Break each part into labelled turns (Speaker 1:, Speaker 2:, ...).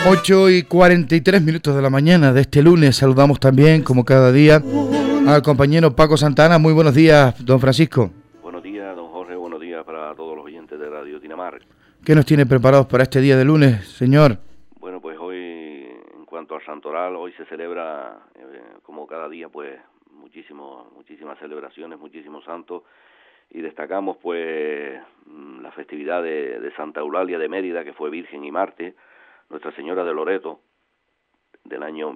Speaker 1: 8:43 de la mañana de este lunes. Saludamos también, como cada día, al compañero Paco Santana. Muy buenos días, don Francisco.
Speaker 2: Buenos días, don Jorge. Buenos días para todos los oyentes de Radio Tinamar.
Speaker 1: ¿Qué nos tiene preparados para este día de lunes, señor?
Speaker 2: Bueno, pues hoy, en cuanto al santoral, hoy se celebra, como cada día, pues muchísimas celebraciones, muchísimos santos, y destacamos pues la festividad de Santa Eulalia de Mérida, que fue virgen y mártir, Nuestra Señora de Loreto, del año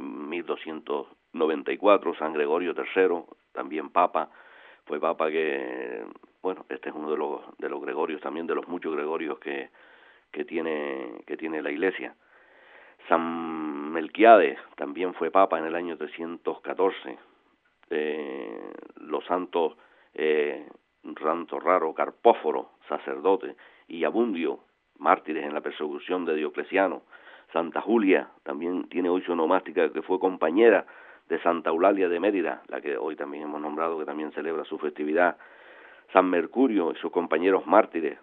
Speaker 2: 1294, San Gregorio III, también Papa, fue Papa que, bueno, este es uno de los Gregorios, también de los muchos Gregorios que tiene la Iglesia. San Melquiades también fue Papa en el año 314. Los santos Raro, Carpóforo, sacerdote, y Abundio, mártires en la persecución de Diocleciano. Santa Julia también tiene hoy su onomástica, que fue compañera de Santa Eulalia de Mérida, la que hoy también hemos nombrado, que también celebra su festividad. San Mercurio y sus compañeros mártires,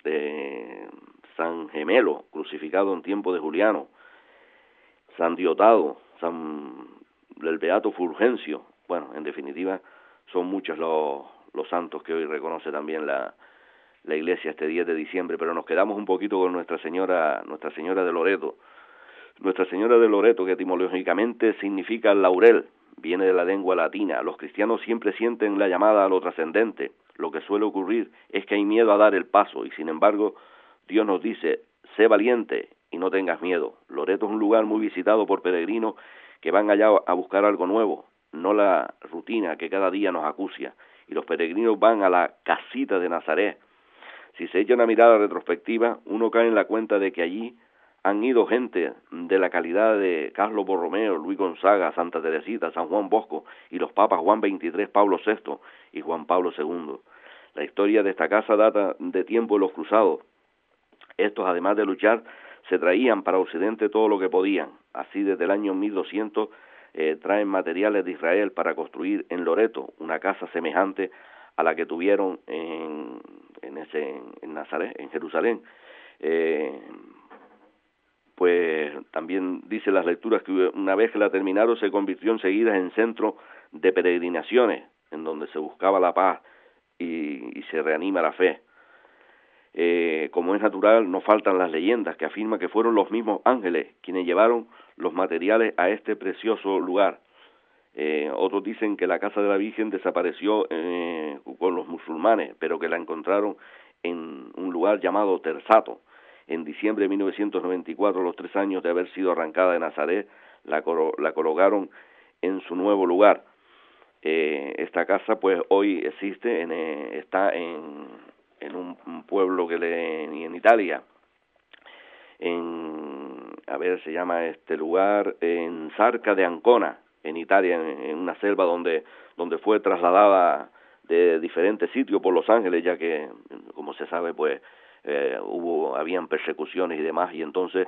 Speaker 2: San Gemelo, crucificado en tiempo de Juliano, San Diotado, el Beato Fulgencio. Bueno, en definitiva, son muchos los santos que hoy reconoce también la Iglesia este 10 de diciembre, pero nos quedamos un poquito con Nuestra Señora de Loreto. Nuestra Señora de Loreto, que etimológicamente significa laurel, viene de la lengua latina. Los cristianos siempre sienten la llamada a lo trascendente. Lo que suele ocurrir es que hay miedo a dar el paso, y sin embargo, Dios nos dice: sé valiente y no tengas miedo. Loreto es un lugar muy visitado por peregrinos que van allá a buscar algo nuevo, no la rutina que cada día nos acucia. Y los peregrinos van a la casita de Nazaret. Si se echa una mirada retrospectiva, uno cae en la cuenta de que allí han ido gente de la calidad de Carlos Borromeo, Luis Gonzaga, Santa Teresita, San Juan Bosco y los papas Juan XXIII, Pablo VI y Juan Pablo II. La historia de esta casa data de tiempo de los cruzados. Estos, además de luchar, se traían para Occidente todo lo que podían. Así, desde el año 1200 traen materiales de Israel para construir en Loreto una casa semejante a la que tuvieron en Nazaret, en Jerusalén. Pues también dice las lecturas que una vez que la terminaron se convirtió enseguida en centro de peregrinaciones, en donde se buscaba la paz y se reanima la fe. Como es natural, no faltan las leyendas que afirman que fueron los mismos ángeles quienes llevaron los materiales a este precioso lugar. Otros dicen que la casa de la Virgen desapareció con los musulmanes, pero que la encontraron en un lugar llamado Terzato. En diciembre de 1994, a los 3 años de haber sido arrancada de Nazaret, la colocaron en su nuevo lugar. Esta casa, pues, hoy existe, está en un pueblo en Italia. Se llama este lugar, en Sarca de Ancona, en Italia, en una selva donde fue trasladada de diferentes sitios por los ángeles, ya que, como se sabe, pues, habían persecuciones y demás, y entonces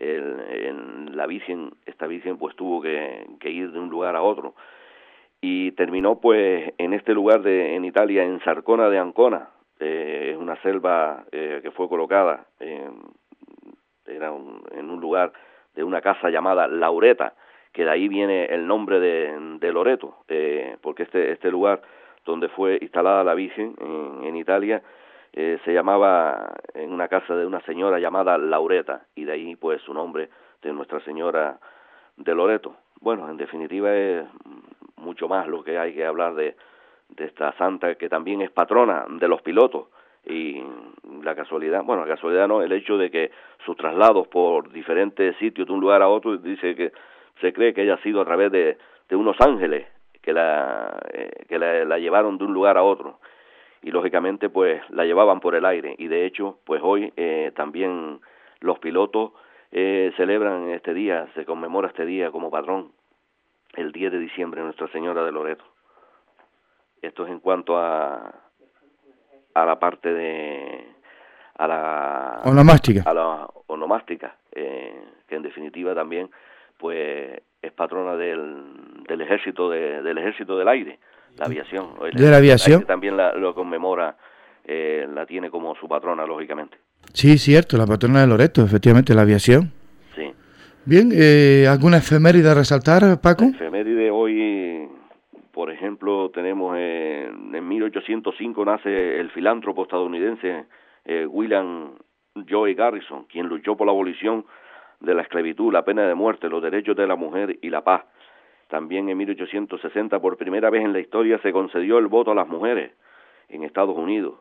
Speaker 2: esta Virgen pues tuvo que ir de un lugar a otro, y terminó pues en este lugar en Italia, en Sarcona de Ancona. Es una selva que fue colocada, era en un lugar de una casa llamada Laureta, que de ahí viene el nombre de Loreto, porque este lugar donde fue instalada la Virgen en Italia se llamaba, en una casa de una señora llamada Laureta, y de ahí pues su nombre de Nuestra Señora de Loreto. Bueno, en definitiva es mucho más lo que hay que hablar de esta santa, que también es patrona de los pilotos, y la casualidad no, el hecho de que sus traslados por diferentes sitios de un lugar a otro, dice que se cree que haya sido a través de unos ángeles que la llevaron de un lugar a otro, y lógicamente pues la llevaban por el aire. Y de hecho pues hoy también los pilotos celebran este día, se conmemora este día como patrón, el 10 de diciembre, Nuestra Señora de Loreto. Esto es en cuanto a la parte a la onomástica, que en definitiva también pues es patrona del ejército del aire, la aviación.
Speaker 1: ¿De la aviación?
Speaker 2: También lo conmemora, la tiene como su patrona, lógicamente.
Speaker 1: Sí, cierto, la patrona de Loreto, efectivamente, la aviación.
Speaker 2: Sí.
Speaker 1: Bien, ¿alguna efeméride a resaltar, Paco?
Speaker 2: La efeméride hoy, por ejemplo, tenemos en 1805 nace el filántropo estadounidense William Joy Garrison, quien luchó por la abolición de la esclavitud, la pena de muerte, los derechos de la mujer y la paz. También en 1860, por primera vez en la historia, se concedió el voto a las mujeres en Estados Unidos,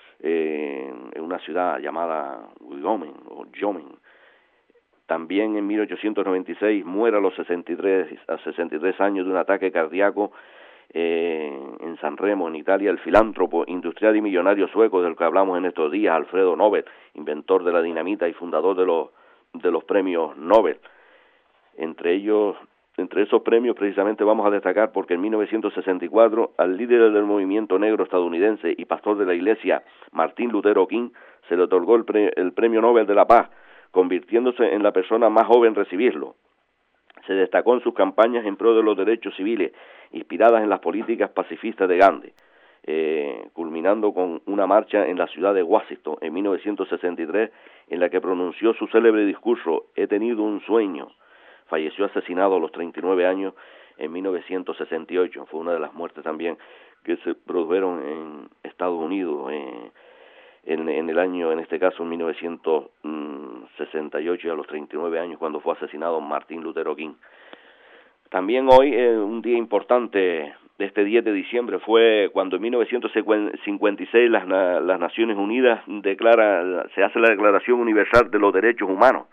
Speaker 2: en una ciudad llamada Wyoming. También en 1896 muere a los 63 años de un ataque cardíaco en San Remo, en Italia, el filántropo, industrial y millonario sueco del que hablamos en estos días, Alfredo Nobel, inventor de la dinamita y fundador de los premios Nobel. Entre esos premios precisamente vamos a destacar porque en 1964 al líder del movimiento negro estadounidense y pastor de la iglesia, Martin Luther King, se le otorgó el Premio Nobel de la Paz, convirtiéndose en la persona más joven en recibirlo. Se destacó en sus campañas en pro de los derechos civiles, inspiradas en las políticas pacifistas de Gandhi, culminando con una marcha en la ciudad de Washington en 1963, en la que pronunció su célebre discurso «He tenido un sueño». Falleció asesinado a los 39 años en 1968. Fue una de las muertes también que se produjeron en Estados Unidos en el año, en este caso, en 1968, y a los 39 años, cuando fue asesinado Martin Luther King. También hoy, un día importante, este 10 de diciembre, fue cuando en 1956 las Naciones Unidas se hace la Declaración Universal de los Derechos Humanos.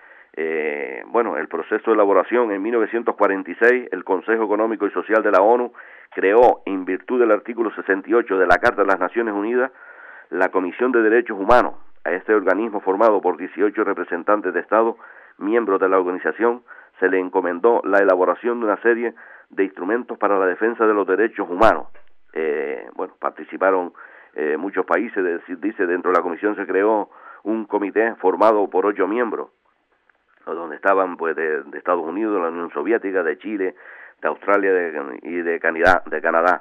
Speaker 2: El proceso de elaboración en 1946, el Consejo Económico y Social de la ONU creó, en virtud del artículo 68 de la Carta de las Naciones Unidas, la Comisión de Derechos Humanos. A este organismo, formado por 18 representantes de Estado, miembros de la organización, se le encomendó la elaboración de una serie de instrumentos para la defensa de los derechos humanos. Participaron muchos países, dice, dentro de la comisión se creó un comité formado por 8 miembros, donde estaban pues de Estados Unidos, de la Unión Soviética, de Chile, de Australia y de Canadá.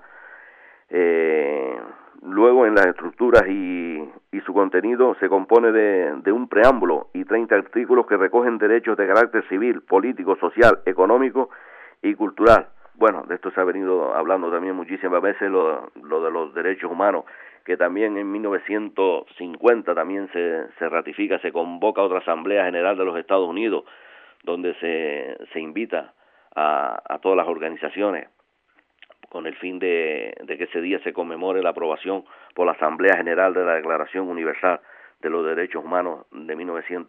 Speaker 2: Luego, en las estructuras y su contenido se compone de un preámbulo y 30 artículos que recogen derechos de carácter civil, político, social, económico y cultural. Bueno, de esto se ha venido hablando también muchísimas veces, lo de los derechos humanos, que también en 1950 también se ratifica, se convoca otra Asamblea General de los Estados Unidos, donde se invita a todas las organizaciones con el fin de que ese día se conmemore la aprobación por la Asamblea General de la Declaración Universal de los Derechos Humanos de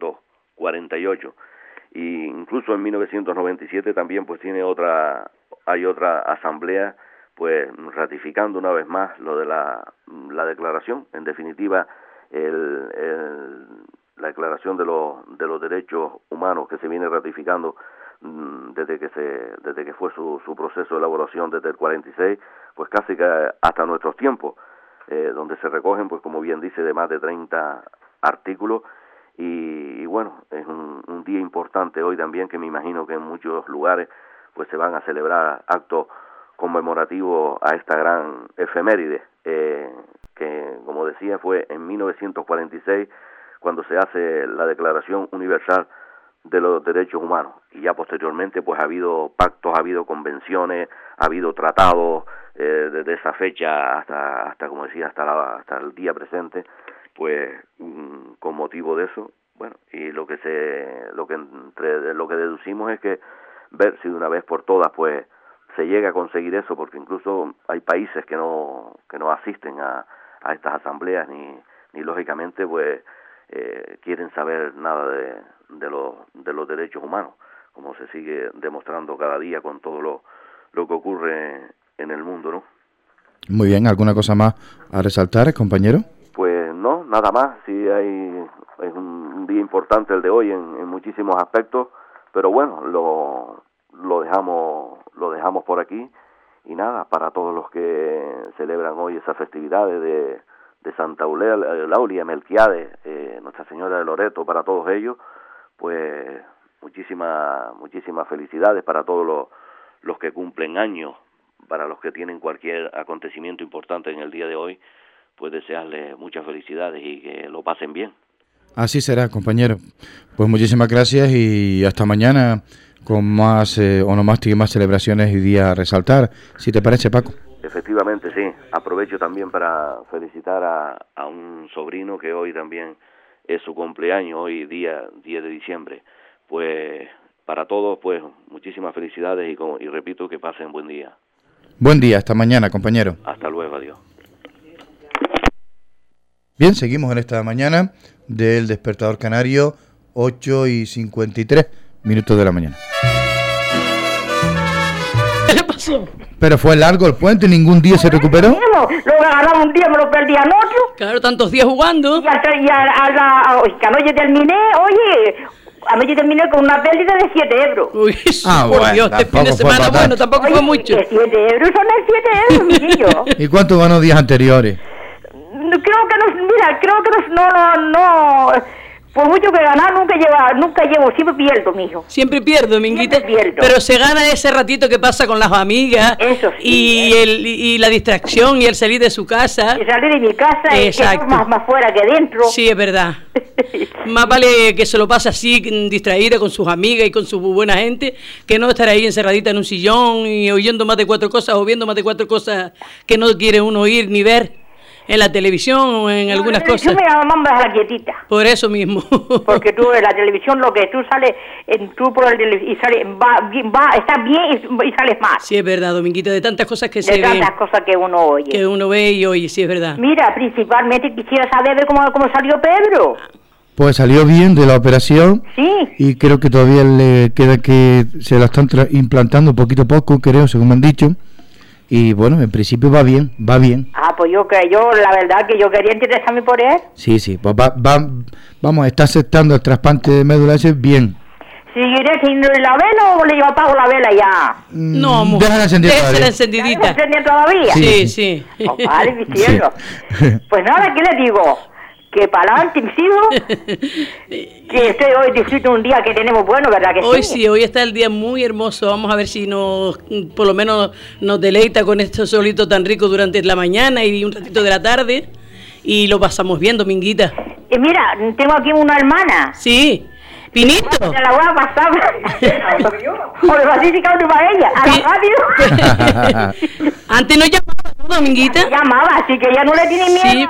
Speaker 2: 1948. Y incluso en 1997 también pues hay otra asamblea pues ratificando una vez más lo de la declaración. En definitiva, la declaración de los derechos humanos que se viene ratificando desde que fue su proceso de elaboración desde el 46, pues casi que hasta nuestros tiempos, donde se recogen, pues como bien dice, de más de 30 artículos. Y bueno, es un día importante hoy también, que me imagino que en muchos lugares pues se van a celebrar actos conmemorativos a esta gran efeméride, que como decía fue en 1946 cuando se hace la Declaración Universal de los Derechos Humanos, y ya posteriormente pues ha habido pactos, ha habido convenciones, ha habido tratados desde esa fecha hasta como decía, hasta el día presente, pues con motivo de eso. Bueno, y lo que deducimos es que ver si de una vez por todas pues se llega a conseguir eso, porque incluso hay países que no asisten a estas asambleas ni lógicamente pues quieren saber nada de los derechos humanos, como se sigue demostrando cada día con todo lo que ocurre en el mundo, ¿no?
Speaker 1: Muy bien, ¿alguna cosa más a resaltar, compañero?
Speaker 2: Pues no, nada más. Sí, es un día importante el de hoy en muchísimos aspectos, pero bueno, lo dejamos por aquí. Y nada, para todos los que celebran hoy esas festividades de Santa Eulalia, Melquiades, Nuestra Señora de Loreto, para todos ellos, pues muchísimas felicidades para todos los que cumplen años, para los que tienen cualquier acontecimiento importante en el día de hoy, pues desearles muchas felicidades y que lo pasen bien.
Speaker 1: Así será, compañero. Pues muchísimas gracias y hasta mañana con más onomástica y más celebraciones y días a resaltar. Si te parece, Paco.
Speaker 2: Efectivamente, sí. Aprovecho también para felicitar a un sobrino que hoy también es su cumpleaños, hoy día 10 de diciembre. Pues para todos, pues muchísimas felicidades y repito que pasen buen día.
Speaker 1: Buen día, hasta mañana, compañero.
Speaker 2: Hasta luego, adiós.
Speaker 1: Bien, seguimos en esta mañana del Despertador Canario, 8:53 de la mañana.
Speaker 3: ¿Qué le pasó?
Speaker 1: Pero fue largo el puente, ningún día se recuperó.
Speaker 4: Lo agarraba un día, me lo perdí al otro.
Speaker 3: Claro, tantos días jugando.
Speaker 4: Que anoche terminé, oye, anoche terminé con una pérdida de 7 euros.
Speaker 3: Uy, por
Speaker 1: bueno,
Speaker 3: Dios, este fin de
Speaker 1: tampoco fue
Speaker 3: semana,
Speaker 1: fatal.
Speaker 3: bueno, tampoco
Speaker 4: Oye,
Speaker 3: fue mucho.
Speaker 4: que 7 euros son 7 euros, mi niño.
Speaker 1: ¿Y cuánto ganó días anteriores?
Speaker 4: Creo que no, por mucho que ganar, nunca llevo, siempre pierdo, mijo.
Speaker 3: Siempre pierdo, Minguita.
Speaker 4: Siempre pierdo.
Speaker 3: Pero se gana ese ratito que pasa con las amigas.
Speaker 4: Eso sí,
Speaker 3: y la distracción y el salir de su casa.
Speaker 4: Y salir de mi casa y que
Speaker 3: Exacto.
Speaker 4: más fuera que dentro.
Speaker 3: Sí, es verdad. Más vale que se lo pase así, distraída con sus amigas y con su buena gente, que no estar ahí encerradita en un sillón y oyendo más de 4 cosas o viendo más de 4 cosas que no quiere uno oír ni ver en la televisión o en algunas cosas.
Speaker 4: Yo me llamo a la quietita.
Speaker 3: Por eso mismo.
Speaker 4: Porque tú en la televisión lo que tú sales, tú por el y sales, estás bien y sales mal.
Speaker 3: Sí, es verdad, Dominguita, de tantas cosas que se
Speaker 4: De
Speaker 3: ven,
Speaker 4: tantas cosas que uno oye.
Speaker 3: que uno ve y oye, sí, es verdad.
Speaker 4: Mira, principalmente quisiera saber cómo salió Pedro.
Speaker 1: Pues salió bien de la operación
Speaker 4: Sí.
Speaker 1: y creo que todavía le queda que se la están implantando poquito a poco, creo, según me han dicho. Y bueno, en principio va bien.
Speaker 4: Ah, pues yo la verdad que yo quería interesarme por él.
Speaker 1: Sí, pues vamos, está aceptando el trasplante de médula ese bien.
Speaker 4: ¿Seguiré sin la vela o le apago la vela ya?
Speaker 3: No, mujer,
Speaker 1: Déjala encendida
Speaker 3: déjala
Speaker 1: todavía.
Speaker 3: encendidita.
Speaker 4: ¿Se encendía todavía?
Speaker 3: Sí.
Speaker 4: Oh, vale, mi cielo. Pues nada, ¿qué le digo? Que para adelante, mis hijos, que estoy hoy disfruto un día que tenemos bueno, ¿verdad que
Speaker 3: Hoy
Speaker 4: sí?
Speaker 3: sí, hoy está el día muy hermoso. Vamos a ver si por lo menos nos deleita con este solito tan rico durante la mañana y un ratito de la tarde. Y lo pasamos bien, Dominguita.
Speaker 4: Y mira, tengo aquí una hermana.
Speaker 3: Sí, Pinito.
Speaker 4: Se la voy a pasar. O le vas a decir que para ella. A la radio.
Speaker 3: Antes no llamaba, ¿no, Dominguita?
Speaker 4: Llamaba, así que ella no le tiene miedo.
Speaker 3: Sí,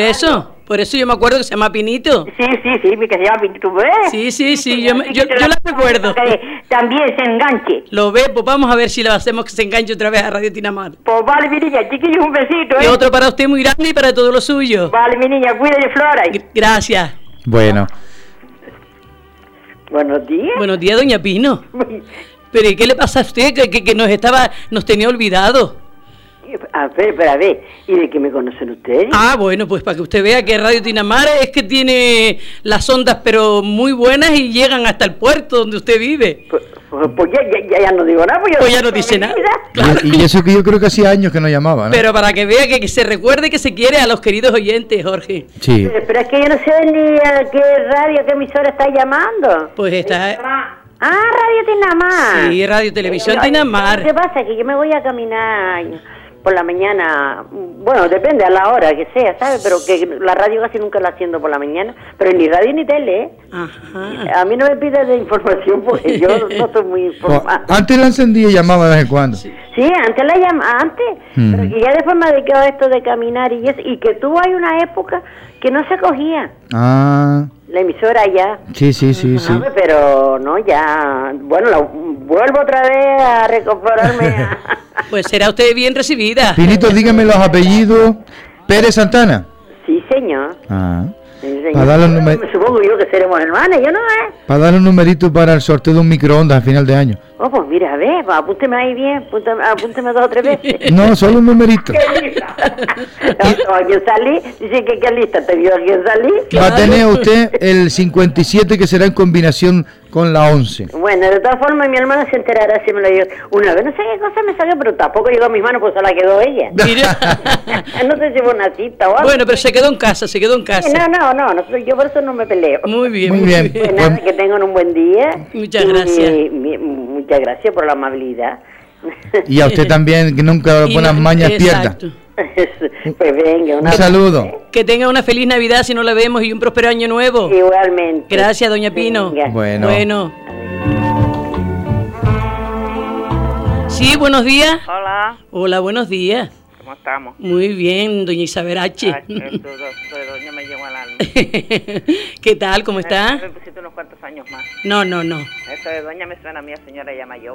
Speaker 3: por eso yo me acuerdo que se llama Pinito.
Speaker 4: Sí, que se llama Pinito, ¿ves?
Speaker 3: Sí, yo la recuerdo.
Speaker 4: Que también se enganche.
Speaker 3: Lo ve, pues vamos a ver si le hacemos que se enganche otra vez a Radio Tinamar.
Speaker 4: Pues vale, mi niña, chiquillo, un besito,
Speaker 3: Y otro para usted muy grande y para todo lo suyo.
Speaker 4: Vale, mi niña, cuídate, Flora.
Speaker 3: Gracias.
Speaker 1: Bueno,
Speaker 4: Buenos días.
Speaker 3: Buenos días, doña Pino. Pero ¿y qué le pasa a usted que nos tenía olvidado?
Speaker 4: A ver, ¿y de qué me conocen ustedes?
Speaker 3: Ah, bueno, pues para que usted vea que Radio Tinamar es que tiene las ondas pero muy buenas y llegan hasta el puerto donde usted vive.
Speaker 4: Pues ya no digo nada.
Speaker 3: Pues ya no dice nada. Claro.
Speaker 1: y eso que yo creo que hacía años que no llamaba, ¿no?
Speaker 3: Pero para que vea que se recuerde que se quiere a los queridos oyentes, Jorge.
Speaker 1: Sí.
Speaker 4: Pero es que yo no sé ni a qué radio, qué emisora está llamando.
Speaker 3: Pues está...
Speaker 4: Radio Tinamar.
Speaker 3: Sí, Radio Televisión Tinamar.
Speaker 4: ¿Qué pasa? Que yo me voy a caminar por la mañana, bueno, depende a la hora que sea, ¿sabes? Pero que la radio casi nunca la haciendo por la mañana, pero ni radio ni tele, ¿eh?
Speaker 3: Ajá.
Speaker 4: A mí no me pides de información porque yo no estoy muy informada.
Speaker 1: Antes la encendía y llamaba de vez en cuando.
Speaker 4: Sí, antes la llamaba, pero que ya después me dediqué a esto de caminar y eso, y que tuvo ahí una época que no se cogía
Speaker 1: Ah,
Speaker 4: la emisora ya.
Speaker 1: sí.
Speaker 4: Pero no, ya, bueno, vuelvo otra vez a recuperarme.
Speaker 3: Pues será usted bien recibida.
Speaker 1: Pinito, dígame los apellidos. Pérez Santana.
Speaker 4: Sí, señor.
Speaker 1: Ah.
Speaker 4: Sí, señor.
Speaker 1: Para darle un número.
Speaker 4: Supongo yo que seremos hermanas, yo no,
Speaker 1: Para darle un numerito para el sorteo de un microondas a final de año.
Speaker 4: Oh, pues mira, a ver, pues apúnteme ahí bien, apúnteme 2 o 3 veces.
Speaker 1: No, solo un numerito.
Speaker 4: ¡Qué lista! ¿A quién salí? Dice que qué lista te vio a quién salí.
Speaker 1: Va a tener usted el 57 que será en combinación con la 11.
Speaker 4: Bueno, de todas formas mi hermana se enterará si me lo dio. Una vez no sé qué cosa me salió, pero tampoco llegó a mis manos, pues se la quedó ella.
Speaker 3: Mira.
Speaker 4: No sé si fue una cita o algo.
Speaker 3: Bueno, pero se quedó en casa.
Speaker 4: No, yo por eso no me peleo.
Speaker 3: Muy bien.
Speaker 4: Pues nada, que tengan un buen día.
Speaker 3: Muchas gracias.
Speaker 4: Muchas gracias por la amabilidad.
Speaker 1: Y a usted también, que nunca buenas mañas pierda.
Speaker 3: Exacto.
Speaker 4: Pues venga,
Speaker 1: Un saludo.
Speaker 3: Que tenga una feliz Navidad si no la vemos y un próspero año nuevo.
Speaker 4: Igualmente.
Speaker 3: Gracias, doña Pino.
Speaker 4: Venga.
Speaker 1: Bueno.
Speaker 3: Sí, buenos días.
Speaker 5: Hola,
Speaker 3: Hola, buenos días.
Speaker 5: ¿cómo estamos?
Speaker 3: Muy bien, doña Isabel H.
Speaker 5: Ay, tu doña me llegó al alma.
Speaker 3: ¿Qué tal? ¿Cómo está?
Speaker 5: Me pusiste unos cuantos años más.
Speaker 3: No.
Speaker 5: Eso de doña me suena a mí, señora llama yo.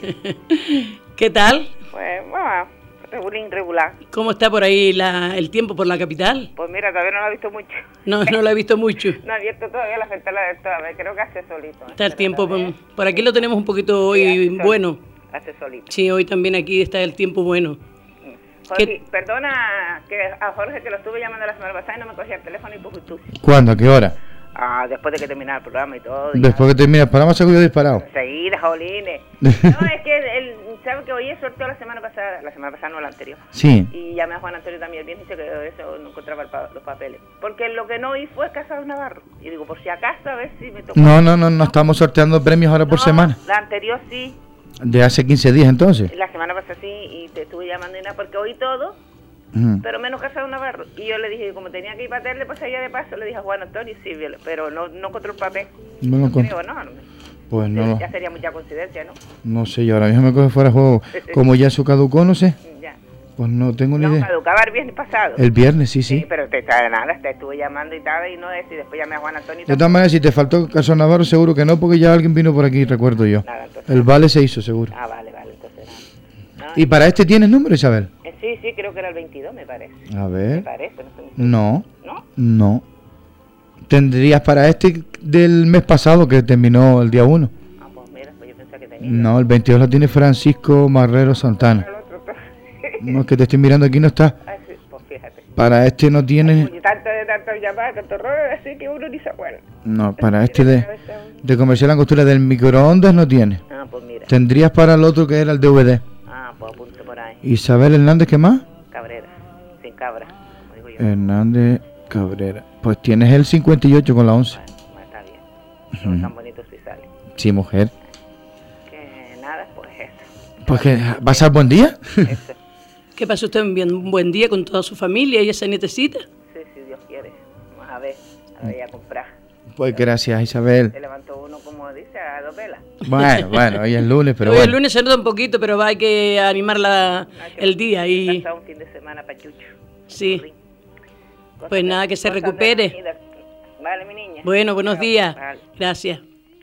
Speaker 3: ¿Qué tal?
Speaker 5: Pues, bueno, regular.
Speaker 3: ¿Cómo está por ahí el tiempo por la capital?
Speaker 5: Pues mira, todavía no lo he visto mucho.
Speaker 3: No la he visto mucho.
Speaker 5: No he abierto todavía la ventana de toda vez, creo que hace solito.
Speaker 3: Está el tiempo, por aquí lo tenemos un poquito hoy bueno.
Speaker 5: Hace solito.
Speaker 3: Sí, hoy también aquí está el tiempo bueno.
Speaker 5: Jorge, perdona que a Jorge que lo estuve llamando la semana pasada y no me cogía el teléfono y pues tú.
Speaker 1: ¿Cuándo? ¿A qué hora?
Speaker 5: Después de que terminara el programa y todo.
Speaker 1: Después que termine el programa se yo disparado.
Speaker 5: Enseguida, jolines. No, es que él sabe que hoy sorteó la semana pasada no la anterior.
Speaker 1: Sí.
Speaker 5: Y llamé a Juan Antonio también el viernes y dice que eso no encontraba los papeles. Porque lo que no oí fue Casado Navarro. Y digo, por si acaso, a ver si me tocó.
Speaker 1: No estamos sorteando premios ahora por semana.
Speaker 5: La anterior sí.
Speaker 1: De hace 15 días entonces.
Speaker 5: La semana pasada sí, y te estuve llamando y nada, porque oí todo, pero menos Casado Navarro. Y yo le dije, como tenía que ir para Telde, pues allá de paso, le dije a Juan Antonio, sí, pero no encontró el papel.
Speaker 1: No lo encontré.
Speaker 5: Creo,
Speaker 1: Pues no.
Speaker 5: Ya sería mucha coincidencia, ¿no?
Speaker 1: No sé, yo ahora mismo me coge fuera de juego. Como ya eso caducó, no sé.
Speaker 5: Ya.
Speaker 1: Pues no tengo ni idea.
Speaker 5: Caducaba el viernes pasado.
Speaker 1: El viernes, sí.
Speaker 5: Pero te estuve llamando y tal, y no es, y después llamé a Juan Antonio.
Speaker 1: De todas maneras, si te faltó Casado Navarro, seguro que no, porque ya alguien vino por aquí, recuerdo yo.
Speaker 5: Nada, entonces,
Speaker 1: el vale se hizo, seguro.
Speaker 5: Vale, entonces nada.
Speaker 1: ¿Y para este tienes número, Isabel?
Speaker 5: Sí, creo que era el 22, me parece.
Speaker 1: A ver.
Speaker 5: Me parece, no estoy muy seguro.
Speaker 1: No. Tendrías para este del mes pasado, que terminó el día 1.
Speaker 5: Pues mira, pues yo pensaba que tenía.
Speaker 1: No, el 22 lo tiene Francisco Marrero Santana. No, es que te estoy mirando aquí, no está.
Speaker 5: Sí, pues fíjate.
Speaker 1: Para este no tiene...
Speaker 5: Tanto llamadas, tanto rollo, así que uno ni se acuerda.
Speaker 1: No, para este de Comercial Angostura del microondas no tiene.
Speaker 5: Pues mira.
Speaker 1: Tendrías para el otro que era el DVD.
Speaker 5: Pues apunte por ahí.
Speaker 1: Isabel Hernández, ¿qué más?
Speaker 5: Cabrera, sin cabra, como digo yo.
Speaker 1: Hernández Cabrera. Pues tienes el 58 con la 11.
Speaker 5: Bueno, está bien. No tan bonito si sale.
Speaker 1: Sí, mujer.
Speaker 5: Que nada, pues eso.
Speaker 1: Pues que va a ser buen día.
Speaker 5: Eso.
Speaker 3: ¿Qué pasó usted? Un buen día con toda su familia y esa nietecita.
Speaker 5: Sí, si Dios quiere. Vamos a ver a comprar.
Speaker 1: Pues gracias, Isabel.
Speaker 5: Se levantó uno, como dice, a 2 velas.
Speaker 1: Bueno, hoy es lunes, pero
Speaker 3: hoy
Speaker 1: bueno.
Speaker 3: el lunes se nota un poquito, pero hay que animar el día. Y
Speaker 5: Pasado un fin de semana pachucho.
Speaker 3: sí. Pues nada, que se recupere.
Speaker 5: Vale, mi niña.
Speaker 3: Bueno, buenos días.
Speaker 5: Vale.
Speaker 3: Gracias.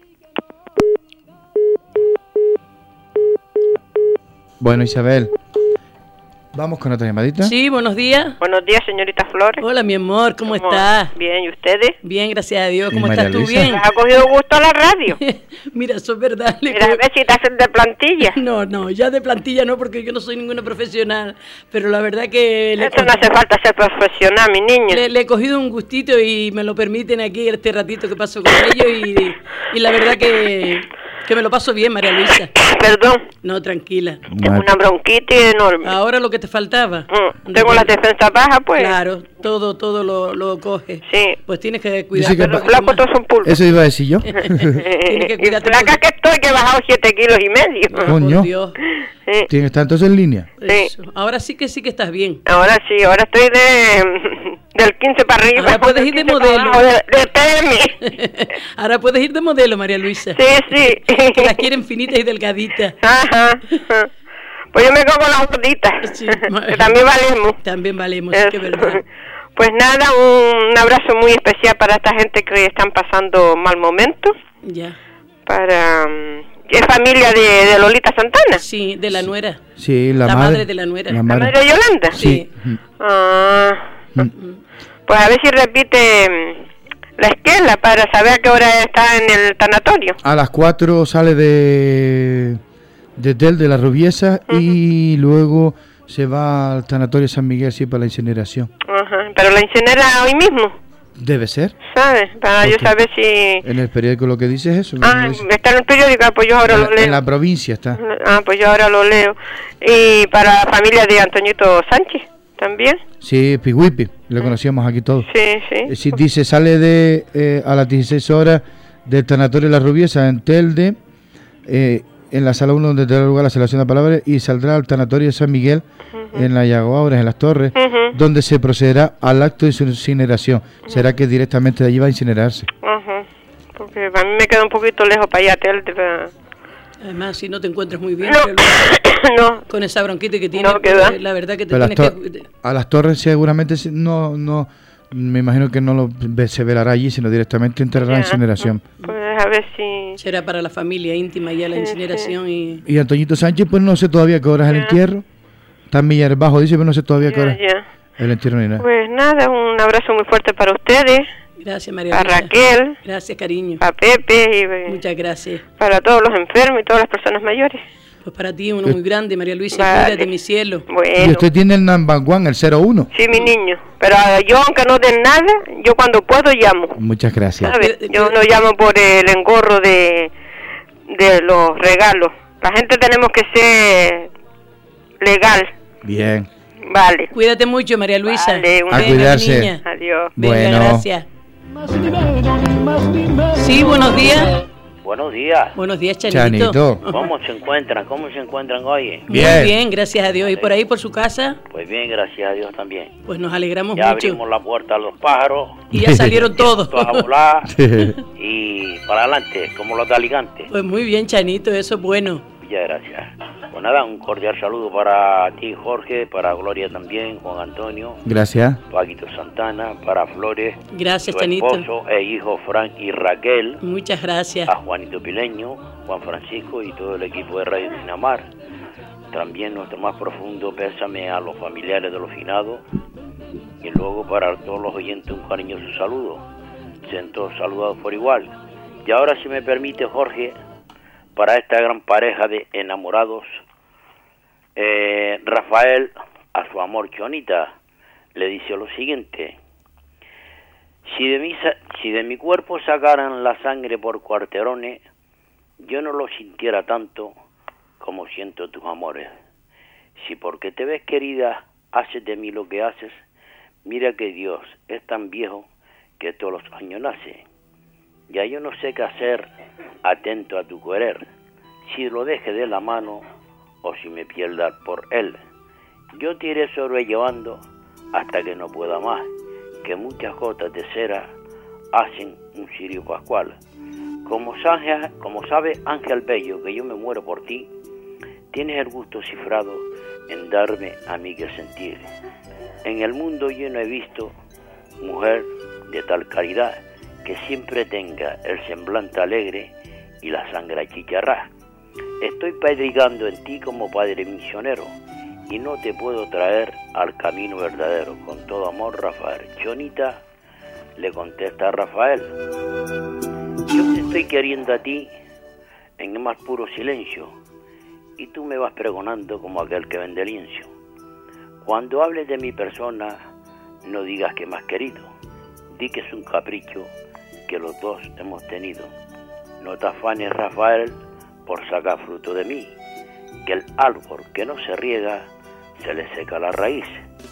Speaker 1: Bueno, Isabel, vamos con otra llamadita.
Speaker 3: Sí, buenos días.
Speaker 5: Buenos días, señorita Flores.
Speaker 3: Hola, mi amor, ¿cómo estás?
Speaker 5: Bien, ¿y ustedes?
Speaker 3: Bien, gracias a Dios. ¿Cómo
Speaker 1: María
Speaker 3: estás tú?
Speaker 1: Luisa.
Speaker 3: Bien.
Speaker 5: ¿Les ha cogido gusto a la radio?
Speaker 3: Mira, eso es verdad.
Speaker 5: Mira, a ver si te hacen de plantilla.
Speaker 3: No, ya de plantilla no, porque yo no soy ninguna profesional. Pero la verdad que
Speaker 5: Eso no hace falta ser profesional, mi niña.
Speaker 3: le he cogido un gustito y me lo permiten aquí este ratito que paso con ellos. Y la verdad que me lo paso bien, María Luisa.
Speaker 5: Perdón,
Speaker 3: No, tranquila.
Speaker 5: tengo una bronquitis enorme.
Speaker 3: Ahora lo que te faltaba.
Speaker 5: Tengo las defensas bajas, pues.
Speaker 3: Claro, todo lo coge.
Speaker 5: Sí.
Speaker 3: Pues tienes que
Speaker 1: Dice
Speaker 3: cuidarte.
Speaker 1: que
Speaker 5: Los flacos todos son pulgas.
Speaker 1: Eso iba a decir yo.
Speaker 3: Tienes que
Speaker 5: Y
Speaker 3: cuidarte
Speaker 5: flaca que estoy, que he bajado 7 kilos y medio.
Speaker 1: Coño.
Speaker 3: Por Dios.
Speaker 5: Sí.
Speaker 1: ¿Tienes que estar entonces en línea?
Speaker 5: Sí.
Speaker 3: Eso. Ahora sí que estás bien.
Speaker 5: Ahora sí, ahora estoy del 15 para arriba.
Speaker 3: Ahora puedes ir de
Speaker 5: del 15 para
Speaker 3: modelo.
Speaker 5: abajo, de PMI.
Speaker 3: Ahora puedes ir de modelo, María Luisa.
Speaker 5: Sí.
Speaker 3: Que las quieren finitas y delgaditas.
Speaker 5: Ajá. Pues yo me como las gorditas.
Speaker 3: Sí.
Speaker 5: Que también valemos.
Speaker 3: También valemos, sí que es verdad.
Speaker 5: Pues nada, un abrazo muy especial para esta gente que están pasando mal momento.
Speaker 3: Ya.
Speaker 5: Para... es familia de Lolita Santana.
Speaker 3: Sí, de la nuera.
Speaker 1: Sí, la
Speaker 3: madre de la nuera.
Speaker 1: La
Speaker 5: ¿La
Speaker 1: madre.
Speaker 5: madre de Yolanda?
Speaker 3: Sí.
Speaker 5: Pues a ver si repite la esquela para saber a qué hora está en el tanatorio.
Speaker 1: A las 4 sale de Telde, de la Rubiesa, y luego se va al tanatorio San Miguel, sí, para la incineración.
Speaker 5: Ajá. Pero la incinera hoy mismo,
Speaker 1: Debe ser.
Speaker 5: ¿sabes? Para yo
Speaker 1: Ok.
Speaker 5: saber si...
Speaker 1: En el periódico lo que dice es eso.
Speaker 5: Ah,
Speaker 1: lo dice.
Speaker 5: está en el periódico, pues yo ahora lo leo.
Speaker 1: En la provincia está.
Speaker 5: Pues yo ahora lo leo. Y para la familia de Antoñito Sánchez también.
Speaker 1: Sí, Pigüipi, lo conocíamos aquí todos.
Speaker 5: Sí.
Speaker 1: Sí, dice, sale a las 16 horas del tanatorio La Rubiesa en Telde, en la sala 1 donde tendrá lugar la celebración de palabras y saldrá al tanatorio San Miguel en la Llagoabres, en Las Torres, donde se procederá al acto de su incineración. Será que directamente de allí va a incinerarse.
Speaker 6: Porque a mí me queda un poquito lejos para allá,
Speaker 3: Además, si no te encuentras muy bien,
Speaker 6: no.
Speaker 3: Con esa bronquita que tienes, la verdad que te
Speaker 1: pero
Speaker 3: tienes que...
Speaker 1: A Las Torres seguramente no me imagino que no se velará allí, sino directamente entrará en incineración.
Speaker 6: Pues a ver si...
Speaker 3: Será para la familia íntima ya la incineración
Speaker 1: Y Antoñito Sánchez, pues no sé todavía qué hora es el entierro. Está en Millares Bajo, dice, pero no sé todavía qué hora es el entierro ni nada.
Speaker 6: Pues nada, un abrazo muy fuerte para ustedes.
Speaker 3: Gracias, María
Speaker 6: Luisa. A Raquel.
Speaker 3: Gracias, cariño.
Speaker 6: A Pepe.
Speaker 3: Muchas gracias.
Speaker 6: Para todos los enfermos y todas las personas mayores.
Speaker 3: Pues para ti uno muy grande, María Luisa. Cuídate, mi cielo.
Speaker 6: Bueno.
Speaker 1: Y usted tiene el number one, el 01.
Speaker 6: Sí, mi niño. Pero yo, aunque no den nada, yo cuando puedo llamo.
Speaker 1: Muchas gracias.
Speaker 6: ¿Sabes? Yo no llamo por el engorro de los regalos. La gente tenemos que ser legal.
Speaker 1: Bien.
Speaker 6: Vale.
Speaker 3: Cuídate mucho, María Luisa.
Speaker 6: Vale,
Speaker 1: a cuidarse.
Speaker 3: Niña.
Speaker 6: Adiós.
Speaker 3: Venga,
Speaker 1: bueno.
Speaker 3: Gracias. Sí, buenos días.
Speaker 7: Buenos días.
Speaker 3: Buenos días, Chanito.
Speaker 7: ¿Cómo se encuentran? ¿Cómo se encuentran hoy?
Speaker 1: Bien.
Speaker 3: Muy bien, gracias a Dios. ¿Y por ahí, por su casa?
Speaker 7: Pues bien, gracias a Dios también.
Speaker 3: Pues nos alegramos
Speaker 7: Ya
Speaker 3: mucho.
Speaker 7: abrimos la puerta a los pájaros.
Speaker 3: Y ya salieron todos.
Speaker 7: Todos a volar y para adelante, como los de Alicante.
Speaker 3: Pues muy bien, Chanito, eso es bueno.
Speaker 7: Muchas gracias. Pues nada, un cordial saludo para ti, Jorge, para Gloria también, Juan Antonio.
Speaker 1: Gracias.
Speaker 7: Paquito Santana, para Flores.
Speaker 3: Gracias,
Speaker 7: su
Speaker 3: Chanito.
Speaker 7: esposo e hijo Frank y Raquel.
Speaker 3: Muchas gracias.
Speaker 7: A Juanito Pileño, Juan Francisco y todo el equipo de Radio Sinamar. También nuestro más profundo pésame a los familiares de los finados. Y luego para todos los oyentes un cariñoso saludo. Sean todos saludados por igual. Y ahora, si me permite, Jorge, para esta gran pareja de enamorados, Rafael a su amor Chonita le dice lo siguiente: si de mi cuerpo sacaran la sangre por cuarterones, yo no lo sintiera tanto como siento tus amores. Si porque te ves querida haces de mí lo que haces, mira que Dios es tan viejo que todos los años nace. Ya yo no sé qué hacer, atento a tu querer, si lo deje de la mano o si me pierda por él. Yo te iré sobrellevando hasta que no pueda más, que muchas gotas de cera hacen un cirio pascual. Como sabe Ángel Bello que yo me muero por ti, tienes el gusto cifrado en darme a mí que sentir. En el mundo yo no he visto mujer de tal caridad que siempre tenga el semblante alegre y la sangre achicharrá. Estoy predicando en ti como padre misionero y no te puedo traer al camino verdadero. Con todo amor, Rafael. Chonita le contesta a Rafael: yo te estoy queriendo a ti en el más puro silencio y tú me vas pregonando como aquel que vende lienzo. Cuando hables de mi persona, no digas que me has querido, di que es un capricho que los dos hemos tenido. No te afanes, Rafael, por sacar fruto de mí, que el árbol que no se riega se le seca la raíz.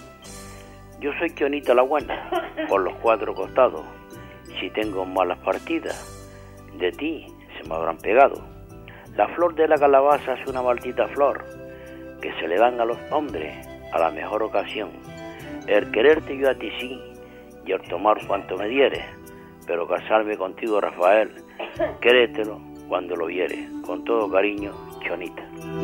Speaker 7: Yo soy Chonita la buena, por los cuatro costados. Si tengo malas partidas, de ti se me habrán pegado. La flor de la calabaza es una maldita flor que se le dan a los hombres a la mejor ocasión. El quererte yo a ti sí, y el tomar cuanto me dieres, pero casarme contigo, Rafael, créetelo cuando lo vieres. Con todo cariño, Chonita.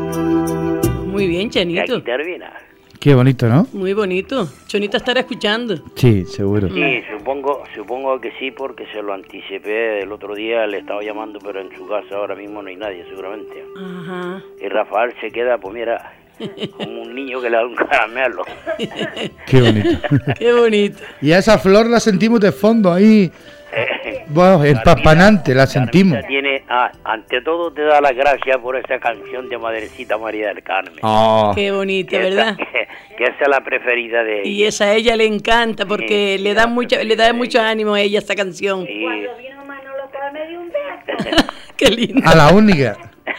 Speaker 3: Muy bien, Chanito.
Speaker 7: Y aquí termina.
Speaker 1: Qué bonito, ¿no?
Speaker 3: Muy bonito. Chonita estará escuchando.
Speaker 1: Sí, seguro.
Speaker 7: Sí, supongo que sí, porque se lo anticipé el otro día, le estaba llamando, pero en su casa ahora mismo no hay nadie, seguramente.
Speaker 3: Ajá.
Speaker 7: Y Rafael se queda, pues mira, como un niño que le da un caramelo.
Speaker 1: Qué bonito.
Speaker 3: Qué bonito.
Speaker 1: Y a esa flor la sentimos de fondo ahí. Bueno, empampanante, la sentimos.
Speaker 7: Tiene, ante todo te da las gracias por esa canción de Madrecita María del Carmen.
Speaker 1: Oh.
Speaker 3: Qué bonita, ¿verdad?
Speaker 7: Que esa es la preferida de ella.
Speaker 3: Y esa a ella le encanta porque
Speaker 7: Sí,
Speaker 3: le da mucho ánimo a ella esa canción.
Speaker 7: Y
Speaker 4: Cuando vino Manolo Torres me dio un beso.
Speaker 3: Qué lindo.
Speaker 1: A la única.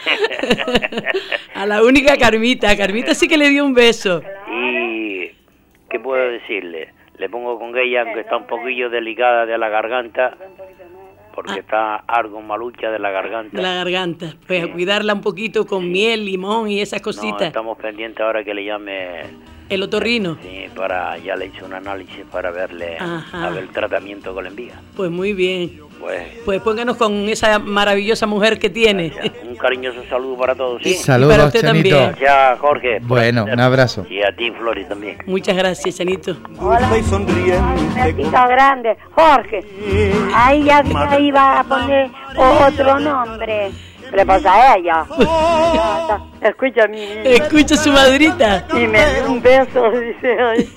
Speaker 3: A la única Carmita. A Carmita sí que le dio un beso.
Speaker 7: y ¿qué puedo decirle? Le pongo con ella, aunque está un poquillo delicada de la garganta, porque está algo malucha de la garganta.
Speaker 3: De la garganta. Pues a cuidarla un poquito con miel, limón y esas cositas.
Speaker 7: No, estamos pendientes ahora que le llame...
Speaker 3: El otorrino.
Speaker 7: Sí, ya le hice un análisis para verle a ver el tratamiento que le envía.
Speaker 3: Pues muy bien.
Speaker 7: Pues
Speaker 3: pónganos con esa maravillosa mujer que tiene.
Speaker 7: Gracias. Un cariñoso saludo para todos, ¿sí?
Speaker 1: Saludos,
Speaker 3: y para usted
Speaker 1: Chanito.
Speaker 3: también.
Speaker 7: Gracias, Jorge.
Speaker 1: Bueno, un abrazo.
Speaker 7: Y a ti, Flori, también.
Speaker 3: Muchas gracias, Chanito.
Speaker 8: Hola.
Speaker 4: Besito grande, Jorge. Ahí ya iba a poner otro nombre. ¿Qué le pasa a ella? Escucha a mi niña.
Speaker 3: Escucha a su madrita.
Speaker 4: Y me dio un beso, dice. Ay.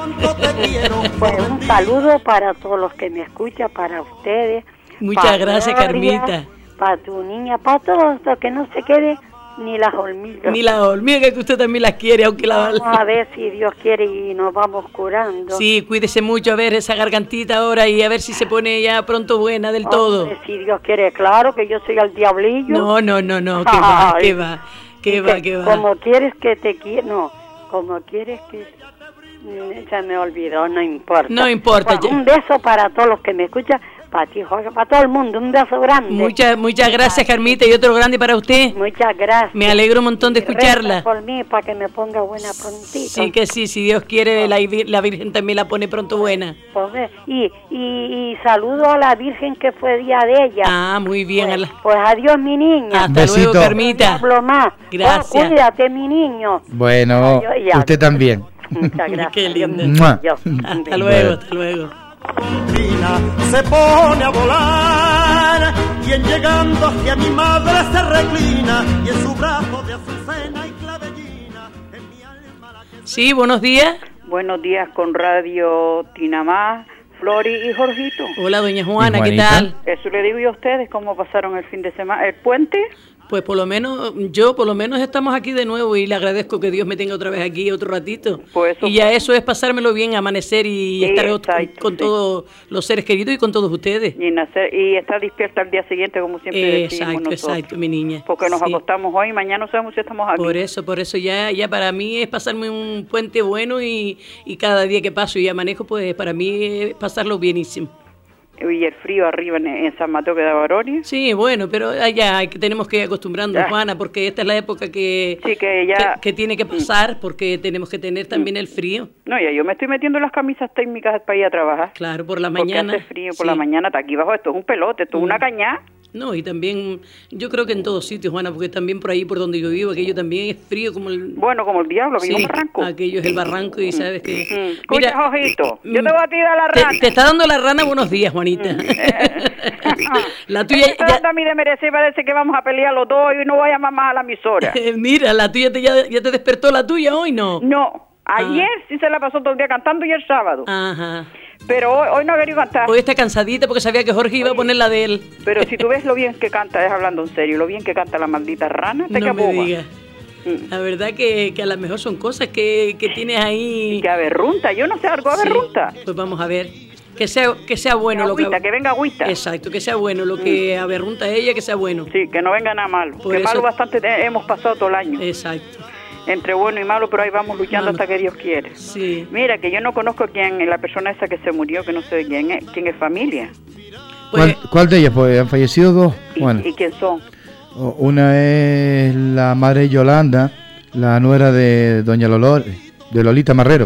Speaker 4: Pues un saludo para todos los que me escuchan, para ustedes.
Speaker 3: Muchas gracias,
Speaker 4: Gloria,
Speaker 3: Carmita.
Speaker 4: Para tu niña, para todos, que no se quede ni las hormigas.
Speaker 3: Ni las hormigas, que usted también las quiere, aunque
Speaker 4: Vamos a ver si Dios quiere y nos vamos curando.
Speaker 3: Sí, cuídese mucho, a ver esa gargantita ahora y a ver si se pone ya pronto buena del todo.
Speaker 4: Si Dios quiere, claro que yo soy el diablillo.
Speaker 3: No, que va.
Speaker 4: Como quieres que te quiera, no, como quieres que... Se me olvidó, no importa.
Speaker 3: No importa.
Speaker 4: Bueno, un beso para todos los que me escuchan, para ti, Jorge, para todo el mundo, un beso grande.
Speaker 3: Muchas gracias, Carmita, y otro grande para usted.
Speaker 4: Muchas gracias.
Speaker 3: Me alegro un montón de escucharla.
Speaker 4: Reza por mí, para que me ponga buena prontito.
Speaker 3: Sí, que sí, si Dios quiere, la Virgen también la pone pronto buena.
Speaker 4: Pues, y saludo a la Virgen que fue día de ella.
Speaker 3: Ah, muy bien.
Speaker 4: Pues adiós, mi niña.
Speaker 3: Hasta luego, Carmita.
Speaker 4: No hablo más.
Speaker 3: Gracias.
Speaker 4: Cuídate, mi niño.
Speaker 1: Bueno, usted también.
Speaker 4: Muchas gracias.
Speaker 3: Qué linda. Hasta luego.
Speaker 8: Se pone a volar y en llegando hacia mi madre se reclina y en su brazo de azucena y clavellina en mi alma la...
Speaker 3: Sí, buenos días.
Speaker 9: Buenos días con Radio Tinamá, Flori y Jorgito.
Speaker 3: Hola, doña Juana, ¿qué tal?
Speaker 9: Eso le digo yo a ustedes, ¿cómo pasaron el fin de semana? ¿El puente?
Speaker 3: Pues por lo menos estamos aquí de nuevo y le agradezco que Dios me tenga otra vez aquí otro ratito.
Speaker 9: Pues eso,
Speaker 3: y ya eso es pasármelo bien, amanecer y estar con todos los seres queridos y con todos ustedes.
Speaker 9: Y estar despierta al día siguiente, como siempre decimos nosotros.
Speaker 3: Exacto, mi niña.
Speaker 9: Porque nos acostamos hoy y mañana no sabemos si estamos aquí.
Speaker 3: Por eso ya para mí es pasarme un puente bueno y cada día que paso y amanejo, pues para mí es pasarlo bienísimo.
Speaker 9: Y el frío arriba en San Mateo que da Baronia.
Speaker 3: Sí, bueno, pero allá tenemos que ir acostumbrándonos, Juana, porque esta es la época que tiene que pasar, porque tenemos que tener también el frío.
Speaker 9: No, ya yo me estoy metiendo en las camisas técnicas para ir a trabajar.
Speaker 3: Claro, por la mañana.
Speaker 9: Porque hace frío por la mañana, está aquí abajo, esto es un pelote, esto es una cañá.
Speaker 3: No, y también, yo creo que en todos sitios, Juana, porque también por ahí, por donde yo vivo, aquello también es frío como el...
Speaker 9: Bueno, como el diablo, aquello es un barranco.
Speaker 3: Aquello es el barranco y sabes que...
Speaker 9: Escucha, Jorgito, yo te voy a tirar la rana.
Speaker 3: Te está dando la rana buenos días, Juanita. La tuya...
Speaker 9: Me está dando a mí de merecer, parece que vamos a pelear los dos y no voy a llamar más a la emisora.
Speaker 3: Mira, la tuya ya te despertó la tuya hoy, ¿no?
Speaker 9: No, ayer sí se la pasó todo el día cantando y el sábado.
Speaker 3: Ajá.
Speaker 9: Pero hoy no ha querido cantar.
Speaker 3: Hoy está cansadita porque sabía que Jorge iba a poner la de él.
Speaker 9: Pero si tú ves lo bien que canta, es hablando en serio, lo bien que canta la maldita rana, te
Speaker 3: no me digas. La verdad que a lo mejor son cosas que tienes ahí...
Speaker 9: Que aberrunta, yo no sé, algo aberrunta.
Speaker 3: Pues vamos a ver. Que sea bueno lo
Speaker 9: que venga agüita.
Speaker 3: Exacto, que sea bueno lo que aberrunta a ella, que sea bueno.
Speaker 9: Sí, que no venga nada malo.
Speaker 3: Por
Speaker 9: que
Speaker 3: eso...
Speaker 9: malo bastante hemos pasado todo el año.
Speaker 3: Exacto.
Speaker 9: Entre bueno y malo, pero ahí vamos luchando hasta que Dios quiere.
Speaker 3: Sí.
Speaker 9: Mira, que yo no conozco la persona esa que se murió, que no sé quién es familia.
Speaker 1: Pues, ¿Cuál de ellas? Pues han fallecido dos.
Speaker 9: ¿Y quién son?
Speaker 1: Una es la madre Yolanda, la nuera de doña de Lolita Marrero,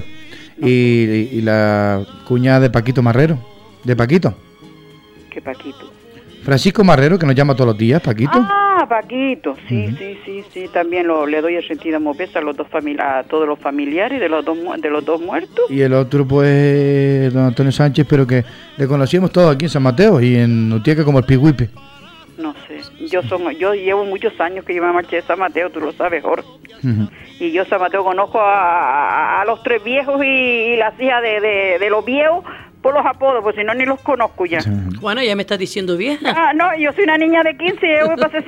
Speaker 1: y la cuñada de Paquito Marrero, de Paquito.
Speaker 9: ¿Qué Paquito?
Speaker 1: Francisco Marrero, que nos llama todos los días, Paquito.
Speaker 9: Ah, Paquito, sí, sí, también le doy el sentido a los dos a todos los familiares de los dos muertos.
Speaker 1: Y el otro, pues, don Antonio Sánchez, pero que le conocíamos todos aquí en San Mateo y en Utieca como el Pigüipe.
Speaker 9: No sé, yo llevo muchos años que yo me marché de San Mateo, tú lo sabes, Jorge. Y yo San Mateo conozco a los tres viejos y las hijas de los viejos por los apodos, pues si no ni los conozco ya.
Speaker 3: Bueno, ya me estás diciendo vieja.
Speaker 9: Ah, no, yo soy una niña de 15 y yo voy para 60.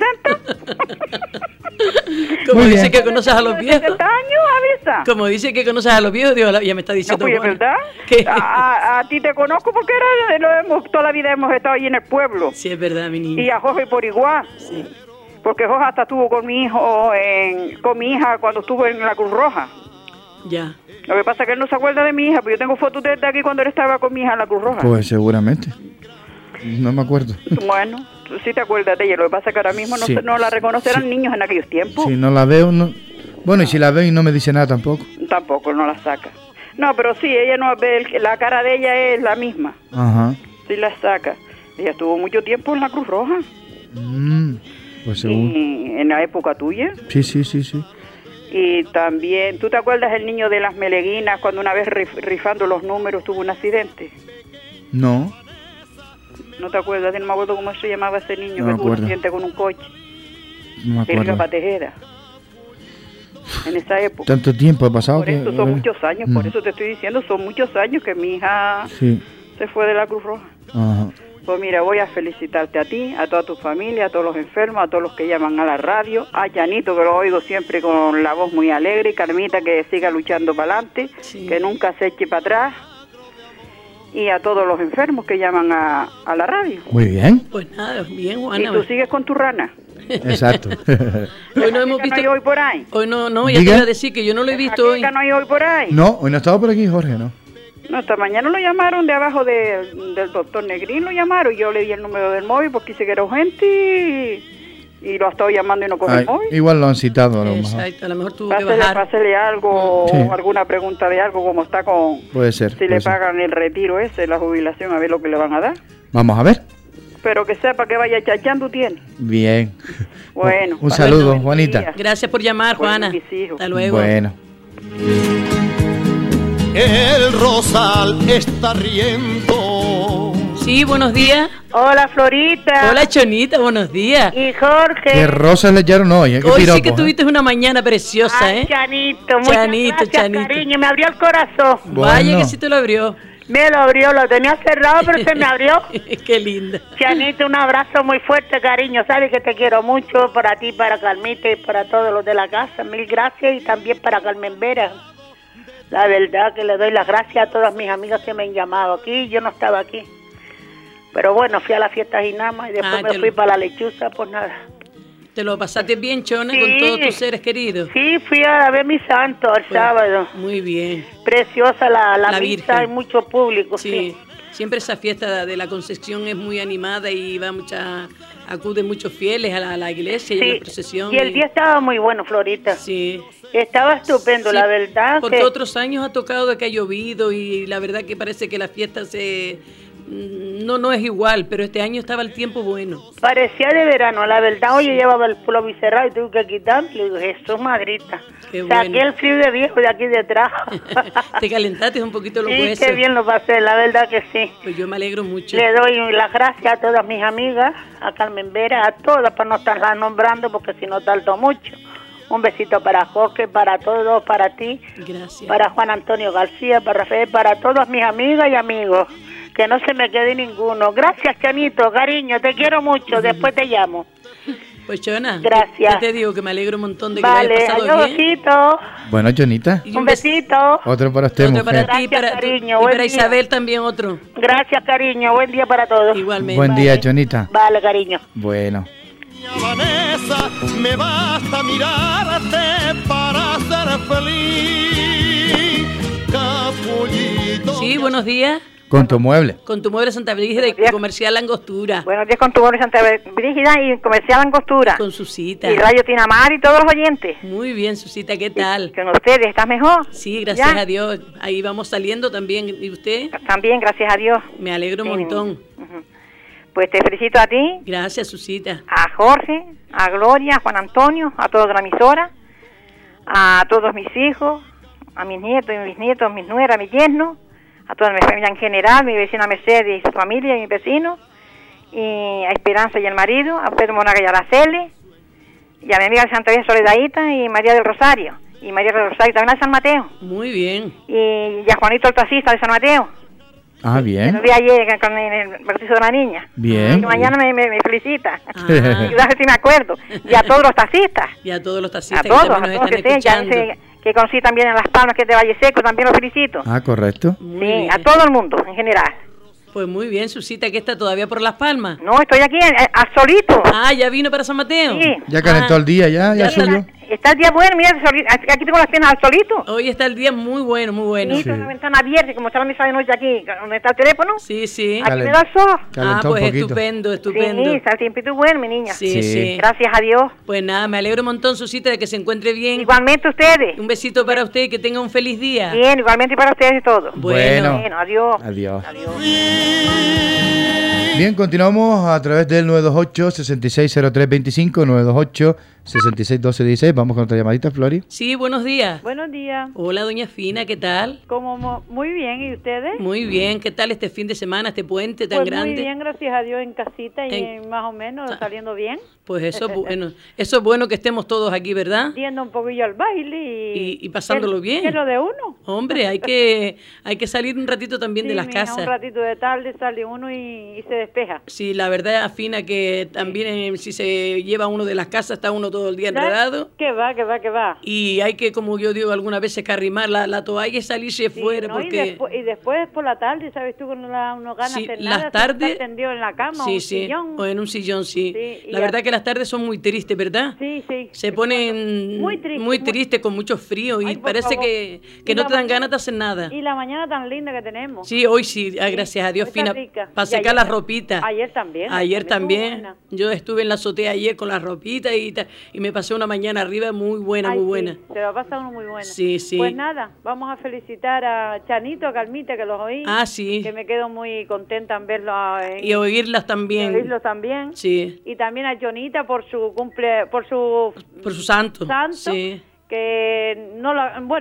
Speaker 3: Como dice que conoces a los viejos.
Speaker 9: 60 años, avisa.
Speaker 3: Como dice que conoces a los viejos, digo, ya me está diciendo.
Speaker 9: No, pues es verdad. A ti te conozco porque toda la vida hemos estado ahí en el pueblo.
Speaker 3: Sí, es verdad, mi niña.
Speaker 9: Y a Jorge por igual.
Speaker 3: Sí.
Speaker 9: Porque Jorge hasta estuvo con mi hija cuando estuvo en la Cruz Roja.
Speaker 3: Ya.
Speaker 9: Lo que pasa es que él no se acuerda de mi hija, pero yo tengo fotos de aquí cuando él estaba con mi hija en la Cruz Roja.
Speaker 1: Pues seguramente. No me acuerdo.
Speaker 9: Bueno, tú sí te acuerdas de ella. Lo que pasa es que ahora mismo
Speaker 1: Sí.
Speaker 9: no la reconocerán niños en aquellos tiempos.
Speaker 1: Si no la veo, no. Bueno, y si la veo y no me dice nada tampoco.
Speaker 9: Tampoco, no la saca. No, pero sí, ella no ve, la cara de ella es la misma.
Speaker 1: Ajá.
Speaker 9: Sí la saca. Ella estuvo mucho tiempo en la Cruz Roja.
Speaker 1: Pues seguro.
Speaker 9: Y en la época tuya.
Speaker 1: Sí.
Speaker 9: Y también, ¿tú te acuerdas del niño de las Meleguinas cuando una vez rifando los números tuvo un accidente?
Speaker 1: No.
Speaker 9: ¿No te acuerdas? No me acuerdo cómo se llamaba ese niño
Speaker 1: No me
Speaker 9: que tuvo un
Speaker 1: acuerdo.
Speaker 9: accidente con un coche.
Speaker 1: No me
Speaker 9: Que iba
Speaker 1: acuerdo.
Speaker 9: para Tejeda. En esa época.
Speaker 1: Tanto tiempo ha pasado
Speaker 9: Por eso son muchos años, por
Speaker 1: Mm.
Speaker 9: eso te estoy diciendo, son muchos años que mi hija
Speaker 1: Sí.
Speaker 9: se fue de la Cruz Roja.
Speaker 1: Ajá.
Speaker 9: Pues mira, voy a felicitarte a ti, a toda tu familia, a todos los enfermos, a todos los que llaman a la radio, a Janito, que lo oigo siempre con la voz muy alegre, y Carmita, que siga luchando para adelante, que nunca se eche para atrás, y a todos los enfermos que llaman a la radio.
Speaker 1: Muy bien.
Speaker 3: Pues nada, bien,
Speaker 9: Y
Speaker 3: Juana.
Speaker 9: tú sigues con tu rana.
Speaker 1: Exacto.
Speaker 3: Hoy no hemos
Speaker 9: ¿Que
Speaker 3: visto.
Speaker 9: no hay hoy por ahí?
Speaker 3: Hoy no, ya te
Speaker 1: Diga.
Speaker 3: iba a decir que yo no lo he visto hoy.
Speaker 9: ¿Que no hay hoy por ahí?
Speaker 1: No, hoy no estaba por aquí, Jorge, ¿no?
Speaker 9: No, esta mañana lo llamaron de abajo del doctor Negrín, lo llamaron, yo le di el número del móvil porque quise que era urgente y lo ha estado llamando y no coge
Speaker 1: Ay,
Speaker 9: el móvil.
Speaker 1: igual lo han citado a lo mejor.
Speaker 3: Exacto, a lo mejor tuvo que
Speaker 9: Pásele,
Speaker 3: bajar.
Speaker 9: pásele algo,
Speaker 1: Sí.
Speaker 9: alguna pregunta de algo, como está con...
Speaker 1: Puede ser.
Speaker 9: Si
Speaker 1: puede
Speaker 9: le
Speaker 1: ser.
Speaker 9: pagan el retiro ese, la jubilación, a ver lo que le van a dar.
Speaker 1: Vamos a ver.
Speaker 9: Pero que sepa que vaya chachando tiene.
Speaker 1: Bien.
Speaker 9: Bueno.
Speaker 1: Un
Speaker 9: pásale
Speaker 1: saludo,
Speaker 9: buen
Speaker 1: Juanita.
Speaker 9: día.
Speaker 3: Gracias por llamar,
Speaker 9: Bueno,
Speaker 3: Juana.
Speaker 9: mis hijos.
Speaker 3: Hasta luego.
Speaker 1: Bueno.
Speaker 8: El rosal está riendo.
Speaker 3: Sí, buenos días.
Speaker 4: Hola, Florita.
Speaker 3: Hola, Chonita, buenos días.
Speaker 4: Y Jorge.
Speaker 1: Qué rosas le echaron hoy, ¿eh? Qué
Speaker 3: Hoy sí
Speaker 1: piropo,
Speaker 3: que
Speaker 1: ¿eh?
Speaker 3: tuviste una mañana preciosa,
Speaker 4: Ay,
Speaker 3: ¿eh?
Speaker 4: Chanito, muchas
Speaker 3: Chanito,
Speaker 4: gracias,
Speaker 3: Chanito.
Speaker 4: cariño, me abrió el corazón.
Speaker 3: Vaya
Speaker 1: Bueno.
Speaker 3: que sí te lo abrió.
Speaker 4: Me lo abrió, lo tenía cerrado, pero se me abrió.
Speaker 3: Qué linda.
Speaker 4: Chanito, un abrazo muy fuerte, cariño. Sabes que te quiero mucho, para ti, para Carmita y para todos los de la casa. Mil gracias y también para Carmen Vera. La verdad que le doy las gracias a todas mis amigas que me han llamado aquí. Yo no estaba aquí. Pero bueno, fui a la fiesta Ginama y después
Speaker 3: Ah,
Speaker 4: me
Speaker 3: te
Speaker 4: fui
Speaker 3: lo-
Speaker 4: para la lechuza, pues nada.
Speaker 3: ¿Te lo pasaste bien, Chona,
Speaker 4: Sí.
Speaker 3: con todos tus seres queridos?
Speaker 4: Sí, fui a ver mi santo el sábado.
Speaker 3: Muy bien.
Speaker 4: Preciosa la
Speaker 3: La
Speaker 4: misa,
Speaker 3: Virgen.
Speaker 4: hay mucho público,
Speaker 3: Sí.
Speaker 4: sí.
Speaker 3: Siempre esa fiesta de la Concepción es muy animada y acuden muchos fieles a la iglesia y a la procesión.
Speaker 4: Y el día estaba muy bueno, Florita.
Speaker 3: Sí.
Speaker 4: Estaba estupendo,
Speaker 3: Sí,
Speaker 4: la verdad.
Speaker 3: Porque
Speaker 4: que
Speaker 3: otros años ha tocado de que ha llovido y la verdad que parece que la fiesta no es igual, pero este año estaba el tiempo bueno.
Speaker 4: parecía de verano, la verdad. Oye, llevaba el plomo cerrado y tuve que quitarlo. Y digo, Jesús, madrita.
Speaker 3: Qué
Speaker 4: Saqué
Speaker 3: bueno.
Speaker 4: el frío de viejo de aquí detrás.
Speaker 3: Te calentaste un poquito los
Speaker 4: Sí,
Speaker 3: huesos.
Speaker 4: qué bien lo pasé, la verdad que sí.
Speaker 3: Pues yo me alegro mucho.
Speaker 4: Le doy las gracias a todas mis amigas, a Carmen Vera, a todas, para no estarlas nombrando, porque si no tardo mucho. Un besito para Jorge, para todos, para ti,
Speaker 3: Gracias.
Speaker 4: para Juan Antonio García, para Rafael, para todas mis amigas y amigos. Que no se me quede ninguno. Gracias, Chanito, cariño, te quiero mucho. Después te llamo.
Speaker 3: Pues Chona,
Speaker 4: Gracias.
Speaker 3: yo te digo que me alegro un montón de que lo
Speaker 4: Vale,
Speaker 3: hayas pasado
Speaker 4: adiós,
Speaker 3: bien.
Speaker 4: besito.
Speaker 1: Bueno, Jonita.
Speaker 3: Y
Speaker 4: Un besito.
Speaker 1: Otro para usted,
Speaker 3: Otro para
Speaker 1: mujer.
Speaker 3: ti,
Speaker 4: Gracias,
Speaker 3: para,
Speaker 4: cariño,
Speaker 3: y
Speaker 4: buen
Speaker 3: para
Speaker 4: día.
Speaker 3: Isabel también otro.
Speaker 4: Gracias, cariño. Buen día para todos.
Speaker 3: Igualmente.
Speaker 1: Buen día, Jonita.
Speaker 4: Vale, cariño.
Speaker 1: Bueno.
Speaker 8: Vanessa, me basta mirarte para ser feliz. Capullito.
Speaker 3: Sí, buenos días.
Speaker 1: Con tu mueble.
Speaker 3: Con tu mueble Santa Brígida y
Speaker 6: días.
Speaker 3: Comercial Angostura.
Speaker 6: Buenos días con tu mujer Santa Brígida y Comercial Angostura.
Speaker 3: Con su cita.
Speaker 6: Y Radio Tinamar y todos los oyentes.
Speaker 3: Muy bien, Susita, ¿qué tal?
Speaker 6: Con ustedes, ¿estás mejor?
Speaker 3: Sí, gracias
Speaker 6: ¿Ya?
Speaker 3: a Dios. Ahí vamos saliendo también. ¿Y usted?
Speaker 6: También, gracias a Dios.
Speaker 3: Me alegro un
Speaker 6: Sí.
Speaker 3: montón.
Speaker 6: Ujú. Pues te felicito a ti,
Speaker 3: Gracias, Susita.
Speaker 6: a Jorge, a Gloria, a Juan Antonio, a toda la emisora, a todos mis hijos, a mis nietos y mis bisnietos, mis nueras, mis yernos, a toda mi familia en general, mi vecina Mercedes y su familia y mis vecinos, y a Esperanza y el marido, a Pedro Monaga y a Araceli, y a mi amiga de Santa María Soledadita y María del Rosario, y María del Rosario también de San Mateo,
Speaker 3: Muy bien.
Speaker 6: y a Juanito el taxista de San Mateo,
Speaker 1: Ah,
Speaker 6: que
Speaker 1: bien.
Speaker 6: lo vi ayer con el bautizo de la niña.
Speaker 1: Bien.
Speaker 6: Y mañana me felicita.
Speaker 3: Ah.
Speaker 6: Y a ver si me acuerdo. Y a todos los taxistas.
Speaker 3: Y a todos los
Speaker 6: A
Speaker 3: taxistas
Speaker 6: todos,
Speaker 3: que también nos
Speaker 6: que
Speaker 3: están
Speaker 6: sé, ya
Speaker 3: escuchando.
Speaker 6: dice que conocí también en Las Palmas, que es de Valle Seco, también los felicito.
Speaker 1: Ah, correcto.
Speaker 3: Muy
Speaker 6: Sí,
Speaker 3: bien.
Speaker 6: a todo el mundo, en general.
Speaker 3: Pues muy bien, Susita, que está todavía por Las Palmas.
Speaker 6: No, estoy aquí a solito.
Speaker 3: Ah, ya vino para San Mateo.
Speaker 6: Sí.
Speaker 1: Ya calentó el día, ya
Speaker 3: Ya está.
Speaker 1: subió.
Speaker 6: Está el día bueno, mira, aquí tengo las piernas al solito.
Speaker 3: Hoy está el día muy bueno, muy bueno.
Speaker 6: Sí. Una ventana abierta, como está la mesa de noche aquí, donde está el teléfono.
Speaker 3: Sí, sí.
Speaker 6: Aquí me da el sol.
Speaker 3: Pues estupendo, estupendo.
Speaker 6: Sí, está el tiempito bueno, mi niña.
Speaker 3: Sí.
Speaker 6: Gracias a Dios.
Speaker 3: Pues nada, me alegro un montón, Susita, de que se encuentre bien.
Speaker 6: Igualmente ustedes.
Speaker 3: Un besito para usted y que tenga un feliz día.
Speaker 6: Bien, igualmente para ustedes y todo.
Speaker 3: Bueno,
Speaker 6: adiós.
Speaker 1: Adiós. Bien, continuamos a través del 928-660325, 928-661216. Vamos con otra llamadita, Flori.
Speaker 3: Sí, buenos días.
Speaker 10: Buenos días.
Speaker 3: Hola, doña Fina, ¿qué tal?
Speaker 10: Muy bien, ¿y ustedes?
Speaker 3: Muy bien, ¿qué tal este fin de semana, este puente tan grande?
Speaker 10: Muy bien, gracias a Dios, en casita y más o menos saliendo bien.
Speaker 3: Pues eso es bueno que estemos todos aquí, ¿verdad?
Speaker 10: Yendo un poquillo al baile
Speaker 3: y pasándolo bien.
Speaker 10: ¿Qué es lo de uno?
Speaker 3: Hombre, hay que salir un ratito también de las casas.
Speaker 10: Un ratito de tarde sale uno y se despeja.
Speaker 3: Sí, la verdad, Fina, que también si se lleva uno de las casas, está uno todo el día enredado.
Speaker 10: Que va.
Speaker 3: Y hay que, como yo digo algunas veces, que arrimar la toalla y salirse fuera. Porque...
Speaker 10: y después por la tarde, ¿sabes tú? Cuando uno gana hacer nada,
Speaker 3: las tardes,
Speaker 10: está tendido en la cama o en un sillón.
Speaker 3: O en un sillón, sí. La verdad que las tardes son muy tristes, ¿verdad?
Speaker 10: Sí.
Speaker 3: Se ponen muy tristes, con mucho frío y parece que no te dan ganas de hacer nada.
Speaker 10: Y la mañana tan linda que tenemos.
Speaker 3: Sí, hoy sí, gracias a Dios, Fina, para secar las ropitas.
Speaker 10: Ayer también.
Speaker 3: Yo estuve en la azotea ayer con las ropitas y me pasé una mañana arriba muy buena, muy buena.
Speaker 10: Se lo ha pasado uno muy buena.
Speaker 3: Sí.
Speaker 10: Pues nada, vamos a felicitar a Chanito, a Carmita, que los oí.
Speaker 3: Sí.
Speaker 10: Que me quedo muy contenta en verlos.
Speaker 3: Y oírlas también. Sí.
Speaker 10: Y también a Jonita por su por su
Speaker 3: santo.
Speaker 10: Sí. Que no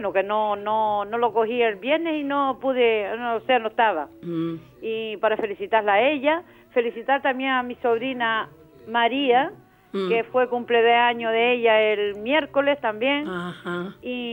Speaker 10: lo cogí el viernes y no pude, no estaba. Y para felicitarla a ella, felicitar también a mi sobrina María, que fue cumpleaños de ella el miércoles también.
Speaker 3: Ajá.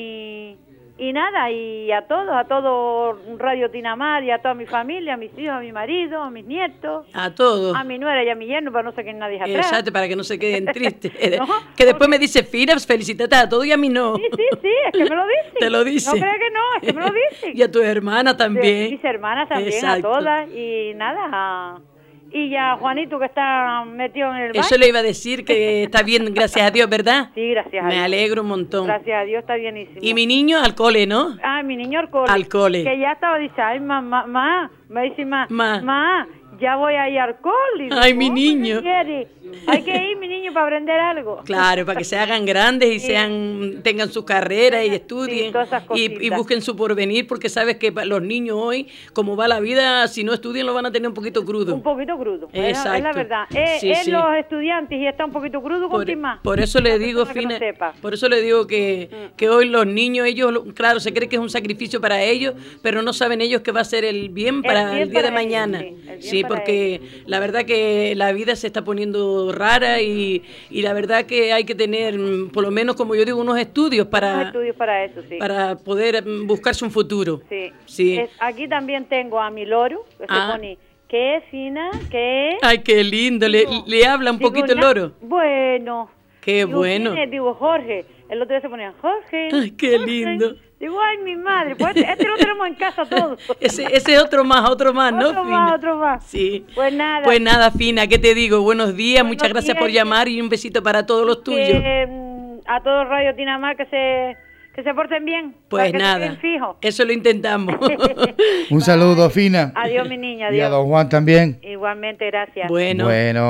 Speaker 10: Y nada, y a todo Radio Tinamar y a toda mi familia, a mis hijos, a mi marido, a mis nietos.
Speaker 3: A todos.
Speaker 10: A mi nuera y a mi yerno, para no se queden nadie atrás.
Speaker 3: Exacto, para que no se queden tristes. Que después me dice, Fina, felicitate a todos y a mí no.
Speaker 10: Sí, es que me lo dice.
Speaker 3: Te lo dice.
Speaker 10: No crees que no, es que me lo dice.
Speaker 3: Y a tu hermana también.
Speaker 10: Mis hermanas también, exacto. A todas. Y nada, y ya Juanito, que está metido en el baño.
Speaker 3: Eso le iba a decir, que está bien, gracias a Dios, ¿verdad?
Speaker 10: Sí, gracias a Dios.
Speaker 3: Me alegro un montón.
Speaker 10: Gracias a Dios, está bienísimo.
Speaker 3: Y mi niño al cole, ¿no?
Speaker 10: Mi niño al cole.
Speaker 3: Al cole.
Speaker 10: Que ya estaba, dice, ay, mamá, me dice, mamá, ya voy a ir al cole.
Speaker 3: Ay, mi niño.
Speaker 10: Hay que ir, mi niño, para aprender algo.
Speaker 3: Claro, para que se hagan grandes y tengan su carrera y estudien y busquen su porvenir, porque sabes que los niños hoy, como va la vida, si no estudian lo van a tener un poquito crudo.
Speaker 10: Un poquito crudo,
Speaker 3: exacto.
Speaker 10: Es la verdad. Los estudiantes y está un poquito crudo, ¿con quién más?
Speaker 3: Por eso le digo, Fina, por eso le digo que hoy los niños, ellos, claro, se cree que es un sacrificio para ellos, pero no saben ellos que va a ser el bien para el día de mañana. Sí, porque la verdad que la vida se está poniendo rara y la verdad que hay que tener, por lo menos, como yo digo, unos estudios para
Speaker 10: eso, sí.
Speaker 3: Para poder buscarse un futuro.
Speaker 10: Sí. Aquí también tengo a mi loro, que se pone, ¿qué es, Fina? ¿Qué es?
Speaker 3: Ay, qué lindo, le habla un poquito el loro.
Speaker 10: Bueno.
Speaker 3: Qué bueno.
Speaker 10: Digo, Jorge, el otro día se ponía, Jorge.
Speaker 3: Ay, qué lindo.
Speaker 10: Digo, ay, mi madre, pues este lo tenemos en casa todos.
Speaker 3: ese es otro más, ¿no?
Speaker 10: Otro más.
Speaker 3: Sí.
Speaker 10: Pues nada,
Speaker 3: Fina, ¿qué te digo? Buenos días, muchas gracias por llamar y un besito para todos los tuyos.
Speaker 10: A todos Radio Tinamar que se porten bien.
Speaker 3: Pues nada, eso lo intentamos.
Speaker 1: Un saludo, Fina.
Speaker 10: Adiós, mi niña, adiós.
Speaker 1: Y a don Juan también.
Speaker 10: Igualmente, gracias.
Speaker 3: Bueno,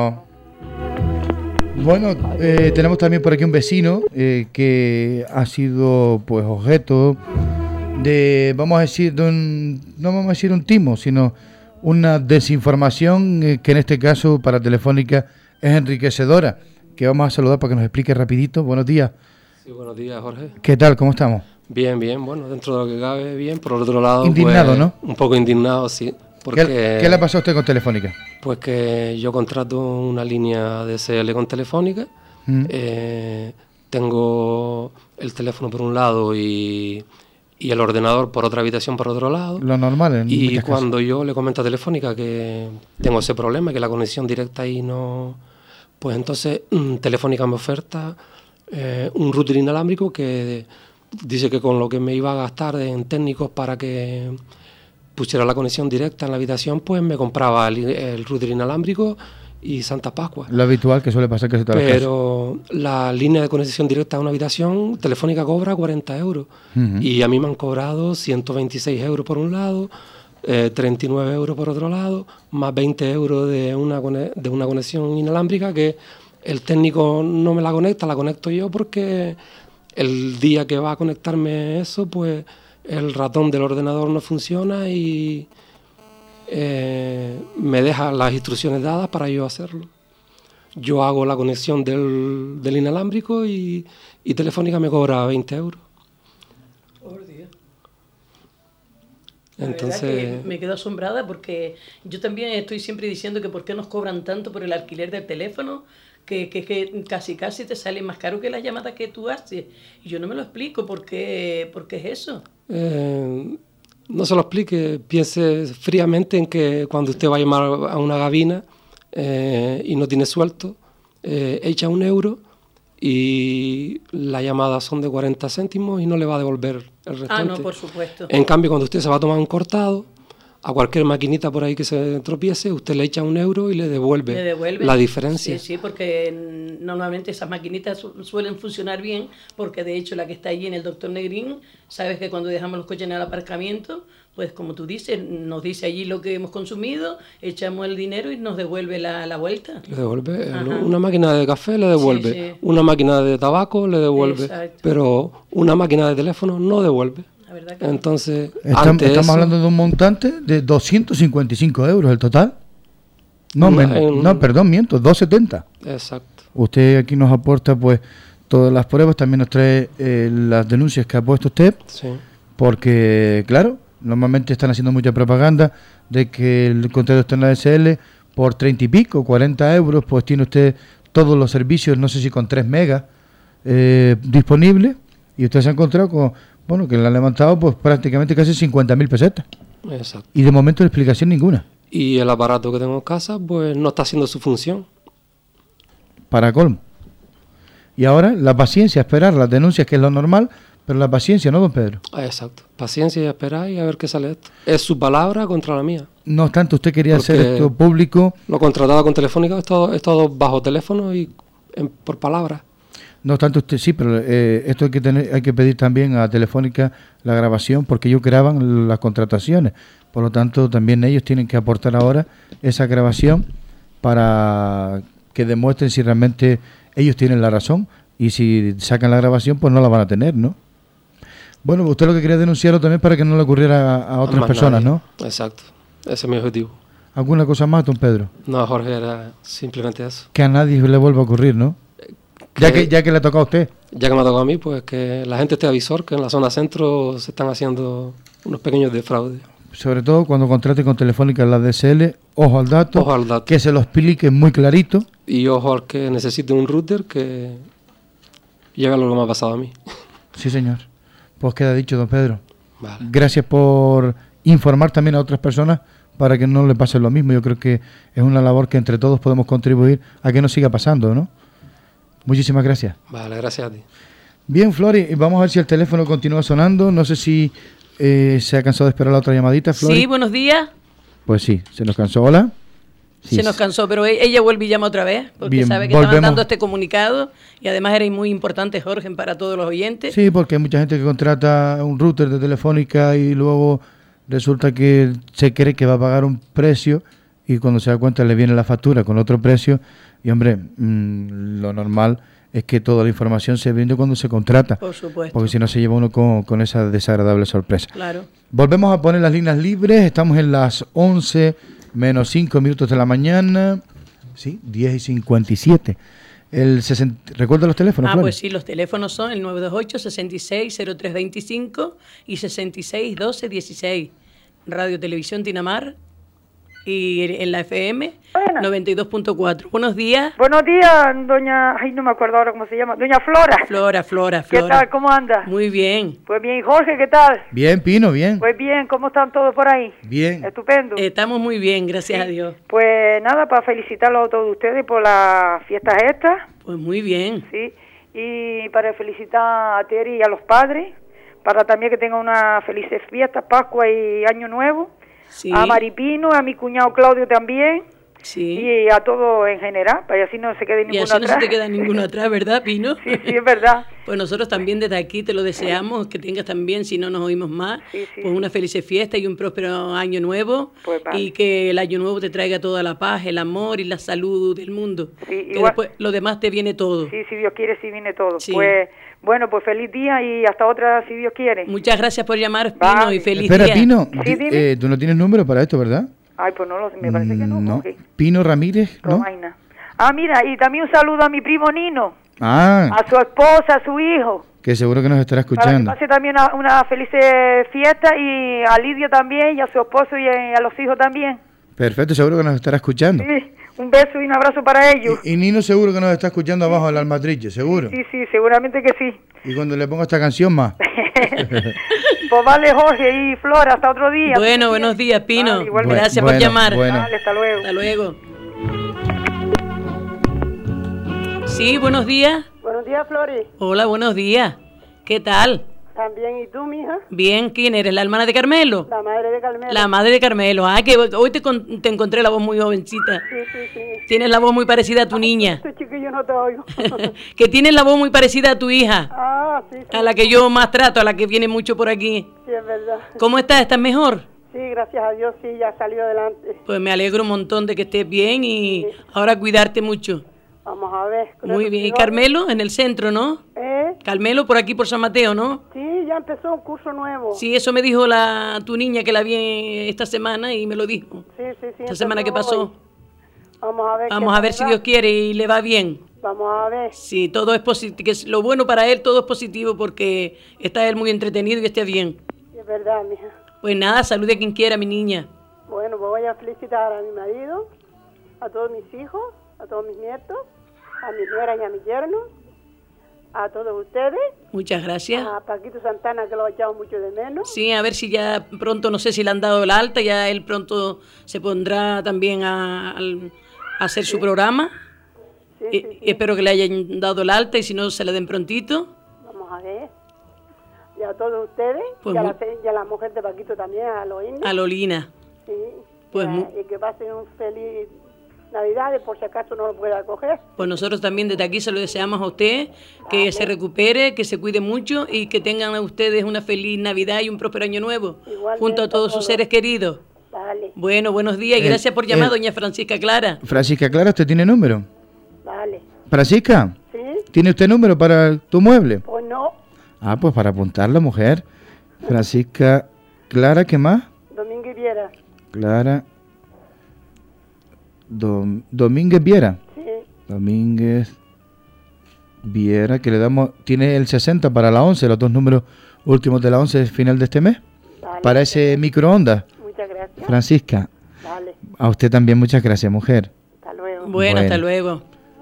Speaker 1: tenemos también por aquí un vecino que ha sido pues objeto de, no vamos a decir un timo, sino una desinformación que en este caso para Telefónica es enriquecedora, que vamos a saludar para que nos explique rapidito. Buenos días.
Speaker 11: Sí, buenos días, Jorge.
Speaker 1: ¿Qué tal? ¿Cómo estamos?
Speaker 11: Bien, bueno, dentro de lo que cabe, bien. Por otro lado,
Speaker 1: indignado,
Speaker 11: pues,
Speaker 1: ¿no?
Speaker 11: Un poco indignado, sí. Porque,
Speaker 1: ¿Qué le pasó a usted con Telefónica?
Speaker 11: Pues que yo contrato una línea DSL con Telefónica, tengo el teléfono por un lado y el ordenador por otra habitación por otro lado.
Speaker 1: Lo normal.
Speaker 11: Y cuando yo le comento a Telefónica que tengo ese problema, que la conexión directa ahí no... Pues entonces Telefónica me oferta un router inalámbrico que dice que con lo que me iba a gastar en técnicos para que pusiera la conexión directa en la habitación, pues me compraba el router inalámbrico y Santa Pascua.
Speaker 1: Lo habitual que suele pasar que se te
Speaker 11: Pero la línea de conexión directa a una habitación, Telefónica cobra 40 euros. Y a mí me han cobrado 126 euros por un lado, 39 euros por otro lado, más 20 euros de una conexión inalámbrica que el técnico no me la conecto yo porque el día que va a conectarme eso, pues el ratón del ordenador no funciona y me deja las instrucciones dadas para yo hacerlo. Yo hago la conexión del inalámbrico y Telefónica me cobra 20 euros.
Speaker 3: Entonces, la verdad que me quedo asombrada porque yo también estoy siempre diciendo que por qué nos cobran tanto por el alquiler del teléfono, que casi te sale más caro que las llamadas que tú haces. Y yo no me lo explico por qué es eso.
Speaker 11: No se lo explique, piense fríamente en que cuando usted va a llamar a una gabina y no tiene suelto, echa 1 euro y las llamadas son de 40 céntimos y no le va a devolver el restante.
Speaker 3: No, por supuesto.
Speaker 11: En cambio, cuando usted se va a tomar un cortado, a cualquier maquinita por ahí que se tropiece, usted le echa 1 euro y le devuelve la diferencia.
Speaker 3: Sí, porque normalmente esas maquinitas suelen funcionar bien, porque de hecho la que está allí en el Dr. Negrín, sabes que cuando dejamos los coches en el aparcamiento, pues como tú dices, nos dice allí lo que hemos consumido, echamos el dinero y nos devuelve la vuelta.
Speaker 11: Le devuelve. Una máquina de café le devuelve, una máquina de tabaco le devuelve, pero una máquina de teléfono no devuelve. Entonces,
Speaker 1: estamos hablando de un montante de 255 euros el total. Perdón, miento, 270.
Speaker 11: Exacto.
Speaker 1: Usted aquí nos aporta pues todas las pruebas, también nos trae las denuncias que ha puesto usted, porque claro, normalmente están haciendo mucha propaganda de que el contrato está en la DSL por 30 y pico, 40 euros, pues tiene usted todos los servicios, no sé si con 3 megas disponibles, y usted se ha encontrado con, bueno, que le han levantado pues prácticamente casi 50.000 pesetas.
Speaker 11: Exacto.
Speaker 1: Y de momento de explicación ninguna.
Speaker 11: Y el aparato que tengo en casa pues no está haciendo su función.
Speaker 1: Para colmo. Y ahora la paciencia, esperar las denuncias, que es lo normal, pero la paciencia, ¿no, don Pedro?
Speaker 11: Exacto. Paciencia y esperar y a ver qué sale esto. Es su palabra contra la mía.
Speaker 1: No obstante, usted quería hacer esto público.
Speaker 11: Lo contrataba con Telefónica, he estado bajo teléfono y por palabra.
Speaker 1: No obstante, usted sí, pero esto hay que pedir también a Telefónica la grabación, porque ellos graban las contrataciones. Por lo tanto, también ellos tienen que aportar ahora esa grabación para que demuestren si realmente ellos tienen la razón, y si sacan la grabación, pues no la van a tener, ¿no? Bueno, usted lo que quería denunciarlo también para que no le ocurriera a otras personas, nadie,
Speaker 11: ¿no? Exacto, ese es mi objetivo.
Speaker 1: ¿Alguna cosa más, don Pedro?
Speaker 11: No, Jorge, era simplemente eso.
Speaker 1: Que a nadie le vuelva a ocurrir, ¿no? Ya que le toca a usted.
Speaker 11: Ya que me ha tocado a mí, pues que la gente esté avisor que en la zona centro se están haciendo unos pequeños defraudes. Sobre
Speaker 1: todo cuando contrate con Telefónica la DSL, ojo al dato, que se lo explique muy clarito.
Speaker 11: Y ojo al que necesite un router, que llega lo que me ha pasado a mí.
Speaker 1: Sí, señor. Pues queda dicho, don Pedro.
Speaker 11: Vale.
Speaker 1: Gracias por informar también a otras personas para que no le pase lo mismo. Yo creo que es una labor que entre todos podemos contribuir a que no siga pasando, ¿no? Muchísimas gracias.
Speaker 11: Vale, gracias a ti.
Speaker 1: Bien, Flori, vamos a ver si el teléfono continúa sonando. No sé si se ha cansado de esperar la otra llamadita, Flori.
Speaker 3: Sí, buenos días.
Speaker 1: Pues sí, se nos cansó. Hola.
Speaker 3: Sí, se nos cansó, pero ella vuelve y llama otra vez, porque bien, sabe que estaban dando este comunicado y además era muy importante, Jorge, para todos los oyentes.
Speaker 1: Sí, porque hay mucha gente que contrata un router de Telefónica y luego resulta que se cree que va a pagar un precio y cuando se da cuenta le viene la factura con otro precio y, hombre, lo normal es que toda la información se brinde cuando se contrata.
Speaker 3: Por supuesto.
Speaker 1: Porque si no se lleva uno con esa desagradable sorpresa.
Speaker 3: Claro. Volvemos
Speaker 1: a poner las líneas libres, estamos en las 11 menos 5 minutos de la mañana, sí, 10:57. ¿Recuerda los teléfonos?
Speaker 3: Flores? Pues sí, los teléfonos son el 928-660325 y 661216. Radio Televisión Tinamar y en la FM 92.4. Buenos días.
Speaker 12: Buenos días, doña... Ay, no me acuerdo ahora cómo se llama. Doña Flora.
Speaker 3: Flora.
Speaker 12: ¿Qué tal? ¿Cómo anda?
Speaker 3: Muy bien.
Speaker 12: Pues bien. Jorge, ¿qué tal?
Speaker 1: Bien, Pino, bien.
Speaker 12: Pues bien, ¿cómo están todos por ahí?
Speaker 1: Bien.
Speaker 12: Estupendo.
Speaker 3: Estamos muy bien, gracias a Dios.
Speaker 12: Pues nada, para felicitarlos a todos ustedes por las fiestas estas.
Speaker 3: Pues muy bien.
Speaker 12: Sí, y para felicitar a Terry y a los padres, para también que tengan unas felices fiestas, Pascua y Año Nuevo. Sí. A Maripino, a mi cuñado Claudio también,
Speaker 3: Sí.
Speaker 12: Y a todo en general, para así no se quede ninguno
Speaker 3: atrás. Y así no se te queda ninguno atrás, ¿verdad, Pino?
Speaker 12: Sí, es verdad.
Speaker 3: Pues nosotros también desde aquí te lo deseamos, que tengas también, si no nos oímos más, pues una feliz fiesta y un próspero año nuevo.
Speaker 12: Pues vale.
Speaker 3: Y que el año nuevo te traiga toda la paz, el amor y la salud del mundo.
Speaker 12: Sí,
Speaker 3: que después lo demás te viene todo.
Speaker 12: Sí, si Dios quiere, sí viene todo.
Speaker 3: Sí.
Speaker 12: Pues bueno, pues feliz día y hasta otra, si Dios quiere.
Speaker 3: Muchas gracias por llamar, Pino, y feliz
Speaker 1: día.
Speaker 3: Espera,
Speaker 1: Pino,
Speaker 12: ¿Sí,
Speaker 1: tú no tienes número para esto, ¿verdad?
Speaker 12: Ay, pues no, me parece que no.
Speaker 1: No.
Speaker 12: Okay.
Speaker 1: Pino Ramírez, ¿no?
Speaker 12: Romaina. Ah, mira, y también un saludo a mi primo Nino.
Speaker 1: Ah.
Speaker 12: A su esposa, a su hijo.
Speaker 1: Que seguro que nos estará escuchando.
Speaker 12: Para que pase también una feliz fiesta, y a Lidio también, y a su esposo y a los hijos también.
Speaker 1: Perfecto, seguro que nos estará escuchando.
Speaker 12: Sí, un beso y un abrazo para ellos.
Speaker 1: Y Nino seguro que nos está escuchando abajo del Almatriche, seguro.
Speaker 12: Sí, seguramente que sí.
Speaker 1: Y cuando le ponga esta canción más.
Speaker 12: Pues vale, Jorge y Flora, hasta otro día.
Speaker 3: Bueno, buenos días, Pino.
Speaker 12: Vale,
Speaker 3: gracias por llamar.
Speaker 1: Bueno.
Speaker 12: Vale, hasta luego.
Speaker 3: Hasta luego. Sí, buenos días.
Speaker 13: Buenos días, Flori.
Speaker 3: Hola, buenos días. ¿Qué tal?
Speaker 13: También, ¿y tú, mija?
Speaker 3: Bien, ¿quién eres? ¿La hermana de Carmelo?
Speaker 13: La madre de Carmelo.
Speaker 3: La madre de Carmelo. Ah, que hoy te encontré la voz muy jovencita.
Speaker 13: Sí.
Speaker 3: Tienes la voz muy parecida a tu niña.
Speaker 13: Este chiquillo no te oigo.
Speaker 3: Que tienes la voz muy parecida a tu hija.
Speaker 13: Ah, sí.
Speaker 3: A la que yo más trato, a la que viene mucho por aquí.
Speaker 13: Sí, es verdad.
Speaker 3: ¿Cómo estás? ¿Estás mejor?
Speaker 13: Sí, gracias a Dios, sí, ya salió adelante.
Speaker 3: Pues me alegro un montón de que estés bien y ahora cuidarte mucho.
Speaker 13: Vamos a ver.
Speaker 3: Muy bien. ¿Y Carmelo en el centro, no? Carmelo por aquí, por San Mateo, ¿no?
Speaker 13: Sí, ya empezó un curso nuevo.
Speaker 3: Sí, eso me dijo tu niña que la vi esta semana y me lo dijo.
Speaker 13: Sí.
Speaker 3: Esta semana que pasó.
Speaker 13: Hoy. Vamos
Speaker 3: a ver si Dios quiere y le va bien.
Speaker 13: Vamos a ver.
Speaker 3: Sí, todo es positivo. Lo bueno para él, todo es positivo porque está él muy entretenido y esté bien.
Speaker 13: Sí, es verdad, mija.
Speaker 3: Pues nada, salude a quien quiera, mi niña.
Speaker 13: Bueno, pues voy a felicitar a mi marido, a todos mis hijos, a todos mis nietos, a mi nuera y a mi yerno, a todos ustedes.
Speaker 3: Muchas gracias.
Speaker 13: A Paquito Santana, que lo he echado mucho de menos.
Speaker 3: Sí, a ver si ya pronto, no sé si le han dado el alta, ya él pronto se pondrá también a hacer su programa.
Speaker 13: Sí.
Speaker 3: Espero que le hayan dado el alta y si no, se le den prontito.
Speaker 13: Vamos a ver. Y a todos ustedes,
Speaker 3: pues
Speaker 13: y a la mujer de Paquito también, a Loína.
Speaker 3: A Lolina.
Speaker 13: Sí.
Speaker 3: Pues
Speaker 13: y que pasen un feliz Navidades, por si acaso no lo pueda coger.
Speaker 3: Pues nosotros también desde aquí se lo deseamos a usted, que se recupere, que se cuide mucho y que tengan a ustedes una feliz Navidad y un próspero año nuevo, junto a todos sus seres queridos.
Speaker 13: Vale.
Speaker 3: Bueno, buenos días y gracias por llamar, doña Francisca Clara.
Speaker 1: Francisca Clara, ¿usted tiene número?
Speaker 13: Vale.
Speaker 1: Francisca,
Speaker 13: ¿sí?
Speaker 1: ¿Tiene usted número para tu mueble?
Speaker 13: Pues no.
Speaker 1: Ah, pues para apuntarla, mujer. Francisca Clara, ¿qué más?
Speaker 13: Domínguez Viera.
Speaker 1: Clara Domínguez Viera.
Speaker 13: Sí.
Speaker 1: Domínguez Viera, que le damos, tiene el 60 para la 11, los dos números últimos de la 11 final de este mes.
Speaker 13: Vale.
Speaker 1: Para ese microondas.
Speaker 13: Muchas gracias.
Speaker 1: Francisca.
Speaker 13: Vale.
Speaker 1: A usted también muchas gracias, mujer.
Speaker 13: Hasta luego.
Speaker 3: Bueno, hasta luego.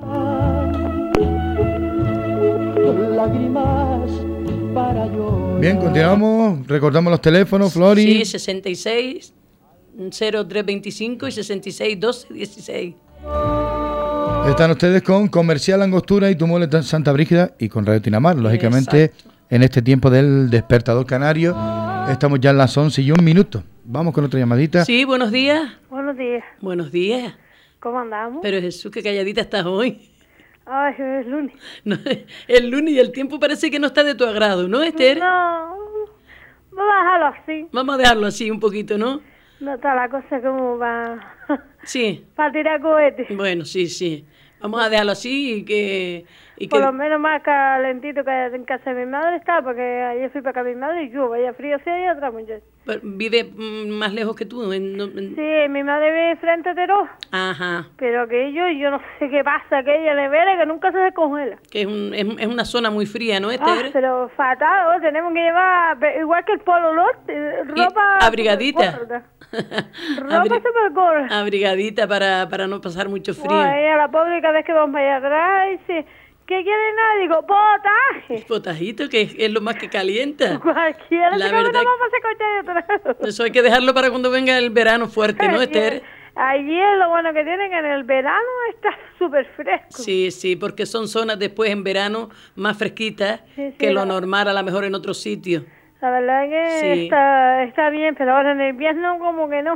Speaker 1: Bien, continuamos. Recordamos los teléfonos, Flori.
Speaker 3: Sí, 66 0325 y 66 12 16.
Speaker 1: Están ustedes con Comercial Angostura y Tu Mueble Santa Brígida y con Radio Tinamar. Lógicamente, exacto, en este tiempo del despertador canario, estamos ya en las 11:01. Vamos con otra llamadita.
Speaker 3: Sí, buenos días.
Speaker 14: Buenos días.
Speaker 3: Buenos días.
Speaker 14: ¿Cómo andamos?
Speaker 3: Pero Jesús, qué calladita estás hoy.
Speaker 14: Ay, es lunes.
Speaker 3: No, el lunes y el tiempo parece que no está de tu agrado, ¿no, Esther?
Speaker 14: No, vamos a dejarlo así.
Speaker 3: Vamos a dejarlo así un poquito, ¿no?
Speaker 14: No está la cosa como va.
Speaker 3: Sí.
Speaker 14: Para tirar cohetes.
Speaker 3: Bueno, sí. Vamos a dejarlo así y que...
Speaker 14: Por lo menos más calentito que en casa de mi madre está, porque ayer fui para casa de mi madre y yo, vaya frío sí y otra muchacha.
Speaker 3: ¿Vive más lejos que tú?
Speaker 14: Sí, mi madre vive frente a Teró.
Speaker 3: Ajá.
Speaker 14: Pero que yo no sé qué pasa, que ella le ve que nunca se descongela.
Speaker 3: Que es una zona muy fría, ¿no, Esther?
Speaker 14: Pero fatal, tenemos que llevar, igual que el Polo Norte, ropa...
Speaker 3: Abrigadita.
Speaker 14: Ropa súper gorda.
Speaker 3: Abrigadita para no pasar mucho frío.
Speaker 14: Ella, la pobre, cada vez que vamos allá atrás, dice... ¿Qué quiere nadie? Digo, potaje.
Speaker 3: Potajito, que es lo más que calienta.
Speaker 14: Cualquiera
Speaker 3: la
Speaker 14: se
Speaker 3: verdad, eso hay que dejarlo para cuando venga el verano fuerte, ¿no, Esther?
Speaker 14: Ayer lo bueno que tiene que en el verano está súper fresco.
Speaker 3: Sí, porque son zonas después en verano más fresquitas que lo normal a lo mejor en otros sitios.
Speaker 14: La verdad que está bien, pero ahora en el invierno como que no.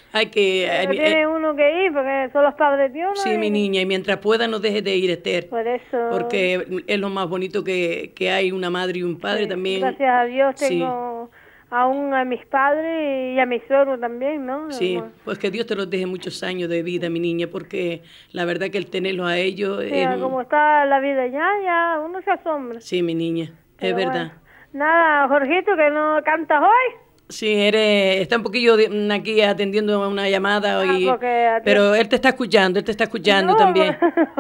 Speaker 3: Hay que...
Speaker 14: tiene uno que ir porque son los padres de uno.
Speaker 3: Sí, mi niña, y mientras pueda no dejes de ir, Esther.
Speaker 14: Por eso...
Speaker 3: Porque es lo más bonito que hay, una madre y un padre también.
Speaker 14: Gracias a Dios tengo aún a mis padres y a mi suegro también, ¿no?
Speaker 3: Sí, pues que Dios te los deje muchos años de vida, mi niña, porque la verdad que el tenerlos a ellos...
Speaker 14: Sí, como está la vida ya uno se asombra.
Speaker 3: Sí, mi niña, es verdad.
Speaker 14: Nada, Jorgito, que no cantas hoy.
Speaker 3: Sí, está un poquillo aquí atendiendo a una llamada, pero él te está escuchando, también.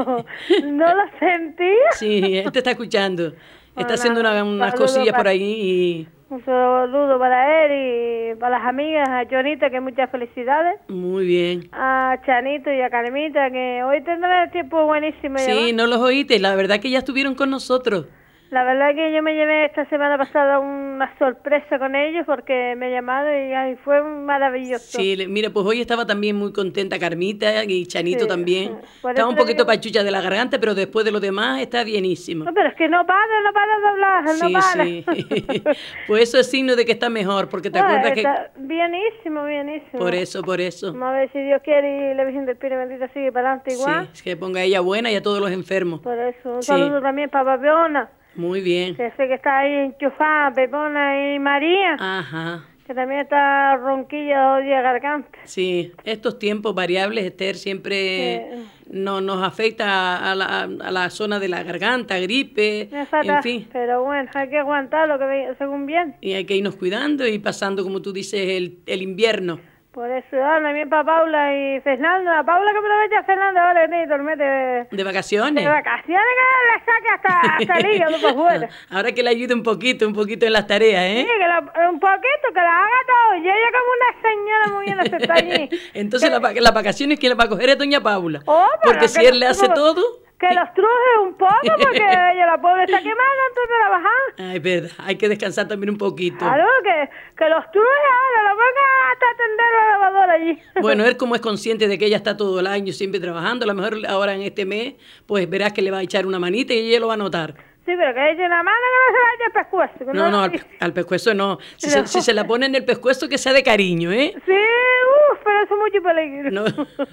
Speaker 14: No lo sentí.
Speaker 3: Sí, él te está escuchando. Está haciendo unas cosillas por ahí y...
Speaker 14: Un saludo para él y para las amigas, a Jonita, que muchas felicidades.
Speaker 3: Muy bien.
Speaker 14: A Chanito y a Carmita, que hoy tendrán el tiempo buenísimo.
Speaker 3: Sí, no los oíste, la verdad que ya estuvieron con nosotros.
Speaker 14: La verdad que yo me llevé esta semana pasada una sorpresa con ellos porque me llamaron y fue maravilloso.
Speaker 3: Sí, mira, pues hoy estaba también muy contenta Carmita y Chanito también. Estaba un poquito pachucha de la garganta, pero después de lo demás está bienísimo.
Speaker 14: No, pero es que no para de hablar,
Speaker 3: sí, no para. Sí. Pues eso es signo de que está mejor, porque te acuerdas que...
Speaker 14: Bienísimo.
Speaker 3: Por eso.
Speaker 14: Vamos a ver si Dios quiere y la Virgen del Pino Bendita sigue para adelante igual.
Speaker 3: Sí, que ponga ella buena y a todos los enfermos.
Speaker 14: Por eso, un saludo también para Papiona.
Speaker 3: Muy bien.
Speaker 14: Que sé que está ahí enchufada, Pepona y María.
Speaker 3: Ajá.
Speaker 14: Que también está ronquilla, odia garganta.
Speaker 3: Sí, estos tiempos variables, Esther, siempre nos afecta a la zona de la garganta, gripe, en fin.
Speaker 14: Pero bueno, hay que aguantar lo que según bien.
Speaker 3: Y hay que irnos cuidando y pasando, como tú dices, el invierno.
Speaker 14: Por eso, también para Paula y Fernando. A Paula que aprovecha a Fernando ahora que tiene tormento
Speaker 3: de vacaciones.
Speaker 14: De vacaciones que le saque hasta el hígado para afuera.
Speaker 3: Ahora que le ayude un poquito en las tareas, ¿eh?
Speaker 14: Sí, un poquito, que la haga todo. Y ella como una señora muy bien acepta allí.
Speaker 3: Entonces las vacaciones, ¿quién las va a coger? Es doña Paula.
Speaker 14: Porque
Speaker 3: si él le hace todo...
Speaker 14: Que los truje un poco, porque ella la pobre está quemada antes de trabajar.
Speaker 3: Ay, es verdad, hay que descansar también un poquito.
Speaker 14: Claro, que los truje ahora, lo ponga hasta atender la lavadora allí.
Speaker 3: Bueno, él como es consciente de que ella está todo el año siempre trabajando, a lo mejor ahora en este mes, pues verás que le va a echar una manita y ella lo va a notar.
Speaker 14: Sí, pero que eche una mano que no se vaya al pescuezo.
Speaker 3: No, al pescuezo no. Si se la pone en el pescuezo, que sea de cariño, ¿eh?
Speaker 14: Sí, pero eso es mucho peligro.
Speaker 3: No.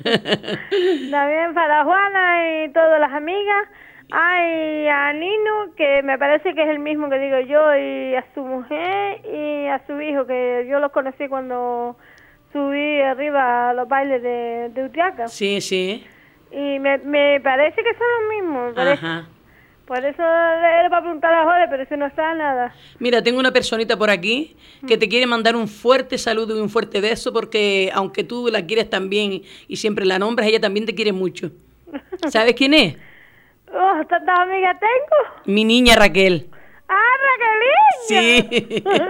Speaker 14: También para Juana y todas las amigas. Ay, a Nino, que me parece que es el mismo que digo yo, y a su mujer y a su hijo, que yo los conocí cuando subí arriba a los bailes de Utiaca.
Speaker 3: Sí.
Speaker 14: Y me parece que son los mismos.
Speaker 3: Ajá.
Speaker 14: Por eso era para preguntar a Jorge, pero eso no está nada.
Speaker 3: Mira, tengo una personita por aquí que te quiere mandar un fuerte saludo y un fuerte beso, porque aunque tú la quieres también y siempre la nombras, ella también te quiere mucho. ¿Sabes quién es?
Speaker 14: ¿Tantas amigas tengo?
Speaker 3: Mi niña Raquel.
Speaker 14: ¡Ah, Raquelina!
Speaker 3: Sí.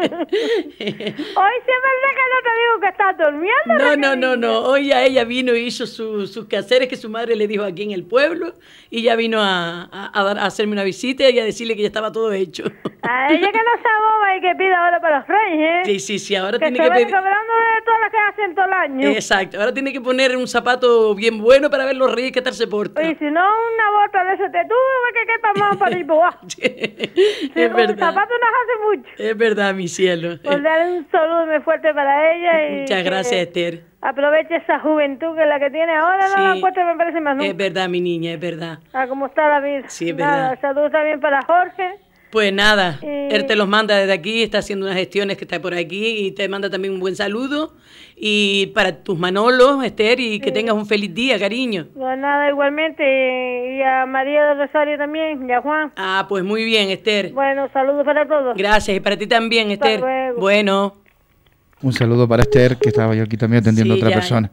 Speaker 14: Hoy sí es verdad que no te digo que estás durmiendo.
Speaker 3: No. Hoy ya ella vino y hizo sus quehaceres que su madre le dijo aquí en el pueblo y ya vino a hacerme una visita y a decirle que ya estaba todo hecho.
Speaker 14: A ella que no se aboba y que pida ahora para los reyes, ¿eh?
Speaker 3: Sí, ahora
Speaker 14: que
Speaker 3: tiene que pedir...
Speaker 14: cobrando de todas las que hacen todo el año.
Speaker 3: Exacto, ahora tiene que poner un zapato bien bueno para ver los reyes qué tal se portan.
Speaker 14: Y si no, una bota de ese te tuvo que quepa más para ir por
Speaker 3: Es verdad.
Speaker 14: Un zapato nos hace mucho.
Speaker 3: Es verdad, mi cielo.
Speaker 14: Pues darle un saludo muy fuerte para ella. Y
Speaker 3: muchas gracias, Esther.
Speaker 14: Aproveche esa juventud que es la que tiene ahora, no la encuentro, me parece más nunca.
Speaker 3: Es verdad, mi niña, es verdad.
Speaker 14: Cómo está la vida.
Speaker 3: Sí, es verdad.
Speaker 14: Saludos también para Jorge.
Speaker 3: Pues nada, él te los manda desde aquí, está haciendo unas gestiones que está por aquí y te manda también un buen saludo. Y para tus Manolos, Esther, y que tengas un feliz día, cariño.
Speaker 14: Pues nada, igualmente, y a María del Rosario también, y a Juan.
Speaker 3: Pues muy bien, Esther.
Speaker 14: Bueno, saludos para todos.
Speaker 3: Gracias, y para ti también, Esther.
Speaker 14: Hasta luego.
Speaker 3: Bueno.
Speaker 1: Un saludo para Esther, que estaba yo aquí también atendiendo a otra persona.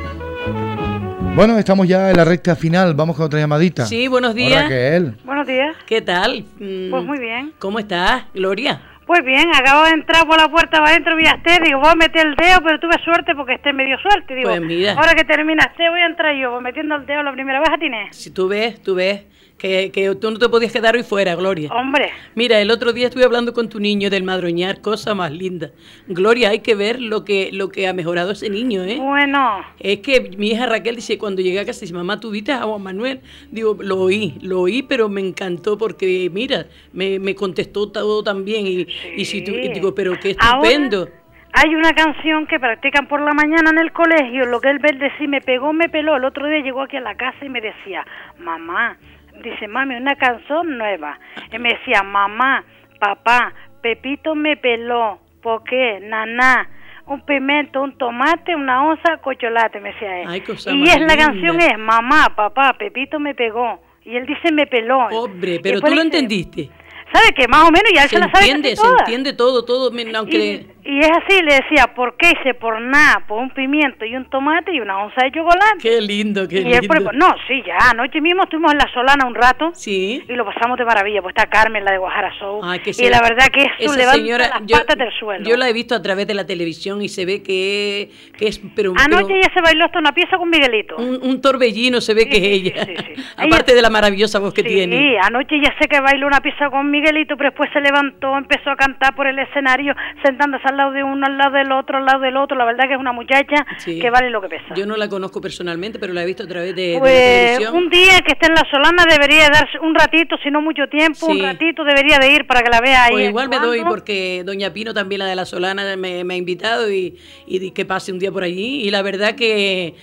Speaker 1: Bueno, estamos ya en la recta final, vamos con otra llamadita.
Speaker 3: Sí, buenos días.
Speaker 1: Hola, Raquel.
Speaker 15: Buenos días.
Speaker 3: ¿Qué tal?
Speaker 15: Pues muy bien.
Speaker 3: ¿Cómo estás, Gloria?
Speaker 15: Pues bien, acabo de entrar por la puerta para adentro, vi a Esther, digo, voy a meter el dedo, pero tuve suerte porque Esther me dio suerte, digo,
Speaker 3: pues mira,
Speaker 15: ahora que termina Esther voy a entrar yo, voy metiendo el dedo la primera vez a Tinés.
Speaker 3: Si tú ves, que tú no te podías quedar hoy fuera, Gloria.
Speaker 15: Hombre.
Speaker 3: Mira, el otro día estuve hablando con tu niño del madroñar, cosa más linda. Gloria, hay que ver lo que ha mejorado ese niño, ¿eh?
Speaker 15: Bueno.
Speaker 3: Es que mi hija Raquel dice, cuando llegué a casa, dice, mamá, ¿tú viste a Juan Manuel? Digo, lo oí, pero me encantó porque, mira, me contestó todo tan bien y si tú, y digo, pero qué estupendo.
Speaker 15: hay una canción que practican por la mañana en el colegio, lo que él ve decir, me pegó, me peló. El otro día llegó aquí a la casa y me decía, mamá, dice, mami, una canción nueva. Y me decía, mamá, papá, Pepito me peló. ¿Por qué? Naná. Un pimiento, un tomate, una onza, cocholate, me decía él.
Speaker 3: Ay, cosa
Speaker 15: y
Speaker 3: más
Speaker 15: es la
Speaker 3: linda.
Speaker 15: canción es, mamá, papá, Pepito me pegó. Y él dice, me peló.
Speaker 3: Hombre, pero
Speaker 15: Después
Speaker 3: tú lo
Speaker 15: dice,
Speaker 3: entendiste.
Speaker 15: ¿sabe qué? Más o menos ya él se la sabe
Speaker 3: entiende,
Speaker 15: casi
Speaker 3: se
Speaker 15: toda.
Speaker 3: entiende todo, aunque...
Speaker 15: Y es así, le decía, ¿por qué? Dice, por nada, por un pimiento y un tomate y una onza de chocolate.
Speaker 3: Qué lindo, qué
Speaker 15: Y él,
Speaker 3: lindo.
Speaker 15: no, sí, ya, anoche mismo estuvimos en La Solana un rato.
Speaker 3: Sí.
Speaker 15: Y lo pasamos de maravilla, pues está Carmen, la de Guajara Show.
Speaker 3: Ay, que
Speaker 15: y la verdad que eso
Speaker 3: esa
Speaker 15: levanta
Speaker 3: señora,
Speaker 15: las patas del suelo.
Speaker 3: Yo la he visto a través de la televisión y se ve que es... Pero,
Speaker 15: Anoche ella se bailó hasta una pieza con Miguelito.
Speaker 3: un torbellino se ve que es ella.
Speaker 15: Sí.
Speaker 3: Aparte de la maravillosa voz que tiene.
Speaker 15: Sí, anoche ya sé que bailó una pieza con Miguelito, pero después se levantó, empezó a cantar por el escenario, sentándose al lado de uno, al lado del otro, al lado del otro. La verdad que es una muchacha
Speaker 3: Sí.
Speaker 15: que vale lo que pesa.
Speaker 3: Yo no la conozco personalmente, pero la he visto a través de la
Speaker 15: Pues
Speaker 3: televisión.
Speaker 15: un día que esté en La Solana debería darse un ratito, si no mucho tiempo,
Speaker 3: Sí.
Speaker 15: un ratito debería de ir para que la vea ahí.
Speaker 3: Pues igual me doy
Speaker 15: actuando.
Speaker 3: porque doña Pino también, la de La Solana, me ha invitado y que pase un día por allí. Y la verdad que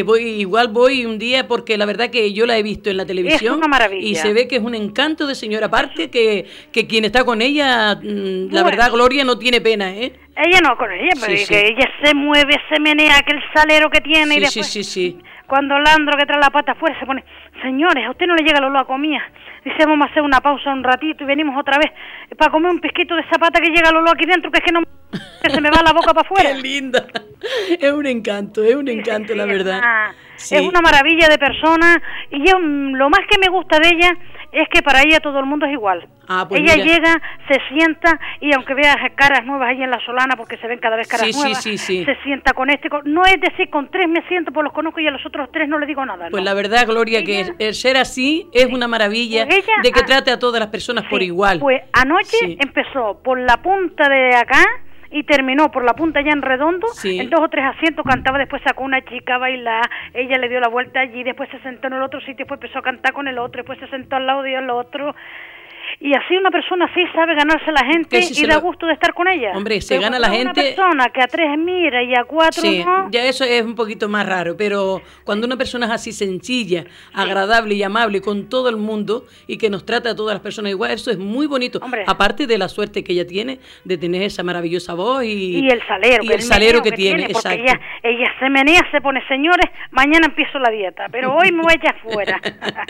Speaker 3: voy un día porque la verdad que yo la he visto en la televisión.
Speaker 15: Es una maravilla.
Speaker 3: Y se ve que es un encanto de señora. Aparte que quien está con ella, la
Speaker 15: Bueno.
Speaker 3: verdad, Gloria no tiene pena, ¿eh?
Speaker 15: Ella no con ella, pero
Speaker 3: Sí,
Speaker 15: es que
Speaker 3: sí.
Speaker 15: ella se mueve, se menea, aquel salero que tiene y después...
Speaker 3: Sí.
Speaker 15: Cuando Landro, que trae la pata afuera, se pone, señores, a usted no le llega el olor a comida. Dice, vamos a hacer una pausa un ratito y venimos otra vez para comer un pisquito de zapata que llega el olor aquí dentro, que es que no que se me va la boca para afuera.
Speaker 3: Qué linda. Es un encanto, la verdad. Sí.
Speaker 15: Es una maravilla de persona y yo, lo más que me gusta de ella es que para ella todo el mundo es igual.
Speaker 3: Pues
Speaker 15: ella
Speaker 3: mira.
Speaker 15: llega, se sienta y aunque vea caras nuevas ahí en La Solana, porque se ven cada vez caras
Speaker 3: Sí, sí,
Speaker 15: nuevas,
Speaker 3: sí.
Speaker 15: se sienta con este, no es decir, con tres me siento, pues los conozco y a los otros tres no le digo nada.
Speaker 3: Pues
Speaker 15: no.
Speaker 3: la verdad, Gloria, que el ser así es una maravilla
Speaker 15: Pues ella,
Speaker 3: de que trate a todas las personas por igual.
Speaker 15: Pues anoche
Speaker 3: Sí.
Speaker 15: empezó por la punta de acá y terminó por la punta allá en Redondo,
Speaker 3: Sí.
Speaker 15: en 2 o 3 asientos cantaba, después sacó una chica a bailar, ella le dio la vuelta allí, después se sentó en el otro sitio, después empezó a cantar con el otro, después se sentó al lado de el otro. Y así una persona así sabe ganarse la gente
Speaker 3: Que si
Speaker 15: y
Speaker 3: se
Speaker 15: da
Speaker 3: lo-
Speaker 15: gusto de estar con ella.
Speaker 3: Hombre, se
Speaker 15: Pero
Speaker 3: gana
Speaker 15: cuando
Speaker 3: la
Speaker 15: es una
Speaker 3: gente-
Speaker 15: persona que a 3 mira y a 4
Speaker 3: Sí,
Speaker 15: no.
Speaker 3: ya eso es un poquito más raro, pero cuando una persona es así sencilla, agradable y amable con todo el mundo y que nos trata a todas las personas igual, eso es muy bonito.
Speaker 15: Hombre.
Speaker 3: Aparte de la suerte que ella tiene de tener esa maravillosa voz y
Speaker 15: el salero,
Speaker 3: y
Speaker 15: que
Speaker 3: el salero
Speaker 15: meneo
Speaker 3: que tiene,
Speaker 15: porque
Speaker 3: exacto.
Speaker 15: ella se menea, se pone, señores, mañana empiezo la dieta, pero hoy me voy a echar fuera.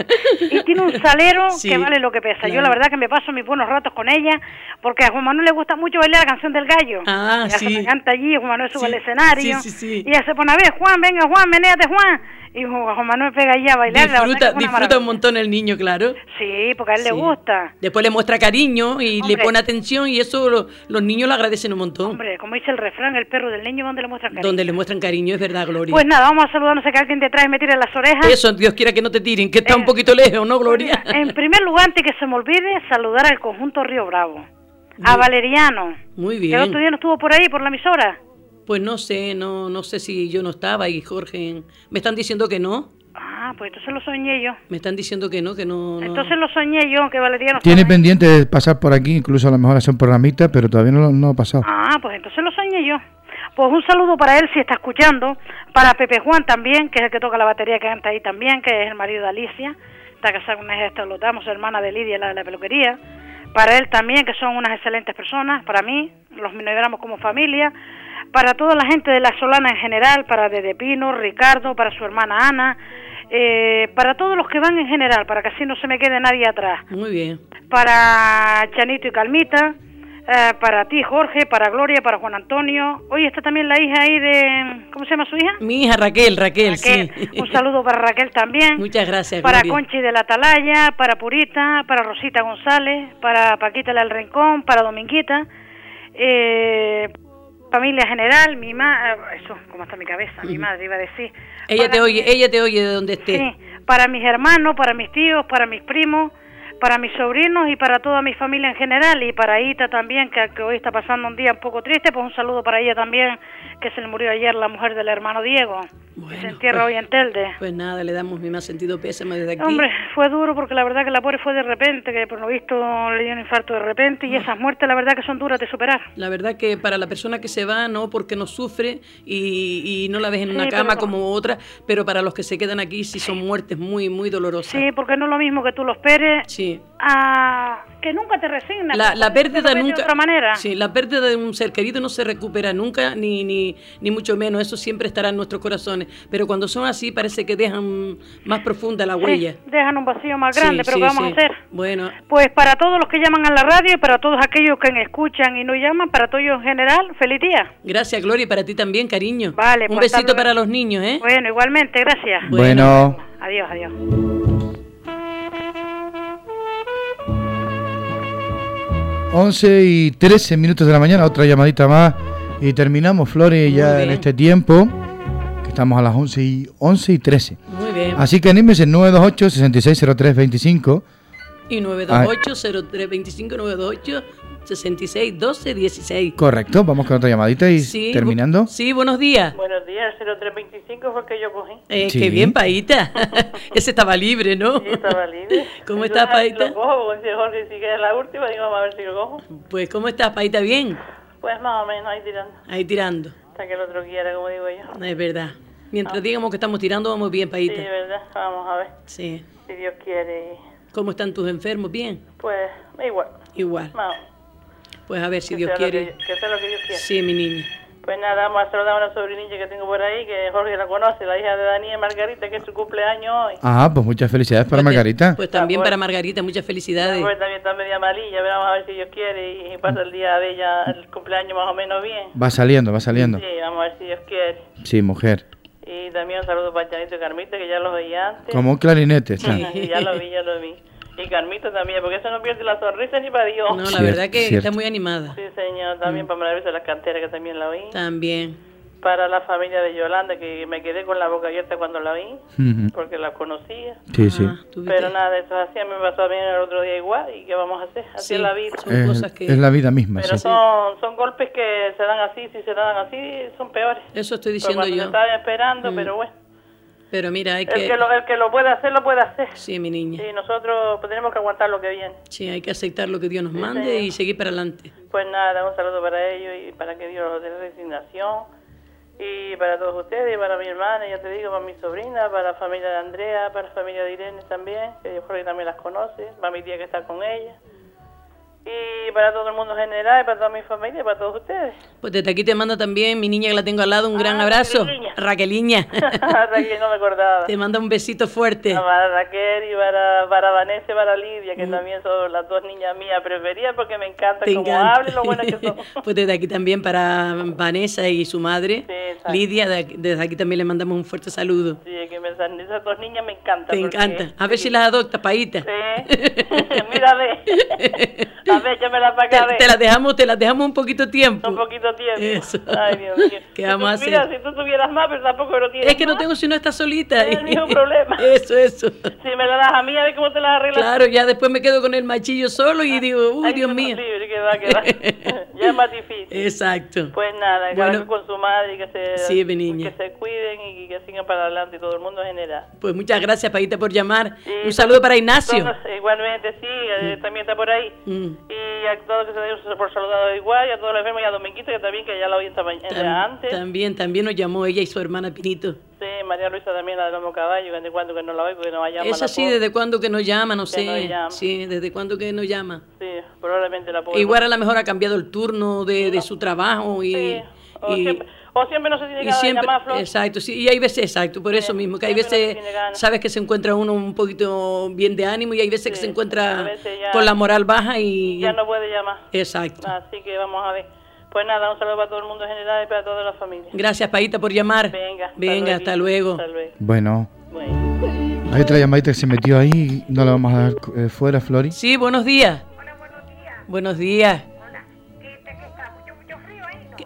Speaker 15: Y tiene un salero
Speaker 3: Sí,
Speaker 15: que vale lo que pesa. Yo
Speaker 3: claro.
Speaker 15: la verdad que me paso mis buenos ratos con ella, porque a Juan Manuel le gusta mucho bailar la canción del gallo.
Speaker 3: Ah,
Speaker 15: Ya
Speaker 3: sí.
Speaker 15: se me canta allí, Juan Manuel sube
Speaker 3: Sí,
Speaker 15: al escenario,
Speaker 3: sí.
Speaker 15: y ella se pone a ver, Juan, venga Juan, menéate Juan. Y Juan Manuel pega allí a bailar. la verdad que
Speaker 3: Disfruta,
Speaker 15: es una
Speaker 3: disfruta
Speaker 15: maravilla.
Speaker 3: un montón el niño, claro.
Speaker 15: Sí, porque a él le
Speaker 3: Sí.
Speaker 15: gusta.
Speaker 3: Después le muestra cariño y
Speaker 15: Hombre.
Speaker 3: le pone atención y eso los niños lo agradecen un montón.
Speaker 15: Hombre, como dice el refrán, el perro del niño donde le muestran cariño.
Speaker 3: Donde le muestran cariño, es verdad, Gloria.
Speaker 15: Pues nada, vamos a saludar, no sé que alguien detrás me tire las orejas.
Speaker 3: Eso, Dios quiera que no te tiren, que está un poquito lejos, ¿no, Gloria?
Speaker 15: En primer lugar, antes que se me olvide, saludar al conjunto Río Bravo. A Valeriano,
Speaker 3: Muy
Speaker 15: que el
Speaker 3: bien.
Speaker 15: otro día no estuvo por ahí, por la emisora.
Speaker 3: Pues no sé si yo no estaba y Jorge, me están diciendo que no.
Speaker 15: Ah, pues entonces lo soñé yo.
Speaker 3: Me están diciendo que no.
Speaker 15: Entonces lo soñé yo, que Valeriano...
Speaker 1: Tiene
Speaker 15: estaba ahí.
Speaker 1: pendiente de pasar por aquí, incluso a lo mejor hacer un programita, pero todavía no ha pasado.
Speaker 15: Ah, pues entonces lo soñé yo. Pues un saludo para él si está escuchando, para Pepe Juan también, que es el que toca la batería que canta ahí también, que es el marido de Alicia, está casado con una hija de Estalotamos, hermana de Lidia, la de la peluquería. Para él también, que son unas excelentes personas, para mí, los minoramos como familia, para toda la gente de La Solana en general, para Dede Pino, Ricardo, para su hermana Ana, para todos los que van en general, para que así no se me quede nadie atrás.
Speaker 3: Muy bien.
Speaker 15: Para Chanito y Calmita, para ti, Jorge, para Gloria, para Juan Antonio. Hoy está también la hija ahí de... ¿Cómo se llama su hija?
Speaker 3: Mi hija Raquel, sí.
Speaker 15: Un saludo para Raquel también.
Speaker 3: Muchas gracias,
Speaker 15: Para
Speaker 3: Gloria.
Speaker 15: Conchi de la Atalaya, para Purita, para Rosita González, para Paquita del Rincón, para Dominguita. Familia general, mi eso, ¿cómo está mi cabeza? Mi madre iba a decir.
Speaker 3: Ella te oye de donde esté.
Speaker 15: Sí, para mis hermanos, para mis tíos, para mis primos, para mis sobrinos y para toda mi familia en general, y para Ita también, que hoy está pasando un día un poco triste, pues un saludo para ella también, que se le murió ayer la mujer del hermano Diego. que se entierra hoy en Telde.
Speaker 3: Pues nada, le damos mi más sentido pésame desde aquí.
Speaker 15: Hombre, fue duro porque la verdad que la pobre fue de repente, que por lo visto le dio un infarto de repente y esas muertes la verdad que son duras de superar.
Speaker 3: La verdad que para la persona que se va, no, porque no sufre y no la ves en una
Speaker 15: Sí,
Speaker 3: cama
Speaker 15: pero-
Speaker 3: como otra, pero para los que se quedan aquí sí son muertes muy, muy dolorosas.
Speaker 15: Sí, porque no es lo mismo que tú lo esperes
Speaker 3: Sí.
Speaker 15: a que nunca te resignas.
Speaker 3: La pérdida
Speaker 15: de
Speaker 3: nunca.
Speaker 15: otra manera.
Speaker 3: Sí, la pérdida de un ser querido no se recupera nunca, ni mucho menos. Eso siempre estará en nuestros corazones. Pero cuando son así, parece que dejan más profunda la huella.
Speaker 15: Sí, dejan un vacío más grande,
Speaker 3: Sí,
Speaker 15: pero
Speaker 3: sí,
Speaker 15: ¿qué vamos
Speaker 3: sí.
Speaker 15: a hacer?
Speaker 3: Bueno,
Speaker 15: Pues para todos los que llaman a la radio y para todos aquellos que escuchan y no llaman, para todos en general, feliz día.
Speaker 3: gracias, Gloria, y para ti también, cariño.
Speaker 15: Vale,
Speaker 3: un
Speaker 15: pues, hasta
Speaker 3: besito
Speaker 15: luego.
Speaker 3: para los niños, ¿eh?
Speaker 15: Bueno, igualmente, gracias.
Speaker 1: Bueno.
Speaker 15: Adiós, adiós.
Speaker 1: 11:13 de la mañana, otra llamadita más y terminamos, Flores, ya
Speaker 3: bien.
Speaker 1: en este tiempo, que estamos a las 11:13.
Speaker 3: Muy bien.
Speaker 1: Así que anímese, 928-660325.
Speaker 3: Y 928-0325, 928-6612-16.
Speaker 1: Correcto, vamos con otra llamadita y
Speaker 3: Sí,
Speaker 1: terminando.
Speaker 3: Sí, buenos días.
Speaker 16: Buenos días, 0325 fue el que yo cogí.
Speaker 1: Sí.
Speaker 3: Qué bien, Paíta. Ese estaba libre, ¿no?
Speaker 16: Sí, estaba libre.
Speaker 3: ¿Cómo
Speaker 16: Entonces,
Speaker 3: estás, Paíta?
Speaker 16: Lo cojo, porque si Jorge sí que es la última, digo, vamos a ver si lo cojo.
Speaker 3: Pues, ¿cómo estás, Paíta? ¿Bien?
Speaker 16: Pues más o menos, ahí tirando.
Speaker 3: Ahí tirando.
Speaker 16: Hasta que el otro quiera, como digo yo.
Speaker 3: Es verdad. Mientras digamos que estamos tirando, vamos bien,
Speaker 16: Sí,
Speaker 3: Paíta.
Speaker 16: verdad, vamos a ver.
Speaker 3: Sí.
Speaker 16: Si Dios quiere.
Speaker 3: ¿Cómo están tus enfermos? ¿Bien?
Speaker 16: Pues igual.
Speaker 3: Igual.
Speaker 16: Vamos.
Speaker 3: Pues a ver si
Speaker 16: Que
Speaker 3: Dios
Speaker 16: sea lo
Speaker 3: quiere.
Speaker 16: que sea lo que Dios quiera.
Speaker 3: Sí, mi niña.
Speaker 16: Pues nada, vamos a saludar a una sobrinilla que tengo por ahí, que Jorge la conoce, la hija de Daniel Margarita, que es su cumpleaños hoy.
Speaker 1: Ah, pues muchas felicidades para Margarita.
Speaker 3: Pues también para Margarita, muchas felicidades.
Speaker 16: Pues también está media malilla, pero vamos a ver si Dios quiere y pasa el día de ella, el cumpleaños más o menos bien.
Speaker 1: Va saliendo, va saliendo.
Speaker 16: Sí, vamos a ver si Dios quiere.
Speaker 1: Sí, mujer.
Speaker 16: Y también un saludo para Chanito y Carmita, que ya los veía antes.
Speaker 1: Como un clarinete. está.
Speaker 16: Sí, ya lo vi. Y Carmita también, porque eso no pierde la sonrisa ni para Dios.
Speaker 3: No, la verdad que está muy animada.
Speaker 16: Sí, señor. También para Maravilla de las Canteras, que también la oí.
Speaker 3: También.
Speaker 16: Para la familia de Yolanda, que me quedé con la boca abierta cuando la oí,
Speaker 1: Ujú.
Speaker 16: porque la conocía.
Speaker 1: Sí, sí.
Speaker 16: Pero nada, eso es así, a mí me pasó a mí el otro día igual, y ¿qué vamos a hacer? Así es la vida.
Speaker 1: Es la vida misma.
Speaker 16: Pero
Speaker 1: sí.
Speaker 16: son golpes que se dan así, si se dan así, son peores.
Speaker 3: Eso estoy
Speaker 16: Pues
Speaker 3: diciendo
Speaker 16: cuando
Speaker 3: yo.
Speaker 16: se estaba esperando, pero bueno.
Speaker 3: Pero mira, hay
Speaker 16: El que
Speaker 3: que...
Speaker 16: lo puede hacer, lo puede hacer.
Speaker 3: Sí, mi niña.
Speaker 16: Y nosotros pues, tenemos que aguantar lo que viene.
Speaker 3: Sí, hay que aceptar lo que Dios nos
Speaker 16: Sí,
Speaker 3: mande
Speaker 16: señor.
Speaker 3: y seguir para adelante.
Speaker 16: Pues nada, un saludo para ellos y para que Dios los dé resignación. Y para todos ustedes, y para mi hermana, ya te digo, para mi sobrina, para la familia de Andrea, para la familia de Irene también, que yo creo que también las conoce, para mi tía que está con ella. Y para todo el mundo en general, y para toda mi familia, y para todos ustedes.
Speaker 3: Pues desde aquí te manda también mi niña que la tengo al lado un gran abrazo. Raqueliña.
Speaker 16: Raquel, no me acordaba.
Speaker 3: Te manda un besito fuerte.
Speaker 16: Para Raquel y para Vanessa y para Lidia, que también son las dos niñas mías preferidas porque me encanta
Speaker 3: Te
Speaker 16: cómo
Speaker 3: encanta.
Speaker 16: hablan y lo buenas que son.
Speaker 3: Pues desde aquí también para Vanessa y su madre,
Speaker 16: exacto.
Speaker 3: Lidia, desde aquí también le mandamos un fuerte saludo.
Speaker 16: Sí, que esas dos niñas me encantan.
Speaker 3: Te
Speaker 16: porque-
Speaker 3: encanta. A ver si las adoptas, Paíta.
Speaker 16: Sí. Mira, a ver, yo me la para acá.
Speaker 3: Te las dejamos un poquito tiempo.
Speaker 16: Un poquito tiempo.
Speaker 3: Eso.
Speaker 16: Ay, Dios mío.
Speaker 3: ¿Qué vamos a hacer?
Speaker 16: Mira, si tú tuvieras más, pero tampoco lo tienes.
Speaker 3: Es que no tengo si no estás solita.
Speaker 16: No hay ningún problema.
Speaker 3: Eso.
Speaker 16: Si me la das a mí, a ver cómo te la arreglas.
Speaker 3: Claro, ya después me quedo con el machillo solo y digo, uy,
Speaker 16: Ay,
Speaker 3: Dios
Speaker 16: qué
Speaker 3: mío.
Speaker 16: posible, que va. Ya es más difícil.
Speaker 3: Exacto.
Speaker 16: Pues nada, cada
Speaker 3: Bueno.
Speaker 16: uno con su madre y que se,
Speaker 3: Sí, mi niña.
Speaker 16: que se cuiden y que sigan para adelante y todo el mundo en general.
Speaker 3: Pues muchas gracias, Paíta, por llamar.
Speaker 16: Y
Speaker 3: Un saludo para Ignacio.
Speaker 16: todos, igualmente, sí, también está por ahí.
Speaker 3: Mm.
Speaker 16: Y a todos que se den por saludado igual, y a todos los enfermos, y a Dominguito, que también, que ya la oí esta mañana antes.
Speaker 3: También nos llamó ella y su hermana Pinito.
Speaker 16: Sí, María Luisa también, la de Lomo Caballo, que de cuando que no la oigo, que no vaya a
Speaker 3: Esa sí, ¿desde cuándo que nos llama? No
Speaker 16: Que
Speaker 3: sé.
Speaker 16: nos llama.
Speaker 3: Sí, ¿desde cuándo que nos llama?
Speaker 16: Sí, probablemente la puedo.
Speaker 3: Igual a lo mejor ha cambiado el turno de su trabajo y...
Speaker 16: O siempre no se tiene
Speaker 3: y
Speaker 16: ganas de
Speaker 3: siempre,
Speaker 16: llamar, Flor.
Speaker 3: exacto, sí, y hay veces, exacto, por eso mismo, que hay
Speaker 16: siempre no se
Speaker 3: veces,
Speaker 16: tiene ganas.
Speaker 3: sabes que se encuentra uno un poquito bien de ánimo y hay veces que se
Speaker 16: a
Speaker 3: encuentra
Speaker 16: veces ya-
Speaker 3: con la moral baja y...
Speaker 16: Ya no puede llamar.
Speaker 3: Exacto.
Speaker 16: Así que vamos a ver. Pues nada, un saludo para todo el mundo en general y para toda la familia.
Speaker 3: Gracias, Paíta, por llamar.
Speaker 16: Venga,
Speaker 3: hasta luego.
Speaker 1: Bueno. Hay otra llamadita que se metió ahí, no la vamos a dar fuera, Flori.
Speaker 3: Sí, buenos días. Buenos días.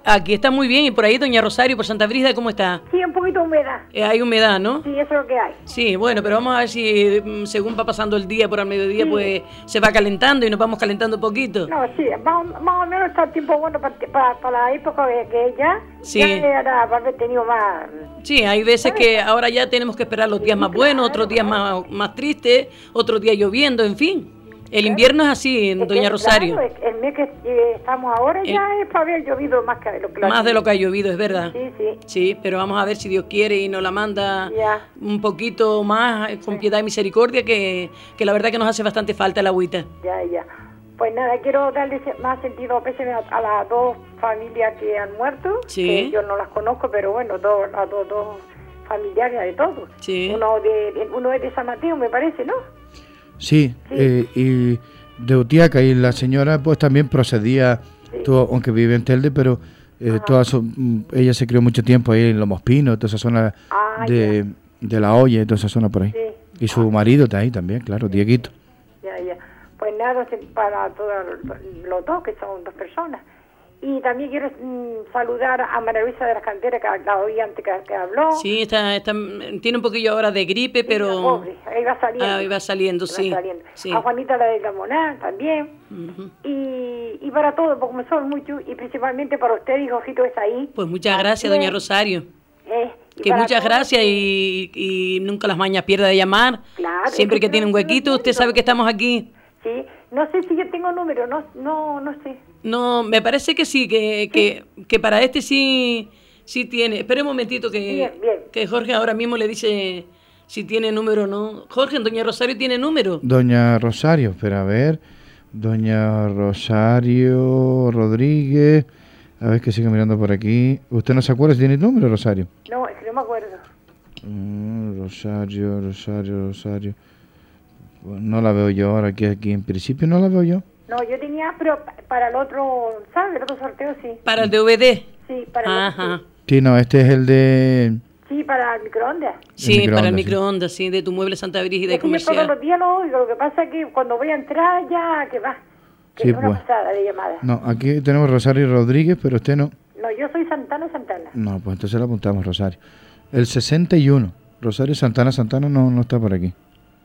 Speaker 3: Aquí está muy bien. Y por ahí, doña Rosario, por Santa Brígida, ¿cómo está?
Speaker 17: Sí, un poquito de humedad.
Speaker 3: Hay humedad, ¿no?
Speaker 17: Sí, eso es lo que hay.
Speaker 3: Sí, bueno, pero vamos a ver si según va pasando el día por al mediodía, pues se va calentando y nos vamos calentando un poquito.
Speaker 17: No, sí, más o menos está el tiempo bueno para la época que es ya.
Speaker 3: Sí.
Speaker 17: Ya era para haber tenido más...
Speaker 3: Sí, hay veces que ahora ya tenemos que esperar los días más buenos, otros días más tristes, otros días lloviendo, en fin. El invierno es así, doña Rosario.
Speaker 17: Claro, el mes que estamos ahora ya es para haber llovido más que lo que
Speaker 3: Más de lo que ha llovido, es verdad.
Speaker 17: Sí, sí.
Speaker 3: Sí, pero vamos a ver si Dios quiere y nos la manda un poquito más con piedad y misericordia, que la verdad que nos hace bastante falta el agüita.
Speaker 17: Ya. Pues nada, quiero darle más sentido pésame a las dos familias que han muerto.
Speaker 3: Sí.
Speaker 17: Que yo no las conozco, pero bueno, dos familiares de todos.
Speaker 3: Sí.
Speaker 17: Uno es de San Mateo, me parece, ¿no?
Speaker 1: Sí, y de Utiaca, y la señora pues también procedía, aunque vive en Telde, pero ella se crió mucho tiempo ahí en Lomos Pinos, toda esa zona de La Hoya, toda esa zona por ahí. Sí. Y su marido está ahí también, claro, Dieguito.
Speaker 17: Ya. Pues nada, para todos los dos, que son dos personas. Y también quiero saludar a María Luisa de las Canteras, que la oí antes que habló.
Speaker 3: Sí, tiene un poquillo ahora de gripe, pero...
Speaker 17: Pobre, ahí va saliendo.
Speaker 3: Ahí va saliendo, sí.
Speaker 17: A Juanita la de Gamonal también. Y para todos, porque me son muchos, y principalmente para usted y Jorgito está ahí.
Speaker 3: Pues muchas gracias, doña Rosario. Que muchas gracias y nunca las mañas pierda de llamar.
Speaker 17: Claro.
Speaker 3: Siempre que tiene un huequito, usted sabe que estamos aquí.
Speaker 17: Sí, no sé si yo tengo número, no sé.
Speaker 3: No, me parece que sí, que para este sí tiene. Espera un momentito que Jorge ahora mismo le dice si tiene número o no. Jorge, doña Rosario tiene número.
Speaker 1: Doña Rosario, espera, a ver. Doña Rosario Rodríguez. A ver que sigue mirando por aquí. ¿Usted no se acuerda si tiene número, Rosario?
Speaker 17: No, es que no me acuerdo.
Speaker 1: Rosario. No la veo yo ahora, aquí en principio no la veo yo.
Speaker 17: No, yo tenía, pero para el otro, ¿sabes? El otro sorteo sí.
Speaker 3: ¿Para el DVD?
Speaker 17: Sí, para el otro.
Speaker 1: Sí, no, este es el de...
Speaker 17: Sí, para el microondas.
Speaker 3: Sí, para el microondas, sí, de tu mueble Santa Brígida y comercial.
Speaker 17: Yo todos los días lo oigo, lo que pasa es que cuando voy a entrar ya, que va. Que es una pasada de llamada.
Speaker 1: No, aquí tenemos Rosario Rodríguez, pero usted no.
Speaker 17: No, yo soy Santana.
Speaker 1: No, pues entonces lo apuntamos, Rosario. El 61. Rosario Santana no está por aquí.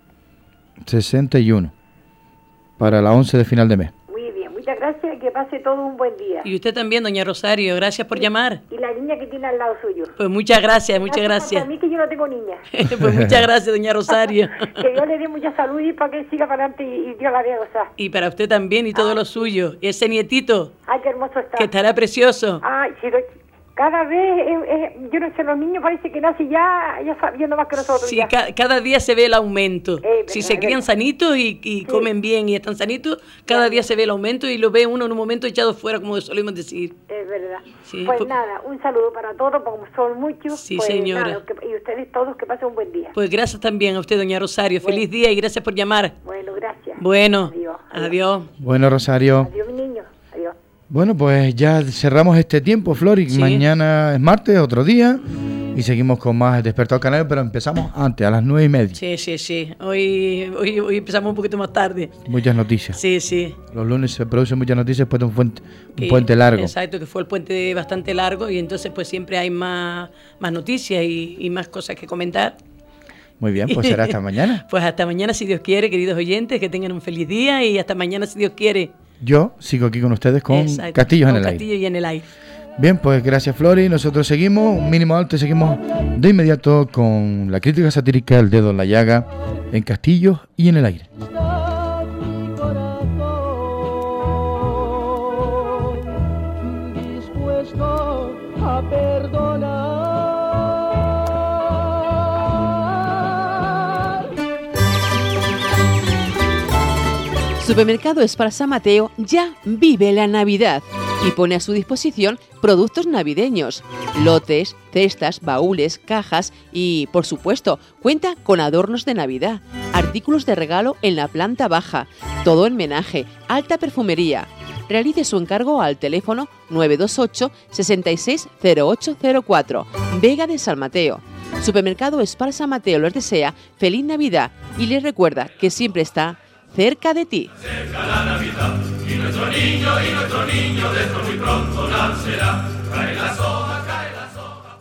Speaker 1: 61 para la 11 de final de mes.
Speaker 17: Muy bien, muchas gracias y que pase todo un buen día.
Speaker 3: Y usted también, doña Rosario, gracias por llamar.
Speaker 17: Y la niña que tiene al lado suyo.
Speaker 3: Pues muchas gracias.
Speaker 17: A mí que yo no tengo niña.
Speaker 3: Pues muchas gracias, doña Rosario.
Speaker 17: Que Dios le dé mucha salud y para que siga para adelante y Dios la vea gozar.
Speaker 3: Y para usted también y todo lo suyo. Y ese nietito.
Speaker 17: Ay, qué hermoso está.
Speaker 3: Que estará precioso.
Speaker 17: Ay, sí, cada vez, yo no sé, los niños parece que nacen ya sabiendo más que nosotros.
Speaker 3: Sí, cada día se ve el aumento. Si se crían sanitos y comen bien y están sanitos, cada día se ve el aumento y lo ve uno en un momento echado fuera, como solemos decir.
Speaker 17: Es verdad.
Speaker 3: Sí,
Speaker 17: pues nada, un saludo para todos, porque son muchos.
Speaker 3: Sí,
Speaker 17: pues
Speaker 3: señora.
Speaker 17: Nada, y ustedes todos, que pasen un buen día.
Speaker 3: Pues gracias también a usted, doña Rosario. Feliz día y gracias por llamar.
Speaker 17: Bueno, gracias.
Speaker 3: Bueno, adiós.
Speaker 1: Bueno, Rosario.
Speaker 17: Adiós, mi niño. Adiós.
Speaker 1: Bueno, pues ya cerramos este tiempo, Flori. Sí. Mañana es martes, otro día, y seguimos con más Despertado Canario, pero empezamos antes, a las 9:30.
Speaker 3: Sí. Hoy empezamos un poquito más tarde.
Speaker 1: Muchas noticias.
Speaker 3: Sí.
Speaker 1: Los lunes se producen muchas noticias después de un puente largo.
Speaker 3: Exacto, que fue el puente bastante largo y entonces pues siempre hay más noticias y más cosas que comentar.
Speaker 1: Muy bien, pues será hasta mañana.
Speaker 3: Pues hasta mañana, si Dios quiere, queridos oyentes, que tengan un feliz día y hasta mañana, si Dios quiere.
Speaker 1: Yo sigo aquí con ustedes con Castillos en el Aire.
Speaker 3: Castillo y en el aire.
Speaker 1: Bien, pues gracias, Flori.Nosotros seguimos, un mínimo alto, seguimos de inmediato con la crítica satírica El Dedo en la Llaga en Castillos y en el Aire.
Speaker 8: Dispuesto a perdonar.
Speaker 18: Supermercado Spar San Mateo ya vive la Navidad y pone a su disposición productos navideños, lotes, cestas, baúles, cajas y, por supuesto, cuenta con adornos de Navidad, artículos de regalo en la planta baja, todo en menaje, alta perfumería. Realice su encargo al teléfono 928 660804, Vega de San Mateo. Supermercado Spar San Mateo les desea feliz Navidad y les recuerda que siempre está cerca de ti.
Speaker 8: Cerca la Navidad y
Speaker 19: nuestro niño dentro muy pronto nacerá. Cae las hojas, cae las hojas.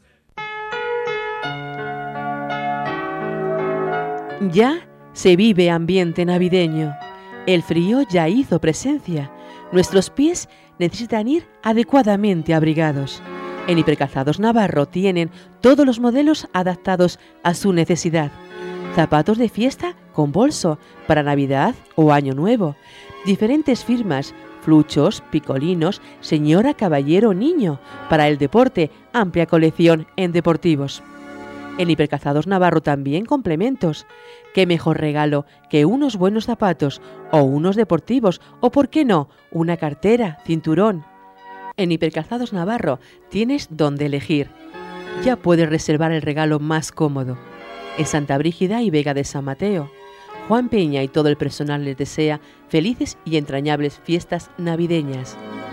Speaker 18: Ya se vive ambiente navideño. El frío ya hizo presencia. Nuestros pies necesitan ir adecuadamente abrigados. En Hipercalzados Navarro tienen todos los modelos adaptados a su necesidad. Zapatos de fiesta con bolso para Navidad o Año Nuevo. Diferentes firmas, fluchos, picolinos, señora, caballero, niño. Para el deporte, amplia colección en deportivos. En Hipercalzados Navarro también complementos. ¿Qué mejor regalo que unos buenos zapatos o unos deportivos o, por qué no, una cartera, cinturón? En Hipercalzados Navarro tienes donde elegir. Ya puedes reservar el regalo más cómodo. En Santa Brígida y Vega de San Mateo. Juan Peña y todo el personal les desea felices y entrañables fiestas navideñas.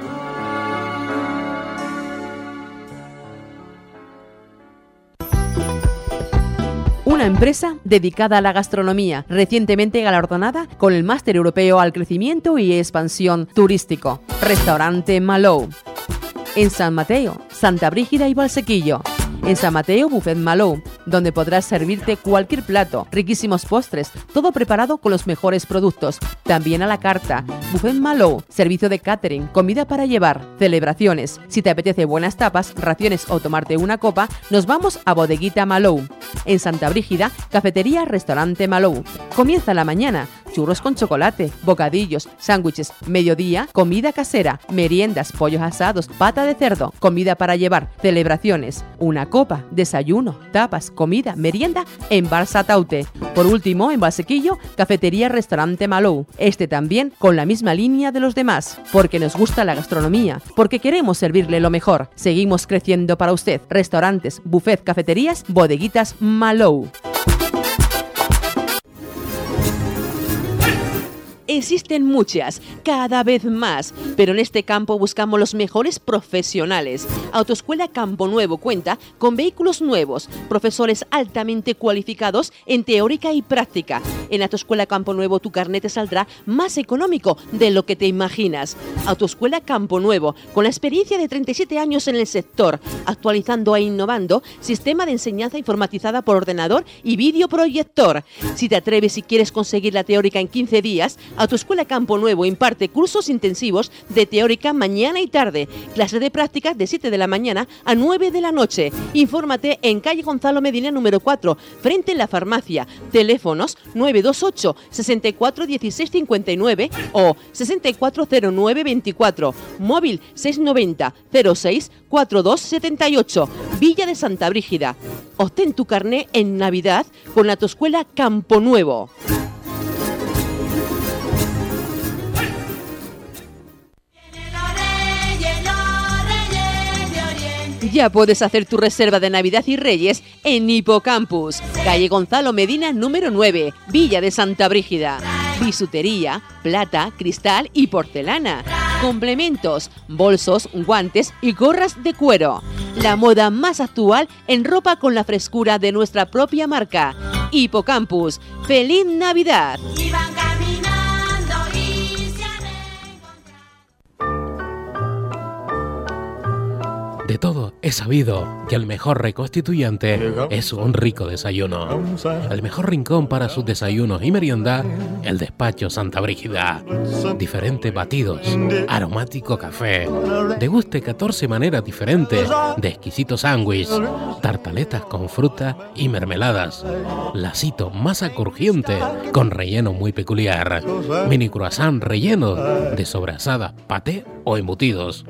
Speaker 18: Una empresa dedicada a la gastronomía, recientemente galardonada con el Máster Europeo al Crecimiento y Expansión Turístico. Restaurante Malou. En San Mateo, Santa Brígida y Valsequillo. En San Mateo, Buffet Malou, donde podrás servirte cualquier plato, riquísimos postres, todo preparado con los mejores productos. También a la carta. Buffet Malou, servicio de catering, comida para llevar, celebraciones. Si te apetece buenas tapas, raciones o tomarte una copa, nos vamos a Bodeguita Malou. En Santa Brígida, cafetería Restaurante Malou. Comienza la mañana, churros con chocolate, bocadillos, sándwiches, mediodía, comida casera, meriendas, pollos asados, pata de cerdo, comida para llevar, celebraciones, una copa, desayuno, tapas, comida, merienda en Bar Sataute. Por último, en Valsequillo, cafetería Restaurante Malou. Este también con la misma línea de los demás, porque nos gusta la gastronomía, porque queremos servirle lo mejor. Seguimos creciendo para usted. Restaurantes, buffet, cafeterías, bodeguitas Malou. Existen muchas, cada vez más, pero en este campo buscamos los mejores profesionales. Autoescuela Campo Nuevo cuenta con vehículos nuevos, profesores altamente cualificados en teórica y práctica. En Autoescuela Campo Nuevo tu carnet te saldrá más económico de lo que te imaginas. Autoescuela Campo Nuevo, con la experiencia de 37 años en el sector, actualizando e innovando, sistema de enseñanza informatizada por ordenador y videoproyector. Si te atreves y quieres conseguir la teórica en 15 días, Autoescuela Campo Nuevo imparte cursos intensivos de teórica mañana y tarde, clases de prácticas de 7 de la mañana a 9 de la noche. Infórmate en calle Gonzalo Medina número 4, frente a la farmacia. Teléfonos 928 64 16 59 o 6409 24. Móvil 690 06 42 78. Villa de Santa Brígida. Obtén tu carné en Navidad con la Autoescuela Campo Nuevo. Ya puedes hacer tu reserva de Navidad y Reyes en Hipocampus, calle Gonzalo Medina número 9, Villa de Santa Brígida. Bisutería, plata, cristal y porcelana. Complementos, bolsos, guantes y gorras de cuero. La moda más actual en ropa con la frescura de nuestra propia marca. Hipocampus. ¡Feliz Navidad!
Speaker 20: De todo he sabido que el mejor reconstituyente es un rico desayuno. El mejor rincón para sus desayunos y merienda, el despacho Santa Brígida. Diferentes batidos, aromático café. Deguste 14 maneras diferentes de exquisitos sándwiches, tartaletas con fruta y mermeladas. Lacito masa crujiente con relleno muy peculiar. Mini croissant relleno de sobrasada, paté o embutidos.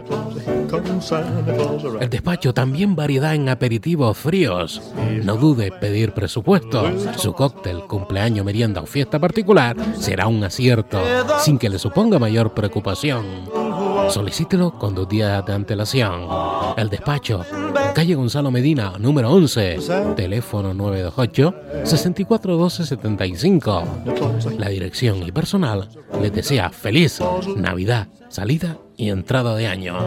Speaker 20: El despacho también variedad en aperitivos fríos. No dude pedir presupuesto. Su cóctel, cumpleaños, merienda o fiesta particular será un acierto, sin que le suponga mayor preocupación. Solicítelo con 2 días de antelación. El despacho, calle Gonzalo Medina, número 11, teléfono 928 64 12 75. La dirección y personal les desea feliz Navidad, salida y entrada de año.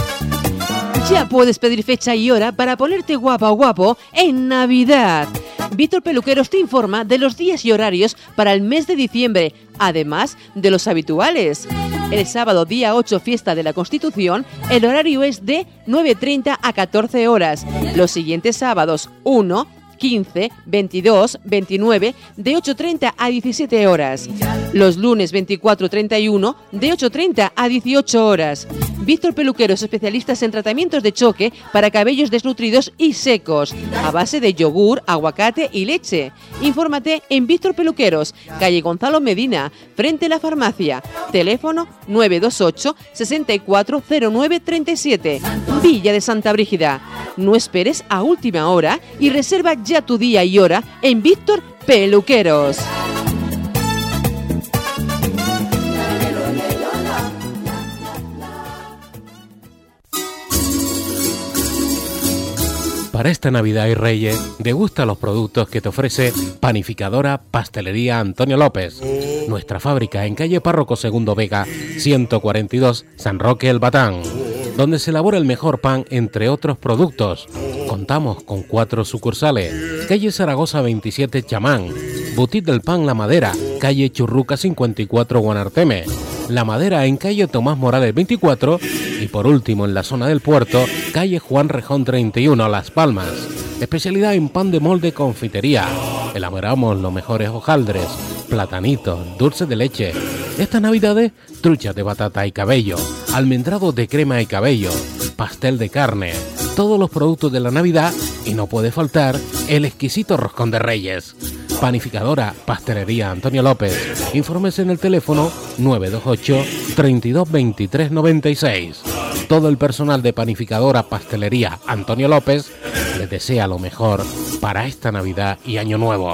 Speaker 18: Ya puedes pedir fecha y hora para ponerte guapa o guapo en Navidad. Víctor Peluqueros te informa de los días y horarios para el mes de diciembre, además de los habituales. El sábado día 8, fiesta de la Constitución, el horario es de 9:30 a 14 horas. Los siguientes sábados, 1, 15, 22, 29, de 8:30 a 17 horas. Los lunes 24, 31, de 8:30 a 18 horas. Víctor Peluqueros, especialistas en tratamientos de choque para cabellos desnutridos y secos, a base de yogur, aguacate y leche. Infórmate en Víctor Peluqueros, calle Gonzalo Medina, frente a la farmacia. Teléfono 928 640937, Villa de Santa Brígida. No esperes a última hora y reserva ya tu día y hora en Víctor Peluqueros.
Speaker 20: Para esta Navidad y Reyes, degusta los productos que te ofrece Panificadora Pastelería Antonio López. Nuestra fábrica en calle Párroco Segundo Vega, 142, San Roque el Batán, donde se elabora el mejor pan, entre otros productos. Contamos con 4 sucursales: calle Zaragoza 27, Chamán; Boutique del Pan La Madera, calle Churruca 54, Guanarteme; La Madera en calle Tomás Morales 24; y por último, en la zona del puerto, calle Juan Rejón 31, Las Palmas. Especialidad en pan de molde, confitería. Elaboramos los mejores hojaldres, platanitos, dulces de leche. Estas navidades, truchas de batata y cabello, almendrados de crema y cabello, pastel de carne, todos los productos de la Navidad, y no puede faltar el exquisito roscón de Reyes. Panificadora Pastelería Antonio López. Infórmese en el teléfono 928 32 23 96. Todo el personal de Panificadora Pastelería Antonio López les desea lo mejor para esta Navidad y Año Nuevo.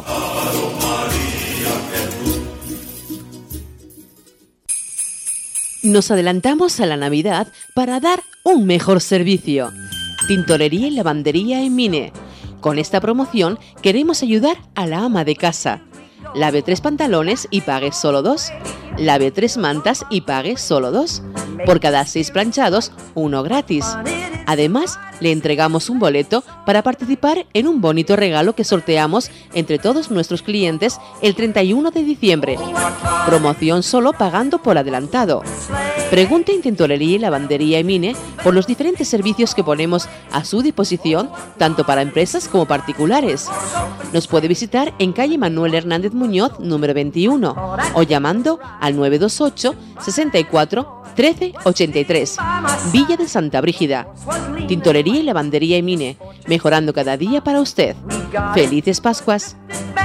Speaker 18: Nos adelantamos a la Navidad para dar un mejor servicio. Tintorería y lavandería en Mine. Con esta promoción queremos ayudar a la ama de casa. Lave 3 pantalones y pague solo 2. Lave 3 mantas y pague solo 2. Por cada 6 planchados, 1 gratis. Además, le entregamos un boleto para participar en un bonito regalo que sorteamos entre todos nuestros clientes el 31 de diciembre. Promoción solo pagando por adelantado. Pregunte en Tintorería y Lavandería Emine por los diferentes servicios que ponemos a su disposición, tanto para empresas como particulares. Nos puede visitar en calle Manuel Hernández Muñoz, número 21, o llamando al 928 64 13 83, Villa de Santa Brígida. Tintorería y Lavandería Emine, mejorando cada día para usted. ¡Felices Pascuas!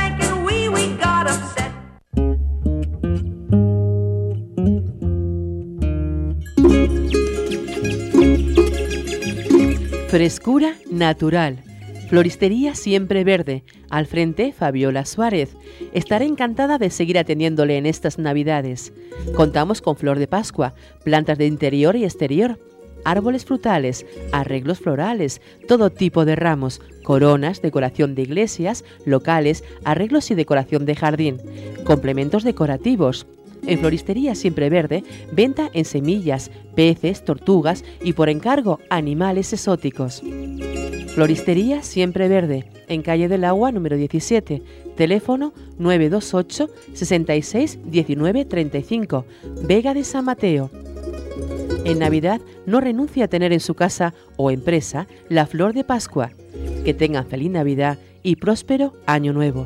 Speaker 18: Frescura natural. Floristería Siempre Verde. Al frente, Fabiola Suárez. Estaré encantada de seguir atendiéndole en estas Navidades. Contamos con flor de Pascua, plantas de interior y exterior, árboles frutales, arreglos florales, todo tipo de ramos, coronas, decoración de iglesias, locales, arreglos y decoración de jardín, complementos decorativos. En Floristería Siempre Verde, venta en semillas, peces, tortugas y por encargo animales exóticos. Floristería Siempre Verde, en calle del Agua número 17, teléfono 928 66 19 35, Vega de San Mateo. En Navidad no renuncie a tener en su casa o empresa la flor de Pascua. Que tengan feliz Navidad y próspero Año Nuevo.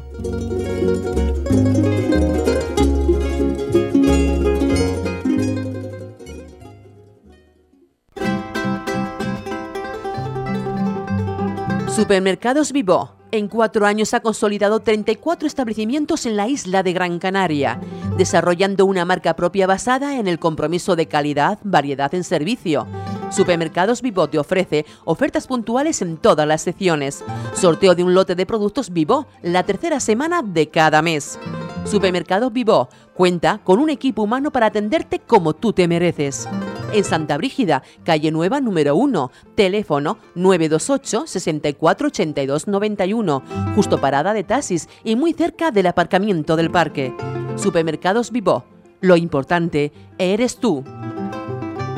Speaker 18: Supermercados Vivó. En 4 años ha consolidado 34 establecimientos en la isla de Gran Canaria, desarrollando una marca propia basada en el compromiso de calidad, variedad en servicio. Supermercados Vivó te ofrece ofertas puntuales en todas las secciones. Sorteo de un lote de productos Vivó la tercera semana de cada mes. Supermercados Vivó cuenta con un equipo humano para atenderte como tú te mereces. En Santa Brígida, calle Nueva número 1, teléfono 928 64 82 91, justo parada de taxis y muy cerca del aparcamiento del parque. Supermercados Vivó, lo importante eres tú.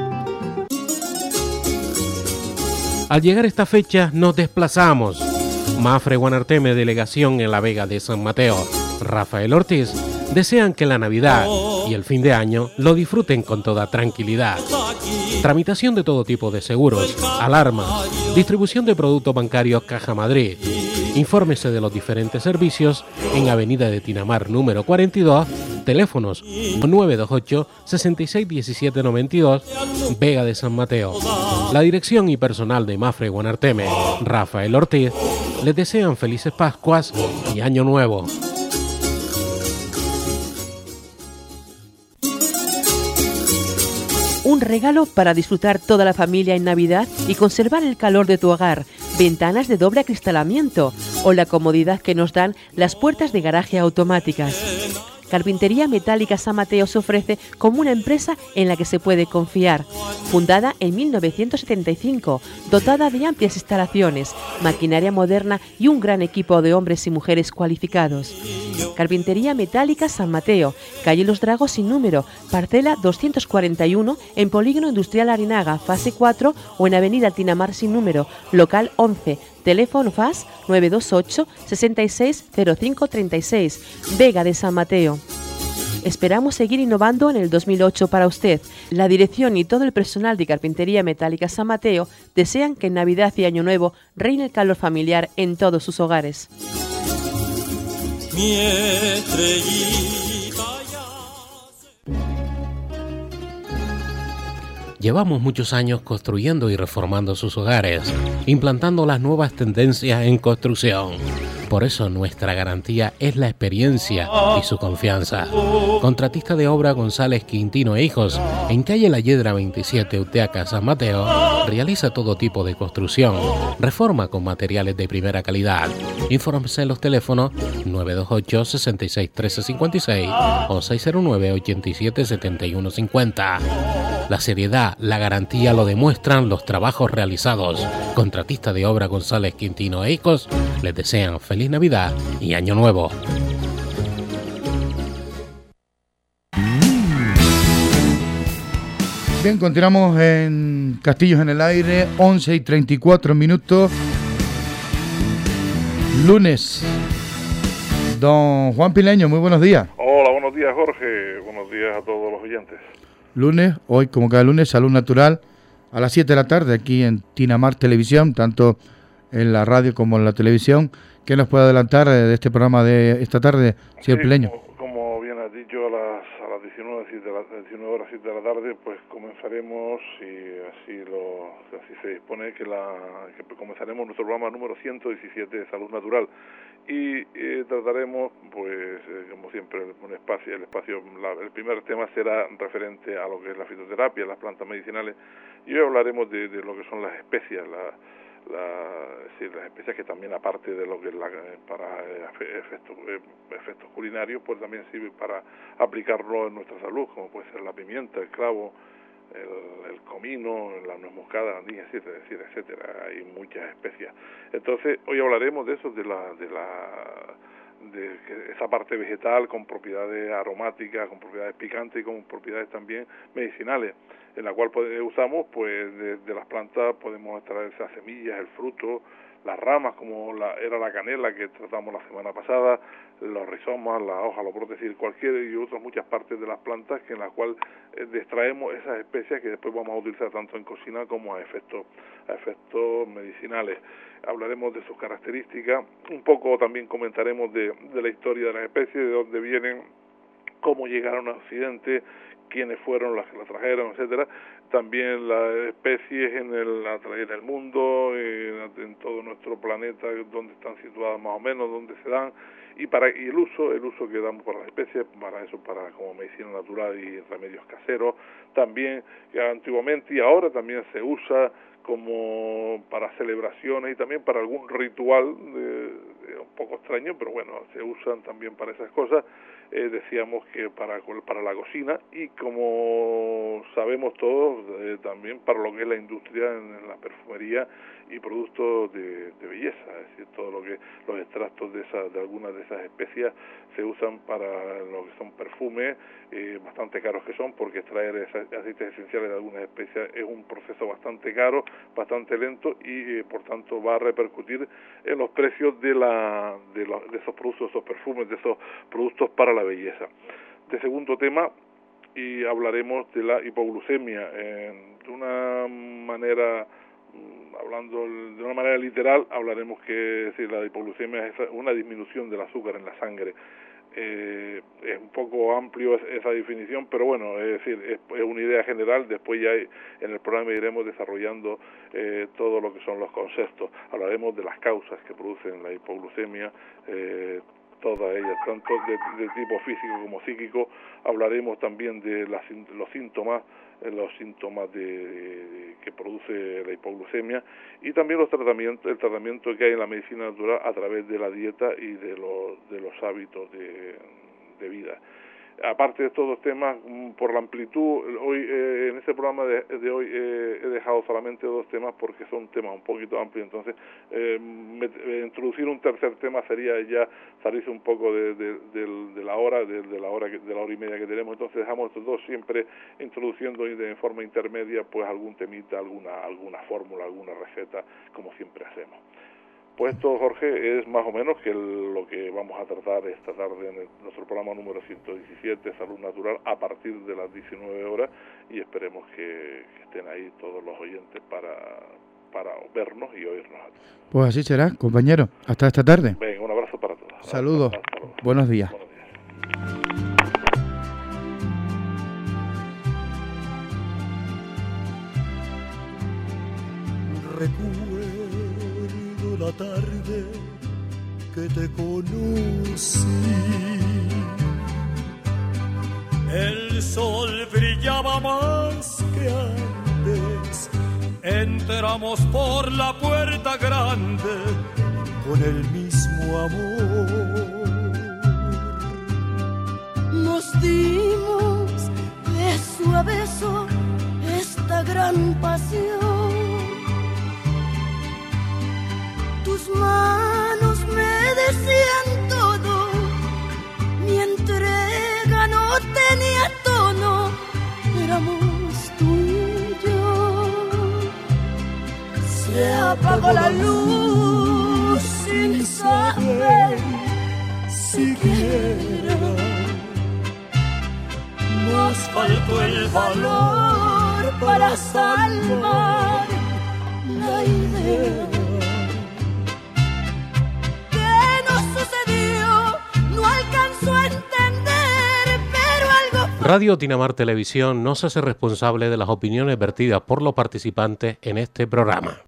Speaker 20: Al llegar esta fecha nos desplazamos Mafre Guanarteme, delegación en la Vega de San Mateo, Rafael Ortiz, desean que la Navidad y el fin de año lo disfruten con toda tranquilidad. Tramitación de todo tipo de seguros, alarmas, distribución de productos bancarios Caja Madrid. Infórmese de los diferentes servicios en Avenida de Tinamar número 42, teléfonos 928 66 17 92, Vega de San Mateo. La dirección y personal de Mafre Guanarteme, Rafael Ortiz, les desean felices Pascuas y Año Nuevo.
Speaker 18: Un regalo para disfrutar toda la familia en Navidad y conservar el calor de tu hogar. Ventanas de doble acristalamiento o la comodidad que nos dan las puertas de garaje automáticas. Carpintería Metálica San Mateo se ofrece como una empresa en la que se puede confiar. Fundada en 1975, dotada de amplias instalaciones, maquinaria moderna y un gran equipo de hombres y mujeres cualificados. Carpintería Metálica San Mateo, calle Los Dragos sin número, parcela 241 en Polígono Industrial Arinaga, fase 4 o en Avenida Tinamar sin número, local 11. Teléfono FAS 928 66 05 36, Vega de San Mateo. Esperamos seguir innovando en el 2008 para usted. La dirección y todo el personal de Carpintería Metálica San Mateo desean que en Navidad y Año Nuevo reine el calor familiar en todos sus hogares.
Speaker 8: Mi estrellita.
Speaker 20: Llevamos muchos años construyendo y reformando sus hogares, implantando las nuevas tendencias en construcción. Por eso nuestra garantía es la experiencia y su confianza. Contratista de obra González Quintino e Hijos, en calle La Yedra 27, Uteaca, San Mateo, realiza todo tipo de construcción, reforma con materiales de primera calidad. Infórmese en los teléfonos 928 66 13 56 o 609 87 71 50. La seriedad, la garantía lo demuestran los trabajos realizados. Contratista de obra González Quintino e Hijos les desean feliz Navidad y Año Nuevo.
Speaker 1: Bien, continuamos en Castillos en el Aire, 11:34. Lunes. Don Juan Pileño, muy buenos días.
Speaker 21: Hola, buenos días, Jorge. Buenos días a todos los oyentes.
Speaker 1: Lunes, hoy como cada lunes, Salud Natural, a las 7 de la tarde, aquí en Tinamar Televisión, tanto en la radio como en la televisión. ¿Qué nos puede adelantar de este programa de esta tarde, señor Pileño?
Speaker 21: Como bien has dicho, a las 19 horas 7 de la tarde, pues comenzaremos, y así se dispone, que comenzaremos nuestro programa número 117 de Salud Natural. Y trataremos, pues, como siempre, el primer tema será referente a lo que es la fitoterapia, las plantas medicinales, y hoy hablaremos de lo que son las especias, las especias que también, aparte de lo que es para efectos culinarios, pues también sirve para aplicarlo en nuestra salud, como puede ser la pimienta, el clavo, el comino, la nuez moscada, la andina, etcétera. Hay muchas especias. Entonces, hoy hablaremos de eso, de esa parte vegetal con propiedades aromáticas, con propiedades picantes y con propiedades también medicinales, en la cual usamos, pues, de las plantas podemos extraer esas semillas, el fruto, las ramas, como era la canela que tratamos la semana pasada, los rizomas, las hojas, los brotes, y otras muchas partes de las plantas en las cuales extraemos esas especias que después vamos a utilizar tanto en cocina como a efectos medicinales. Hablaremos de sus características, un poco también comentaremos de la historia de las especies, de dónde vienen, cómo llegaron a Occidente, quiénes fueron las que las trajeron, etcétera. También las especies en el mundo, en todo nuestro planeta, dónde están situadas más o menos, dónde se dan, y el uso que damos para las especies, para como medicina natural y remedios caseros, también que antiguamente y ahora también se usa como para celebraciones y también para algún ritual un poco extraño, pero bueno, se usan también para esas cosas. Decíamos que para la cocina, y como sabemos todos, también para lo que es la industria en la perfumería y productos de belleza, es decir, todo lo que los extractos de algunas de esas especias se usan para lo que son perfumes, bastante caros que son, porque extraer aceites esenciales de algunas especias es un proceso bastante caro, bastante lento y por tanto va a repercutir en los precios de esos productos, esos perfumes, de esos productos para la belleza. De segundo tema, y hablaremos de la hipoglucemia de una manera, hablando de una manera literal, hablaremos que si la hipoglucemia es una disminución del azúcar en la sangre. Es un poco amplio esa definición, pero bueno, es decir, es una idea general. Después ya en el programa iremos desarrollando todo lo que son los conceptos. Hablaremos de las causas que producen la hipoglucemia, todas ellas, tanto de tipo físico como psíquico. Hablaremos también de los síntomas que produce la hipoglucemia, y también el tratamiento que hay en la medicina natural a través de la dieta y de los hábitos de vida. Aparte de estos dos temas, por la amplitud, hoy en este programa de hoy he dejado solamente dos temas porque son temas un poquito amplios, entonces introducir un tercer tema sería ya salirse un poco de la hora y media que tenemos. Entonces dejamos estos dos, siempre introduciendo de forma intermedia pues algún temita, alguna fórmula, alguna receta, como siempre hacemos. Pues esto, Jorge, es más o menos que lo que vamos a tratar esta tarde en nuestro programa número 117, Salud Natural, a partir de las 19 horas, y esperemos que estén ahí todos los oyentes para vernos y oírnos.
Speaker 1: Pues así será, compañero. Hasta esta tarde.
Speaker 21: Venga, un abrazo para todos.
Speaker 1: Saludos. Buenos días.
Speaker 8: La tarde que te conocí, el sol brillaba más que antes, entramos por la puerta grande con el mismo amor.
Speaker 2: Nos dimos beso a beso esta gran pasión. Tus manos me decían todo, mi entrega no tenía tono, éramos tú y yo. Se apagó la luz sin saber siquiera, nos faltó el valor para salvar la idea.
Speaker 20: Radio Tinamar Televisión no se hace responsable de las opiniones vertidas por los participantes en este programa.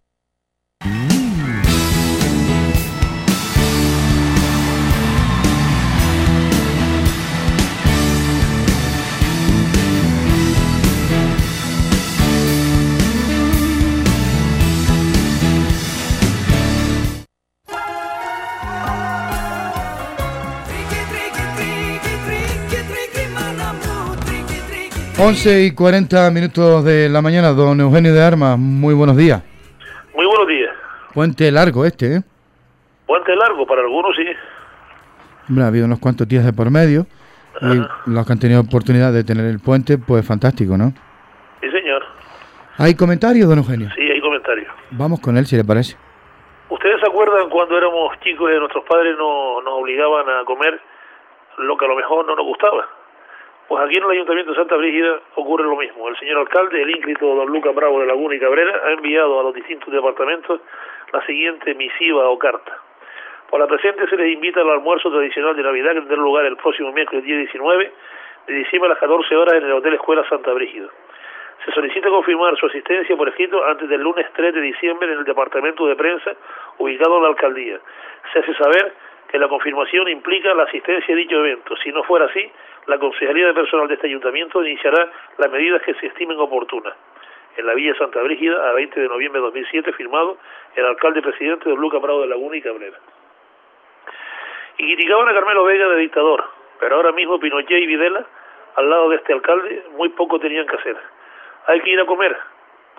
Speaker 1: Once y 40 minutos de la mañana, don Eugenio de Armas, muy buenos días.
Speaker 22: Muy buenos días.
Speaker 1: Puente largo este, ¿eh?
Speaker 22: Puente largo, para algunos sí.
Speaker 1: Hombre, ha habido unos cuantos días de por medio, y los que han tenido oportunidad de tener el puente, pues fantástico, ¿no?
Speaker 22: Sí, señor.
Speaker 1: ¿Hay comentarios, don Eugenio?
Speaker 22: Sí, hay comentarios.
Speaker 1: Vamos con él, si le parece.
Speaker 22: ¿Ustedes se acuerdan cuando éramos chicos y nuestros padres nos obligaban a comer lo que a lo mejor no nos gustaba? Pues aquí en el Ayuntamiento de Santa Brígida ocurre lo mismo. El señor alcalde, el ínclito don Lucas Bravo de Laguna y Cabrera, ha enviado a los distintos departamentos la siguiente misiva o carta. Por la presente se les invita al almuerzo tradicional de Navidad que tendrá lugar el próximo miércoles día 19 de diciembre a las 14 horas en el Hotel Escuela Santa Brígida. Se solicita confirmar su asistencia por escrito antes del lunes 3 de diciembre en el departamento de prensa ubicado en la alcaldía. Se hace saber que la confirmación implica la asistencia a dicho evento. Si no fuera así, la Concejalía de Personal de este Ayuntamiento iniciará las medidas que se estimen oportunas. En la Villa Santa Brígida, a 20 de noviembre de 2007, firmado el alcalde presidente don Lucas Bravo de Laguna y Cabrera. Y criticaban a Carmelo Vega de dictador, pero ahora mismo Pinochet y Videla, al lado de este alcalde, muy poco tenían que hacer. Hay que ir a comer,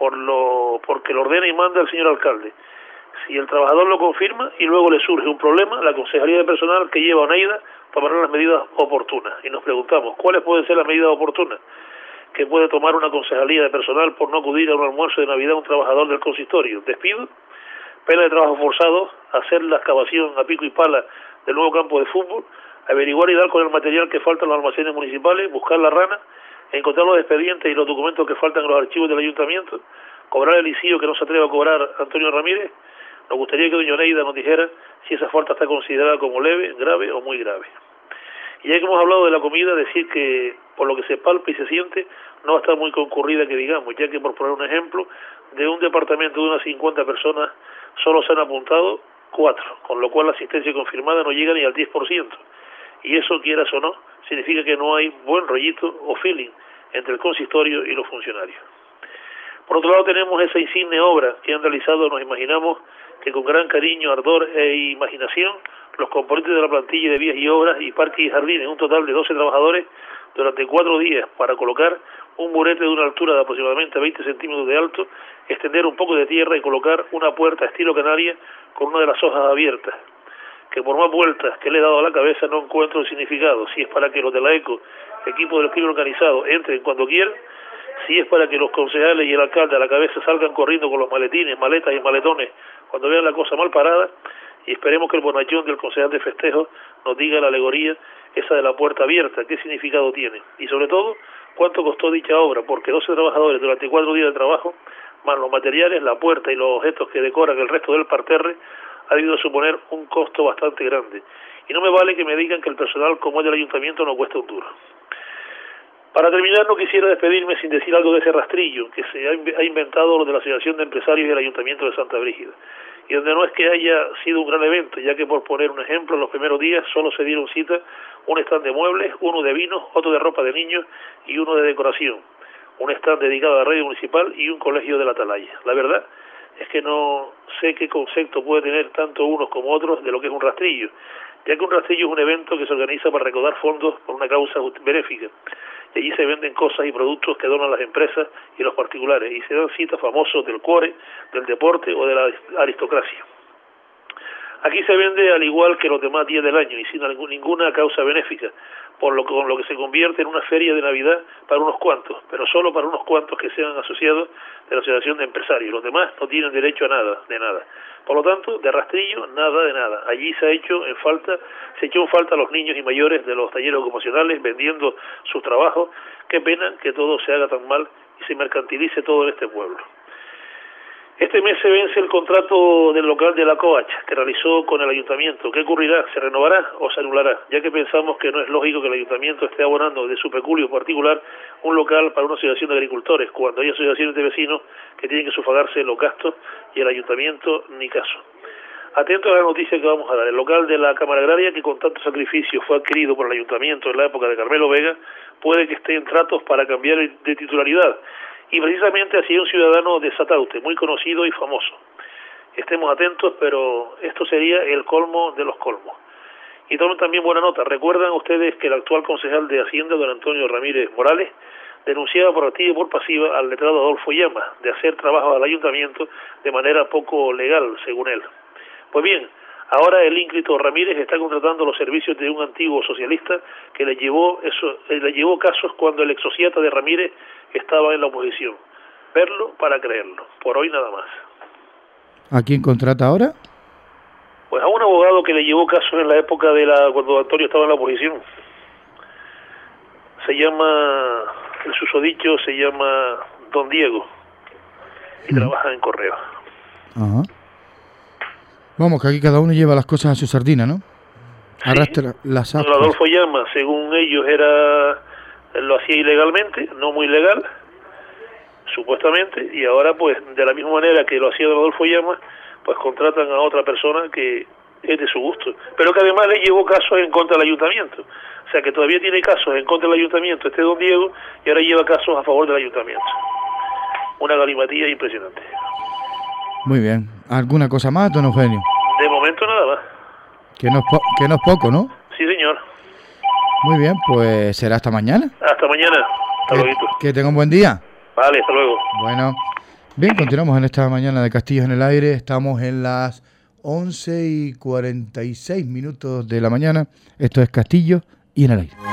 Speaker 22: porque lo ordena y manda el señor alcalde. Si el trabajador lo confirma y luego le surge un problema, la Concejalía de Personal que lleva Oneida tomará las medidas oportunas. Y nos preguntamos, ¿cuáles pueden ser las medidas oportunas que puede tomar una Concejalía de Personal por no acudir a un almuerzo de Navidad a un trabajador del consistorio? Despido, pena de trabajo forzado, hacer la excavación a pico y pala del nuevo campo de fútbol, averiguar y dar con el material que falta en los almacenes municipales, buscar la rana, encontrar los expedientes y los documentos que faltan en los archivos del ayuntamiento, cobrar el ICIO que no se atreve a cobrar Antonio Ramírez. Nos gustaría que doña Oneida nos dijera si esa falta está considerada como leve, grave o muy grave. Y ya que hemos hablado de la comida, decir que por lo que se palpa y se siente, no va a estar muy concurrida que digamos, ya que por poner un ejemplo, de un departamento de unas 50 personas solo se han apuntado 4, con lo cual la asistencia confirmada no llega ni al 10%. Y eso, quieras o no, significa que no hay buen rollito o feeling entre el consistorio y los funcionarios. Por otro lado, tenemos esa insigne obra que han realizado, nos imaginamos, que con gran cariño, ardor e imaginación, los componentes de la plantilla de vías y obras y parques y jardines, un total de 12 trabajadores, durante 4 días para colocar un murete de una altura de aproximadamente 20 centímetros de alto, extender un poco de tierra y colocar una puerta estilo canaria con una de las hojas abiertas, que por más vueltas que le he dado a la cabeza no encuentro el significado, si es para que los de la ECO, equipo del crimen organizado, entren cuando quieran, si es para que los concejales y el alcalde a la cabeza salgan corriendo con los maletines, maletas y maletones cuando vean la cosa mal parada, y esperemos que el bonachón del concejal de festejo nos diga la alegoría esa de la puerta abierta, qué significado tiene, y sobre todo, cuánto costó dicha obra, porque 12 trabajadores durante 4 días de trabajo, más los materiales, la puerta y los objetos que decoran el resto del parterre, ha debido suponer un costo bastante grande. Y no me vale que me digan que el personal como el del ayuntamiento no cuesta un duro. Para terminar, no quisiera despedirme sin decir algo de ese rastrillo que se ha inventado lo de la Asociación de Empresarios del Ayuntamiento de Santa Brígida, y donde no es que haya sido un gran evento, ya que por poner un ejemplo, en los primeros días solo se dieron cita un stand de muebles, uno de vinos, otro de ropa de niños y uno de decoración, un stand dedicado a la radio municipal y un colegio de la Atalaya. La verdad es que no sé qué concepto puede tener tanto unos como otros de lo que es un rastrillo, ya que un rastrillo es un evento que se organiza para recaudar fondos por una causa benéfica, y allí se venden cosas y productos que donan las empresas y los particulares, y se dan citas famosos del cuore, del deporte o de la aristocracia. Aquí se vende al igual que los demás días del año y sin ninguna causa benéfica, con lo que se convierte en una feria de Navidad para unos cuantos, pero solo para unos cuantos que sean asociados de la Asociación de Empresarios. Los demás no tienen derecho a nada, de nada. Por lo tanto, de rastrillo, nada de nada. Allí se echó en falta a los niños y mayores de los talleres ocupacionales vendiendo sus trabajos. Qué pena que todo se haga tan mal y se mercantilice todo en este pueblo. Este mes se vence el contrato del local de la Coach que realizó con el ayuntamiento. ¿Qué ocurrirá? ¿Se renovará o se anulará? Ya que pensamos que no es lógico que el ayuntamiento esté abonando de su peculio particular un local para una asociación de agricultores, cuando hay asociaciones de vecinos que tienen que sufragarse los gastos y el ayuntamiento ni caso. Atento a la noticia que vamos a dar. El local de la Cámara Agraria, que con tanto sacrificio fue adquirido por el ayuntamiento en la época de Carmelo Vega, puede que esté en tratos para cambiar de titularidad. Y precisamente así un ciudadano de Sataute, muy conocido y famoso. Estemos atentos, pero esto sería el colmo de los colmos. Y tomen también buena nota. ¿Recuerdan ustedes que el actual concejal de Hacienda, don Antonio Ramírez Morales, denunciaba por activa y por pasiva al letrado Adolfo Llama de hacer trabajo al ayuntamiento de manera poco legal, según él? Pues bien, ahora el ínclito Ramírez está contratando los servicios de un antiguo socialista que le llevó casos cuando el exsociata de Ramírez estaba en la oposición. Verlo para creerlo. Por hoy nada más.
Speaker 1: ¿A quién contrata ahora?
Speaker 22: Pues a un abogado que le llevó casos en la época cuando Antonio estaba en la oposición. Se llama, el susodicho se llama Don Diego y trabaja en correo.
Speaker 1: Ajá. Vamos, que aquí cada uno lleva las cosas a su sardina, ¿no? Arrastra las aspas.
Speaker 22: Adolfo Llama, según ellos, lo hacía ilegalmente, no muy legal, supuestamente, y ahora pues de la misma manera que lo hacía don Adolfo Llama, pues contratan a otra persona que es de su gusto, pero que además le llevó casos en contra del ayuntamiento, o sea que todavía tiene casos en contra del ayuntamiento don Diego, y ahora lleva casos a favor del ayuntamiento. Una galimatía impresionante.
Speaker 1: Muy bien. ¿Alguna cosa más, don Eugenio?
Speaker 22: De momento nada más.
Speaker 1: Que no es poco, ¿no?
Speaker 22: Sí, señor.
Speaker 1: Muy bien, pues será hasta mañana.
Speaker 22: Hasta mañana. Hasta luego.
Speaker 1: Que tenga un buen día.
Speaker 22: Vale, hasta luego.
Speaker 1: Bueno, Bien, continuamos en esta mañana de Castillos en el Aire. Estamos en las 11:46 de la mañana. Esto es Castillos y en el Aire.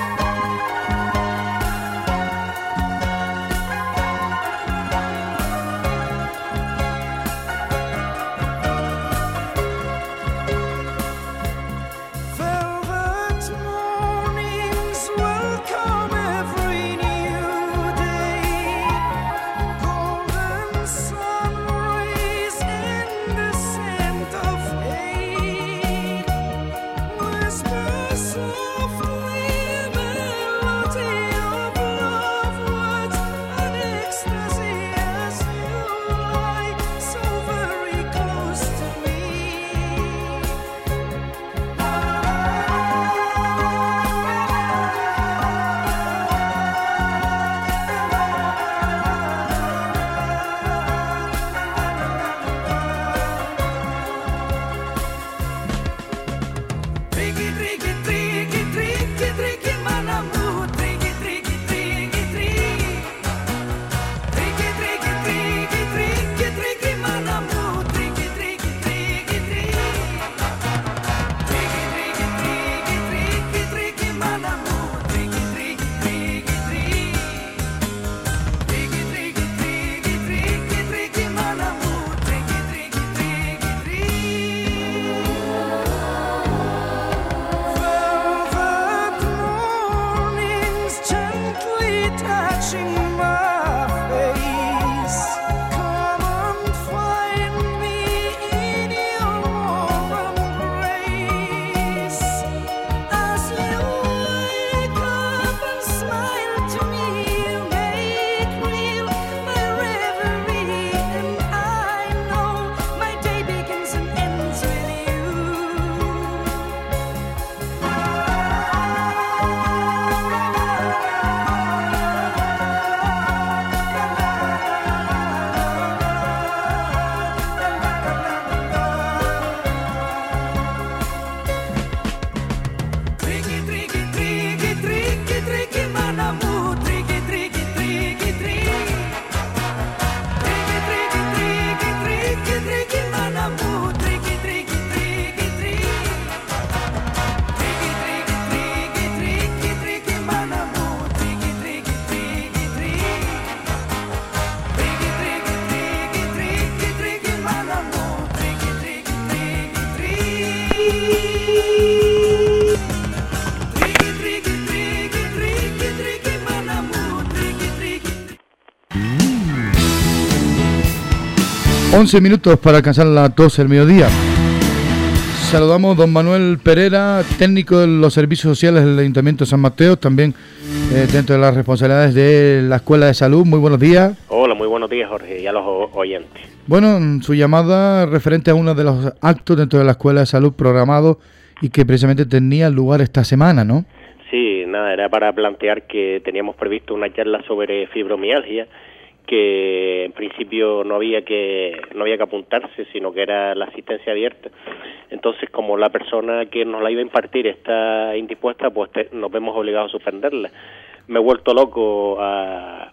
Speaker 1: Once minutos para alcanzar las 12 del mediodía. Saludamos a don Manuel Pereira, técnico de los servicios sociales del Ayuntamiento de San Mateo, también dentro de las responsabilidades de la Escuela de Salud. Muy buenos días.
Speaker 5: Hola, muy buenos días, Jorge, y a los oyentes.
Speaker 1: Bueno, su llamada referente a uno de los actos dentro de la Escuela de Salud programados y que precisamente tenía lugar esta semana, ¿no?
Speaker 5: Sí, nada, era para plantear que teníamos previsto una charla sobre fibromialgia, que en principio no había que apuntarse, sino que era la asistencia abierta. Entonces, como la persona que nos la iba a impartir está indispuesta, pues nos vemos obligados a suspenderla. Me he vuelto loco a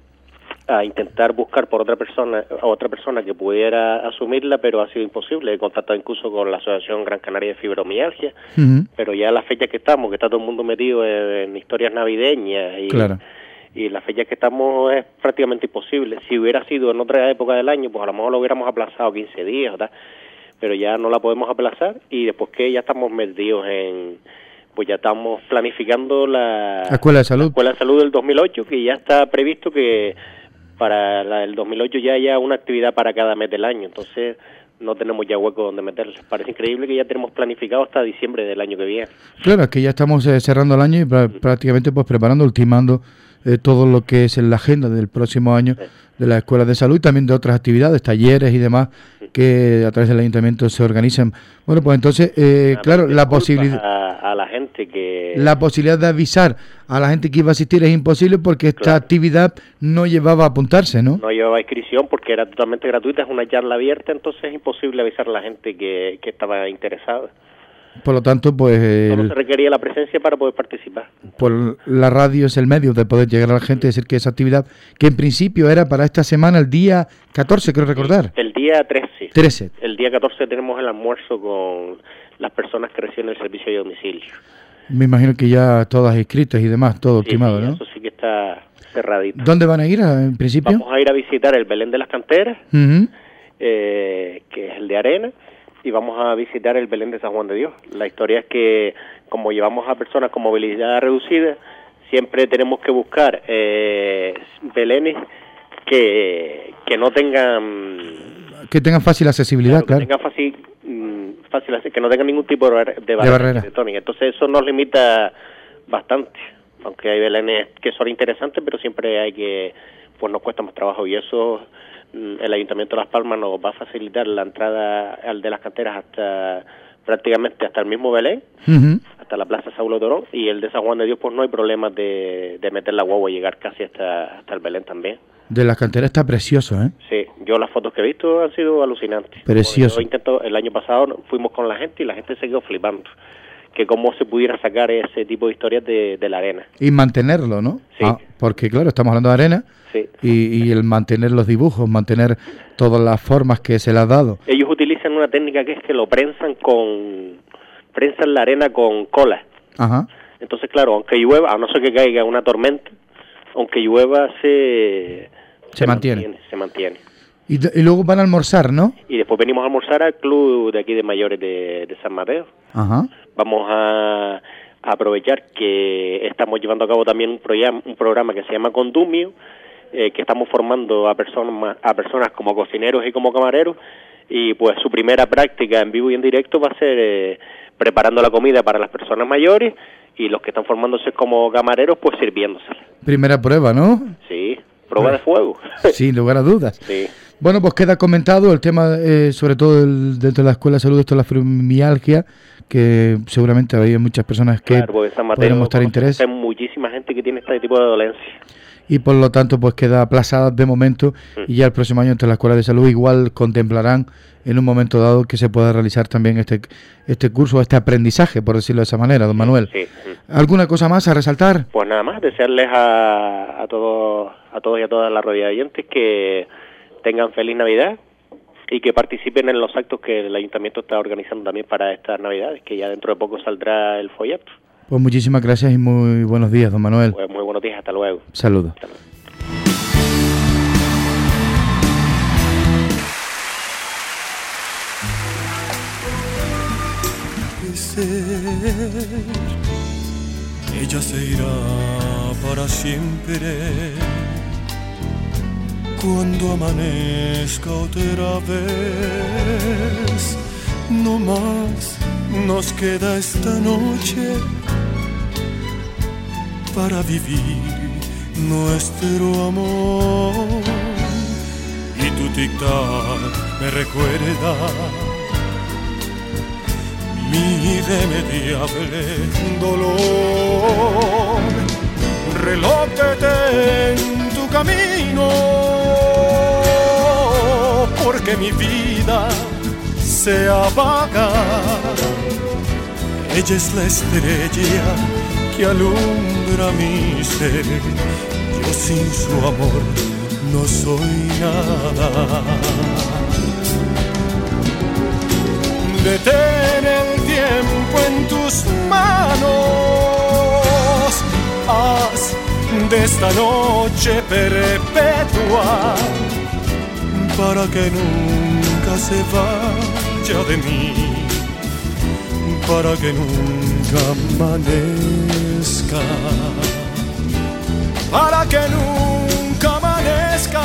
Speaker 5: intentar buscar por otra persona que pudiera asumirla, pero ha sido imposible. He contactado incluso con la Asociación Gran Canaria de Fibromialgia, pero ya la fecha que estamos, que está todo el mundo metido en historias navideñas y
Speaker 1: claro.
Speaker 5: Y la fecha que estamos es prácticamente imposible. Si hubiera sido en otra época del año, pues a lo mejor lo hubiéramos aplazado 15 días, ¿verdad? Pero ya no la podemos aplazar y después que ya estamos metidos pues ya estamos planificando la
Speaker 1: Escuela de Salud.
Speaker 5: La Escuela de Salud del 2008, que ya está previsto que para el 2008 ya haya una actividad para cada mes del año. Entonces no tenemos ya hueco donde meterla. Parece increíble que ya tenemos planificado hasta diciembre del año que viene.
Speaker 1: Claro, es que ya estamos cerrando el año y prácticamente pues preparando, ultimando todo lo que es en la agenda del próximo año de la Escuela de Salud y también de otras actividades, talleres y demás que a través del Ayuntamiento se organizan. Bueno, pues entonces, claro, la posibilidad
Speaker 5: a la gente que...
Speaker 1: La posibilidad de avisar a la gente que iba a asistir es imposible porque esta actividad no llevaba a apuntarse, ¿no?
Speaker 5: No llevaba inscripción porque era totalmente gratuita, es una charla abierta, entonces es imposible avisar a la gente que estaba interesada.
Speaker 1: Por lo tanto, pues
Speaker 5: Solo se requería la presencia para poder participar.
Speaker 1: por la radio es el medio de poder llegar a la gente, decir que esa actividad, que en principio era para esta semana, el día 14, creo recordar.
Speaker 5: El día 13.
Speaker 1: 13.
Speaker 5: El día 14 tenemos el almuerzo con las personas que reciben el servicio de domicilio.
Speaker 1: Me imagino que ya todas inscritas y demás, todo ultimado,
Speaker 5: Sí,
Speaker 1: ¿no?
Speaker 5: eso sí que está cerradito.
Speaker 1: ¿Dónde van a ir en principio?
Speaker 5: Vamos a ir a visitar el Belén de las Canteras,
Speaker 1: Ujú.
Speaker 5: que es el de arena, y vamos a visitar el Belén de San Juan de Dios. La historia es que, como llevamos a personas con movilidad reducida, siempre tenemos que buscar belenes que no tengan...
Speaker 1: Que tengan fácil accesibilidad, claro.
Speaker 5: Que tengan fácil, que no tengan ningún tipo de barrera arquitectónica. Entonces eso nos limita bastante, aunque hay belenes que son interesantes, pero siempre hay que, pues nos cuesta más trabajo, y eso el Ayuntamiento de Las Palmas nos va a facilitar la entrada al de las Canteras hasta prácticamente hasta el mismo Belén, hasta la Plaza Saulo Torón, y el de San Juan de Dios pues no hay problemas de meter la guagua y llegar casi hasta el Belén también.
Speaker 1: De las Canteras está precioso, ¿eh?
Speaker 5: Sí, yo las fotos que he visto han sido alucinantes.
Speaker 1: Precioso.
Speaker 5: El año pasado fuimos con la gente y la gente se quedó flipando, que cómo se pudiera sacar ese tipo de historias de la arena.
Speaker 1: Y mantenerlo, ¿no?
Speaker 5: Sí.
Speaker 1: Porque claro, estamos hablando de arena,
Speaker 5: Sí.
Speaker 1: y el mantener los dibujos, mantener todas las formas que se le ha dado.
Speaker 5: Ellos utilizan una técnica que es que lo prensan la arena con cola.
Speaker 1: Ajá.
Speaker 5: Entonces, claro, aunque llueva, a no ser que caiga una tormenta, aunque llueva se mantiene.
Speaker 1: Y luego van a almorzar, ¿no?
Speaker 5: Y después venimos a almorzar al club de aquí de mayores de San Mateo.
Speaker 1: Ajá.
Speaker 5: Vamos a aprovechar que estamos llevando a cabo también un programa que se llama Condumio, que estamos formando a personas como cocineros y como camareros, y pues su primera práctica en vivo y en directo va a ser preparando la comida para las personas mayores, y los que están formándose como camareros pues sirviéndosela.
Speaker 1: Primera prueba, ¿no?
Speaker 5: Sí, prueba de fuego.
Speaker 1: Sin lugar a dudas.
Speaker 5: Sí.
Speaker 1: Bueno, pues queda comentado el tema, sobre todo dentro de la Escuela de Salud, esto es la fibromialgia, que seguramente había muchas personas que
Speaker 5: Claro, porque San Mateo
Speaker 1: podrían mostrar interés.
Speaker 5: hay muchísima gente que tiene este tipo de dolencia.
Speaker 1: Y por lo tanto pues queda aplazada de momento, y ya el próximo año entre la Escuela de Salud igual contemplarán en un momento dado que se pueda realizar también este curso, este aprendizaje, por decirlo de esa manera, don Manuel.
Speaker 5: Sí.
Speaker 1: ¿Alguna cosa más a resaltar?
Speaker 5: Pues nada más, desearles a todos y a todas las radio oyentes que tengan feliz Navidad y que participen en los actos que el Ayuntamiento está organizando también para estas Navidades, que ya dentro de poco saldrá el folleto.
Speaker 1: Pues muchísimas gracias y muy buenos días, don Manuel.
Speaker 5: Pues muy buenos días, hasta luego.
Speaker 1: Saludos.
Speaker 7: Ella se irá para siempre cuando amanezca otra vez. No más nos queda esta noche para vivir nuestro amor, y tu tic-tac me recuerda mi irremediable dolor. Reloj detén tu camino, porque mi vida se apaga. Ella es la estrella que alumbra mi ser. Yo sin su amor no soy nada. Detén el tiempo en tus manos, haz de esta noche perpetua, para que nunca se vaya de mí, para que nunca amanezca, para que nunca amanezca.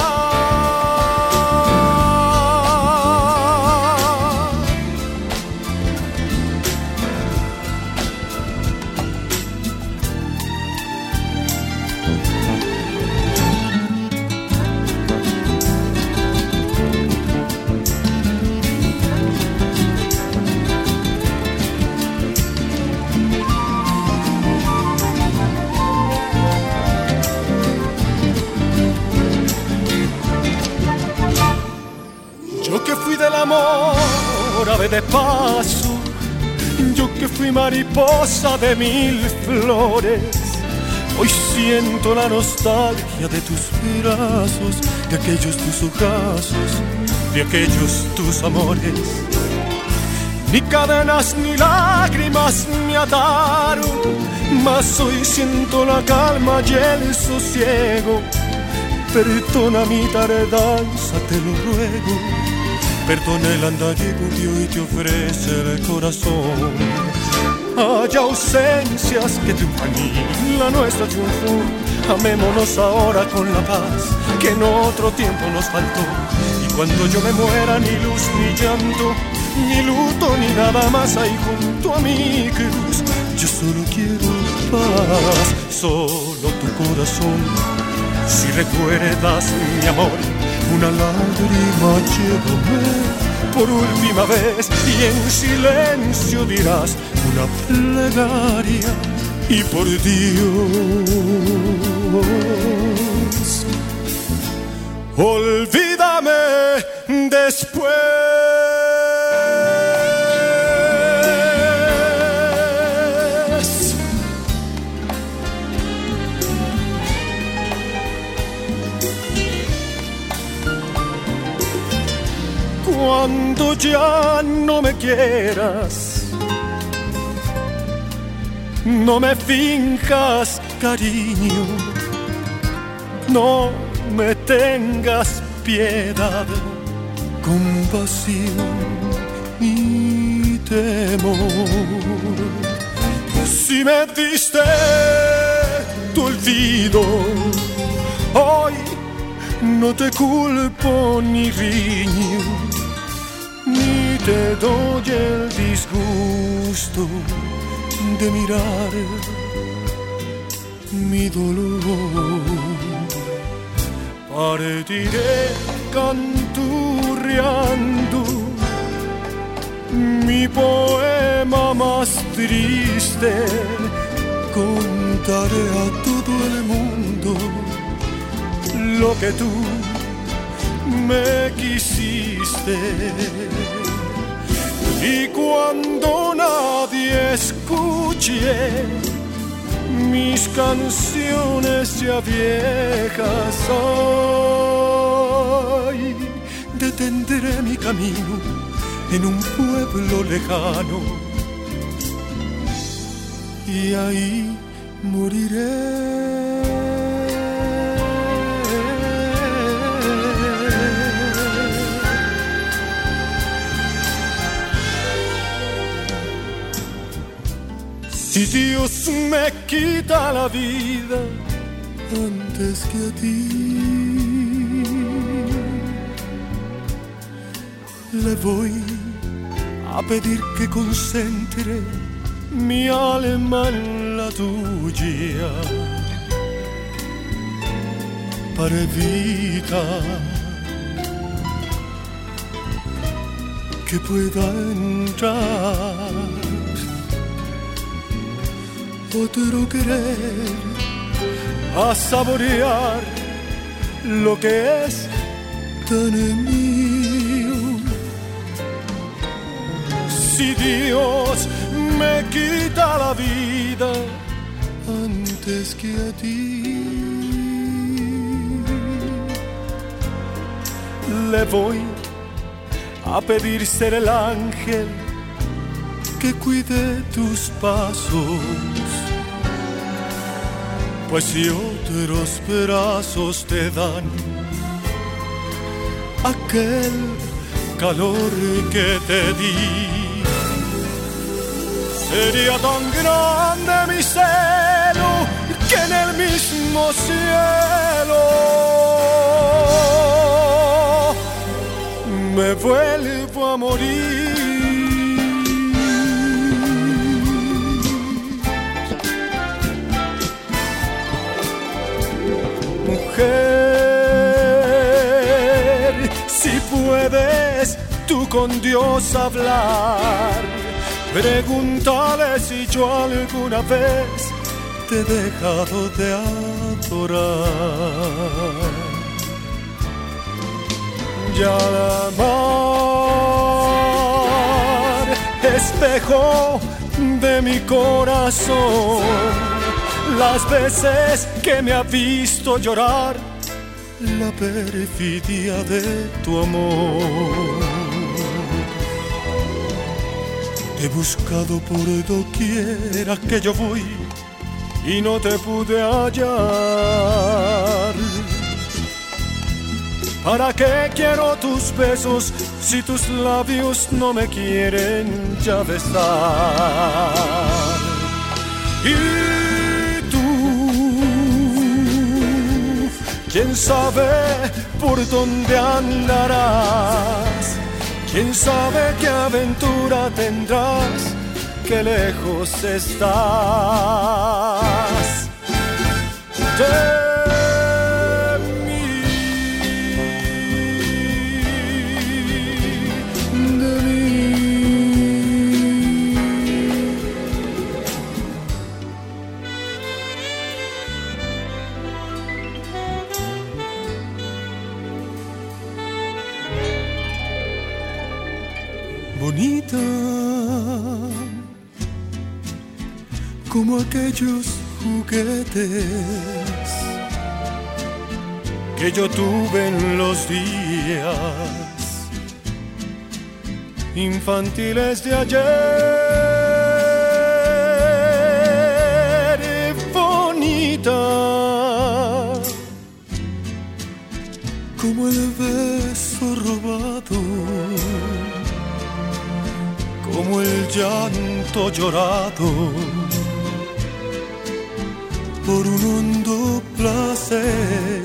Speaker 7: Yo que fui del amor ave de paso, yo que fui mariposa de 1000 flores. Hoy siento la nostalgia de tus brazos, de aquellos tus ojazos, de aquellos tus amores. Ni cadenas ni lágrimas me ataron, mas hoy siento la calma y el sosiego. Perdona mi tardanza, te lo ruego. Perdona el andariego que hoy te ofrece el corazón. Hay ausencias que triunfan y la nuestra triunfó. Amémonos ahora con la paz que en otro tiempo nos faltó. Y cuando yo me muera, ni luz ni llanto, ni luto ni nada más hay junto a mi cruz. Yo solo quiero paz, solo tu corazón. Si recuerdas mi amor, una lágrima llévame por última vez y en silencio dirás una plegaria y por Dios olvídame después. Cuando ya no me quieras, no me finjas cariño, no me tengas piedad, compasión ni temor. Si me diste tu olvido, hoy no te culpo ni riño, ni te doy el disgusto de mirar mi dolor. Partiré canturreando mi poema más triste, contaré a todo el mundo lo que tú me quisiste. Y cuando nadie escuche mis canciones ya viejas, ay, detendré mi camino en un pueblo lejano y ahí moriré. Si Dios me quita la vida antes que a ti, le voy a pedir que concentre mi alma en la tuya para evitar que pueda entrar otro querer a saborear lo que es tan mío. Si Dios me quita la vida antes que a ti, le voy a pedir ser el ángel que cuide tus pasos, pues si otros brazos te dan aquel calor que te di, sería tan grande mi celo que en el mismo cielo me vuelvo a morir. Mujer, si puedes tú con Dios hablar, pregúntale si yo alguna vez te he dejado de adorar. Ya al amar espejo de mi corazón, las veces que me ha visto llorar, la perfidia de tu amor. Te he buscado por doquiera que yo voy y no te pude hallar. ¿Para qué quiero tus besos si tus labios no me quieren ya besar? Y tú, quién sabe por dónde andarás, quién sabe qué aventura tendrás, qué lejos estás de bonita, como aquellos juguetes que yo tuve en los días infantiles de ayer. Bonita, como el beso robado, como el llanto llorado por un hondo placer.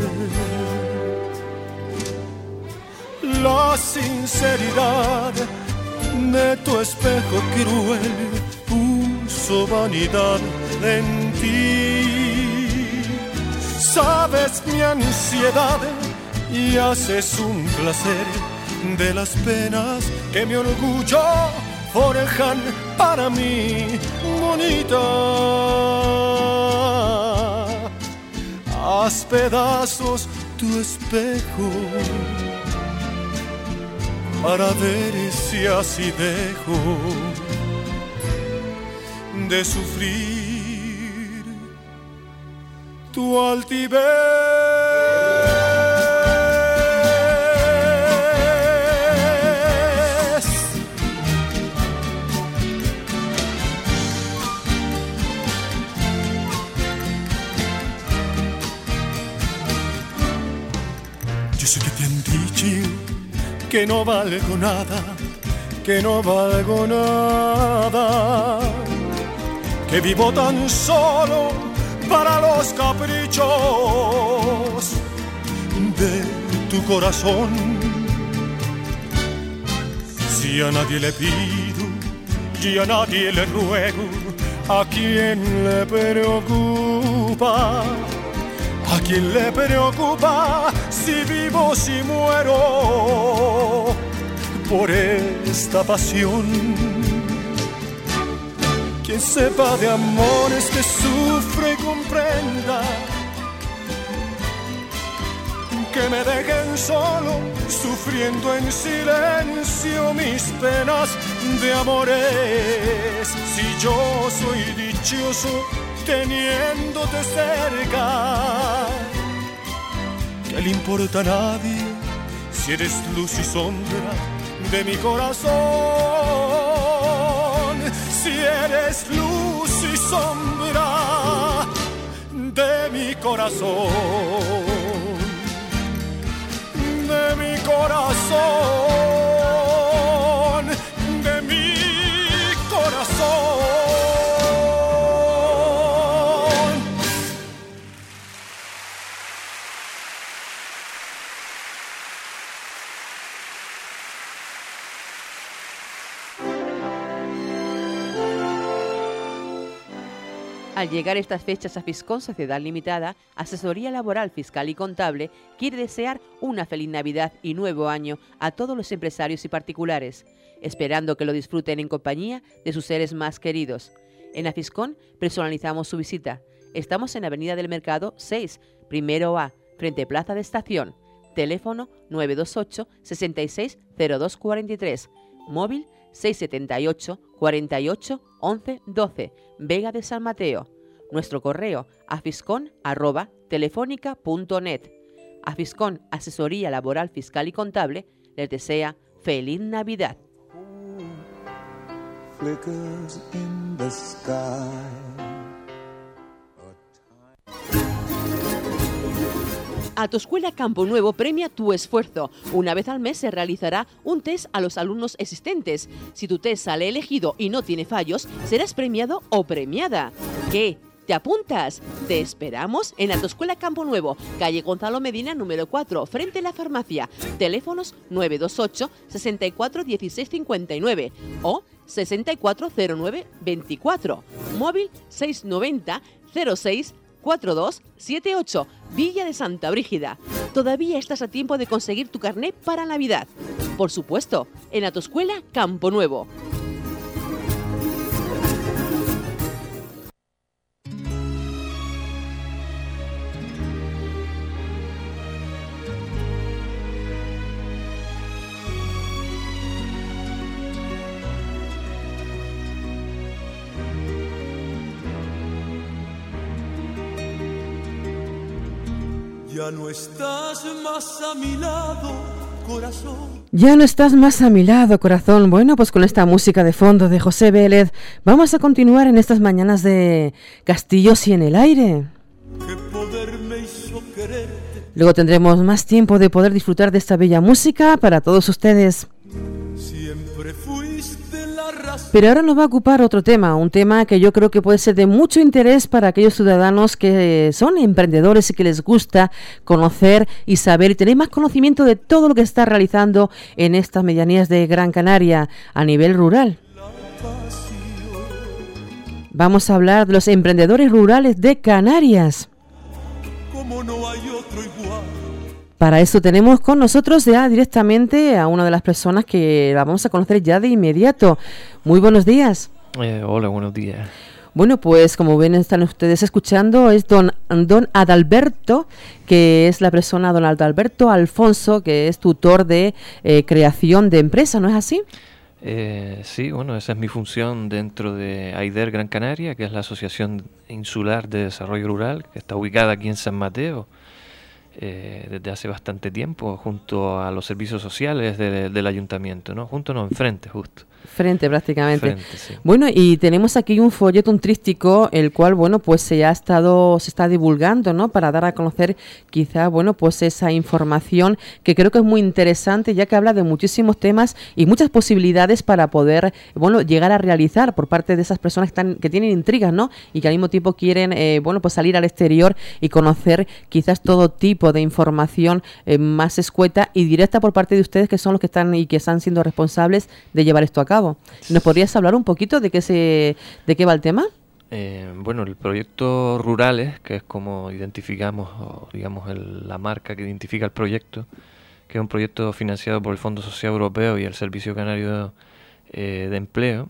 Speaker 7: La sinceridad de tu espejo cruel puso vanidad en ti. Sabes mi ansiedad y haces un placer de las penas que mi orgullo forjan para mí. Bonita, haz pedazos tu espejo para ver si así dejo de sufrir tu altivez. Yo sé que te han dicho que no valgo nada, que no valgo nada, que vivo tan solo para los caprichos de tu corazón. Si a nadie le pido y a nadie le ruego, ¿a quién le preocupa? ¿A quién le preocupa si vivo, si muero por esta pasión? Quien sepa de amores que sufre y comprenda, que me dejen solo, sufriendo en silencio mis penas de amores. Si yo soy dichoso teniéndote cerca, ¿qué le importa a nadie si eres luz y sombra de mi corazón? Si eres luz y sombra de mi corazón, de mi corazón, de mi corazón.
Speaker 18: Al llegar estas fechas a Fiscón Sociedad Limitada, Asesoría Laboral, Fiscal y Contable, quiere desear una feliz Navidad y nuevo año a todos los empresarios y particulares, esperando que lo disfruten en compañía de sus seres más queridos. En Afiscón personalizamos su visita. Estamos en Avenida del Mercado 6, primero A, frente Plaza de Estación. Teléfono 928 66 0243, móvil 678 48 11 12, Vega de San Mateo. Nuestro correo afiscon@telefónica.net. Afiscon, Asesoría Laboral, Fiscal y Contable, les desea feliz Navidad.
Speaker 4: Flickers in the sky.
Speaker 18: Autoescuela Campo Nuevo premia tu esfuerzo. Una vez al mes se realizará un test a los alumnos existentes. Si tu test sale elegido y no tiene fallos, serás premiado o premiada. ¿Qué? ¿Te apuntas? Te esperamos en Autoescuela Campo Nuevo, calle Gonzalo Medina número 4, frente a la farmacia. Teléfonos 928 64 16 59 o 6409 24. Móvil 690 06 4278, Villa de Santa Brígida. Todavía estás a tiempo de conseguir tu carné para Navidad. Por supuesto, en Autoescuela Campo Nuevo.
Speaker 7: Ya no estás más a mi lado, corazón.
Speaker 9: Ya no estás más a mi lado, corazón. Bueno, pues con esta música de fondo de José Vélez, vamos a continuar en estas mañanas de Castillos y en el aire.
Speaker 7: ¿Qué poder me hizo quererte?
Speaker 9: Luego tendremos más tiempo de poder disfrutar de esta bella música para todos ustedes.
Speaker 7: Siempre fuiste la razón.
Speaker 9: Pero ahora nos va a ocupar otro tema, un tema que yo creo que puede ser de mucho interés para aquellos ciudadanos que son emprendedores y que les gusta conocer y saber y tener más conocimiento de todo lo que está realizando en estas medianías de Gran Canaria a nivel rural. Vamos a hablar de los emprendedores rurales de Canarias.
Speaker 7: Como no hay otro igual.
Speaker 9: Para eso tenemos con nosotros ya directamente a una de las personas que la vamos a conocer ya de inmediato. Muy buenos días.
Speaker 23: Hola, buenos días.
Speaker 9: Bueno, pues como ven, están ustedes escuchando, es don Adalberto, que es la persona, don Adalberto Alfonso, que es tutor de creación de empresa, ¿no es así?
Speaker 23: Sí, bueno, esa es mi función dentro de AIDER Gran Canaria, que es la Asociación Insular de Desarrollo Rural, que está ubicada aquí en San Mateo. Desde hace bastante tiempo, junto a los servicios sociales del ayuntamiento, ¿no? Junto, no, enfrente, justo.
Speaker 9: Frente, prácticamente.
Speaker 23: Frente, sí.
Speaker 9: Bueno, y tenemos aquí un folleto, un tríptico, el cual, bueno, pues se está divulgando, ¿no? Para dar a conocer quizá, bueno, pues esa información que creo que es muy interesante, ya que habla de muchísimos temas y muchas posibilidades para poder, bueno, llegar a realizar por parte de esas personas que tienen intrigas, ¿no? Y que al mismo tiempo quieren, bueno, pues salir al exterior y conocer quizás todo tipo de información más escueta y directa por parte de ustedes, que son los que están y que están siendo responsables de llevar esto a cabo. ¿Nos podrías hablar un poquito de qué va el tema?
Speaker 23: Bueno, el proyecto Rurales, que es como identificamos, o digamos la marca que identifica el proyecto, que es un proyecto financiado por el Fondo Social Europeo y el Servicio Canario de Empleo,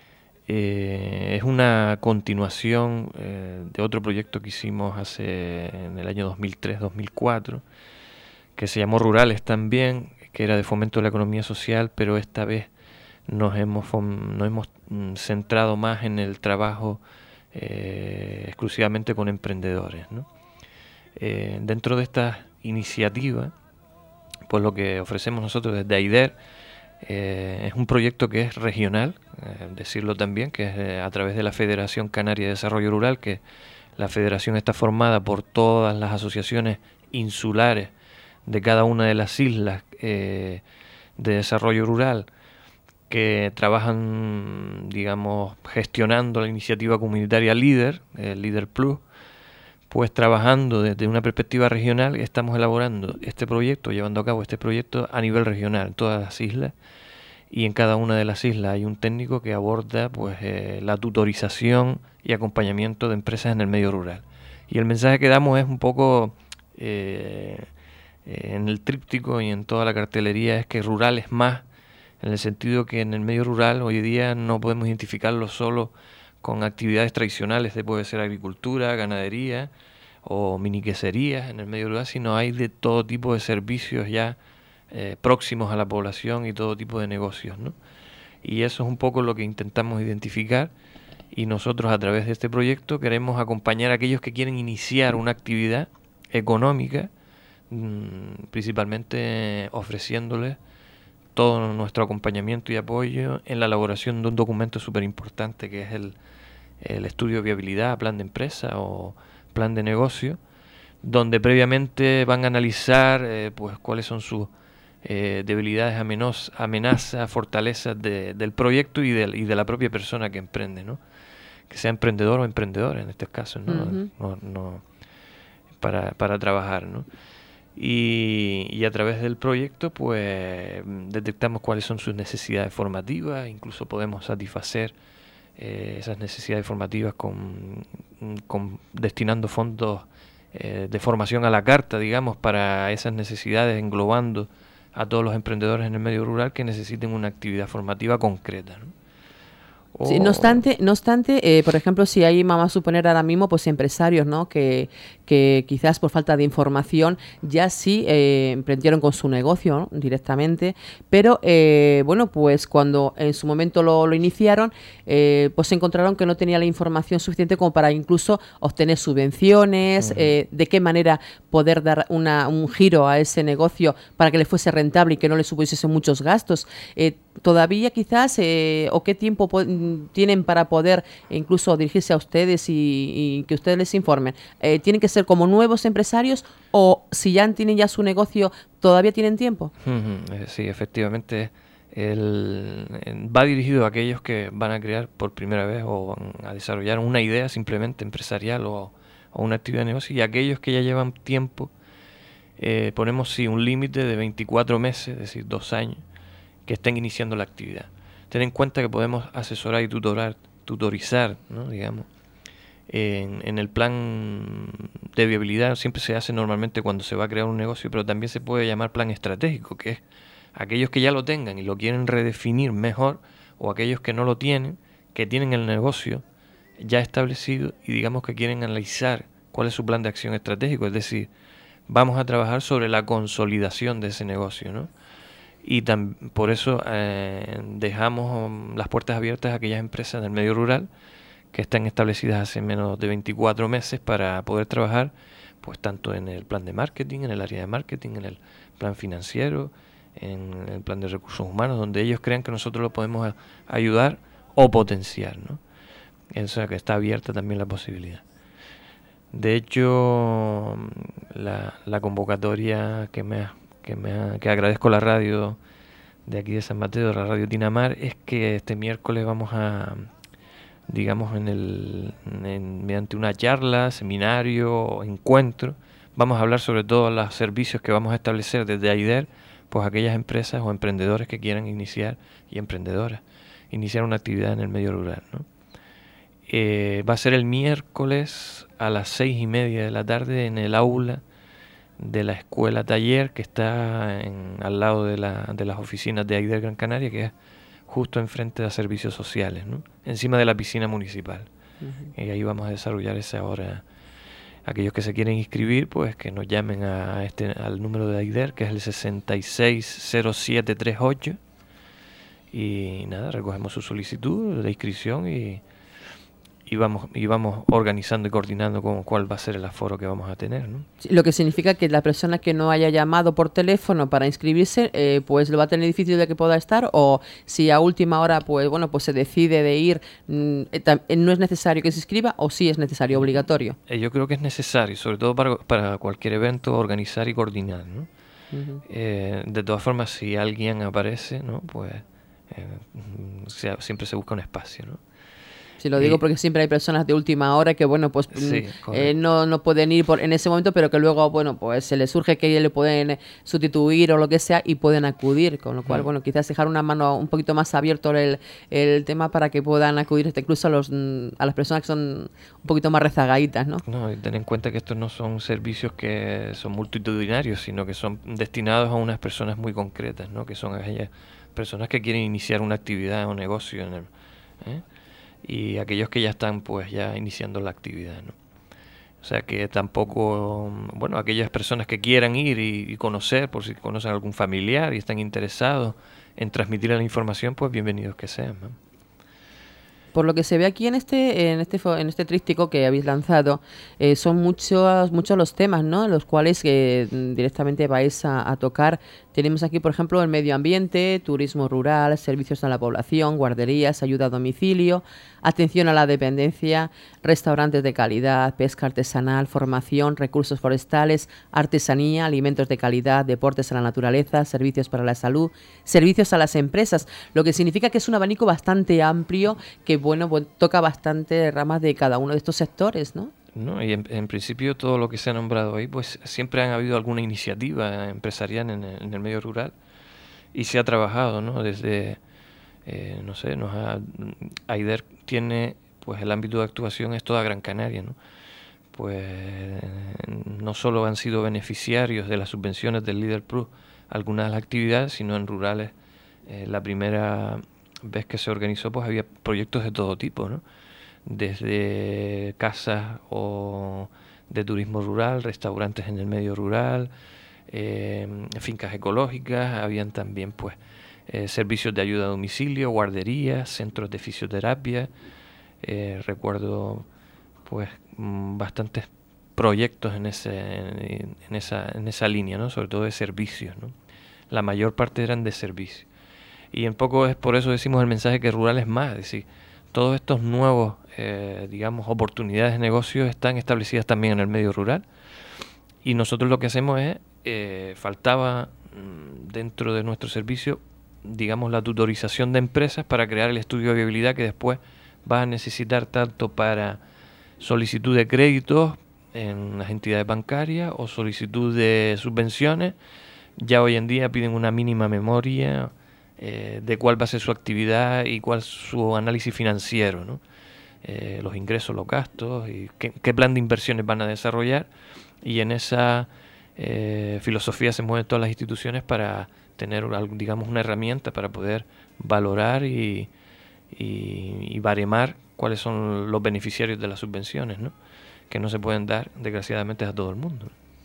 Speaker 23: es una continuación de otro proyecto que hicimos en el año 2003-2004, que se llamó Rurales también, que era de fomento de la economía social, pero esta vez nos hemos centrado más en el trabajo exclusivamente con emprendedores, ¿no? Dentro de esta iniciativa, pues lo que ofrecemos nosotros desde AIDER es un proyecto que es regional, decirlo también, que es a través de la Federación Canaria de Desarrollo Rural, que la federación está formada por todas las asociaciones insulares de cada una de las islas de desarrollo rural, que trabajan, digamos, gestionando la iniciativa comunitaria LEADER, LEADER Plus, pues trabajando desde una perspectiva regional, estamos elaborando este proyecto, llevando a cabo este proyecto a nivel regional, en todas las islas, y en cada una de las islas hay un técnico que aborda pues la tutorización y acompañamiento de empresas en el medio rural. Y el mensaje que damos es un poco, en el tríptico y en toda la cartelería, es que rural es más, en el sentido que en el medio rural hoy día no podemos identificarlo solo con actividades tradicionales, puede ser agricultura, ganadería o miniqueserías en el medio rural, sino hay de todo tipo de servicios ya próximos a la población y todo tipo de negocios, ¿no? Y eso es un poco lo que intentamos identificar, y nosotros a través de este proyecto queremos acompañar a aquellos que quieren iniciar una actividad económica, principalmente ofreciéndoles todo nuestro acompañamiento y apoyo en la elaboración de un documento súper importante que es el estudio de viabilidad, plan de empresa o plan de negocio, donde previamente van a analizar pues cuáles son sus debilidades, amenazas, fortalezas del proyecto y de la propia persona que emprende, ¿no? Que sea emprendedor o emprendedora en este caso, ¿no? No para trabajar, ¿no? Y a través del proyecto pues detectamos cuáles son sus necesidades formativas, incluso podemos satisfacer esas necesidades formativas destinando fondos de formación a la carta, digamos, para esas necesidades, englobando a todos los emprendedores en el medio rural que necesiten una actividad formativa concreta, ¿no?
Speaker 9: Sí, no obstante, por ejemplo, si hay, vamos a suponer ahora mismo, pues empresarios, ¿no? Que quizás por falta de información ya sí emprendieron con su negocio, ¿no? Directamente, pero bueno, pues cuando en su momento lo iniciaron, pues se encontraron que no tenía la información suficiente como para incluso obtener subvenciones, de qué manera poder dar un giro a ese negocio para que le fuese rentable y que no le supusiese muchos gastos. Todavía quizás, o qué tiempo tienen para poder incluso dirigirse a ustedes y que ustedes les informen. ¿Tienen que ser como nuevos empresarios o si ya tienen ya su negocio, todavía tienen tiempo?
Speaker 23: Sí, efectivamente va dirigido a aquellos que van a crear por primera vez o van a desarrollar una idea simplemente empresarial o una actividad de negocio, y aquellos que ya llevan tiempo, ponemos sí un límite de 24 meses, es decir, 2 años, que estén iniciando la actividad. Ten en cuenta que podemos asesorar y tutorizar, ¿no? Digamos, en el plan de viabilidad siempre se hace normalmente cuando se va a crear un negocio, pero también se puede llamar plan estratégico, que es aquellos que ya lo tengan y lo quieren redefinir mejor, o aquellos que no lo tienen, que tienen el negocio ya establecido y digamos que quieren analizar cuál es su plan de acción estratégico, es decir, vamos a trabajar sobre la consolidación de ese negocio, ¿no? Y por eso dejamos las puertas abiertas a aquellas empresas del medio rural que están establecidas hace menos de 24 meses para poder trabajar pues tanto en el plan de marketing, en el área de marketing, en el plan financiero, en el plan de recursos humanos, donde ellos crean que nosotros lo podemos ayudar o potenciar, ¿no? O sea que está abierta también la posibilidad. De hecho, la convocatoria que agradezco a la radio de aquí de San Mateo, la radio Tinamar, es que este miércoles vamos a, digamos, mediante una charla, seminario o encuentro, vamos a hablar sobre todos los servicios que vamos a establecer desde AIDER, pues aquellas empresas o emprendedores que quieran iniciar, y emprendedoras, iniciar una actividad en el medio rural, ¿no? Va a ser el miércoles a las 6:30 de la tarde en el aula de la escuela taller que está al lado de las oficinas de AIDER Gran Canaria, que es justo enfrente de servicios sociales, ¿no? Encima de la piscina municipal. Y ahí vamos a desarrollar esa hora. Aquellos que se quieren inscribir, pues que nos llamen al número de AIDER, que es el 660738, y nada, recogemos su solicitud de inscripción y vamos organizando y coordinando con cuál va a ser el aforo que vamos a tener, ¿no?
Speaker 9: Lo que significa que la persona que no haya llamado por teléfono para inscribirse, pues lo va a tener difícil de que pueda estar, o si a última hora, pues bueno, pues se decide de ir, no es necesario que se inscriba, o sí es necesario, obligatorio.
Speaker 23: Yo creo que es necesario, sobre todo para cualquier evento, organizar y coordinar, ¿no? De todas formas, si alguien aparece, ¿no? Pues siempre se busca un espacio, ¿no?
Speaker 9: Sí, lo digo porque siempre hay personas de última hora que, bueno, pues sí, no pueden ir en ese momento, pero que luego, bueno, pues se les surge que le pueden sustituir o lo que sea y pueden acudir, con lo cual, bueno, quizás dejar una mano un poquito más abierto el tema para que puedan acudir incluso a las personas que son un poquito más rezagaditas, ¿no?
Speaker 23: No, y ten en cuenta que estos no son servicios que son multitudinarios, sino que son destinados a unas personas muy concretas, ¿no? Que son aquellas personas que quieren iniciar una actividad o negocio y aquellos que ya están pues ya iniciando la actividad, ¿no? O sea que tampoco, bueno, aquellas personas que quieran ir y conocer, por si conocen a algún familiar y están interesados en transmitir la información, pues bienvenidos que sean, ¿no?
Speaker 9: Por lo que se ve aquí en este tríptico que habéis lanzado, son muchos los temas, ¿no?, los cuales directamente vais a tocar. Tenemos aquí, por ejemplo, el medio ambiente, turismo rural, servicios a la población, guarderías, ayuda a domicilio, atención a la dependencia, restaurantes de calidad, pesca artesanal, formación, recursos forestales, artesanía, alimentos de calidad, deportes a la naturaleza, servicios para la salud, servicios a las empresas, lo que significa que es un abanico bastante amplio que, bueno, toca bastante ramas de cada uno de estos sectores, ¿no?
Speaker 23: No, y en principio todo lo que se ha nombrado ahí, pues siempre han habido alguna iniciativa empresarial en el medio rural y se ha trabajado, ¿no? Desde, no sé, AIDER tiene, pues el ámbito de actuación es toda Gran Canaria, ¿no? Pues no solo han sido beneficiarios de las subvenciones del Leader Plus algunas de las actividades, sino en rurales. La primera vez que se organizó, pues había proyectos de todo tipo, ¿no? Desde casas o de turismo rural, restaurantes en el medio rural, fincas ecológicas, habían también pues servicios de ayuda a domicilio, guarderías, centros de fisioterapia. Recuerdo pues bastantes proyectos en esa línea, ¿no? Sobre todo de servicios, ¿no? La mayor parte eran de servicios. Y un poco es por eso decimos el mensaje que rural es más, es decir, todos estos nuevos, digamos, oportunidades de negocio están establecidas también en el medio rural. Y nosotros lo que hacemos es, faltaba dentro de nuestro servicio, digamos, la tutorización de empresas para crear el estudio de viabilidad que después va a necesitar tanto para solicitud de créditos en las entidades bancarias o solicitud de subvenciones. Ya hoy en día piden una mínima memoria de cuál va a ser su actividad y cuál es su análisis financiero, ¿no? Los ingresos, los gastos y qué plan de inversiones van a desarrollar, y en esa filosofía se mueven todas las instituciones para tener, digamos, una herramienta para poder valorar y baremar cuáles son los beneficiarios de las subvenciones, ¿no? Que no se pueden dar, desgraciadamente, a todo el mundo.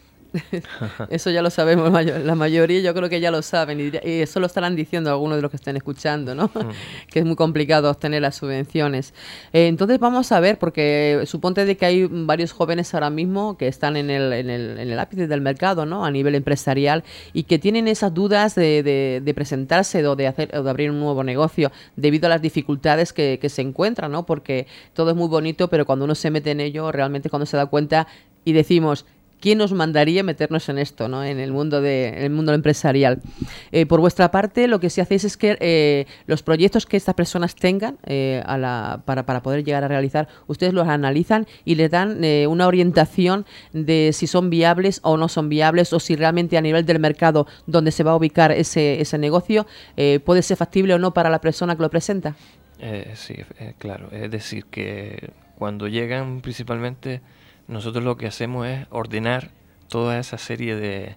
Speaker 9: Eso ya lo sabemos, la mayoría yo creo que ya lo saben, y eso lo estarán diciendo algunos de los que estén escuchando, ¿no? Que es muy complicado obtener las subvenciones. Entonces vamos a ver, porque suponte de que hay varios jóvenes ahora mismo que están en el ápice del mercado, ¿no?, a nivel empresarial, y que tienen esas dudas de presentarse o de abrir un nuevo negocio debido a las dificultades que se encuentran, ¿no? Porque todo es muy bonito, pero cuando uno se mete en ello, realmente cuando se da cuenta y decimos, ¿quién nos mandaría meternos en esto, ¿no?, en el mundo empresarial? Por vuestra parte, lo que sí hacéis es que los proyectos que estas personas tengan para poder llegar a realizar, ustedes los analizan y les dan una orientación de si son viables o no son viables, o si realmente a nivel del mercado donde se va a ubicar ese negocio puede ser factible o no para la persona que lo presenta.
Speaker 23: Sí, claro. Es decir, que cuando llegan principalmente, nosotros lo que hacemos es ordenar toda esa serie de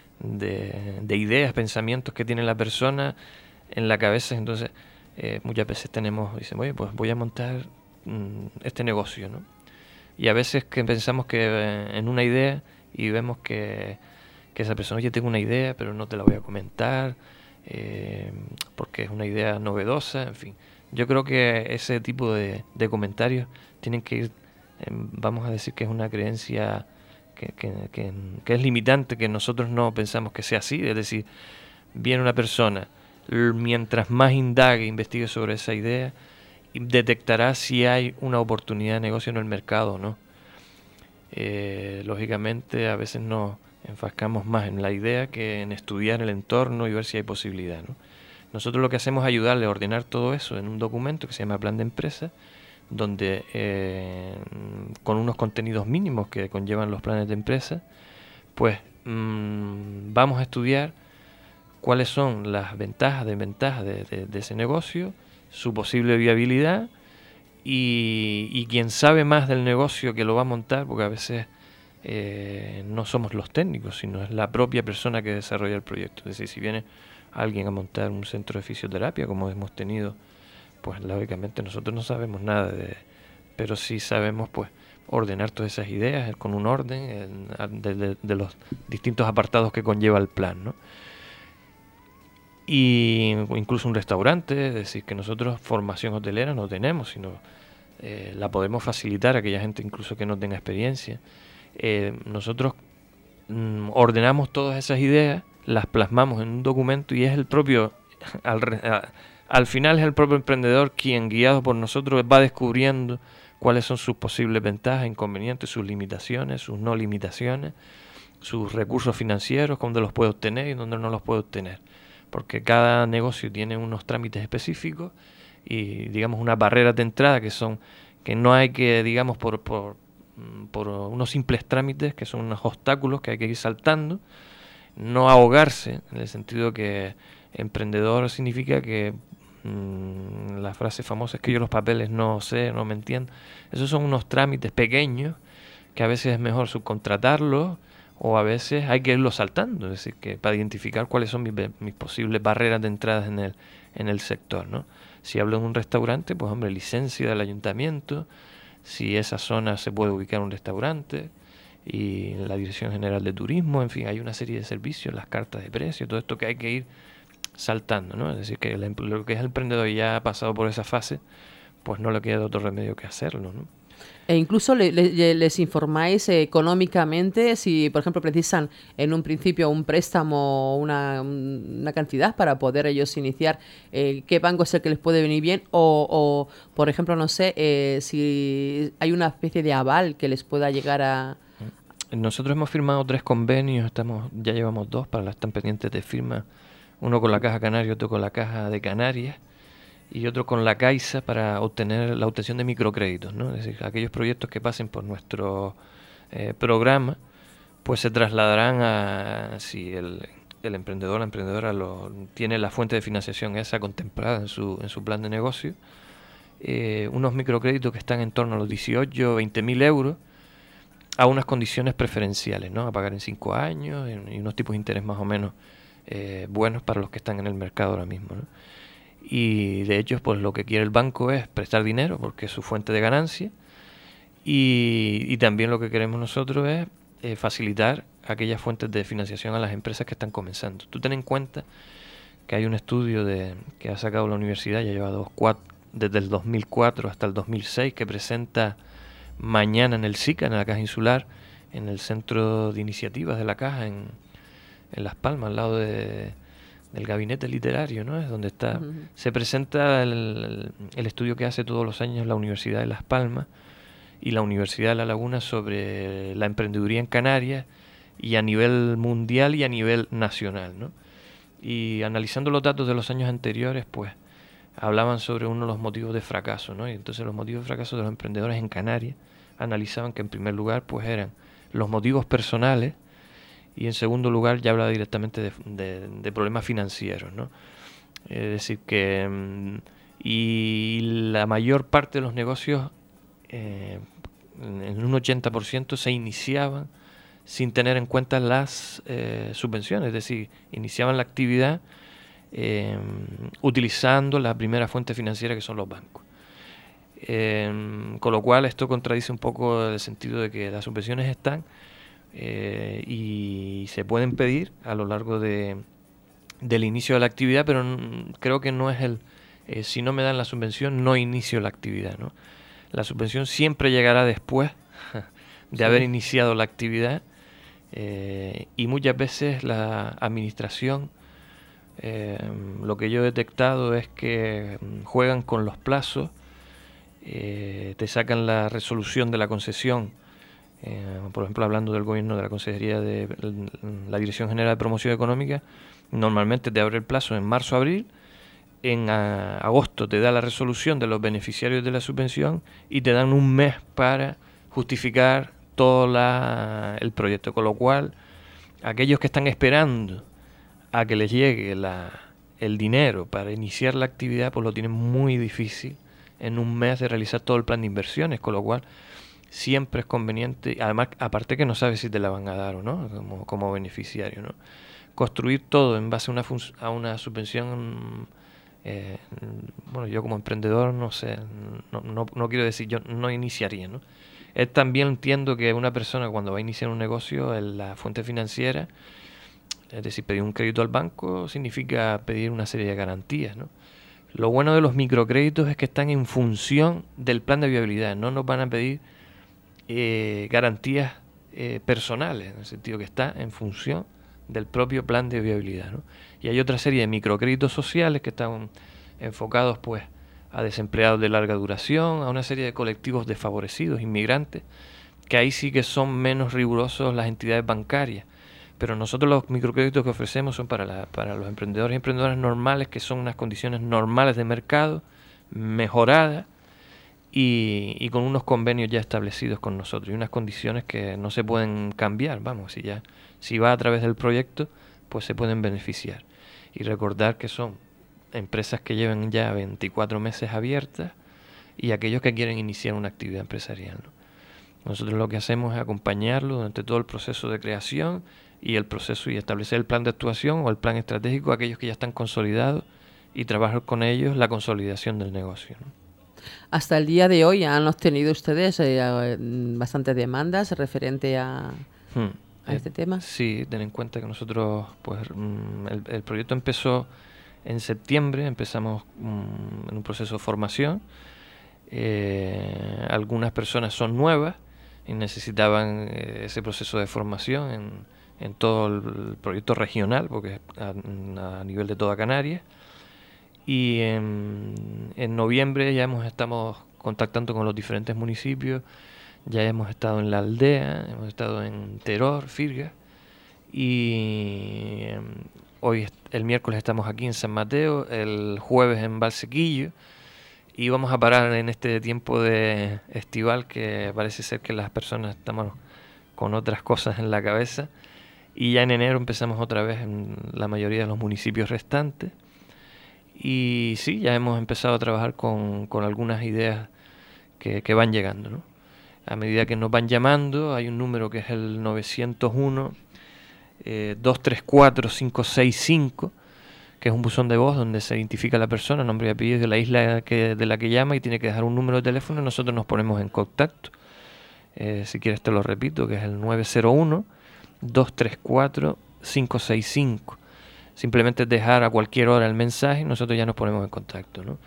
Speaker 23: ideas, pensamientos que tiene la persona en la cabeza. Entonces, muchas veces dicen, oye, pues voy a montar este negocio, ¿no? Y a veces que pensamos que en una idea y vemos que esa persona, oye, tengo una idea, pero no te la voy a comentar, porque es una idea novedosa, en fin. Yo creo que ese tipo de comentarios tienen que ir, vamos a decir que es una creencia que es limitante, que nosotros no pensamos que sea así. Es decir, viene una persona, mientras más indague, investigue sobre esa idea, detectará si hay una oportunidad de negocio en el mercado o no. Lógicamente, a veces nos enfrascamos más en la idea que en estudiar el entorno y ver si hay posibilidad, ¿no? Nosotros lo que hacemos es ayudarle a ordenar todo eso en un documento que se llama Plan de Empresa, donde con unos contenidos mínimos que conllevan los planes de empresa, pues vamos a estudiar cuáles son las ventajas, desventajas de ese negocio, su posible viabilidad y quien sabe más del negocio que lo va a montar, porque a veces no somos los técnicos, sino es la propia persona que desarrolla el proyecto. Es decir, si viene alguien a montar un centro de fisioterapia, como hemos tenido, pues lógicamente nosotros no sabemos nada pero sí sabemos pues ordenar todas esas ideas con un orden de los distintos apartados que conlleva el plan, ¿no? Y incluso un restaurante, es decir, que nosotros formación hotelera no tenemos, sino la podemos facilitar a aquella gente incluso que no tenga experiencia. Nosotros ordenamos todas esas ideas, las plasmamos en un documento y es el propio, al final es el propio emprendedor quien, guiado por nosotros, va descubriendo cuáles son sus posibles ventajas, inconvenientes, sus limitaciones, sus no limitaciones, sus recursos financieros, dónde los puede obtener y dónde no los puede obtener. Porque cada negocio tiene unos trámites específicos y, digamos, unas barreras de entrada que no hay que, digamos, por unos simples trámites, que son unos obstáculos que hay que ir saltando, no ahogarse, en el sentido que emprendedor significa que la frase famosa es que yo los papeles no sé, no me entiendo. Esos son unos trámites pequeños que a veces es mejor subcontratarlos o a veces hay que irlos saltando, es decir, que para identificar cuáles son mis posibles barreras de entrada en el sector, ¿no? Si hablo de un restaurante, pues hombre, licencia del ayuntamiento, si esa zona se puede ubicar un restaurante, y la Dirección General de Turismo, en fin, hay una serie de servicios, las cartas de precio, todo esto que hay que ir saltando, ¿no? Es decir, que lo que es el emprendedor ya ha pasado por esa fase, pues no le queda otro remedio que hacerlo, ¿no?
Speaker 9: E incluso les informáis económicamente si, por ejemplo, precisan en un principio un préstamo, una cantidad para poder ellos iniciar, qué banco es el que les puede venir bien o por ejemplo, no sé, si hay una especie de aval que les pueda llegar a...
Speaker 23: Nosotros hemos firmado 3 convenios, ya llevamos 2, están pendientes de firma, uno con la Caja Canaria, otro con la Caja de Canarias y otro con la Caixa para obtener la obtención de microcréditos, ¿no? Es decir, aquellos proyectos que pasen por nuestro programa, pues se trasladarán a, si el emprendedor, la emprendedora tiene la fuente de financiación esa contemplada en su plan de negocio, unos microcréditos que están en torno a los 18, 20.000 euros, a unas condiciones preferenciales, ¿no? A pagar en 5 años y unos tipos de interés más o menos buenos para los que están en el mercado ahora mismo, ¿no? Y de hecho, pues lo que quiere el banco es prestar dinero porque es su fuente de ganancia y también lo que queremos nosotros es facilitar aquellas fuentes de financiación a las empresas que están comenzando. Tú ten en cuenta que hay un estudio que ha sacado la universidad, ya lleva desde el 2004 hasta el 2006, que presenta mañana en el SICA, en la Caja Insular, en el Centro de Iniciativas de la Caja, en Las Palmas, al lado del gabinete literario, ¿no? Es donde está. Uh-huh. Se presenta el estudio que hace todos los años la Universidad de Las Palmas y la Universidad de La Laguna sobre la emprendeduría en Canarias y a nivel mundial y a nivel nacional, ¿no? Y analizando los datos de los años anteriores, pues hablaban sobre uno de los motivos de fracaso, ¿no? Y entonces los motivos de fracaso de los emprendedores en Canarias analizaban que en primer lugar pues eran los motivos personales y en segundo lugar ya hablaba directamente de problemas financieros, ¿no? Es decir que y la mayor parte de los negocios en un 80% se iniciaban sin tener en cuenta las subvenciones, es decir, iniciaban la actividad utilizando la primera fuente financiera que son los bancos. Con lo cual esto contradice un poco el sentido de que las subvenciones están y se pueden pedir a lo largo del inicio de la actividad, pero creo que no es si no me dan la subvención no inicio la actividad, ¿no? La subvención siempre llegará después de haber iniciado la actividad y muchas veces la administración lo que yo he detectado es que juegan con los plazos, te sacan la resolución de la concesión, por ejemplo hablando del gobierno de la Consejería de la Dirección General de Promoción Económica, normalmente te abre el plazo en marzo-abril, en agosto te da la resolución de los beneficiarios de la subvención y te dan un mes para justificar todo el proyecto, con lo cual aquellos que están esperando a que les llegue el dinero para iniciar la actividad, pues lo tienen muy difícil en un mes de realizar todo el plan de inversiones, con lo cual siempre es conveniente, además, aparte que no sabes si te la van a dar o no, como beneficiario, ¿no? Construir todo en base a una subvención bueno, yo como emprendedor no sé, no quiero decir, yo no iniciaría, ¿no? También entiendo que una persona cuando va a iniciar un negocio, en la fuente financiera, es decir, pedir un crédito al banco significa pedir una serie de garantías, ¿no? Lo bueno de los microcréditos es que están en función del plan de viabilidad, no nos van a pedir garantías personales, en el sentido que está en función del propio plan de viabilidad, ¿no? Y hay otra serie de microcréditos sociales que están enfocados pues a desempleados de larga duración, a una serie de colectivos desfavorecidos, inmigrantes, que ahí sí que son menos rigurosos las entidades bancarias. Pero nosotros los microcréditos que ofrecemos son para los emprendedores y emprendedoras normales, que son unas condiciones normales de mercado, mejoradas y con unos convenios ya establecidos con nosotros y unas condiciones que no se pueden cambiar. Vamos, si va a través del proyecto, pues se pueden beneficiar. Y recordar que son empresas que llevan ya 24 meses abiertas y aquellos que quieren iniciar una actividad empresarial, ¿no? Nosotros lo que hacemos es acompañarlo durante todo el proceso de creación y el proceso y establecer el plan de actuación o el plan estratégico a aquellos que ya están consolidados y trabajar con ellos la consolidación del negocio, ¿no?
Speaker 9: Hasta el día de hoy han obtenido ustedes bastantes demandas referente a este tema.
Speaker 23: Sí, ten en cuenta que nosotros, pues el proyecto empezó en septiembre, empezamos en un proceso de formación. Algunas personas son nuevas y necesitaban ese proceso de formación en todo el proyecto regional, porque a nivel de toda Canarias. Y en noviembre ya estamos contactando con los diferentes municipios, ya hemos estado en La Aldea, hemos estado en Teror, Firga, y hoy, el miércoles, estamos aquí en San Mateo, el jueves en Valsequillo, y vamos a parar en este tiempo de estival que parece ser que las personas estamos con otras cosas en la cabeza, y ya en enero empezamos otra vez en la mayoría de los municipios restantes. Y sí, ya hemos empezado a trabajar con algunas ideas que van llegando, ¿no? A medida que nos van llamando, hay un número que es el 901 234 565, que es un buzón de voz donde se identifica la persona, nombre y apellido de la isla de la que llama, y tiene que dejar un número de teléfono y nosotros nos ponemos en contacto. Si quieres te lo repito, que es el 901 234 565. Simplemente dejar a cualquier hora el mensaje y nosotros ya nos ponemos en contacto, ¿no?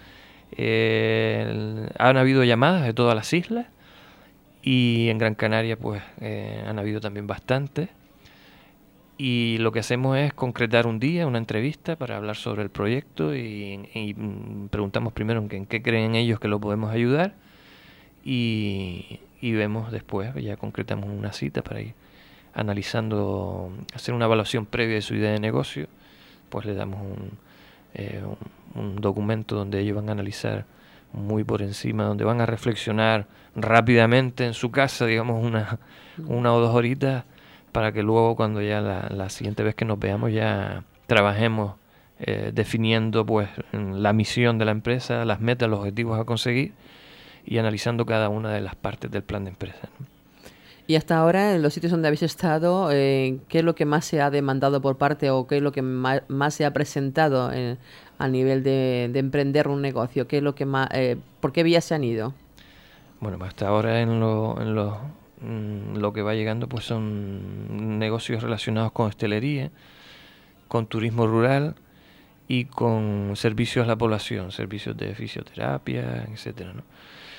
Speaker 23: Han habido llamadas de todas las islas y en Gran Canaria pues han habido también bastantes. Y lo que hacemos es concretar un día, una entrevista para hablar sobre el proyecto y preguntamos primero en qué creen ellos que lo podemos ayudar y vemos después, ya concretamos una cita para ir analizando, hacer una evaluación previa de su idea de negocio. Pues le damos un documento donde ellos van a analizar muy por encima, donde van a reflexionar rápidamente en su casa, digamos una o 2 horitas, para que luego cuando ya la siguiente vez que nos veamos ya trabajemos definiendo pues la misión de la empresa, las metas, los objetivos a conseguir y analizando cada una de las partes del plan de empresa, ¿no?
Speaker 9: Y hasta ahora, en los sitios donde habéis estado, ¿qué es lo que más se ha demandado por parte o qué es lo que más se ha presentado a nivel de emprender un negocio? ¿Qué es lo que más, ¿por qué vías se han ido?
Speaker 23: Bueno, hasta ahora en lo que va llegando pues son negocios relacionados con hostelería, con turismo rural y con servicios a la población, servicios de fisioterapia, etcétera, ¿no?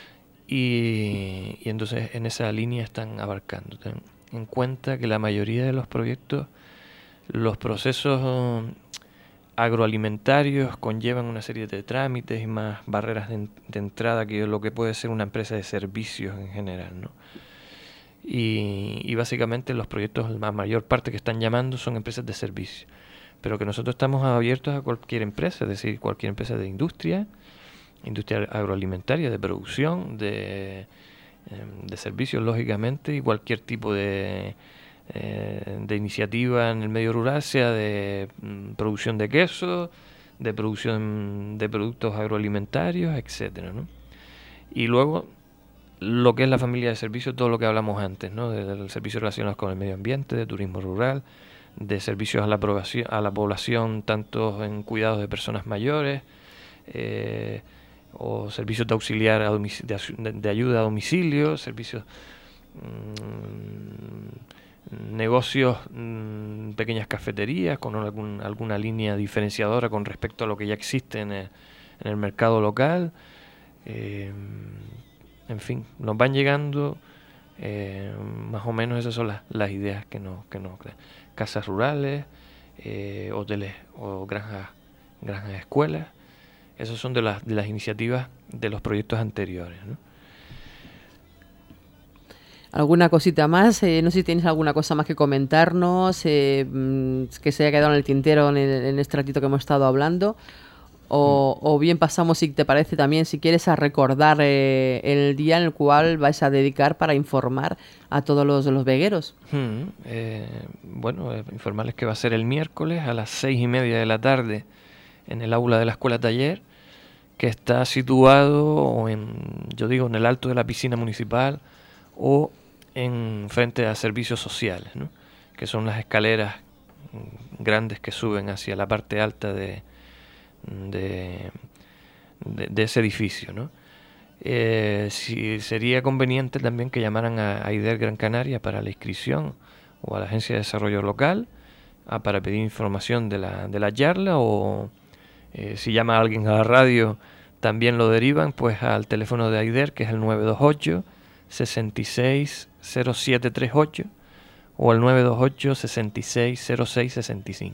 Speaker 23: Y entonces en esa línea están abarcando. Ten en cuenta que la mayoría de los proyectos, los procesos agroalimentarios conllevan una serie de trámites y más barreras de entrada que lo que puede ser una empresa de servicios en general, ¿no? Y básicamente los proyectos, la mayor parte que están llamando son empresas de servicios, pero que nosotros estamos abiertos a cualquier empresa, es decir, cualquier empresa de industria agroalimentaria, de producción, de servicios, lógicamente, y cualquier tipo de iniciativa en el medio rural, sea de producción de queso, de producción de productos agroalimentarios, etcétera, ¿no? Y luego lo que es la familia de servicios, todo lo que hablamos antes, ¿no? De servicios relacionados con el medio ambiente, de turismo rural, de servicios a la población, tanto en cuidados de personas mayores, o servicios de auxiliar de ayuda a domicilio, servicios, negocios, pequeñas cafeterías con alguna línea diferenciadora con respecto a lo que ya existe en el mercado local. En fin, nos van llegando más o menos esas son las ideas que nos casas rurales, hoteles o granjas escuelas. Esas son de las iniciativas de los proyectos anteriores, ¿no?
Speaker 9: ¿Alguna cosita más? No sé si tienes alguna cosa más que comentarnos, que se haya quedado en el tintero en este ratito que hemos estado hablando. O bien pasamos, si te parece también, si quieres, a recordar el día en el cual vais a dedicar para informar a todos los vegueros.
Speaker 23: Bueno, informarles que va a ser el miércoles a las 6:30 de la tarde en el aula de la escuela taller, que está situado en el alto de la piscina municipal o en frente a servicios sociales, ¿no? Que son las escaleras grandes que suben hacia la parte alta de ese edificio, ¿no? Si sería conveniente también que llamaran a AIDER Gran Canaria para la inscripción o a la Agencia de Desarrollo Local para pedir información de la charla, o si llama a alguien a la radio también lo derivan pues al teléfono de AIDER, que es el 928 66 0738 o el 928 66 06 65.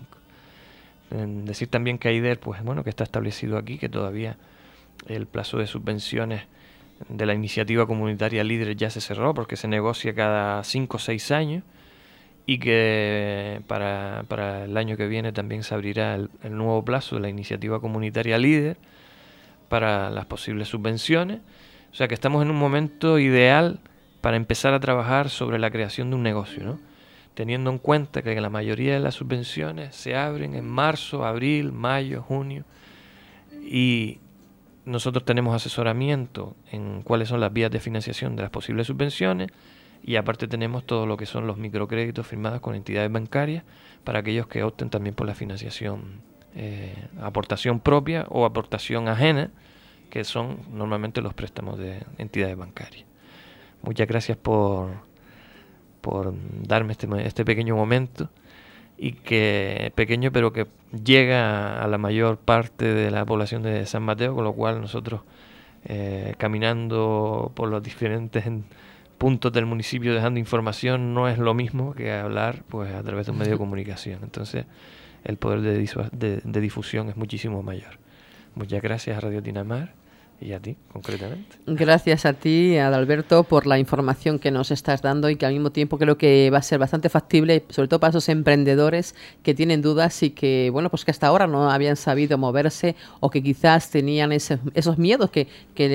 Speaker 23: Decir también que AIDER, pues bueno, que está establecido aquí, que todavía el plazo de subvenciones de la iniciativa comunitaria Líder ya se cerró, porque se negocia cada 5 o 6 años, y que para el año que viene también se abrirá el nuevo plazo de la iniciativa comunitaria Líder para las posibles subvenciones. O sea que estamos en un momento ideal para empezar a trabajar sobre la creación de un negocio, ¿no? Teniendo en cuenta que la mayoría de las subvenciones se abren en marzo, abril, mayo, junio, y nosotros tenemos asesoramiento en cuáles son las vías de financiación de las posibles subvenciones, y aparte tenemos todo lo que son los microcréditos firmados con entidades bancarias para aquellos que opten también por la financiación, aportación propia o aportación ajena, que son normalmente los préstamos de entidades bancarias. Muchas gracias por darme este pequeño momento, y que pequeño pero que llega a la mayor parte de la población de San Mateo, con lo cual nosotros caminando por los diferentes puntos del municipio dejando información no es lo mismo que hablar pues a través de un medio de comunicación. Entonces el poder de difusión es muchísimo mayor. Muchas gracias a Radio Tinamar y a ti, concretamente.
Speaker 9: Gracias a ti, Adalberto, por la información que nos estás dando, y que al mismo tiempo creo que va a ser bastante factible, sobre todo para esos emprendedores que tienen dudas y que, bueno, pues que hasta ahora no habían sabido moverse, o que quizás tenían esos miedos que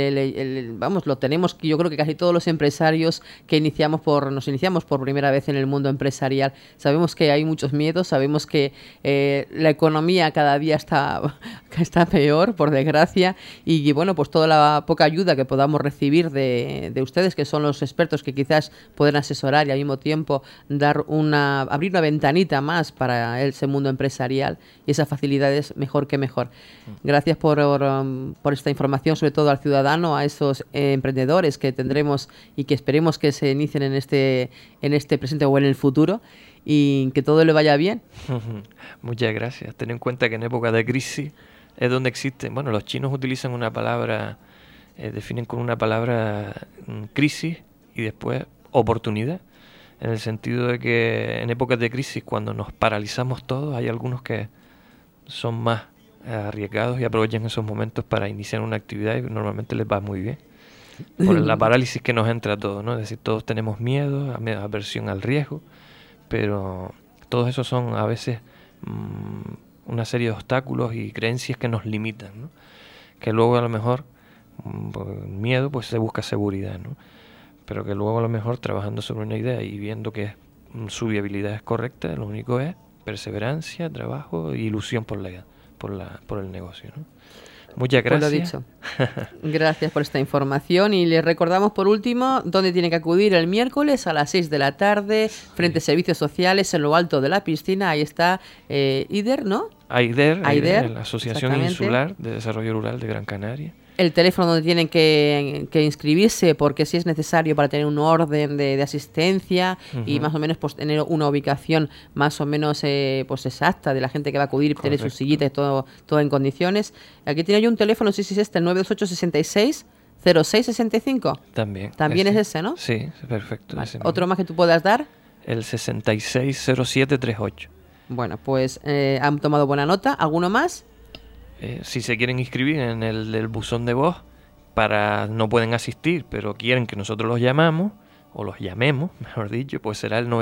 Speaker 9: lo tenemos, yo creo que casi todos los empresarios que nos iniciamos por primera vez en el mundo empresarial. Sabemos que hay muchos miedos, sabemos que la economía cada día está peor, por desgracia, y bueno, pues toda la poca ayuda que podamos recibir de ustedes, que son los expertos que quizás pueden asesorar y al mismo tiempo abrir una ventanita más para ese mundo empresarial, y esas facilidades mejor que mejor. Gracias por esta información, sobre todo al ciudadano, a esos emprendedores que tendremos y que esperemos que se inicien en este presente o en el futuro, y que todo le vaya bien.
Speaker 23: Muchas gracias. Ten en cuenta que en época de crisis es donde existen, bueno, los chinos utilizan una palabra, definen con una palabra crisis y después oportunidad, en el sentido de que en épocas de crisis, cuando nos paralizamos todos, hay algunos que son más arriesgados y aprovechan esos momentos para iniciar una actividad, y normalmente les va muy bien por la parálisis que nos entra a todos, ¿no? Es decir, todos tenemos miedo, aversión al riesgo, pero todos esos son a veces una serie de obstáculos y creencias que nos limitan, ¿no? Que luego a lo mejor por miedo pues se busca seguridad, ¿no? Pero que luego a lo mejor trabajando sobre una idea y viendo que su viabilidad es correcta, lo único es perseverancia, trabajo e ilusión por el negocio, ¿no? Muchas gracias.
Speaker 9: Pues lo dicho. Gracias por esta información y les recordamos por último dónde tienen que acudir el miércoles a las 6 de la tarde frente a Servicios Sociales en lo alto de la piscina. Ahí está IDER, ¿no?
Speaker 23: AIDER, la Asociación Insular de Desarrollo Rural de Gran Canaria.
Speaker 9: El teléfono donde tienen que inscribirse, porque si es necesario para tener un orden de asistencia y más o menos pues tener una ubicación más o menos pues exacta de la gente que va a acudir y tener sus sillitas y todo en condiciones. Aquí tiene yo un teléfono, no sé si es este, el 928-66-0665. También es ese, ¿no?
Speaker 23: Sí, perfecto.
Speaker 9: Vale. ¿Otro más que tú puedas dar?
Speaker 23: El 660738.
Speaker 9: Bueno, pues han tomado buena nota. ¿Alguno más?
Speaker 23: Si se quieren inscribir en el del buzón de voz, no pueden asistir, pero quieren que nosotros los llamemos, o los llamemos, mejor dicho, pues será el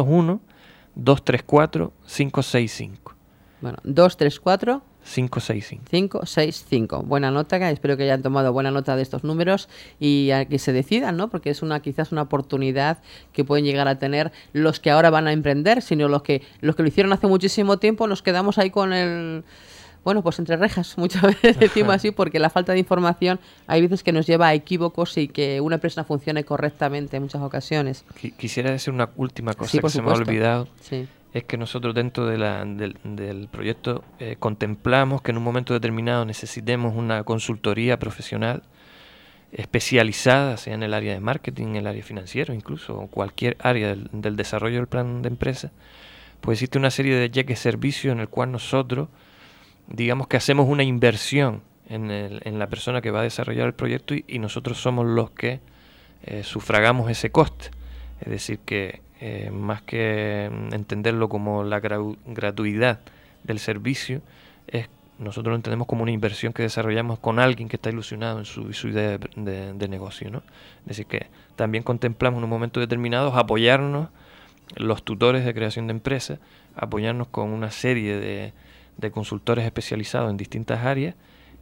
Speaker 23: 901-234-565.
Speaker 9: Bueno, 234...
Speaker 23: 565.
Speaker 9: 565. Buena nota, espero que hayan tomado buena nota de estos números y a que se decidan, ¿no? Porque es quizás una oportunidad que pueden llegar a tener los que ahora van a emprender, sino los que lo hicieron hace muchísimo tiempo, nos quedamos ahí con el... Bueno, pues entre rejas, muchas veces decimos así, porque la falta de información hay veces que nos lleva a equívocos y que una empresa funcione correctamente en muchas ocasiones.
Speaker 23: Quisiera decir una última cosa que se me ha olvidado. Sí. Es que nosotros dentro del proyecto contemplamos que en un momento determinado necesitemos una consultoría profesional especializada, sea en el área de marketing, en el área financiero incluso, o cualquier área del desarrollo del plan de empresa. Pues existe una serie de cheques servicios en el cual nosotros digamos que hacemos una inversión en la persona que va a desarrollar el proyecto y nosotros somos los que sufragamos ese coste. Es decir, que más que entenderlo como la gratuidad del servicio, nosotros lo entendemos como una inversión que desarrollamos con alguien que está ilusionado en su idea de negocio, ¿no? Es decir, que también contemplamos en un momento determinado apoyarnos, los tutores de creación de empresas, apoyarnos con una serie de consultores especializados en distintas áreas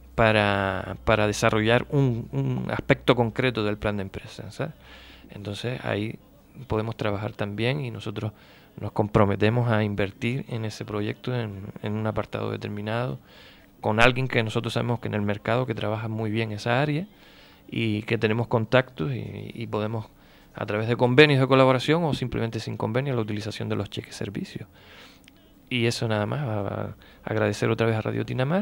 Speaker 23: para desarrollar un aspecto concreto del plan de empresa, ¿sabes? Entonces ahí podemos trabajar también y nosotros nos comprometemos a invertir en ese proyecto en un apartado determinado con alguien que nosotros sabemos que en el mercado que trabaja muy bien esa área y que tenemos contactos y podemos a través de convenios de colaboración o simplemente sin convenio la utilización de los cheques servicios. Y eso nada más, agradecer otra vez a Radio Tinamar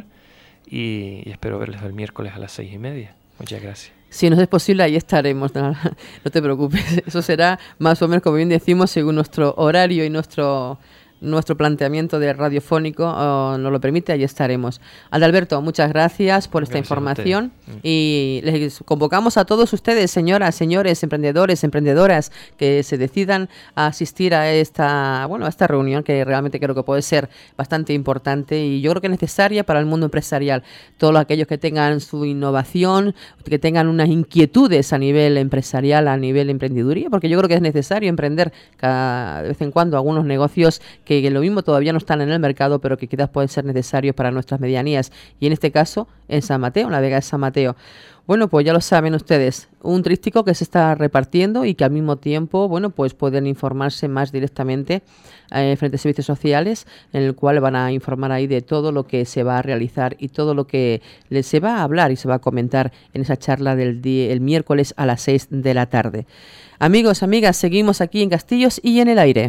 Speaker 23: y espero verles el miércoles a las 6:30. Muchas gracias.
Speaker 9: Si nos es posible, ahí estaremos, no te preocupes. Eso será más o menos, como bien decimos, según nuestro horario y nuestro planteamiento de radiofónico nos lo permite, ahí estaremos. Adalberto, muchas gracias por esta información y les convocamos a todos ustedes, señoras, señores, emprendedores, emprendedoras, que se decidan a asistir a esta reunión que realmente creo que puede ser bastante importante y yo creo que necesaria para el mundo empresarial. Todos aquellos que tengan su innovación, que tengan unas inquietudes a nivel empresarial, a nivel emprendeduría, porque yo creo que es necesario emprender de vez en cuando algunos negocios que lo mismo todavía no están en el mercado, pero que quizás pueden ser necesarios para nuestras medianías. Y en este caso, en San Mateo, en la Vega de San Mateo. Bueno, pues ya lo saben ustedes, un tríptico que se está repartiendo y que al mismo tiempo, bueno, pues pueden informarse más directamente frente a servicios sociales, en el cual van a informar ahí de todo lo que se va a realizar y todo lo que se va a hablar y se va a comentar en esa charla el miércoles a las 6 de la tarde. Amigos, amigas, seguimos aquí en Castillos y en el Aire.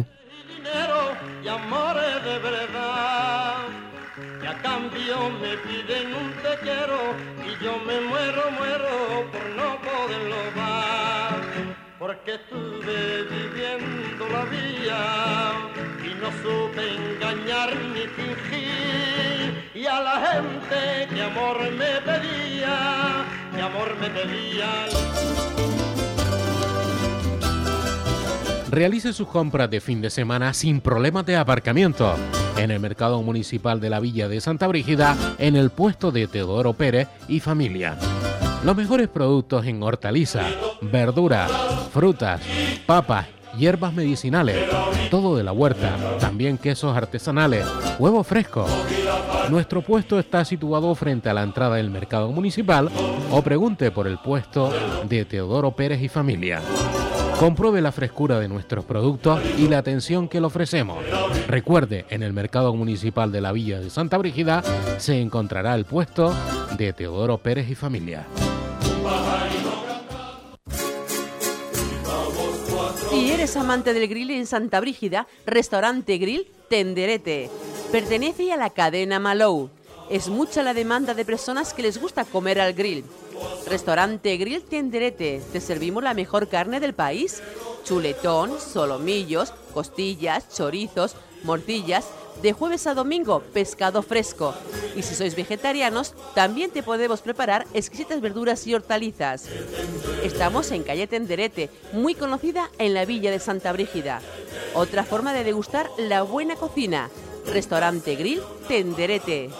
Speaker 8: Y amores de verdad, y a cambio me piden un te quiero y yo me muero por no poderlo dar, porque estuve viviendo la vida y no supe engañar ni fingir, y a la gente que amor me pedía,
Speaker 20: Realice sus compras de fin de semana sin problemas de aparcamiento en el mercado municipal de la Villa de Santa Brígida, en el puesto de Teodoro Pérez y familia. Los mejores productos en hortalizas, verduras, frutas, papas, hierbas medicinales, todo de la huerta, también quesos artesanales, huevos frescos. Nuestro puesto está situado frente a la entrada del mercado municipal o pregunte por el puesto de Teodoro Pérez y familia. Compruebe la frescura de nuestros productos y la atención que le ofrecemos. Recuerde, en el mercado municipal de la Villa de Santa Brígida se encontrará el puesto de Teodoro Pérez y familia.
Speaker 18: Si eres amante del grill en Santa Brígida, Restaurante Grill Tenderete. Pertenece a la cadena Malou. Es mucha la demanda de personas que les gusta comer al grill. Restaurante Grill Tenderete. Te servimos la mejor carne del país. Chuletón, solomillos, costillas, chorizos, morcillas. De jueves a domingo, pescado fresco. Y si sois vegetarianos, también te podemos preparar exquisitas verduras y hortalizas. Estamos en calle Tenderete, muy conocida en la villa de Santa Brígida. Otra forma de degustar la buena cocina. Restaurante Grill Tenderete.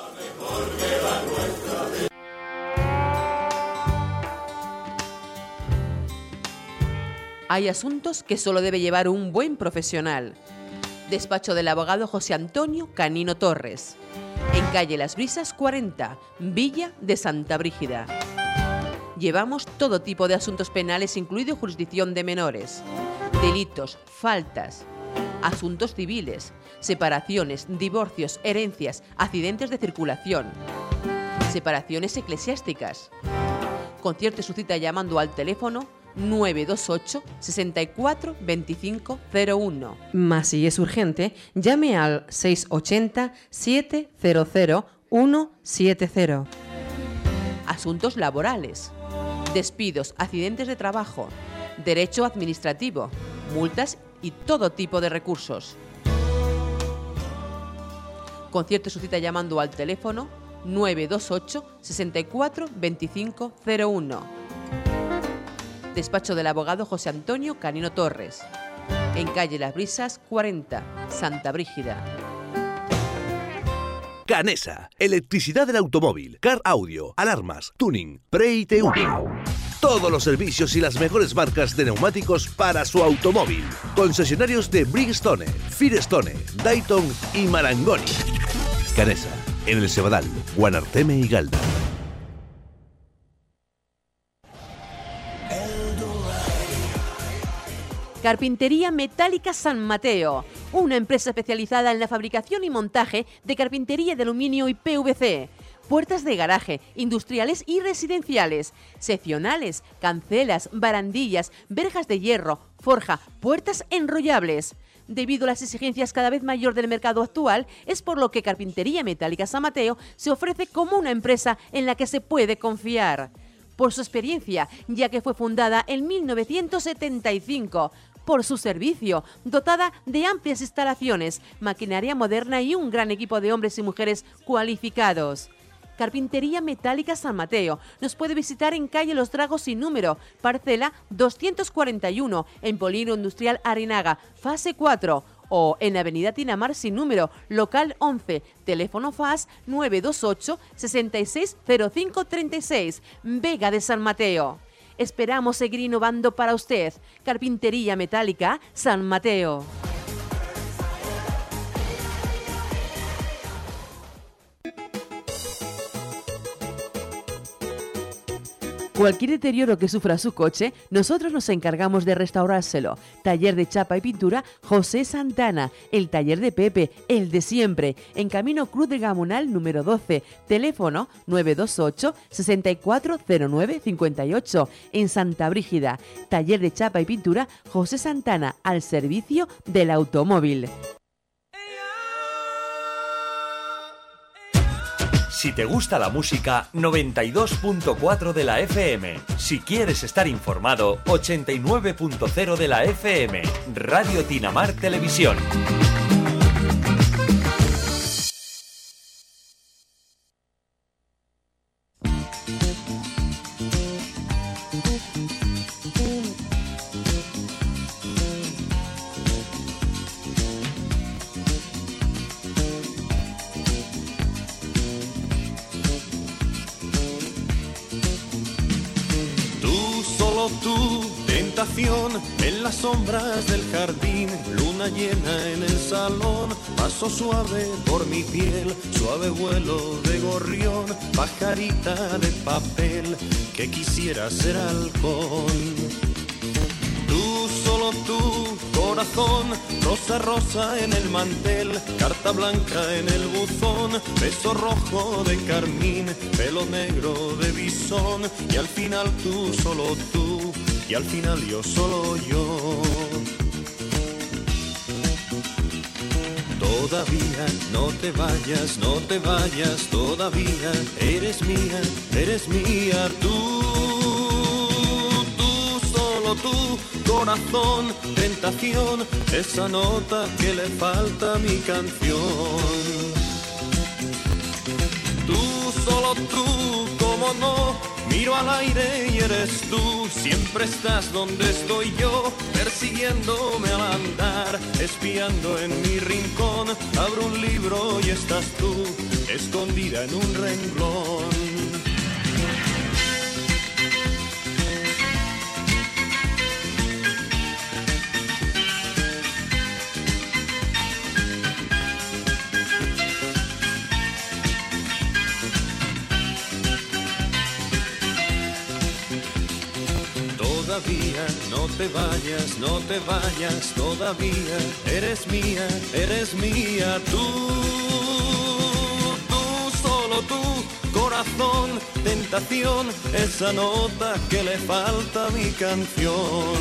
Speaker 18: Hay asuntos que solo debe llevar un buen profesional. Despacho del abogado José Antonio Canino Torres. En calle Las Brisas 40, Villa de Santa Brígida. Llevamos todo tipo de asuntos penales, incluido jurisdicción de menores, delitos, faltas, asuntos civiles, separaciones, divorcios, herencias, accidentes de circulación, separaciones eclesiásticas. Concierte su cita llamando al teléfono 928 64 25 01. Más si es urgente, llame al 680 700 170. Asuntos laborales, despidos, accidentes de trabajo, derecho administrativo, multas y todo tipo de recursos. Concierte su cita llamando al teléfono 928 64 25 01. Despacho del abogado José Antonio Canino Torres. En calle Las Brisas 40, Santa Brígida.
Speaker 6: Canesa, electricidad del automóvil, car audio, alarmas, tuning, pre-ITV. Todos los servicios y las mejores marcas de neumáticos para su automóvil. Concesionarios de Bridgestone, Firestone, Dayton y Marangoni. Canesa, en el Cebadal, Guanarteme y Galda.
Speaker 18: Carpintería Metálica San Mateo, una empresa especializada en la fabricación y montaje de carpintería de aluminio y PVC, puertas de garaje, industriales y residenciales, seccionales, cancelas, barandillas, verjas de hierro, forja, puertas enrollables. Debido a las exigencias cada vez mayor del mercado actual, es por lo que Carpintería Metálica San Mateo se ofrece como una empresa en la que se puede confiar. Por su experiencia, ya que fue fundada en 1975, por su servicio, dotada de amplias instalaciones, maquinaria moderna y un gran equipo de hombres y mujeres cualificados. Carpintería Metálica San Mateo. Nos puede visitar en calle Los Dragos sin número, parcela 241, en Polígono Industrial Arinaga, fase 4, o en Avenida Tinamar sin número, local 11, teléfono FAS 928 660536, Vega de San Mateo. Esperamos seguir innovando para usted. Carpintería Metálica San Mateo. Cualquier deterioro que sufra su coche, nosotros nos encargamos de restaurárselo. Taller de chapa y pintura José Santana, el taller de Pepe, el de siempre, en Camino Cruz de Gamonal número 12, teléfono 928 640958, en Santa Brígida. Taller de chapa y pintura José Santana, al servicio del automóvil.
Speaker 10: Si te gusta la música, 92.4 de la FM. Si quieres estar informado, 89.0 de la FM. Radio Tinamar Televisión.
Speaker 7: En las sombras del jardín, luna llena en el salón, paso suave por mi piel, suave vuelo de gorrión, pajarita de papel que quisiera ser halcón. Tú solo
Speaker 11: solo tú, corazón, rosa rosa en el mantel, carta blanca en el buzón, beso rojo de carmín, pelo negro de bisón, y al final tú, solo tú, y al final yo, solo yo. Todavía no te vayas, no te vayas, todavía eres mía, tú, solo tú, corazón, tentación, esa nota que le falta a mi canción. Tú, solo tú, cómo no, miro al aire y eres tú, siempre estás donde estoy yo, persiguiéndome al andar, espiando en mi rincón, abro un libro y estás tú, escondida en un renglón. Todavía no te vayas, no te vayas, todavía eres mía, tú, solo tú, corazón, tentación, esa nota que le falta a mi canción.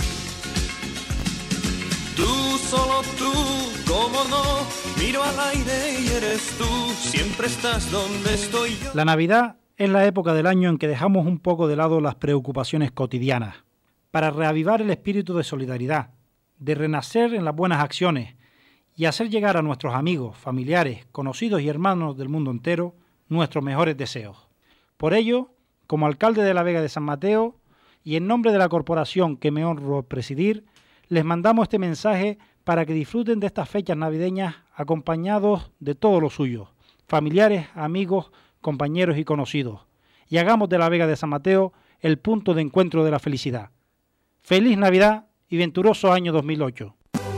Speaker 11: Tú, solo tú, cómo no, miro al aire y eres tú, siempre estás donde estoy yo.
Speaker 12: La Navidad es la época del año en que dejamos un poco de lado las preocupaciones cotidianas, para reavivar el espíritu de solidaridad, de renacer en las buenas acciones y hacer llegar a nuestros amigos, familiares, conocidos y hermanos del mundo entero nuestros mejores deseos. Por ello, como alcalde de la Vega de San Mateo y en nombre de la corporación que me honro presidir, les mandamos este mensaje para que disfruten de estas fechas navideñas acompañados de todos los suyos, familiares, amigos, compañeros y conocidos, y hagamos de la Vega de San Mateo el punto de encuentro de la felicidad. Feliz Navidad y venturoso año 2008.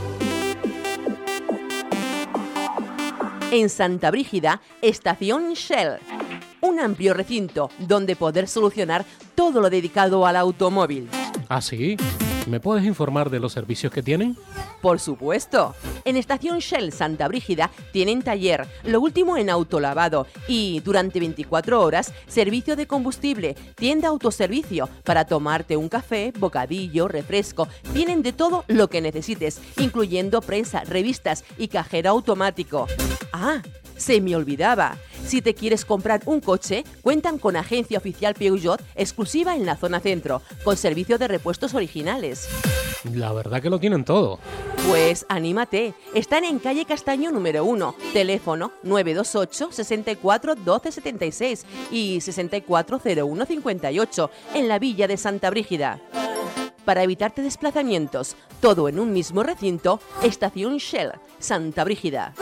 Speaker 18: En Santa Brígida, Estación Shell. Un amplio recinto donde poder solucionar todo lo dedicado al automóvil.
Speaker 20: ¿Ah, sí? ¿Me puedes informar de los servicios que tienen?
Speaker 18: Por supuesto. En Estación Shell Santa Brígida tienen taller, lo último en autolavado y durante 24 horas servicio de combustible, tienda autoservicio para tomarte un café, bocadillo, refresco. Tienen de todo lo que necesites, incluyendo prensa, revistas y cajero automático. ¡Ah! Se me olvidaba. Si te quieres comprar un coche, cuentan con agencia oficial Peugeot exclusiva en la zona centro, con servicio de repuestos originales.
Speaker 20: La verdad que lo tienen todo.
Speaker 18: Pues anímate. Están en calle Castaño número 1, teléfono 928 64 12 76 y 6401 58 en la villa de Santa Brígida. Para evitarte desplazamientos, todo en un mismo recinto, Estación Shell Santa Brígida.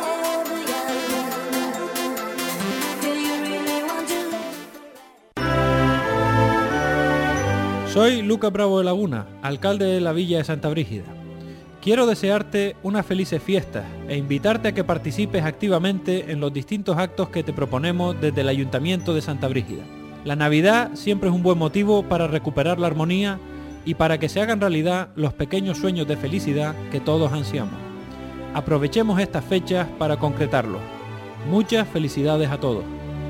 Speaker 13: Soy Lucas Bravo de Laguna, alcalde de la Villa de Santa Brígida. Quiero desearte unas felices fiestas e invitarte a que participes activamente en los distintos actos que te proponemos desde el Ayuntamiento de Santa Brígida. La Navidad siempre es un buen motivo para recuperar la armonía y para que se hagan realidad los pequeños sueños de felicidad que todos ansiamos. Aprovechemos estas fechas para concretarlos. Muchas felicidades a todos.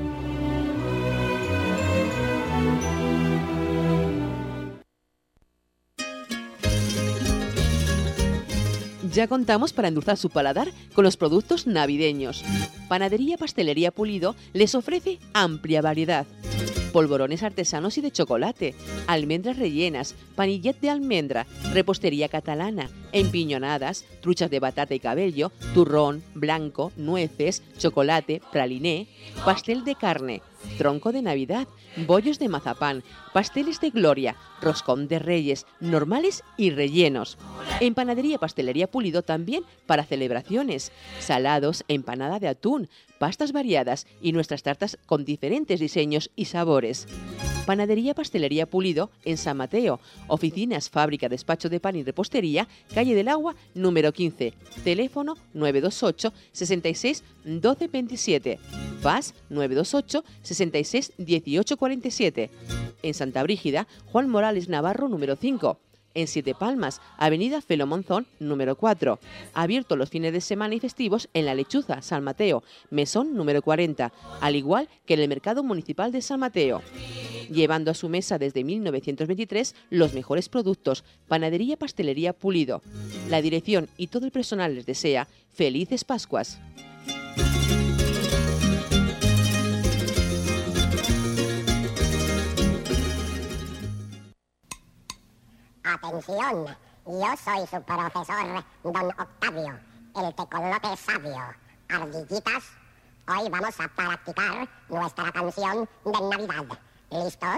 Speaker 18: Ya contamos para endulzar su paladar con los productos navideños. Panadería Pastelería Pulido les ofrece amplia variedad. Polvorones artesanos y de chocolate, almendras rellenas, panillet de almendra, repostería catalana, empiñonadas, truchas de batata y cabello, turrón, blanco, nueces, chocolate, praliné, pastel de carne, tronco de Navidad, bollos de mazapán, pasteles de gloria, roscón de reyes, normales y rellenos. En Panadería Pastelería Pulido también para celebraciones, salados, empanada de atún, pastas variadas y nuestras tartas con diferentes diseños y sabores. Panadería Pastelería Pulido en San Mateo, oficinas, fábrica, despacho de pan y repostería, calle del Agua, número 15, teléfono 928 66 12 27, fax 928 66 18 47. En Santa Brígida, Juan Morales Navarro, número 5, en Siete Palmas, Avenida Felo Monzón, número 4. Abierto los fines de semana y festivos en La Lechuza, San Mateo, Mesón, número 40, al igual que en el Mercado Municipal de San Mateo. Llevando a su mesa desde 1923 los mejores productos, panadería, pastelería Pulido. La dirección y todo el personal les desea felices Pascuas.
Speaker 14: Atención, yo soy su profesor, don Octavio, el tecolote sabio. Ardillitas, hoy vamos a practicar nuestra canción de Navidad. ¿Listos?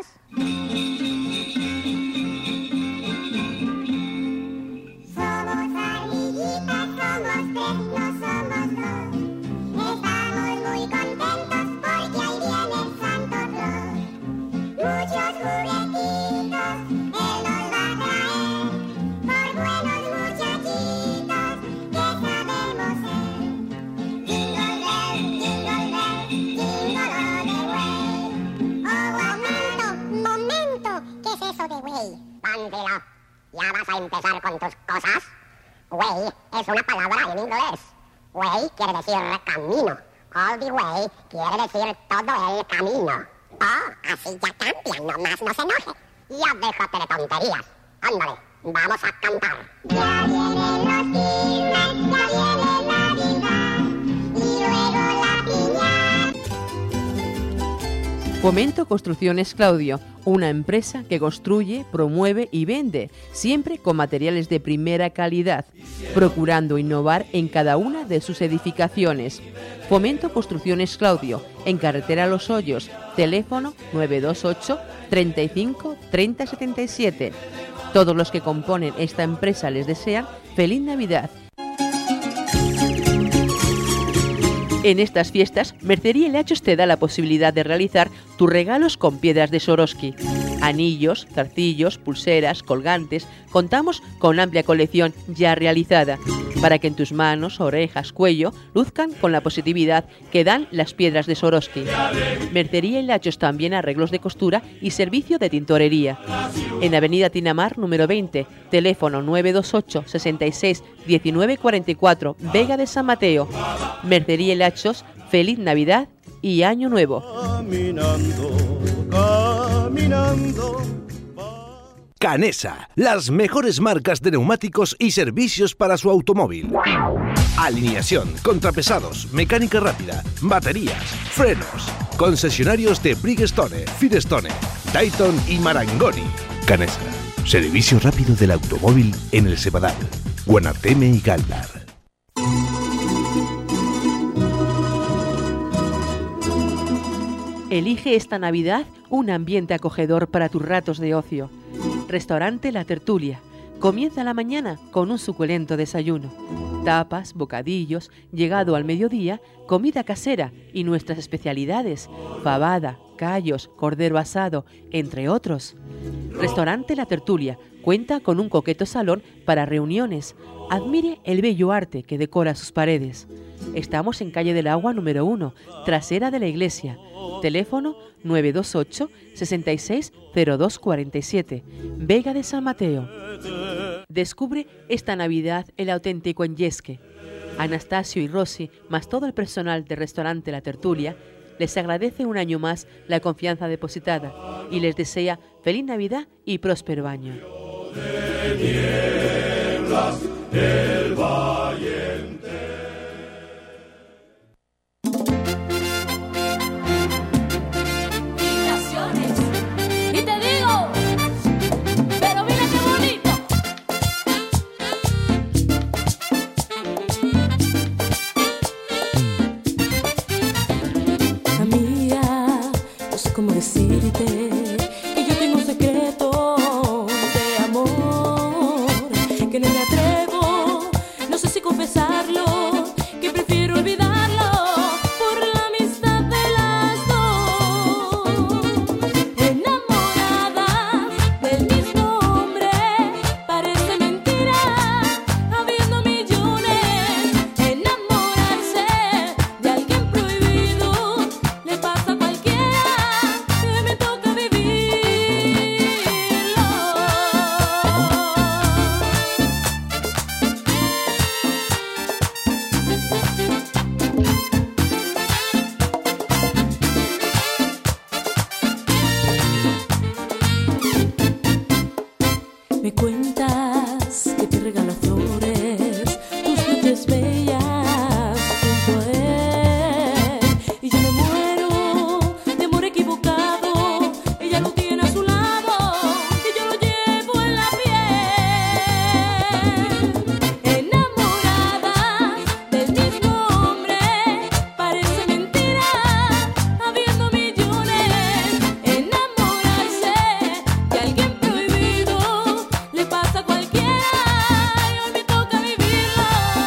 Speaker 14: Somos ardillitas, somos tres, no somos dos. Estamos muy contentos porque ahí viene el Santo Claus. Muchos juguetitos él nos va a traer, por buenos muchachitos que sabemos ser. Jingle bell, jingle bell, jingle all the way. Oh, momento, ¿qué es eso de güey? Pánfilo, ¿ya vas a empezar con tus cosas? Güey es una palabra en inglés. Way quiere decir camino. All the way quiere decir todo el camino. Oh, así ya cambia, nomás no se enoje. Ya déjate de tonterías. Ándale, vamos a cantar. Ya vienen los Tigres, ya viene Navidad, y luego la piñata.
Speaker 18: Fomento Construcciones Claudio, una empresa que construye, promueve y vende, siempre con materiales de primera calidad, procurando innovar en cada una de sus edificaciones. Fomento Construcciones Claudio, en carretera Los Hoyos, teléfono 928 35 30 77. Todos los que componen esta empresa les desean feliz Navidad. En estas fiestas, Mercería Lachos te da la posibilidad de realizar tus regalos con piedras de Swarovski. Anillos, zarcillos, pulseras, colgantes. Contamos con amplia colección ya realizada para que en tus manos, orejas, cuello luzcan con la positividad que dan las piedras de Swarovski. Mercería Lachos también arreglos de costura y servicio de tintorería. En Avenida Tinamar, número 20, teléfono 928 66 19 44, Vega de San Mateo. Mercería Lachos, feliz Navidad y Año Nuevo.
Speaker 6: Caminando. Canesa, las mejores marcas de neumáticos y servicios para su automóvil. Alineación, contrapesados, mecánica rápida, baterías, frenos. Concesionarios de Bridgestone, Firestone, Dayton y Marangoni. Canesa, servicio rápido del automóvil en el Cebadal, Guanarteme y Galdar.
Speaker 18: Elige esta Navidad un ambiente acogedor para tus ratos de ocio. Restaurante La Tertulia. Comienza la mañana con un suculento desayuno. Tapas, bocadillos, llegado al mediodía, comida casera y nuestras especialidades, fabada, callos, cordero asado, entre otros. Restaurante La Tertulia cuenta con un coqueto salón para reuniones. Admire el bello arte que decora sus paredes. Estamos en Calle del Agua número 1, trasera de la iglesia. Teléfono 928 66 02 47, Vega de San Mateo. Descubre esta Navidad el auténtico Enyesque. Anastasio y Rosy, más todo el personal del restaurante La Tertulia, les agradece un año más la confianza depositada y les desea feliz Navidad y próspero año.
Speaker 19: El valle
Speaker 2: cómo decirte que yo tengo un secreto de amor.
Speaker 15: regala flores, tus noches bellas junto a él. Y yo me muero de amor equivocado, ella lo tiene a su lado, y yo lo llevo en la piel. Enamorada del mismo hombre, parece mentira, habiendo millones. Enamorarse de alguien prohibido le pasa a cualquiera, y hoy me toca vivirlo.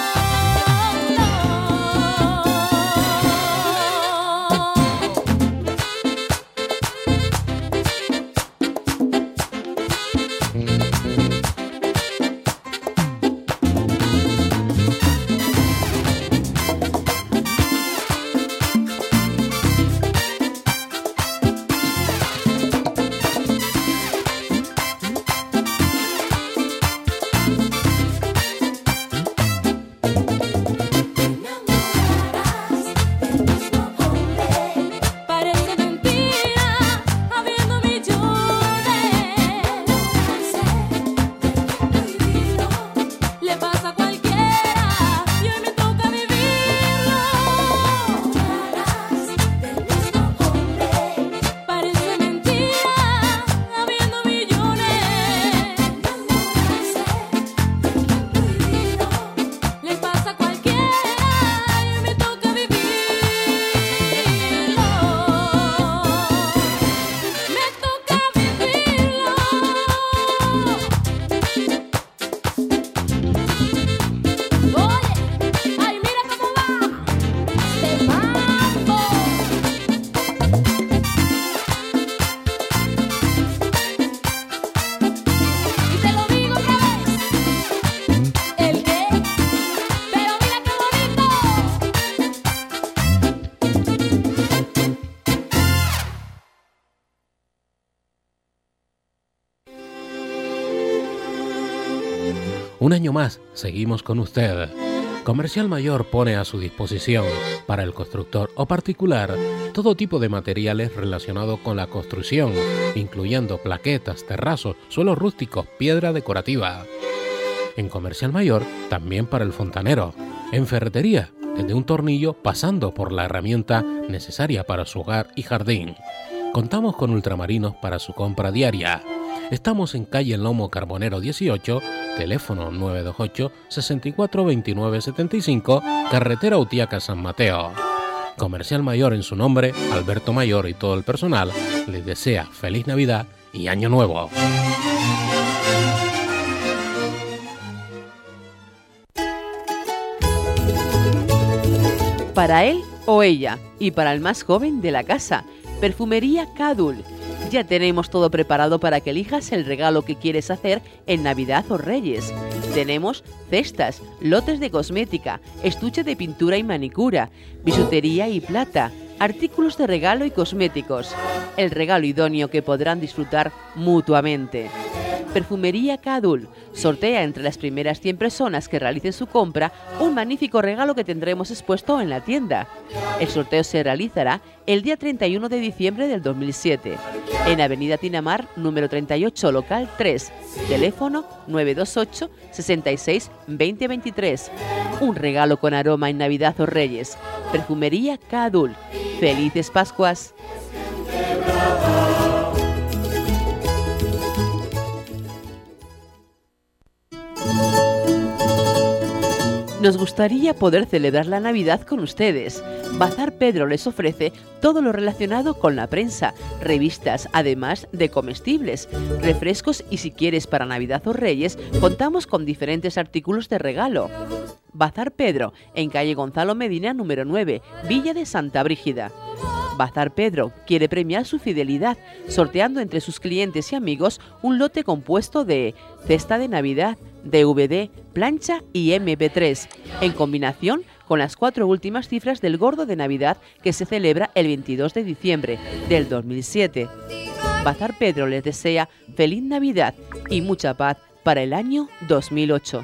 Speaker 15: Parece mentira, habiendo millones. Prohibido le pasa a cualquiera, y hoy me toca vivirlo. Del mismo hombre, parece mentira, habiendo millones. Prohibido le pasa a cualquiera, y hoy me toca vivirlo. Me toca vivirlo. Oye, ay, mira cómo va este mambo. Y te lo digo otra vez. ¿El qué? Pero mira qué bonito.
Speaker 20: Un año más, seguimos con usted. Comercial Mayor pone a su disposición, para el constructor o particular, todo tipo de materiales relacionados con la construcción, incluyendo plaquetas, terrazos, suelos rústicos, piedra decorativa. En Comercial Mayor, también para el fontanero. En ferretería, desde un tornillo pasando por la herramienta necesaria para su hogar y jardín. Contamos con ultramarinos para su compra diaria. Estamos en calle Lomo Carbonero 18, teléfono 928 64 29 75, carretera Utiaca San Mateo. Comercial Mayor en su nombre, Alberto Mayor y todo el personal les desea feliz Navidad y Año Nuevo.
Speaker 18: Para él o ella y para el más joven de la casa, Perfumería Cadul. Ya tenemos todo preparado para que elijas el regalo que quieres hacer en Navidad o Reyes. Tenemos cestas, lotes de cosmética, estuche de pintura y manicura, bisutería y plata, artículos de regalo y cosméticos. El regalo idóneo que podrán disfrutar mutuamente. Perfumería Cadul sortea entre las primeras 100 personas que realicen su compra un magnífico regalo que tendremos expuesto en la tienda. El sorteo se realizará el día 31 de diciembre del 2007 en Avenida Tinamar, número 38, local 3, teléfono 928 66 20 23. Un regalo con aroma en Navidad o Reyes. Perfumería Cadul. ¡Felices Pascuas! Nos gustaría poder celebrar la Navidad con ustedes. Bazar Pedro les ofrece todo lo relacionado con la prensa, revistas, además de comestibles, refrescos y si quieres para Navidad o Reyes, contamos con diferentes artículos de regalo. Bazar Pedro, en calle Gonzalo Medina, número 9, Villa de Santa Brígida. Bazar Pedro quiere premiar su fidelidad, sorteando entre sus clientes y amigos un lote compuesto de cesta de Navidad, DVD, plancha y MP3, en combinación con las 4 últimas cifras del Gordo de Navidad que se celebra el 22 de diciembre del 2007. Bazar Pedro les desea feliz Navidad y mucha paz para el año 2008.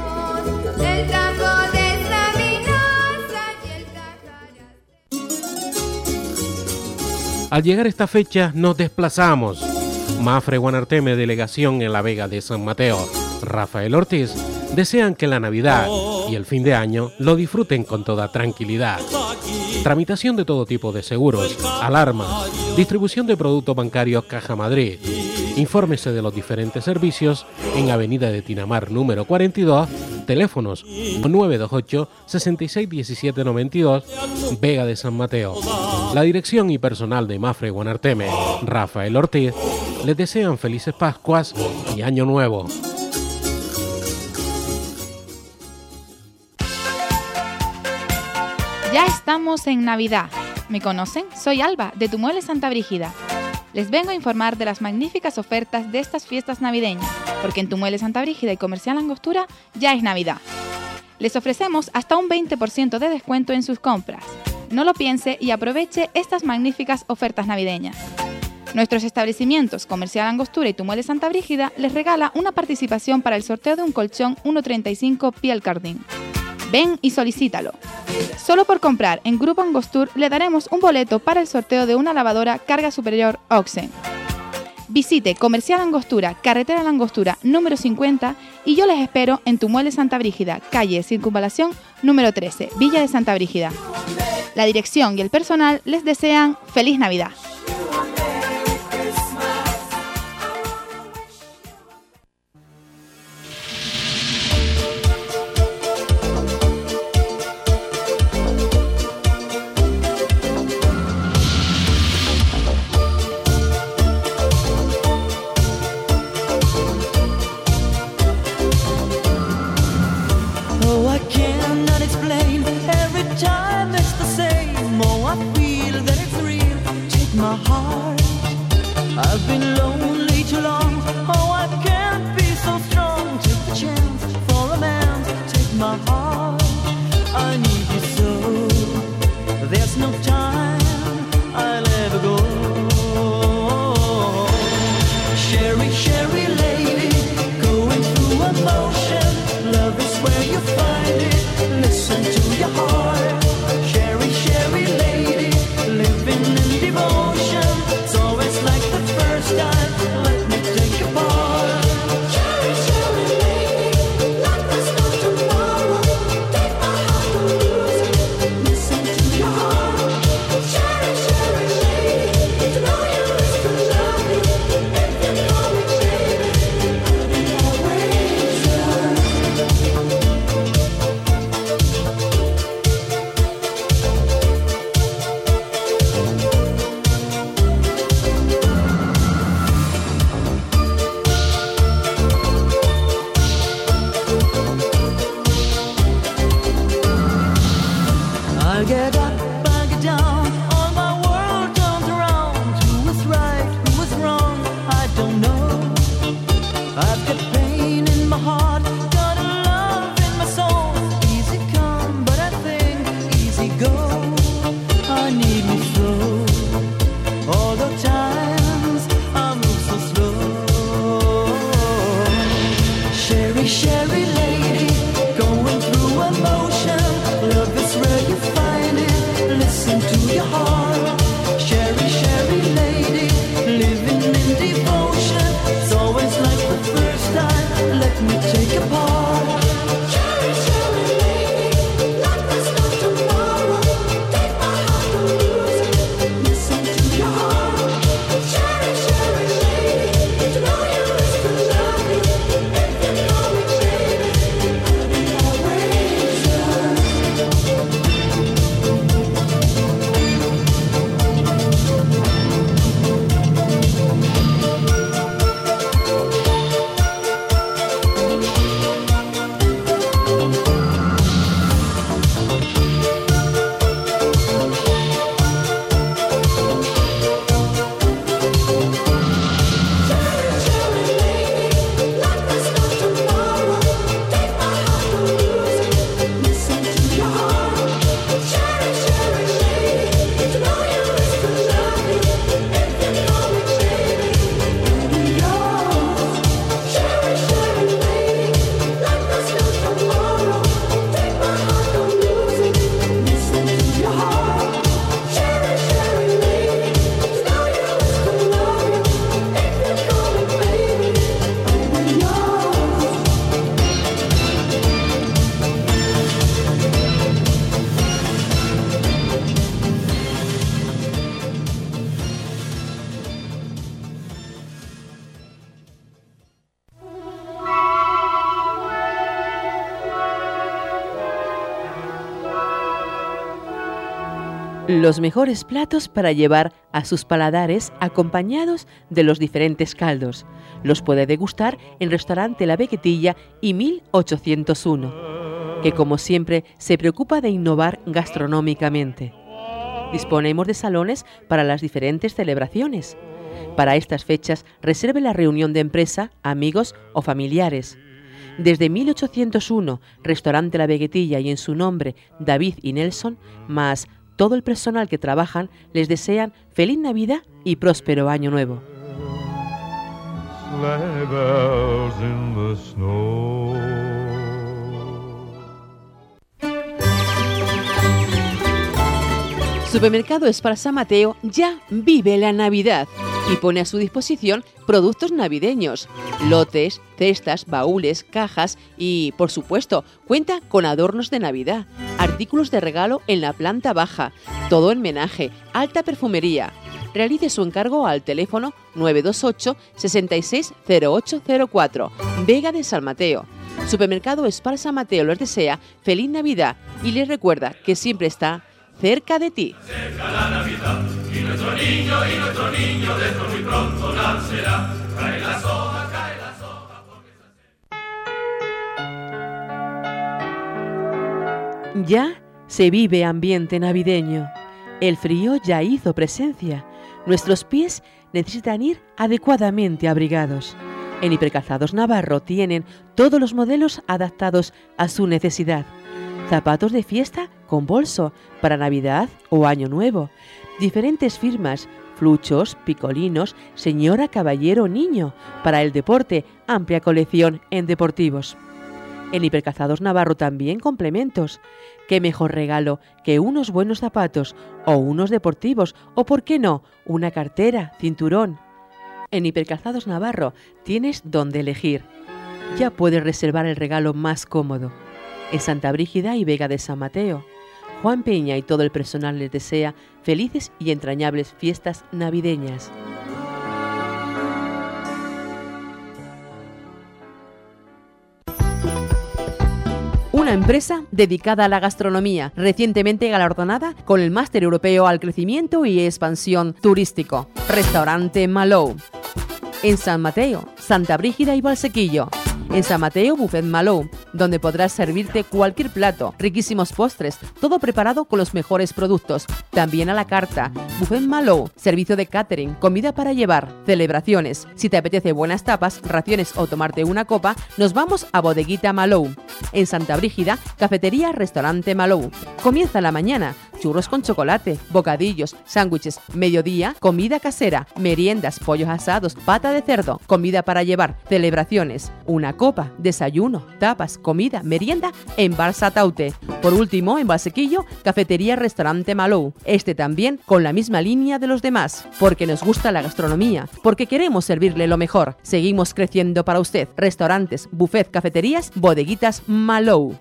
Speaker 20: Al llegar esta fecha nos desplazamos. Mafre Guanarteme, delegación en la Vega de San Mateo. Rafael Ortiz desean que la Navidad y el fin de año lo disfruten con toda tranquilidad. Tramitación de todo tipo de seguros, alarmas, distribución de productos bancarios Caja Madrid. Infórmese de los diferentes servicios en Avenida de Tinamar número 42, teléfonos 928 66 17 92, Vega de San Mateo. La dirección y personal de Mafre Guanarteme, Rafael Ortiz, les desean felices Pascuas y Año Nuevo.
Speaker 3: Ya estamos en Navidad. ¿Me conocen? Soy Alba, de Tu Mueble Santa Brígida. Les vengo a informar de las magníficas ofertas de estas fiestas navideñas, porque en Tu Mueble Santa Brígida y Comercial Angostura ya es Navidad. Les ofrecemos hasta un 20% de descuento en sus compras. No lo piense y aproveche estas magníficas ofertas navideñas. Nuestros establecimientos Comercial Angostura y Tu Mueble Santa Brígida les regala una participación para el sorteo de un colchón 1.35 Piel Cardín. Ven y solicítalo. Solo por comprar en Grupo Angostur le daremos un boleto para el sorteo de una lavadora carga superior Oxen. Visite Comercial Angostura, Carretera La Angostura, número 50, y yo les espero en Tu Mueble Santa Brígida, calle Circunvalación, número 13, Villa de Santa Brígida. La dirección y el personal les desean ¡Feliz Navidad!
Speaker 2: I've been lonely too long. Oh, I can't be so strong. Take the chance for a man. Take my heart. I need you so. There's no time I'll ever go. Sherry, Sherry lady, going through emotion. Love is where you find it. Listen to your heart. Sherry, Sherry lady, living in devotion. It's always like the first time. Let me take a part. Sherry, Sherry lady, like there's no tomorrow. Take my heart and lose it. Listen to your heart. Sherry, Sherry lady, to know you is to love you. If you know me, baby, I'll be always yours. I get up, I get down, all my world turns around. Who is right, who is wrong, I don't know. I've got pain in my heart, got a love in my soul. Easy come, but I think easy go. I need me slow, all the times I move so slow. Sherry, Sherry lady, going through emotion. Love is where you find it. Listen to your heart. Sherry, Sherry lady, living in devotion. It's always like the first time. Let me take a part. Sherry, Sherry lady, like there's no tomorrow. Take my heart and lose it. Listen to your heart. Sherry, Sherry lady, to know you is to love you. If you know me, baby,
Speaker 18: Los mejores platos para llevar a sus paladares acompañados de los diferentes caldos. Los puede degustar en Restaurante La Veguetilla y 1801, que como siempre se preocupa de innovar gastronómicamente. Disponemos de salones para las diferentes celebraciones. Para estas fechas reserve la reunión de empresa, amigos o familiares. Desde 1801, Restaurante La Veguetilla y en su nombre David y Nelson, más todo el personal que trabajan, les desean feliz Navidad y próspero Año Nuevo.
Speaker 16: Sleigh bells in the snow.
Speaker 18: Supermercado Spar San Mateo ya vive la Navidad y pone a su disposición productos navideños, lotes, cestas, baúles, cajas y, por supuesto, cuenta con adornos de Navidad, artículos de regalo en la planta baja, todo en menaje, alta perfumería. Realice su encargo al teléfono 928 660804, Vega de San Mateo. Supermercado Spar San Mateo les desea feliz Navidad y les recuerda que siempre está cerca de ti.
Speaker 19: Cerca la Navidad y nuestro niño dentro muy pronto nacerá. Cae la soja, cae la soja.
Speaker 18: Ya se vive ambiente navideño. El frío ya hizo presencia. Nuestros pies necesitan ir adecuadamente abrigados. En Hipercalzados Navarro tienen todos los modelos adaptados a su necesidad. Zapatos de fiesta con bolso para Navidad o Año Nuevo. Diferentes firmas, fluchos, picolinos, señora, caballero, niño. Para el deporte, amplia colección en deportivos. En Hipercalzados Navarro también complementos. ¿Qué mejor regalo que unos buenos zapatos o unos deportivos o, por qué no, una cartera, cinturón? En Hipercalzados Navarro tienes donde elegir. Ya puedes reservar el regalo más cómodo. En Santa Brígida y Vega de San Mateo. Juan Peña y todo el personal les desea felices y entrañables fiestas navideñas. Una empresa dedicada a la gastronomía, recientemente galardonada con el Máster Europeo al Crecimiento y Expansión Turístico. Restaurante Malou. En San Mateo, Santa Brígida y Valsequillo. En San Mateo, Buffet Malou, donde podrás servirte cualquier plato, riquísimos postres, todo preparado con los mejores productos. También a la carta. Buffet Malou, servicio de catering, comida para llevar, celebraciones. Si te apetece buenas tapas, raciones o tomarte una copa, nos vamos a Bodeguita Malou. En Santa Brígida, cafetería Restaurante Malou. Comienza la mañana, churros con chocolate, bocadillos, sándwiches, mediodía, comida casera, meriendas, pollos asados, pata de cerdo, comida para llevar, celebraciones, una copa, desayuno, tapas, comida, merienda en Bar Sataute. Por último, en Valsequillo, cafetería Restaurante Malou. Este también con la misma línea de los demás, porque nos gusta la gastronomía, porque queremos servirle lo mejor. Seguimos creciendo para usted. Restaurantes, buffet, cafeterías, bodeguitas Malou.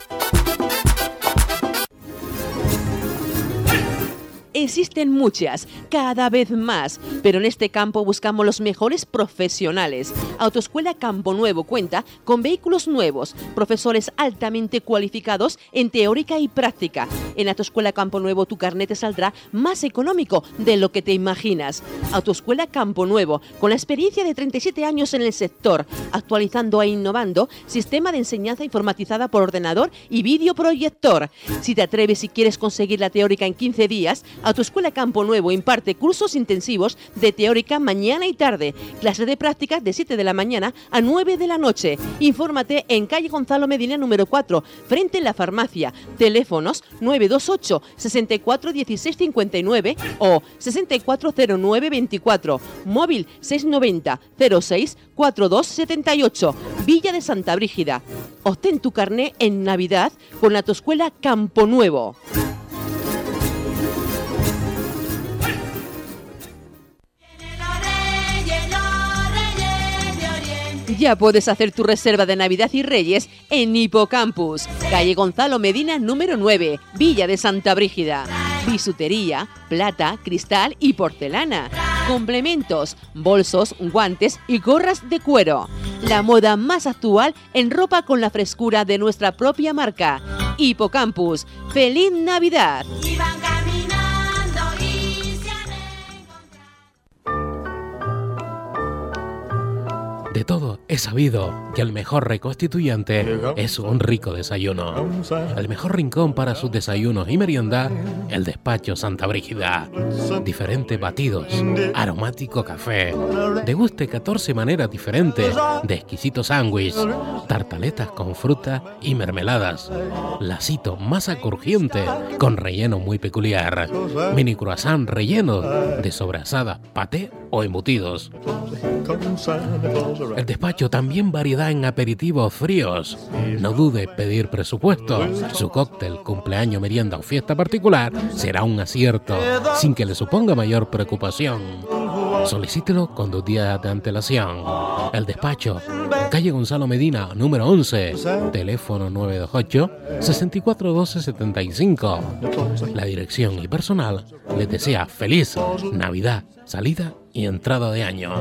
Speaker 18: Existen muchas, cada vez más, pero en este campo buscamos los mejores profesionales. Autoescuela Campo Nuevo cuenta con vehículos nuevos, profesores altamente cualificados en teórica y práctica. En Autoescuela Campo Nuevo tu carnet te saldrá más económico de lo que te imaginas. Autoescuela Campo Nuevo, con la experiencia de 37 años en el sector, actualizando e innovando, sistema de enseñanza informatizada por ordenador y videoproyector. Si te atreves y quieres conseguir la teórica en 15 días, Autoescuela Campo Nuevo imparte cursos intensivos de teórica mañana y tarde, clases de prácticas de 7 de la mañana a 9 de la noche. Infórmate en calle Gonzalo Medina número 4, frente a la farmacia. Teléfonos 928 64 16 59 o 6409 24. Móvil 690 06 42 78. Villa de Santa Brígida. Obtén tu carné en Navidad con la Autoescuela Campo Nuevo. Ya puedes hacer tu reserva de Navidad y Reyes en Hipocampus, calle Gonzalo Medina número 9, Villa de Santa Brígida. Bisutería, plata, cristal y porcelana. Complementos, bolsos, guantes y gorras de cuero. La moda más actual en ropa con la frescura de nuestra propia marca. Hipocampus. ¡Feliz Navidad!
Speaker 2: Iban caminando
Speaker 20: es sabido que el mejor reconstituyente es un rico desayuno. El mejor rincón para sus desayunos y merienda, el despacho Santa Brígida. Diferentes batidos, aromático café. Deguste 14 maneras diferentes de exquisitos sándwich, tartaletas con fruta y mermeladas. Lacito masa crujiente con relleno muy peculiar. Mini croissant relleno de sobrasada, paté o embutidos. El despacho también variedad en aperitivos fríos. No dude pedir presupuesto. Su cóctel, cumpleaños, merienda o fiesta particular será un acierto, sin que le suponga mayor preocupación. Solicítelo con 2 días de antelación. El despacho, calle Gonzalo Medina, número 11, teléfono 928 64 12 75. La dirección y personal les desea feliz Navidad, salida y entrada de año.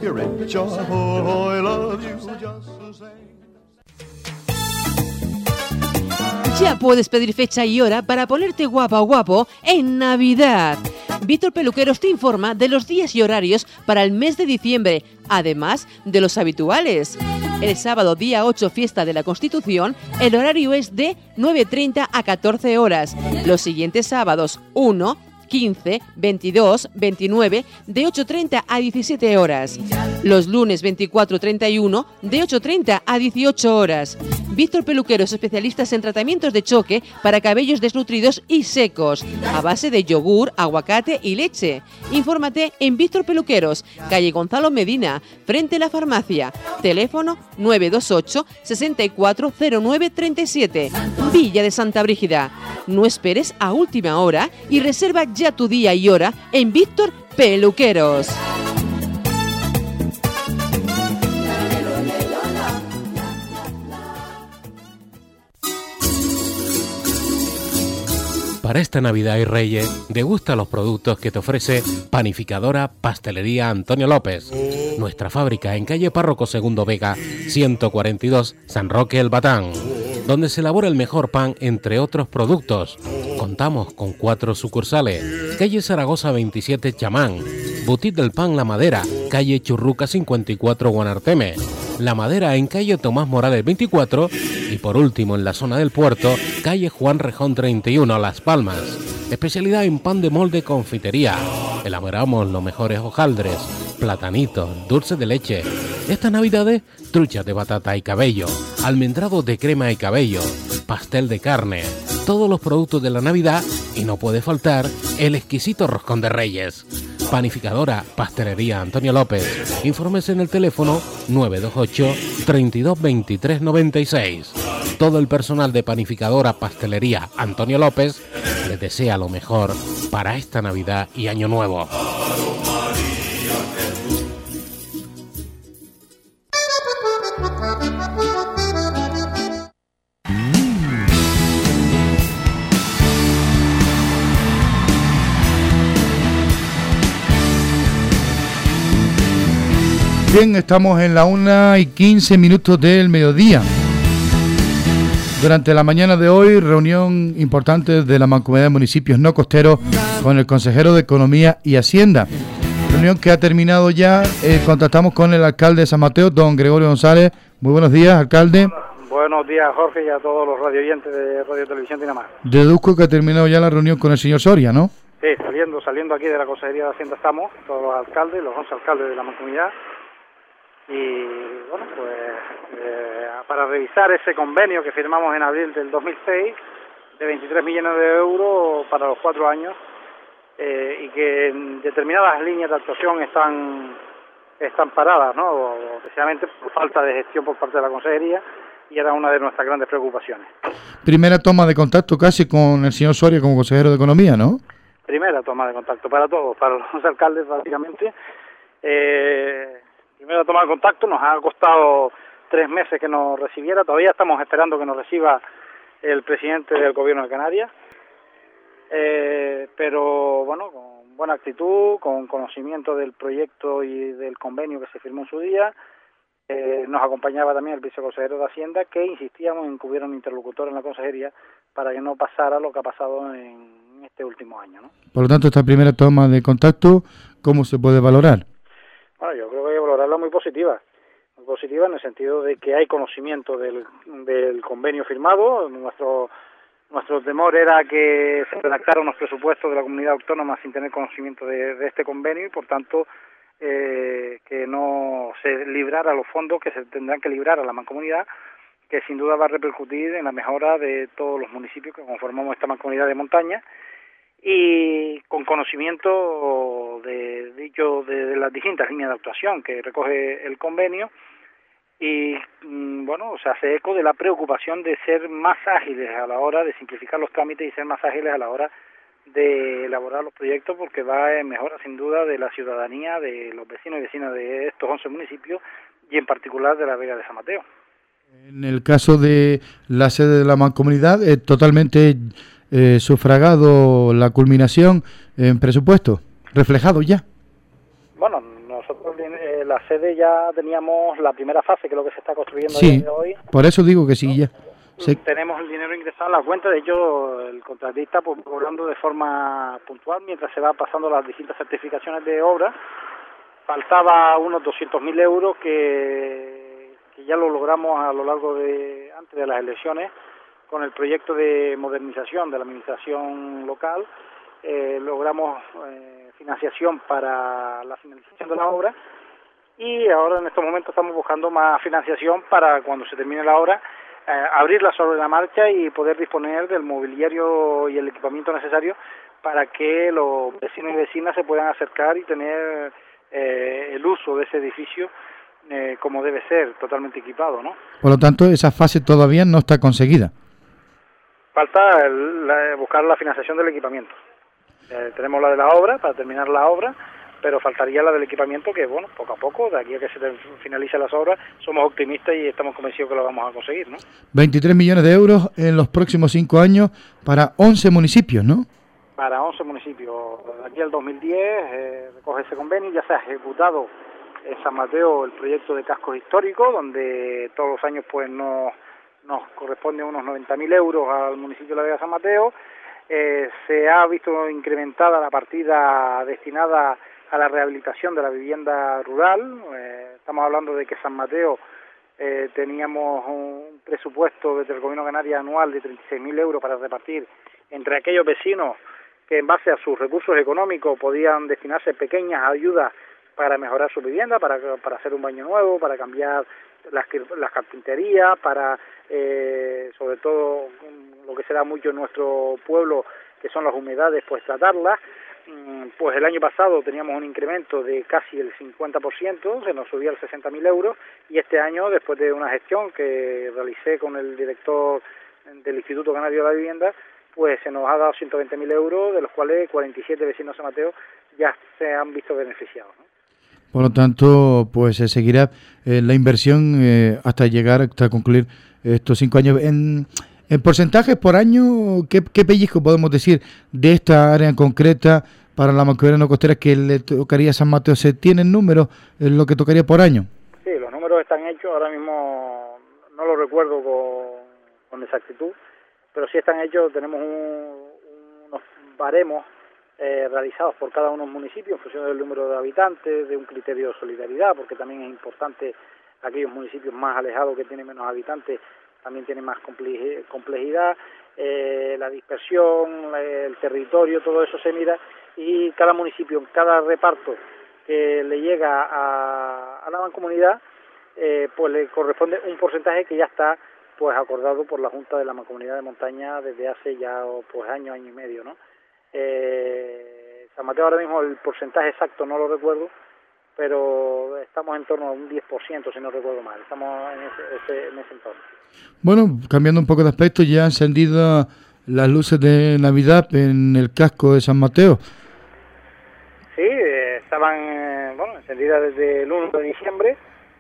Speaker 18: Ya puedes pedir fecha y hora para ponerte guapa o guapo en Navidad. Víctor Peluqueros te informa de los días y horarios para el mes de diciembre, además de los habituales. El sábado día 8, fiesta de la Constitución, el horario es de 9:30 a 14 horas. Los siguientes sábados, 1, 15, 22, 29, de 8:30 a 17 horas. Los lunes 24, 31, de 8:30 a 18 horas. Víctor Peluqueros, especialistas en tratamientos de choque para cabellos desnutridos y secos, a base de yogur, aguacate y leche. Infórmate en Víctor Peluqueros, calle Gonzalo Medina, frente a la farmacia. Teléfono 928 640937. Villa de Santa Brígida. No esperes a última hora y reserva ya tu día y hora en Víctor Peluqueros.
Speaker 20: Para esta Navidad y Reyes, degusta los productos que te ofrece Panificadora Pastelería Antonio López. Nuestra fábrica en calle Párroco Segundo Vega, 142, San Roque el Batán, donde se elabora el mejor pan, entre otros productos. Contamos con 4 sucursales: calle Zaragoza 27, Chamán; Boutique del Pan La Madera, calle Churruca 54, Guanarteme; La Madera en calle Tomás Morales 24; y por último en la zona del puerto, calle Juan Rejón 31, Las Palmas. Especialidad en pan de molde, confitería. Elaboramos los mejores hojaldres, platanitos, dulce de leche. Estas navidades, truchas de batata y cabello, almendrados de crema y cabello, pastel de carne, todos los productos de la Navidad, y no puede faltar el exquisito roscón de Reyes. Panificadora Pastelería Antonio López. Infórmese en el teléfono 928 32 23 96. Todo el personal de Panificadora Pastelería Antonio López les desea lo mejor para esta Navidad y Año Nuevo.
Speaker 1: Bien, estamos en la 1:15 del mediodía. Durante la mañana de hoy, reunión importante de la Mancomunidad de Municipios No Costeros con el consejero de Economía y Hacienda. Reunión que ha terminado ya. Contactamos con el alcalde de San Mateo, don Gregorio González. Muy buenos días, alcalde.
Speaker 17: Buenos días, Jorge, y a todos los radioyentes de Radio Televisión Dinamar.
Speaker 1: Deduzco que ha terminado ya la reunión con el señor Soria, ¿no?
Speaker 17: Sí, saliendo aquí de la Consejería de Hacienda estamos, todos los alcaldes, los 11 alcaldes de la Mancomunidad. Y bueno, pues para revisar ese convenio que firmamos en abril del 2006 de 23 millones de euros para los 4 años, y que en determinadas líneas de actuación están paradas, ¿no? Precisamente por falta de gestión por parte de la Consejería, y era una de nuestras grandes preocupaciones.
Speaker 1: Primera toma de contacto casi con el señor Soria como consejero de Economía, ¿no?
Speaker 17: Primera toma de contacto para todos, para los alcaldes básicamente. Primera toma de contacto, nos ha costado 3 meses que nos recibiera, todavía estamos esperando que nos reciba el presidente del Gobierno de Canarias, pero bueno, con buena actitud, con conocimiento del proyecto y del convenio que se firmó en su día. Nos acompañaba también el viceconsejero de Hacienda, que insistíamos en que hubiera un interlocutor en la consejería para que no pasara lo que ha pasado en este último año, ¿no?
Speaker 1: Por lo tanto, esta primera toma de contacto, ¿cómo se puede valorar?
Speaker 17: Bueno, yo creo que hay que valorarla muy positiva, positiva en el sentido de que hay conocimiento del convenio firmado. Nuestro temor era que se redactaran unos presupuestos de la comunidad autónoma sin tener conocimiento de este convenio y, por tanto, que no se librara los fondos que se tendrán que librar a la mancomunidad, que sin duda va a repercutir en la mejora de todos los municipios que conformamos esta mancomunidad de montaña, y con conocimiento de las distintas líneas de actuación que recoge el convenio. Y bueno, se hace eco de la preocupación de ser más ágiles a la hora de simplificar los trámites y ser más ágiles a la hora de elaborar los proyectos, porque va en mejora sin duda de la ciudadanía, de los vecinos y vecinas de estos 11 municipios y en particular de la Vega de San Mateo.
Speaker 1: En el caso de la sede de la mancomunidad, totalmente sufragado la culminación en presupuesto, reflejado ya.
Speaker 17: Bueno, nosotros la sede ya teníamos la primera fase, que es lo que se está construyendo a
Speaker 1: Sí,
Speaker 17: día de hoy.
Speaker 1: por eso digo que sí, ya. Sí.
Speaker 17: Tenemos el dinero ingresado en la cuenta, de hecho el contratista pues cobrando de forma puntual mientras se va pasando las distintas certificaciones de obra. Faltaba unos 200.000 euros que ya lo logramos a lo largo antes de las elecciones con el proyecto de modernización de la administración local. Logramos financiación para la finalización de la obra y ahora en estos momentos estamos buscando más financiación para cuando se termine la obra abrirla sobre la marcha y poder disponer del mobiliario y el equipamiento necesario para que los vecinos y vecinas se puedan acercar y tener el uso de ese edificio como debe ser, totalmente equipado, ¿no?
Speaker 1: Por lo tanto, esa fase todavía no está conseguida.
Speaker 17: Falta buscar la financiación del equipamiento. Tenemos la de la obra, para terminar la obra, pero faltaría la del equipamiento que, bueno, poco a poco, de aquí a que se finalicen las obras, somos optimistas y estamos convencidos que lo vamos a conseguir, ¿no?
Speaker 1: 23 millones de euros en los próximos 5 años para 11 municipios, ¿no?
Speaker 17: Para 11 municipios. De aquí al 2010 recoge ese convenio, ya se ha ejecutado en San Mateo el proyecto de cascos históricos, donde todos los años pues nos corresponden unos 90.000 euros al municipio de la Vega de San Mateo. Se ha visto incrementada la partida destinada a la rehabilitación de la vivienda rural. Estamos hablando de que San Mateo teníamos un presupuesto desde el Gobierno canario anual de 36.000 euros para repartir entre aquellos vecinos que en base a sus recursos económicos podían destinarse pequeñas ayudas para mejorar su vivienda, para hacer un baño nuevo, para cambiar las carpinterías, para sobre todo lo que se da mucho en nuestro pueblo, que son las humedades, pues tratarlas. Pues el año pasado teníamos un incremento de casi el 50%, se nos subía a 60.000 euros, y este año, después de una gestión que realicé con el director del Instituto Canario de la Vivienda, pues se nos ha dado 120.000 euros, de los cuales 47 vecinos de San Mateo ya se han visto beneficiados, ¿no?
Speaker 1: Por lo tanto, pues se seguirá la inversión hasta concluir estos 5 años. En porcentajes por año, ¿qué pellizco podemos decir de esta área en concreta para la mancomunidad no costera que le tocaría a San Mateo? ¿Se tienen números en lo que tocaría por año?
Speaker 17: Sí, los números están hechos, ahora mismo no lo recuerdo con exactitud, pero sí están hechos. Tenemos unos baremos realizados por cada uno de los municipios en función del número de habitantes, de un criterio de solidaridad, porque también es importante aquellos municipios más alejados que tienen menos habitantes, también tienen más complejidad, la dispersión, el territorio, todo eso se mira, y cada municipio, cada reparto que le llega a la mancomunidad, pues le corresponde un porcentaje que ya está pues acordado por la Junta de la Mancomunidad de Montaña desde hace ya pues año y medio, ¿no? San Mateo ahora mismo el porcentaje exacto no lo recuerdo, pero estamos en torno a un 10%, si no recuerdo mal, estamos en ese entorno.
Speaker 1: Bueno, cambiando un poco de aspecto, ya han encendido las luces de Navidad en el casco de San Mateo.
Speaker 17: Sí, estaban encendidas desde el 1 de diciembre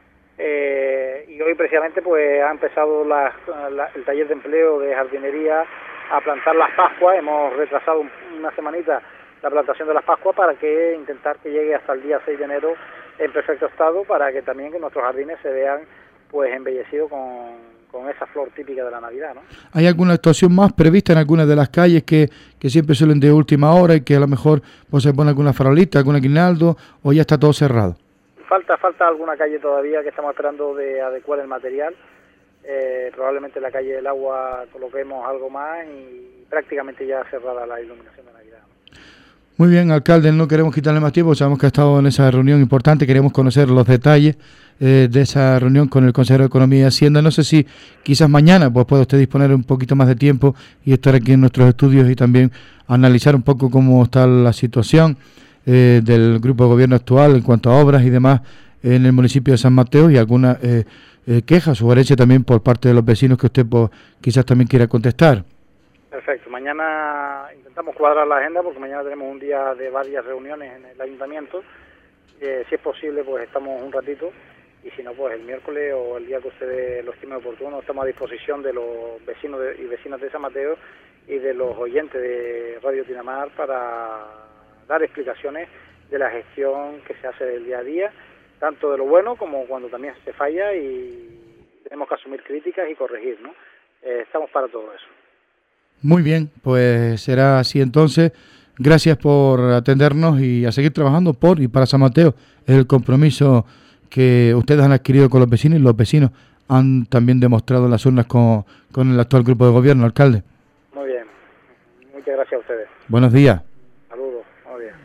Speaker 17: y hoy precisamente pues ha empezado el taller de empleo de jardinería a plantar las pascuas. Hemos retrasado una semanita la plantación de las pascuas para intentar que llegue hasta el día 6 de enero en perfecto estado, para que también nuestros jardines se vean pues embellecidos con esa flor típica de la Navidad, ¿no?
Speaker 1: ¿Hay alguna actuación más prevista en algunas de las calles que siempre suelen de última hora y que a lo mejor pues se pone alguna farolita, algún aguinaldo, o ya está todo cerrado?
Speaker 17: falta alguna calle todavía que estamos esperando de adecuar el material. Probablemente en la calle del Agua coloquemos algo más y prácticamente ya cerrada la iluminación de Navidad.
Speaker 1: Muy bien, alcalde, no queremos quitarle más tiempo, sabemos que ha estado en esa reunión importante, queremos conocer los detalles de esa reunión con el consejero de Economía y Hacienda. No sé si quizás mañana pues pueda usted disponer un poquito más de tiempo y estar aquí en nuestros estudios y también analizar un poco cómo está la situación del grupo de gobierno actual en cuanto a obras y demás en el municipio de San Mateo y algunas quejas, sugerencias también por parte de los vecinos que usted pues, quizás también quiera contestar.
Speaker 17: Perfecto, mañana intentamos cuadrar la agenda porque mañana tenemos un día de varias reuniones en el ayuntamiento. Si es posible, pues estamos un ratito y si no, pues el miércoles o el día que ustedes lo estimen oportuno, estamos a disposición de los vecinos y vecinas de San Mateo y de los oyentes de Radio Tinamar para dar explicaciones de la gestión que se hace del día a día, tanto de lo bueno como cuando también se falla y tenemos que asumir críticas y corregir, ¿no? Estamos para todo eso.
Speaker 1: Muy bien, pues será así entonces. Gracias por atendernos y a seguir trabajando por y para San Mateo. Es el compromiso que ustedes han adquirido con los vecinos y los vecinos han también demostrado en las urnas con el actual grupo de gobierno, alcalde.
Speaker 17: Muy bien, muchas gracias a ustedes.
Speaker 1: Buenos días.
Speaker 17: Saludos, buenos días.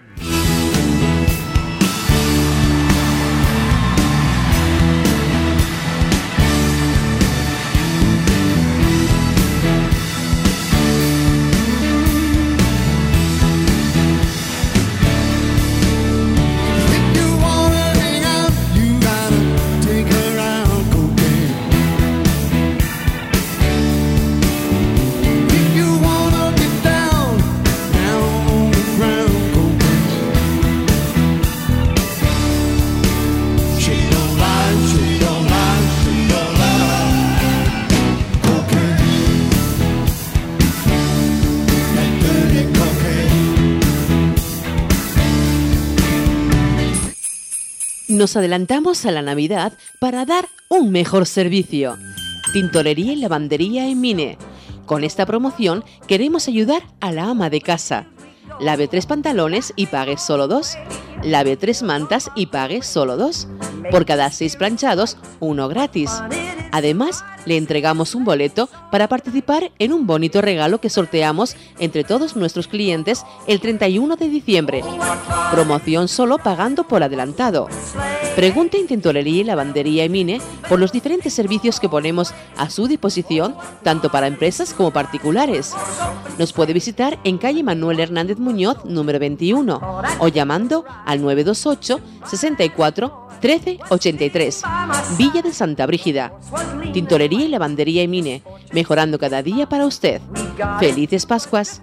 Speaker 18: Nos adelantamos a la Navidad para dar un mejor servicio. Tintorería y lavandería en Mine. Con esta promoción queremos ayudar a la ama de casa. Lave 3 pantalones y pague solo 2. Lave 3 mantas y pague solo 2. Por cada 6 planchados, 1 gratis. Además, le entregamos un boleto para participar en un bonito regalo que sorteamos entre todos nuestros clientes el 31 de diciembre. Promoción solo pagando por adelantado. Pregunte en Tintorería y Lavandería Emine por los diferentes servicios que ponemos a su disposición, tanto para empresas como particulares. Nos puede visitar en calle Manuel Hernández Muñoz, número 21, o llamando al 928 64 13 83, Villa de Santa Brígida. Tintorería y Lavandería Emine, mejorando cada día para usted. ¡Felices Pascuas!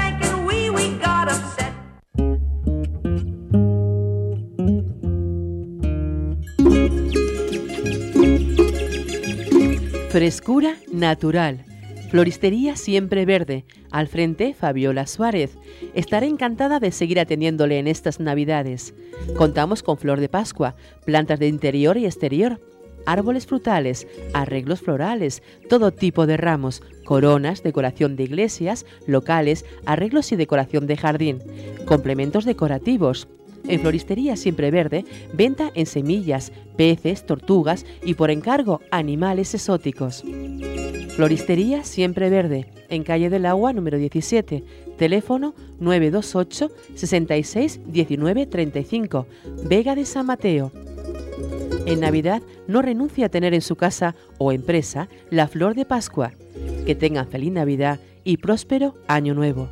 Speaker 18: Frescura natural. Floristería Siempre Verde, al frente Fabiola Suárez. Estaré encantada de seguir atendiéndole en estas Navidades. Contamos con flor de Pascua, plantas de interior y exterior, árboles frutales, arreglos florales, todo tipo de ramos, coronas, decoración de iglesias, locales, arreglos y decoración de jardín, complementos decorativos. En Floristería Siempre Verde, venta en semillas, peces, tortugas y por encargo animales exóticos. Floristería Siempre Verde, en calle del Agua número 17, teléfono 928 66 19 35, Vega de San Mateo. En Navidad no renuncie a tener en su casa o empresa la flor de Pascua. Que tengan feliz Navidad y próspero Año Nuevo.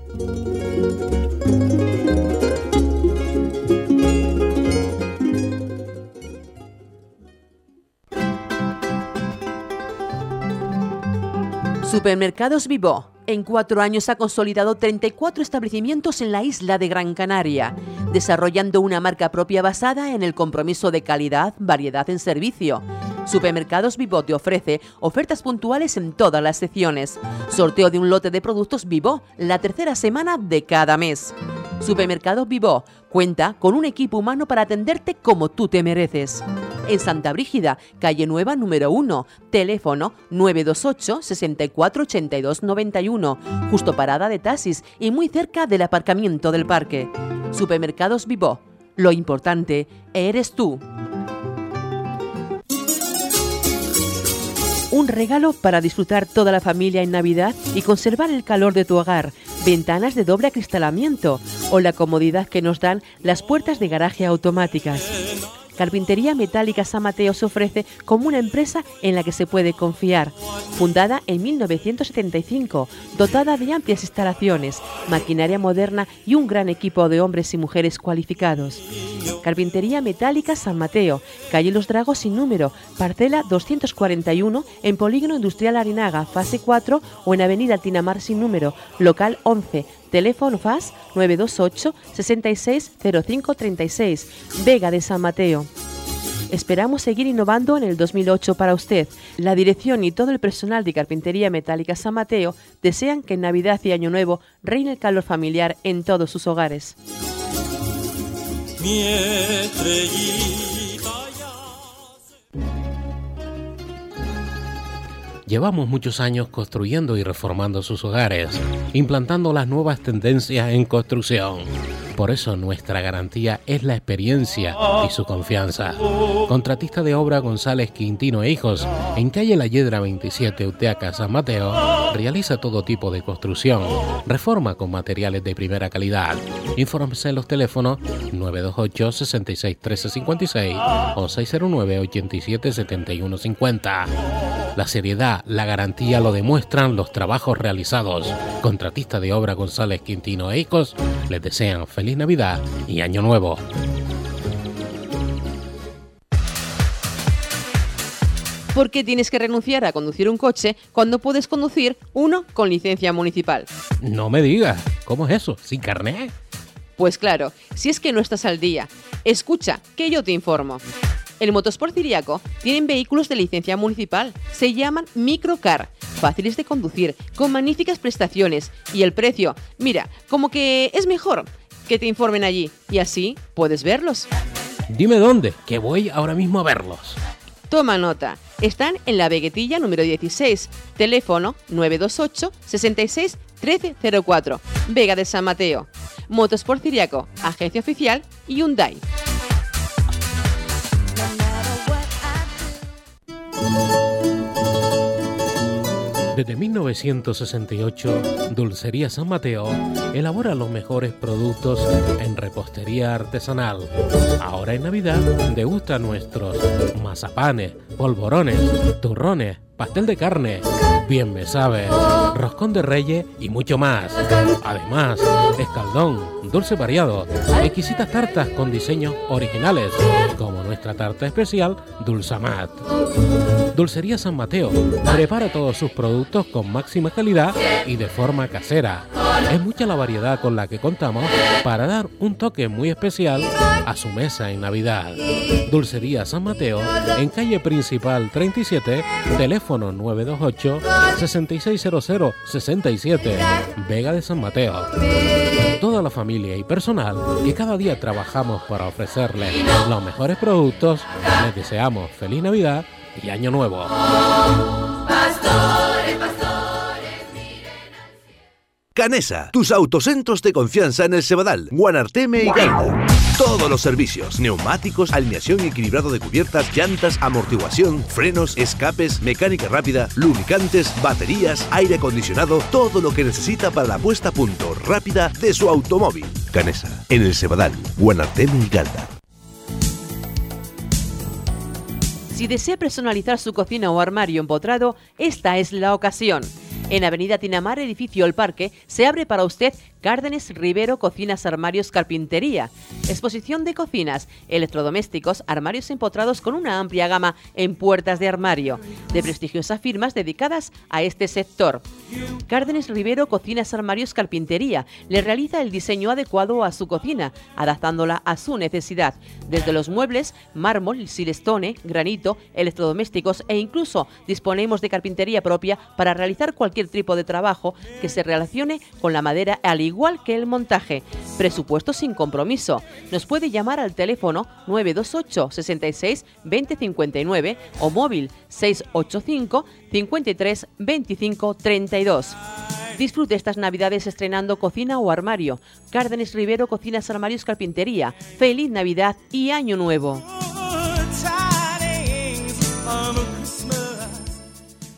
Speaker 18: Supermercados Vivó. En 4 años ha consolidado 34 establecimientos en la isla de Gran Canaria, desarrollando una marca propia basada en el compromiso de calidad, variedad en servicio. Supermercados Vivó te ofrece ofertas puntuales en todas las secciones. Sorteo de un lote de productos Vivó la tercera semana de cada mes. Supermercados Vivó cuenta con un equipo humano para atenderte como tú te mereces. En Santa Brígida, calle Nueva número 1, teléfono 928 64 82 91, justo parada de taxis y muy cerca del aparcamiento del parque. Supermercados Vivó, lo importante eres tú. Un regalo para disfrutar toda la familia en Navidad y conservar el calor de tu hogar. Ventanas de doble acristalamiento o la comodidad que nos dan las puertas de garaje automáticas. Carpintería Metálica San Mateo se ofrece como una empresa en la que se puede confiar. Fundada en 1975, dotada de amplias instalaciones, maquinaria moderna y un gran equipo de hombres y mujeres cualificados. Carpintería Metálica San Mateo, calle Los Dragos sin número, parcela 241 en Polígono Industrial Arinaga, fase 4 o en Avenida Tinamar sin número, local 11. Teléfono FAS 928 660536, Vega de San Mateo. Esperamos seguir innovando en el 2008 para usted. La dirección y todo el personal de Carpintería Metálica San Mateo desean que en Navidad y Año Nuevo reine el calor familiar en todos sus hogares.
Speaker 7: Mi estrellita.
Speaker 20: Llevamos muchos años construyendo y reformando sus hogares, implantando las nuevas tendencias en construcción. Por eso nuestra garantía es la experiencia y su confianza. Contratista de obra González Quintino e Hijos, en calle La Yedra 27, Uteaca, San Mateo, realiza todo tipo de construcción, reforma con materiales de primera calidad. Infórmese en los teléfonos 928 66 13 56 o 609 87 71 50. La seriedad, la garantía lo demuestran los trabajos realizados. Contratista de obra González Quintino e Hijos les desean feliz Navidad y Año Nuevo.
Speaker 18: ¿Por qué tienes que renunciar a conducir un coche cuando puedes conducir uno con licencia municipal?
Speaker 20: No me digas, ¿cómo es eso? ¿Sin carné?
Speaker 18: Pues claro, si es que no estás al día. Escucha, que yo te informo. En Motosport Ciriaco tienen vehículos de licencia municipal. Se llaman Microcar, fáciles de conducir, con magníficas prestaciones. Y el precio, mira, como que es mejor que te informen allí. Y así puedes verlos.
Speaker 20: Dime dónde, que voy ahora mismo a verlos.
Speaker 18: Toma nota. Están en la Veguetilla número 16. Teléfono 928 66 1304. Vega de San Mateo. Motosport Ciriaco, agencia oficial Hyundai.
Speaker 20: Desde 1968, Dulcería San Mateo elabora los mejores productos en repostería artesanal. Ahora en Navidad degusta nuestros mazapanes, polvorones, turrones, pastel de carne, bien me sabe, roscón de reyes y mucho más. Además, escaldón, dulce variado, exquisitas tartas con diseños originales, como nuestra tarta especial Dulzamat. Dulcería San Mateo prepara todos sus productos con máxima calidad y de forma casera. Es mucha la variedad con la que contamos para dar un toque muy especial a su mesa en Navidad. Dulcería San Mateo, en calle principal 37, teléfono 928 6600 67, Vega de San Mateo. Toda la familia y personal que cada día trabajamos para ofrecerles los mejores productos, les deseamos feliz Navidad y Año Nuevo.
Speaker 2: Pastores,
Speaker 6: Canesa, tus autocentros de confianza en el Cebadal, Guanarteme y Galda. Todos los servicios, neumáticos, alineación y equilibrado de cubiertas, llantas, amortiguación, frenos, escapes, mecánica rápida, lubricantes, baterías, aire acondicionado, todo lo que necesita para la puesta a punto rápida de su automóvil. Canesa, en el Cebadal, Guanarteme y Galda.
Speaker 18: Si desea personalizar su cocina o armario empotrado, esta es la ocasión. En Avenida Tinamar, edificio El Parque, se abre para usted Cárdenes Rivero Cocinas Armarios Carpintería. Exposición de cocinas, electrodomésticos, armarios empotrados con una amplia gama en puertas de armario, de prestigiosas firmas dedicadas a este sector. Cárdenes Rivero Cocinas Armarios Carpintería le realiza el diseño adecuado a su cocina, adaptándola a su necesidad. Desde los muebles, mármol, silestone, granito, electrodomésticos e incluso disponemos de carpintería propia para realizar cualquier tipo de trabajo que se relacione con la madera, al igual que el montaje. Presupuesto sin compromiso. Nos puede llamar al teléfono 928 66 20 59 o móvil 685 53 25 32. Disfrute estas Navidades estrenando cocina o armario. Cárdenes Rivero Cocinas Armarios Carpintería. Feliz Navidad y Año Nuevo.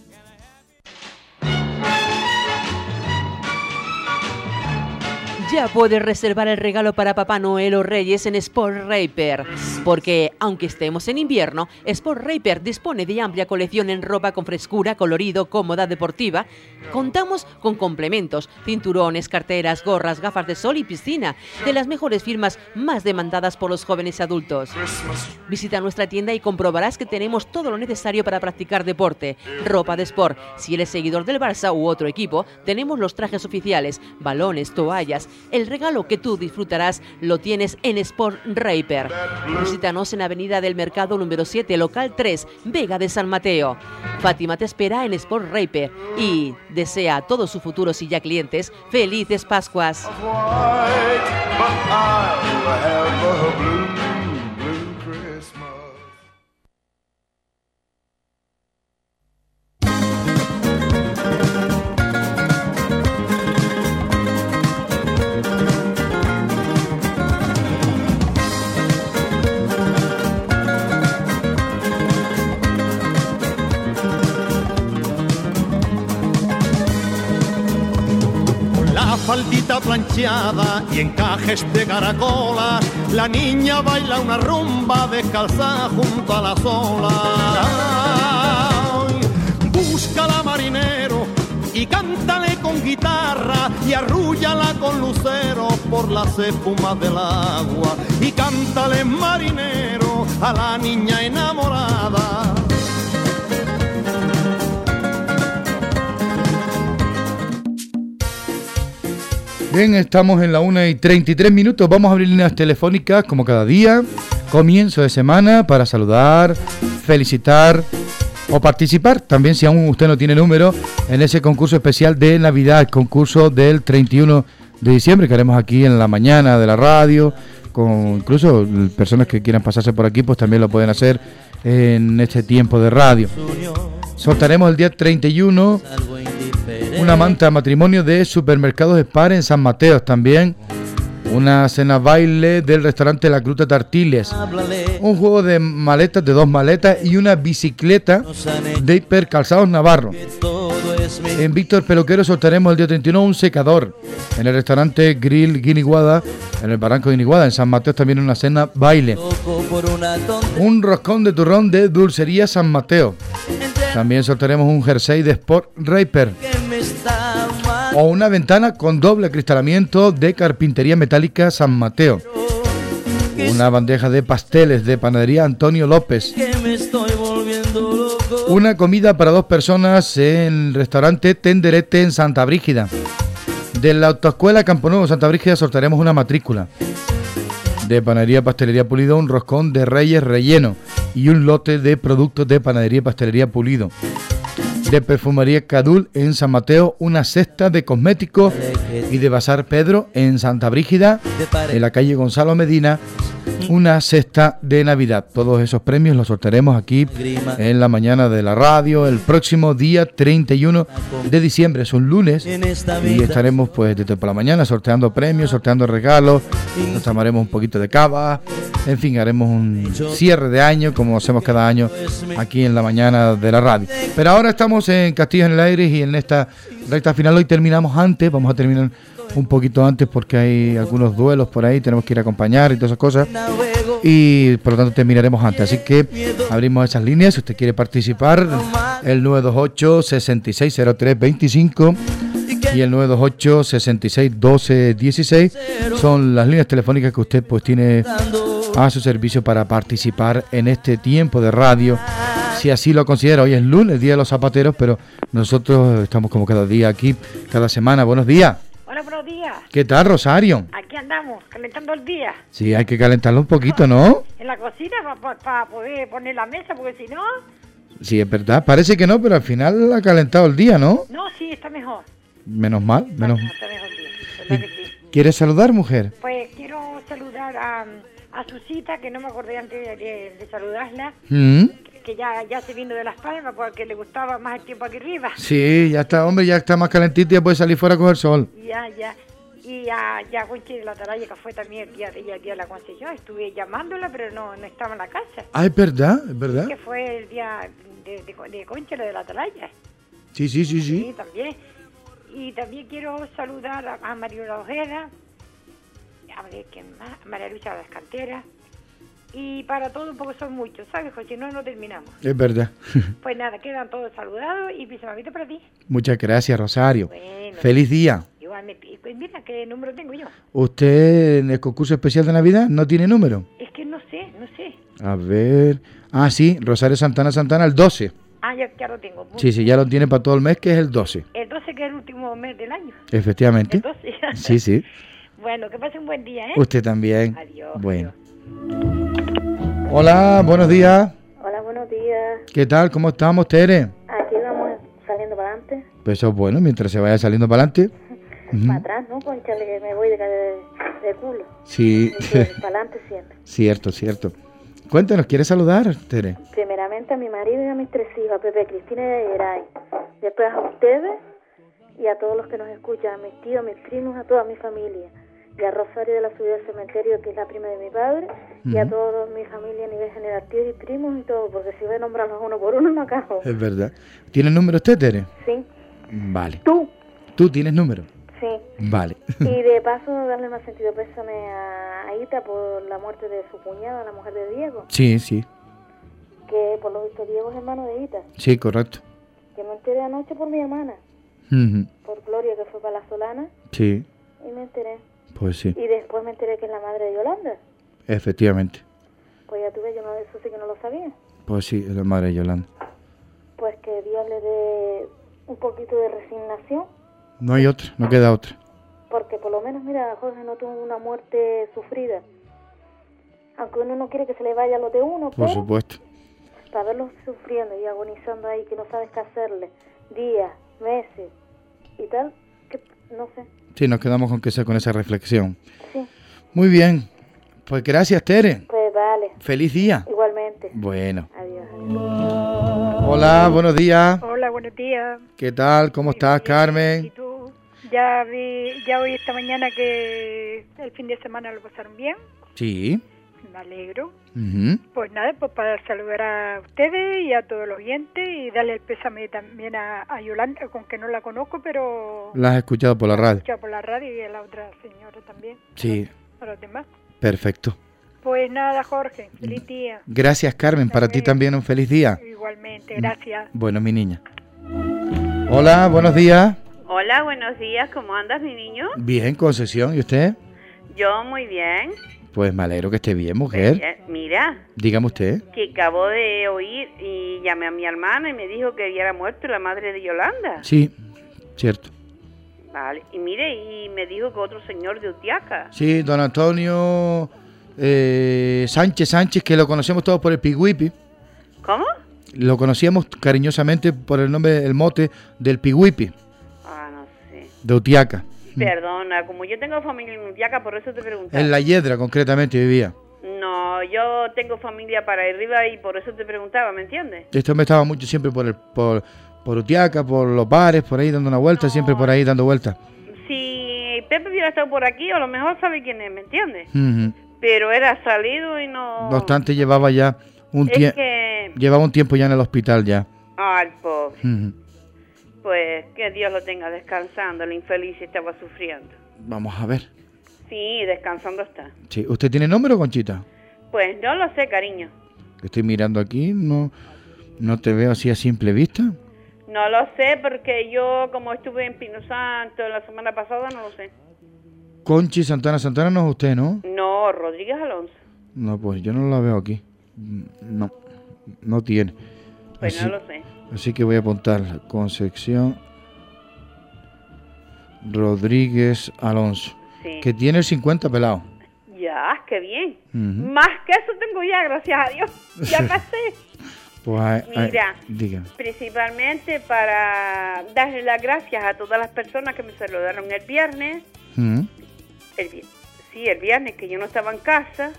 Speaker 18: Ya puedes reservar el regalo para Papá Noel o Reyes en Sport Raper, porque aunque estemos en invierno, Sport Raper dispone de amplia colección en ropa con frescura, colorido, cómoda, deportiva. Contamos con complementos, cinturones, carteras, gorras, gafas de sol y piscina, de las mejores firmas más demandadas por los jóvenes adultos. Visita nuestra tienda y comprobarás que tenemos todo lo necesario para practicar deporte. Ropa de sport. Si eres seguidor del Barça u otro equipo, tenemos los trajes oficiales, balones, toallas. El regalo que tú disfrutarás lo tienes en Sport Raper. Visítanos en Avenida del Mercado número 7, local 3, Vega de San Mateo. Fátima te espera en Sport Raper y desea a todos sus futuros y ya clientes felices Pascuas.
Speaker 8: Faldita planchada y encajes de caracola, la niña baila una rumba descalza junto a las olas. Ay, búscala marinero y cántale con guitarra y arrúllala con lucero por las espumas del agua. Y cántale marinero a la niña enamorada.
Speaker 1: Bien, estamos en la 1:33. Vamos a abrir líneas telefónicas como cada día. Comienzo de semana para saludar, felicitar o participar. También, si aún usted no tiene número, en ese concurso especial de Navidad, el concurso del 31 de diciembre que haremos aquí en la mañana de la radio. Con incluso personas que quieran pasarse por aquí, pues también lo pueden hacer en este tiempo de radio. Sortearemos el día 31 una manta de matrimonio de Supermercados Spar en San Mateo. También una cena baile del restaurante La Gruta Tartiles, un juego de maletas, de 2 maletas, y una bicicleta de Hipercalzados Navarro. En Víctor Peluquero sortearemos el día 31 un secador. En el restaurante Grill Guiniguada, en el Barranco de Guiniguada, en San Mateo, también una cena baile. Un roscón de turrón de Dulcería San Mateo. También sortearemos un jersey de Sport Raper. O una ventana con doble acristalamiento de Carpintería Metálica San Mateo. Una bandeja de pasteles de Panadería Antonio López. Una comida para 2 personas en el restaurante Tenderete en Santa Brígida. De la Autoescuela Campo Nuevo Santa Brígida sortearemos una matrícula. De Panadería Pastelería Pulido, un roscón de Reyes relleno y un lote de productos de Panadería Pastelería Pulido. De Perfumería Cadul en San Mateo, una cesta de cosméticos. Y de Bazar Pedro en Santa Brígida, en la calle Gonzalo Medina, una cesta de Navidad. Todos esos premios los sortearemos aquí en la mañana de la radio el próximo día 31 de diciembre, es un lunes, y estaremos pues desde por la mañana sorteando premios, sorteando regalos, nos tomaremos un poquito de cava, en fin, haremos un cierre de año como hacemos cada año aquí en la mañana de la radio. Pero ahora estamos en Castilla en el Aire y en esta recta final. Hoy terminamos antes, vamos a terminar un poquito antes porque hay algunos duelos por ahí, tenemos que ir a acompañar y todas esas cosas, y por lo tanto terminaremos antes, así que abrimos esas líneas. Si usted quiere participar, el 928 6603 25 y el 928 66 12 16 son las líneas telefónicas que usted pues tiene a su servicio para participar en este tiempo de radio, si así lo considera. Hoy es lunes, el Día de los Zapateros, pero nosotros estamos como cada día aquí, cada semana. Buenos días.
Speaker 5: Hola, buenos días.
Speaker 1: ¿Qué tal, Rosario?
Speaker 5: Aquí andamos, calentando el día.
Speaker 1: Sí, hay que calentarlo un poquito, ¿no?
Speaker 5: En la cocina para poder poner la mesa, porque si no...
Speaker 1: Sí, es verdad. Parece que no, pero al final ha calentado el día, ¿no?
Speaker 5: No, sí, está mejor.
Speaker 1: Menos mal, menos mal.
Speaker 5: Está mejor el día, ¿verdad que sí?
Speaker 1: ¿Quieres saludar, mujer?
Speaker 5: Pues quiero saludar a Susita, que no me acordé antes de saludarla, que ya se vino de Las Palmas, porque le gustaba más el tiempo aquí arriba.
Speaker 1: Sí, ya está, hombre, ya está más calentito, ya puede salir fuera a coger sol.
Speaker 5: Ya. Y a Conchi de la Atalaya, que fue también el día de la Concepción, estuve llamándola, pero no estaba en la casa.
Speaker 1: Ah, es verdad, es verdad.
Speaker 5: Sí, que fue el día de Conchi de la Atalaya.
Speaker 1: Sí.
Speaker 5: Sí, también. Y también quiero saludar a Mariola Ojeda, a ver quién más, María Luisa de las Canteras. Y para todo, porque son muchos, ¿sabes, José? No terminamos.
Speaker 1: Es verdad.
Speaker 5: Pues nada, quedan todos saludados y pisamavito para ti.
Speaker 1: Muchas gracias, Rosario.
Speaker 5: Bueno.
Speaker 1: Feliz día.
Speaker 5: Igualmente. Y pues mira, ¿qué número tengo yo?
Speaker 1: ¿Usted en el concurso especial de Navidad no tiene número?
Speaker 5: Es que no sé.
Speaker 1: A ver. Ah, sí, Rosario Santana, el 12.
Speaker 5: Ah, ya lo tengo.
Speaker 1: Sí, ya lo tiene para todo el mes, que es el 12.
Speaker 5: El 12, que es el último mes del año.
Speaker 1: Efectivamente.
Speaker 5: El 12.
Speaker 1: Sí.
Speaker 5: Bueno, que pase un buen día, ¿eh?
Speaker 1: Usted también.
Speaker 5: Adiós.
Speaker 1: Bueno. Hola, buenos días.
Speaker 4: Hola, buenos días.
Speaker 1: ¿Qué tal? ¿Cómo estamos, Tere?
Speaker 4: Aquí vamos saliendo para adelante.
Speaker 1: Pues eso es bueno, mientras se vaya saliendo para adelante.
Speaker 4: Para atrás, ¿no? Conchale, que me voy de culo.
Speaker 1: Sí.
Speaker 4: Para adelante siempre.
Speaker 1: Cierto. Cuéntanos, ¿quieres saludar, Tere?
Speaker 4: Primeramente a mi marido y a mis 3 hijos, a Pepe, Cristina y Yeray. Después a ustedes y a todos los que nos escuchan, a mis tíos, a mis primos, a toda mi familia. Y a Rosario de la Subida del Cementerio, que es la prima de mi padre, y a toda mi familia a nivel general, tíos y primos y todo, porque si voy a nombrarlos uno por uno no acabo.
Speaker 1: Es verdad. ¿Tienes número usted, Tere?
Speaker 4: Sí.
Speaker 1: Vale.
Speaker 4: ¿Tú
Speaker 1: tienes número?
Speaker 4: Sí.
Speaker 1: Vale.
Speaker 4: Y de paso darle más sentido pésame a Ita por la muerte de su cuñada, la mujer de Diego.
Speaker 1: Sí.
Speaker 4: Que por lo visto Diego es hermano de Ita.
Speaker 1: Sí, correcto.
Speaker 4: Que me enteré anoche por mi hermana, por Gloria, que fue para la Solana.
Speaker 1: Sí,
Speaker 4: Y me enteré.
Speaker 1: pues sí,
Speaker 4: Y después me enteré que es la madre de Yolanda.
Speaker 1: efectivamente.
Speaker 4: Pues ya tuve, eso sí que no lo sabía.
Speaker 1: Pues sí, es la madre de Yolanda.
Speaker 4: Pues que Dios le dé un poquito de resignación.
Speaker 1: No hay otra, no queda otra.
Speaker 4: Porque por lo menos, mira, Jorge no tuvo una muerte sufrida. Aunque uno no quiere que se le vaya lo de uno,
Speaker 1: Por
Speaker 4: pero
Speaker 1: supuesto.
Speaker 4: para verlos sufriendo y agonizando ahí, que no sabes qué hacerle, días, meses y tal, que no sé.
Speaker 1: Sí, nos quedamos con que sea con esa reflexión.
Speaker 4: Sí.
Speaker 1: Muy bien. Pues gracias, Tere.
Speaker 4: Pues vale.
Speaker 1: Feliz día.
Speaker 4: Igualmente.
Speaker 1: Bueno.
Speaker 4: Adiós.
Speaker 1: Hola, buenos días.
Speaker 5: Hola, buenos días.
Speaker 1: ¿Qué tal? ¿Cómo estás, Carmen?
Speaker 5: Ya oí esta mañana que el fin de semana lo pasaron bien.
Speaker 1: Sí.
Speaker 5: Me alegro.
Speaker 1: Ujú.
Speaker 5: Pues nada, pues para saludar a ustedes y a todos los oyentes y darle el pésame también a Yolanda, con que no la conozco, pero
Speaker 1: La has escuchado por la radio.
Speaker 5: escuchado por la radio, y a la otra señora también,
Speaker 1: Sí,
Speaker 5: a los demás.
Speaker 1: perfecto.
Speaker 5: Pues nada, Jorge, feliz día.
Speaker 1: Gracias, Carmen. Para ti también un feliz día.
Speaker 5: Igualmente, gracias.
Speaker 1: Bueno, mi niña. Hola, buenos días.
Speaker 21: Hola, buenos días, ¿cómo andas, mi niño?
Speaker 1: Bien, Concesión. ¿Y usted?
Speaker 21: Yo muy bien.
Speaker 1: Pues me alegro que esté bien, mujer.
Speaker 21: Mira,
Speaker 1: Dígame usted.
Speaker 21: que acabo de oír y llamé a mi hermana y me dijo que había muerto la madre de Yolanda.
Speaker 1: Sí, cierto.
Speaker 21: Vale, y mire, y me dijo que otro señor de Utiaca.
Speaker 1: Sí, don Antonio Sánchez, que lo conocemos todos por el Pigüipi.
Speaker 21: ¿Cómo?
Speaker 1: Lo conocíamos cariñosamente por el nombre, el mote del Pigüipi,
Speaker 21: Ah, no sé.
Speaker 1: de Utiaca.
Speaker 21: Perdona, como yo tengo familia en Utiaca, por eso te preguntaba.
Speaker 1: En La Hiedra, concretamente, vivía.
Speaker 21: No, yo tengo familia para arriba y por eso te preguntaba, ¿me entiendes?
Speaker 1: Esto me estaba mucho siempre por Utiaca, por los bares, por ahí dando una vuelta, siempre por ahí dando vueltas.
Speaker 21: Si Pepe hubiera estado por aquí, a lo mejor sabe quién es, ¿me entiendes?
Speaker 1: Ujú.
Speaker 21: Pero era salido y no...
Speaker 1: No obstante, llevaba ya un
Speaker 21: Es
Speaker 1: tiempo.
Speaker 21: que...
Speaker 1: Llevaba un tiempo ya en el hospital ya.
Speaker 21: Ay, pobre.
Speaker 1: Ujú.
Speaker 21: Pues que Dios lo tenga descansando, el infeliz estaba sufriendo.
Speaker 1: Vamos a ver.
Speaker 21: Sí, descansando está.
Speaker 1: Sí. ¿Usted tiene número, Conchita?
Speaker 21: Pues no lo sé, cariño.
Speaker 1: Estoy mirando aquí, no te veo así a simple vista.
Speaker 21: No lo sé porque yo, como estuve en Pino Santo la semana pasada, no lo sé.
Speaker 1: Conchi Santana no es usted, ¿no?
Speaker 21: No, Rodríguez Alonso.
Speaker 1: No, pues yo no la veo aquí. No tiene.
Speaker 21: Pues no lo sé.
Speaker 1: Así que voy a apuntar Concepción Rodríguez Alonso.
Speaker 21: Sí.
Speaker 1: Que tiene el 50 pelado.
Speaker 21: Ya, qué bien.
Speaker 1: Ujú.
Speaker 21: Más que eso tengo ya, gracias a Dios. Ya pasé.
Speaker 1: Pues
Speaker 21: Mira,
Speaker 1: dígame.
Speaker 21: principalmente para darle las gracias a todas las personas que me saludaron el viernes.
Speaker 1: Ujú.
Speaker 21: El viernes que yo no estaba en casa.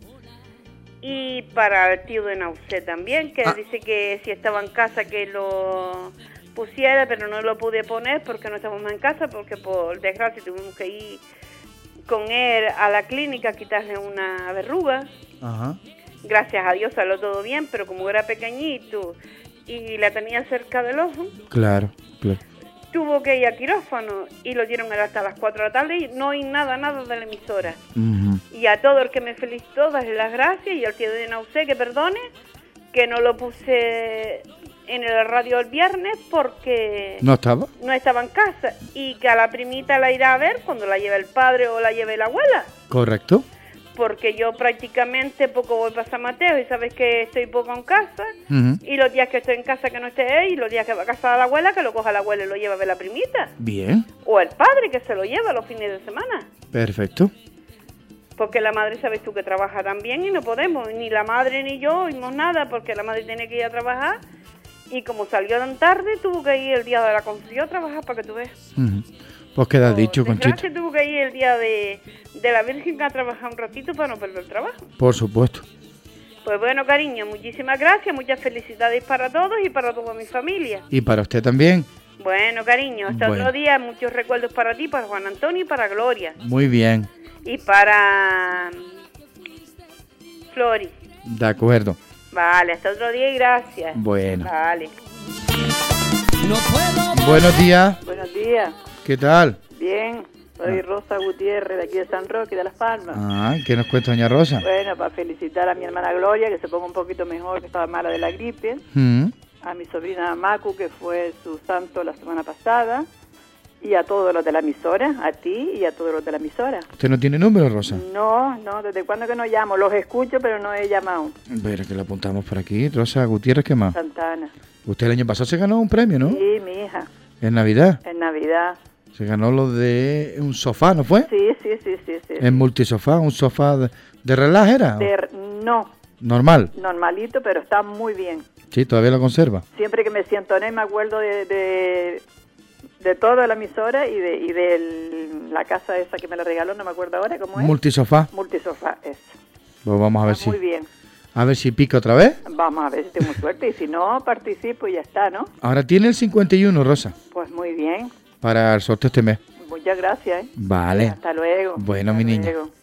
Speaker 21: Y para el tío de Nausé también, que dice que si estaba en casa que lo pusiera, pero no lo pude poner porque no estábamos en casa, porque por desgracia tuvimos que ir con él a la clínica a quitarle una verruga.
Speaker 1: Ajá.
Speaker 21: Gracias a Dios salió todo bien, pero como era pequeñito y la tenía cerca del ojo,
Speaker 1: Claro.
Speaker 21: tuvo que ir a quirófano y lo dieron hasta las 4 de la tarde y no hay nada de la emisora. Y a todo el que me felicitó, darle las gracias, y al tío de Nausé que perdone, que no lo puse en la radio el viernes porque
Speaker 1: ¿No estaba?
Speaker 21: no estaba en casa, y que a la primita la irá a ver cuando la lleve el padre o la lleve la abuela,
Speaker 1: Correcto.
Speaker 21: porque yo prácticamente poco voy para San Mateo y sabes que estoy poco en casa. Y los días que estoy en casa que no esté él, y los días que va a casa de la abuela, que lo coja la abuela y lo lleva a ver la primita,
Speaker 1: Bien,
Speaker 21: o el padre que se lo lleva los fines de semana,
Speaker 1: perfecto.
Speaker 21: porque la madre sabes tú que trabaja también y no podemos, ni la madre ni yo oímos nada, porque la madre tiene que ir a trabajar, y como salió tan tarde tuvo que ir el día de la Concepción a trabajar, para que tú veas.
Speaker 1: Pues queda dicho, Conchita.
Speaker 21: Desgracia, tuvo que ir el día de la Virgen a trabajar un ratito para no perder el trabajo.
Speaker 1: Por supuesto.
Speaker 21: Pues bueno, cariño, muchísimas gracias, muchas felicidades para todos y para toda mi familia.
Speaker 1: Y para usted también.
Speaker 21: Bueno, cariño, hasta
Speaker 1: Bueno.
Speaker 21: otro día, muchos recuerdos para ti, para Juan Antonio y para Gloria.
Speaker 1: Muy bien,
Speaker 21: Y para Flori.
Speaker 1: de acuerdo.
Speaker 21: Vale, hasta otro día y gracias.
Speaker 1: Bueno.
Speaker 21: Vale.
Speaker 1: Buenos días,
Speaker 9: Buenos días,
Speaker 1: ¿qué tal?
Speaker 9: bien, soy Rosa Gutiérrez de aquí de San Roque, de Las Palmas.
Speaker 1: Ah, ¿qué nos cuenta doña Rosa?
Speaker 9: Bueno, para felicitar a mi hermana Gloria, que se ponga un poquito mejor, que estaba mala de la gripe,
Speaker 1: Mm,
Speaker 9: a mi sobrina Macu, que fue su santo la semana pasada, y a todos los de la emisora, a ti y a todos los de la emisora.
Speaker 1: ¿Usted no tiene número, Rosa?
Speaker 9: No, ¿desde cuándo que no llamo? Los escucho, pero no he llamado.
Speaker 1: Ver, que lo apuntamos por aquí. Rosa Gutiérrez, ¿qué más?
Speaker 9: Santana.
Speaker 1: Usted el año pasado se ganó un premio, ¿no?
Speaker 9: Sí, mi hija,
Speaker 1: En Navidad.
Speaker 9: en Navidad.
Speaker 1: Se ganó lo de un sofá, ¿no fue?
Speaker 9: Sí, sí, sí, sí. sí.
Speaker 1: En multisofá, un sofá de relax era.
Speaker 9: No,
Speaker 1: Normal.
Speaker 9: normalito, pero está muy bien.
Speaker 1: Sí, todavía lo conserva.
Speaker 9: Siempre que me siento en él me acuerdo de toda la emisora y de la casa esa que me la regaló, no me acuerdo ahora cómo es.
Speaker 1: Multisofá.
Speaker 9: Multisofá, eso.
Speaker 1: Pues vamos a ver si.
Speaker 9: Muy bien.
Speaker 1: A ver si pica otra vez.
Speaker 9: Vamos a ver si tengo suerte y si no, participo y ya está, ¿no?
Speaker 1: Ahora tiene el 51, Rosa,
Speaker 9: Pues muy bien.
Speaker 1: para el sorteo este mes.
Speaker 9: Muchas gracias, ¿eh?
Speaker 1: Vale.
Speaker 9: Hasta luego.
Speaker 1: Bueno, mi niña.
Speaker 9: Luego.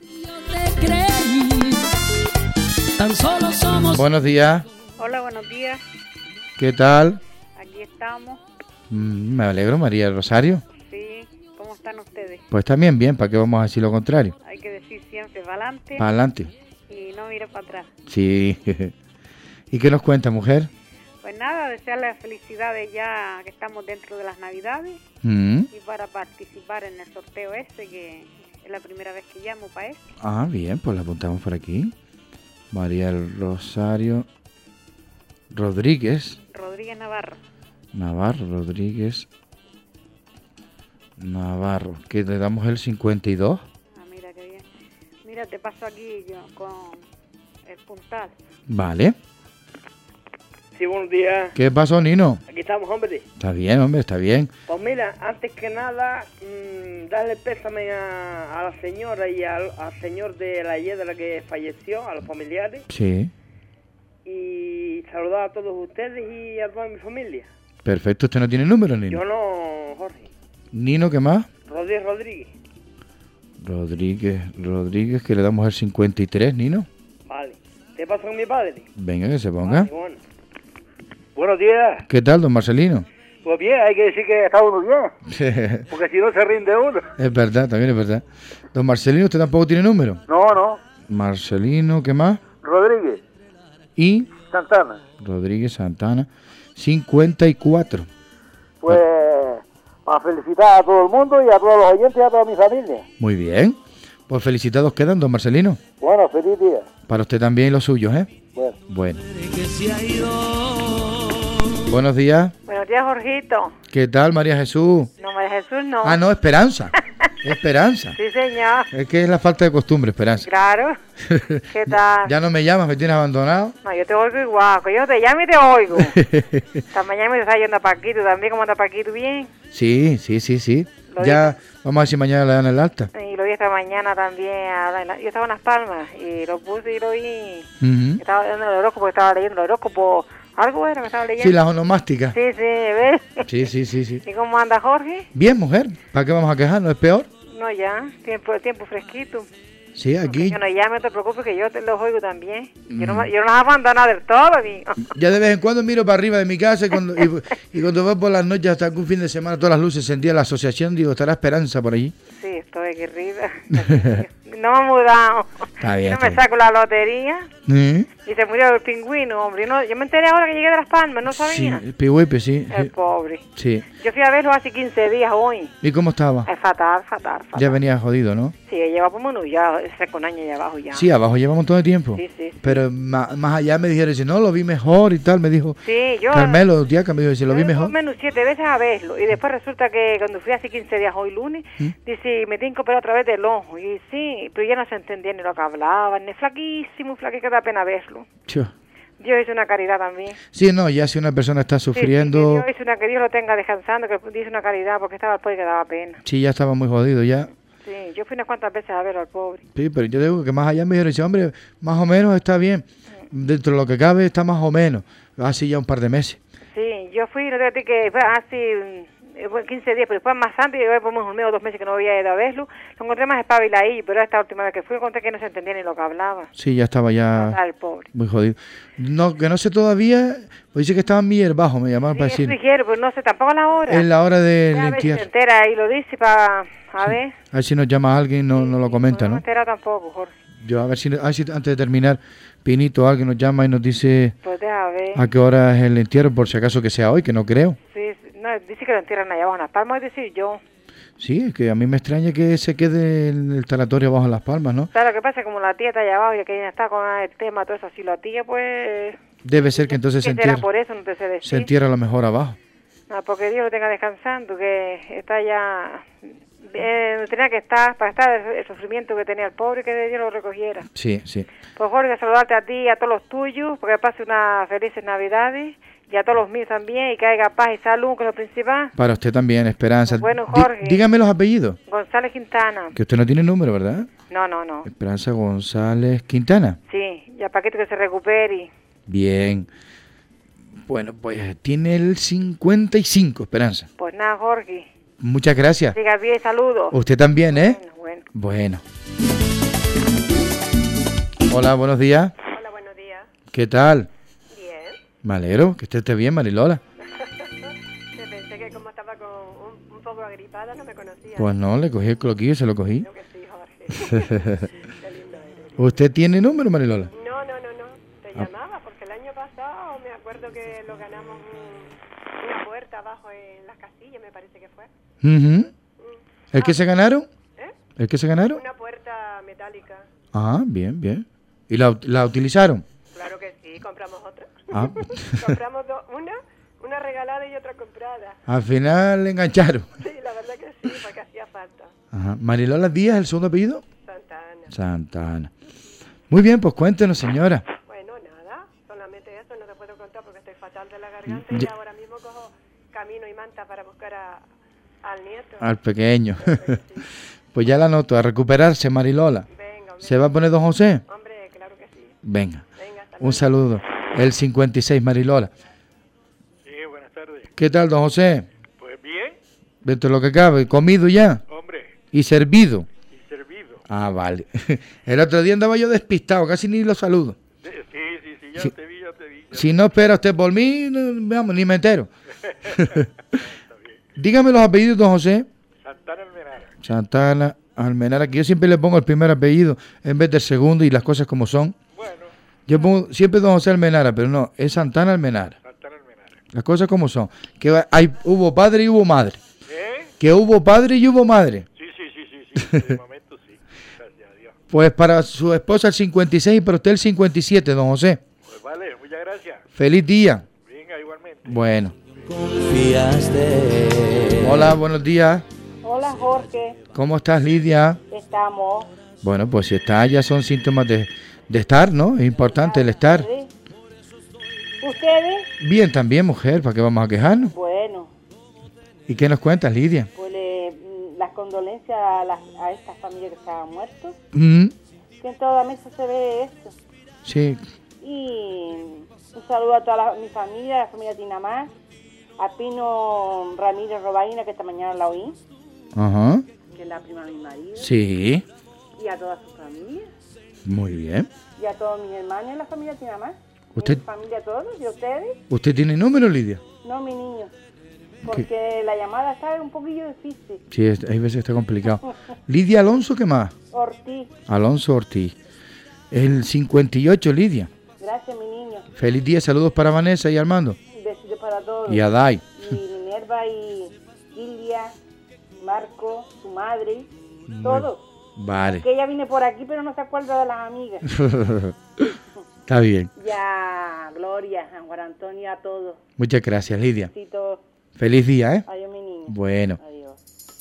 Speaker 2: Tan solo somos.
Speaker 1: Buenos días.
Speaker 5: Hola, buenos días.
Speaker 1: ¿Qué tal?
Speaker 5: Aquí estamos.
Speaker 1: Me alegro, María Rosario.
Speaker 5: Sí, ¿cómo están ustedes?
Speaker 1: Pues también bien, ¿para qué vamos a decir lo contrario?
Speaker 5: Hay que decir siempre para adelante.
Speaker 1: Para adelante.
Speaker 5: Y no mirar para atrás.
Speaker 1: Sí. ¿Y qué nos cuenta, mujer?
Speaker 5: Pues nada, desearles felicidades ya que estamos dentro de las Navidades.
Speaker 1: Mm.
Speaker 5: Y para participar en el sorteo ese, que es la primera vez que llamo para eso.
Speaker 1: Ah, bien, pues la apuntamos por aquí. María del Rosario Rodríguez.
Speaker 5: Rodríguez Navarro.
Speaker 1: Navarro, Rodríguez Navarro. Que le damos el 52.
Speaker 5: Ah, mira qué bien. Mira, te paso aquí yo con el puntal.
Speaker 1: Vale.
Speaker 22: Sí, buenos días.
Speaker 1: ¿Qué pasó, Nino?
Speaker 22: Aquí estamos, hombre.
Speaker 1: Está bien, hombre, está bien.
Speaker 22: Pues mira, antes que nada, darle pésame a la señora y al señor de la Hiedra que falleció, a los familiares,
Speaker 1: Sí.
Speaker 22: y saludar a todos ustedes y a toda mi familia.
Speaker 1: Perfecto. ¿Usted no tiene número, Nino?
Speaker 22: Yo no, Jorge.
Speaker 1: Nino, ¿qué más?
Speaker 22: Rodríguez.
Speaker 1: Rodríguez, que le damos el 53, Nino.
Speaker 22: Vale. ¿Te paso con mi padre?
Speaker 1: Venga, que se ponga.
Speaker 22: Vale, bueno. Buenos días.
Speaker 1: ¿Qué tal, don Marcelino?
Speaker 22: Pues bien, hay que decir que está uno bien, porque si no se rinde uno.
Speaker 1: Es verdad, también es verdad. Don Marcelino, ¿usted tampoco tiene número?
Speaker 22: No.
Speaker 1: Marcelino, ¿qué más?
Speaker 22: Rodríguez.
Speaker 1: Y
Speaker 22: Santana.
Speaker 1: Rodríguez Santana, 54.
Speaker 22: Pues para felicitar a todo el mundo y a todos los oyentes y a toda mi familia.
Speaker 1: Muy bien. Pues felicitados quedan, don Marcelino.
Speaker 22: Bueno, feliz día.
Speaker 1: Para usted también y los suyos, ¿eh? Bueno. Buenos días.
Speaker 9: Buenos días, Jorgito.
Speaker 1: ¿Qué tal, María Jesús?
Speaker 9: No, María Jesús, no.
Speaker 1: Ah, no, Esperanza. Esperanza.
Speaker 9: Sí, señor.
Speaker 1: Es que es la falta de costumbre, Esperanza.
Speaker 9: Claro. ¿Qué tal?
Speaker 1: Ya no me llamas, me tienes abandonado.
Speaker 9: No, yo te oigo igual, que yo te llamo y te oigo. Esta mañana me está yendo a Paquito también. ¿Cómo anda Paquito? Bien.
Speaker 1: Sí.
Speaker 9: Lo
Speaker 1: Ya, vamos a ver si mañana le dan el alta.
Speaker 9: Y lo vi esta mañana también. Yo estaba en Las Palmas y lo puse y lo vi.
Speaker 1: Ujú.
Speaker 9: Estaba leyendo el horóscopo, estaba leyendo el horóscopo. Algo era que estaba leyendo.
Speaker 1: Sí, las onomásticas.
Speaker 9: Sí, ¿ves?
Speaker 1: Sí.
Speaker 9: ¿Y cómo anda Jorge?
Speaker 1: Bien, mujer. ¿Para qué vamos a quejarnos? ¿Es peor?
Speaker 9: No, ya. Tiempo fresquito.
Speaker 1: Sí, aquí.
Speaker 5: Yo no llame, no te preocupes, que yo te los oigo también. Yo no los abandono del todo, amigo.
Speaker 1: Ya de vez en cuando miro para arriba de mi casa y cuando voy por las noches hasta que un fin de semana todas las luces encendidas la asociación, digo, ¿estará Esperanza por allí?
Speaker 5: Sí, estoy aquí arriba. No me he mudado.
Speaker 1: Está bien,
Speaker 5: No
Speaker 1: está
Speaker 5: me saco la lotería.
Speaker 1: bien.
Speaker 5: Y se murió el pingüino, hombre. No, yo me enteré ahora que llegué de Las Palmas, no
Speaker 1: Sí,
Speaker 5: sabía.
Speaker 1: el Pihuipe, sí.
Speaker 5: El pobre.
Speaker 1: Sí.
Speaker 5: Yo fui a verlo hace 15 días hoy.
Speaker 1: ¿Y cómo estaba?
Speaker 5: Es fatal, fatal, fatal.
Speaker 1: Ya venía jodido, ¿no?
Speaker 5: Sí, lleva por menos ya, ese con años allá abajo ya.
Speaker 1: Sí, abajo lleva un montón de tiempo.
Speaker 5: Sí, sí, sí.
Speaker 1: Pero más allá me dijeron, si no, lo vi mejor y tal, me dijo.
Speaker 5: Sí, yo...
Speaker 1: Carmelo, Diaca, me dijo, si lo vi
Speaker 5: Yo
Speaker 1: mejor.
Speaker 5: por menos 7 veces a verlo. Y después resulta que cuando fui hace 15 días, hoy lunes, dice, me tienen que operar otra vez del ojo. Y sí, pero ya no se entendía ni lo que hablaban, ni flaquísimo, que da pena verlo.
Speaker 1: Chua.
Speaker 5: Dios hizo una caridad también.
Speaker 1: Sí, no, ya si una persona está
Speaker 5: Sí,
Speaker 1: sufriendo,
Speaker 5: Dios hizo una, que Dios lo tenga descansando, que dice una caridad, porque estaba el pobre que daba pena.
Speaker 1: sí, ya estaba muy jodido, ya.
Speaker 5: Sí, yo fui unas cuantas veces a verlo al pobre.
Speaker 1: Sí, pero yo digo que más allá me dijeron, dice, hombre, más o menos está bien. Dentro de lo que cabe está más o menos. Hace ya un par de meses.
Speaker 5: Sí, yo fui, no te digo que fue hace 15 días, pero después más antes, yo por un mes o 2 meses que no había ido a verlo, lo encontré más espabiladillo, pero esta última vez que fui, encontré que no se entendía ni lo que hablaba.
Speaker 1: Sí, ya estaba ya
Speaker 5: Fatal, pobre.
Speaker 1: muy jodido. No, que no sé todavía, pues dice que estaba en Miller bajo, me llamaron para
Speaker 5: Eso
Speaker 1: decir.
Speaker 5: dijeron, pero no sé tampoco la hora.
Speaker 1: En la hora del
Speaker 5: Ya a ver si se
Speaker 1: entierro.
Speaker 5: entera y lo dice para, a ver.
Speaker 1: A ver si nos llama alguien, no lo comenta,
Speaker 5: No me he
Speaker 1: ¿no?
Speaker 5: enterado tampoco, Jorge.
Speaker 1: Yo a ver si antes de terminar, Pinito, alguien nos llama y nos dice
Speaker 5: Pues deja ver.
Speaker 1: a qué hora es el entierro, por si acaso que sea hoy, que no creo.
Speaker 5: Sí, no, dice que lo entierran allá abajo en Las Palmas, es decir, yo.
Speaker 1: Sí, es que a mí me extraña que se quede el tanatorio abajo en Las Palmas, ¿no?
Speaker 5: ¿Sabes lo que pasa? Como la tía está allá abajo y que ella está con el tema, todo eso así, la tía, pues...
Speaker 1: Debe ser que entonces se
Speaker 5: ¿Qué será
Speaker 1: entierra,
Speaker 5: por eso? No te sé decir.
Speaker 1: se entierra a lo mejor abajo.
Speaker 5: No, porque Dios lo tenga descansando, que está ya... tenía que estar, para estar el sufrimiento que tenía el pobre, que Dios lo recogiera.
Speaker 1: Sí, sí.
Speaker 5: Pues Jorge, saludarte a ti y a todos los tuyos, porque pase unas felices Navidades, y a todos los míos también, y que haya paz y salud, que es lo principal.
Speaker 1: Para usted también, Esperanza.
Speaker 5: Bueno, Jorge.
Speaker 1: Dígame los apellidos.
Speaker 5: González Quintana.
Speaker 1: Que usted no tiene número, ¿verdad?
Speaker 5: No.
Speaker 1: Esperanza González Quintana.
Speaker 5: Sí, y a Paquito que se recupere.
Speaker 1: Bien. Bueno, pues tiene el 55, Esperanza.
Speaker 5: Pues nada, Jorge.
Speaker 1: Muchas gracias.
Speaker 5: Siga bien, saludos.
Speaker 1: Usted también, ¿eh?
Speaker 5: Bueno.
Speaker 1: Bueno. Hola, buenos días.
Speaker 10: Hola, buenos días.
Speaker 1: ¿Qué tal?
Speaker 10: Bien.
Speaker 1: Me alegro, que usted esté bien, Marilola.
Speaker 10: Pensé que como estaba con un poco agripada no me conocía.
Speaker 1: Pues no, le cogí el cloquillo y se lo cogí.
Speaker 10: Creo que sí, Jorge.
Speaker 1: ¿Usted tiene número, Marilola?
Speaker 10: No. Te llamaba porque el año pasado me acuerdo que lo ganamos una puerta abajo en las casillas, me parece que fue.
Speaker 1: Ujú. ¿El que se ganaron?
Speaker 10: ¿Eh?
Speaker 1: ¿El que se ganaron?
Speaker 10: Una puerta metálica.
Speaker 1: Ah, bien, bien. ¿Y la utilizaron?
Speaker 10: Claro que sí, compramos otra.
Speaker 1: Ah.
Speaker 10: Compramos una regalada y otra comprada.
Speaker 1: Al final le engancharon.
Speaker 10: Sí, la verdad que sí, porque hacía falta.
Speaker 1: Ajá. Marilola Díaz, ¿el segundo apellido?
Speaker 10: Santana.
Speaker 1: Santana. Muy bien, pues cuéntenos, señora.
Speaker 10: Bueno, nada, solamente eso, no te puedo contar porque estoy fatal de la garganta y
Speaker 1: Ya.
Speaker 10: ahora mismo cojo camino y manta para buscar al nieto.
Speaker 1: Al pequeño. Pues ya la anoto, a recuperarse, Marilola. ¿Se va a poner don José?
Speaker 10: Hombre, claro que sí.
Speaker 1: Venga. Un saludo. El 56, Marilola.
Speaker 11: Sí, buenas tardes.
Speaker 1: ¿Qué tal, don José?
Speaker 11: Pues bien,
Speaker 1: Dentro de lo que cabe, ¿comido ya?
Speaker 11: hombre,
Speaker 1: ¿Y servido?
Speaker 11: y servido.
Speaker 1: Ah, vale. El otro día andaba yo despistado, casi ni lo saludo.
Speaker 11: Sí, ya
Speaker 1: Sí.
Speaker 11: te vi.
Speaker 1: Si no espera usted por mí, vamos, ni me entero. Dígame los apellidos, don José.
Speaker 11: Santana Almenara.
Speaker 1: Santana Almenara, que yo siempre le pongo el primer apellido en vez del segundo y las cosas como son. Yo pongo siempre don José Almenara, pero no, es Santana Almenara. Las cosas como son. Que hubo padre y hubo madre. Que hubo padre y hubo madre.
Speaker 11: Sí. De momento sí. Gracias a Dios.
Speaker 1: Pues para su esposa el 56 y para usted el 57, don José.
Speaker 11: Pues vale, muchas gracias.
Speaker 1: Feliz día.
Speaker 11: Venga, igualmente.
Speaker 1: Bueno. Hola, buenos días.
Speaker 23: Hola, Jorge.
Speaker 1: ¿Cómo estás, Lidia?
Speaker 23: Estamos.
Speaker 1: Bueno, pues si está, ya son síntomas de estar, ¿no? Es importante el estar.
Speaker 23: ¿Ustedes?
Speaker 1: Bien también, mujer, ¿para qué vamos a quejarnos?
Speaker 23: Bueno,
Speaker 1: ¿Y qué nos cuentas, Lidia?
Speaker 23: pues las condolencias a estas familias que se han muerto. Que en toda mesa se ve esto.
Speaker 1: Sí,
Speaker 23: Y un saludo a toda mi familia, la familia Tinamar, a Pino Ramírez Robaina, que esta mañana la oí,
Speaker 1: ajá,
Speaker 23: que es la prima de mi marido.
Speaker 1: sí,
Speaker 23: Y a toda su familia.
Speaker 1: Muy bien.
Speaker 23: Y a todos mis hermanos en la familia tiene más.
Speaker 1: ¿Usted?
Speaker 23: Mi familia todos, ¿y ustedes?
Speaker 1: ¿Usted tiene número, Lidia?
Speaker 23: No, mi niño. Porque la llamada está un poquillo difícil.
Speaker 1: Sí, hay veces que está complicado. Lidia Alonso, ¿qué más?
Speaker 23: Ortiz.
Speaker 1: Alonso Ortiz. El 58, Lidia.
Speaker 23: Gracias, mi niño.
Speaker 1: Feliz día, saludos para Vanessa y Armando.
Speaker 23: Besitos para todos.
Speaker 1: Y a Dai.
Speaker 23: Y Minerva y Lilia, Marco, su madre, todos.
Speaker 1: Vale.
Speaker 23: Que ella viene por aquí, pero no se acuerda de las amigas.
Speaker 1: Está bien.
Speaker 23: Y a Gloria, a Juan Antonio, a todos.
Speaker 1: Muchas gracias, Lidia.
Speaker 23: Besitos.
Speaker 1: Feliz día, ¿eh?
Speaker 23: Adiós, mi niño.
Speaker 1: Bueno.
Speaker 23: Adiós.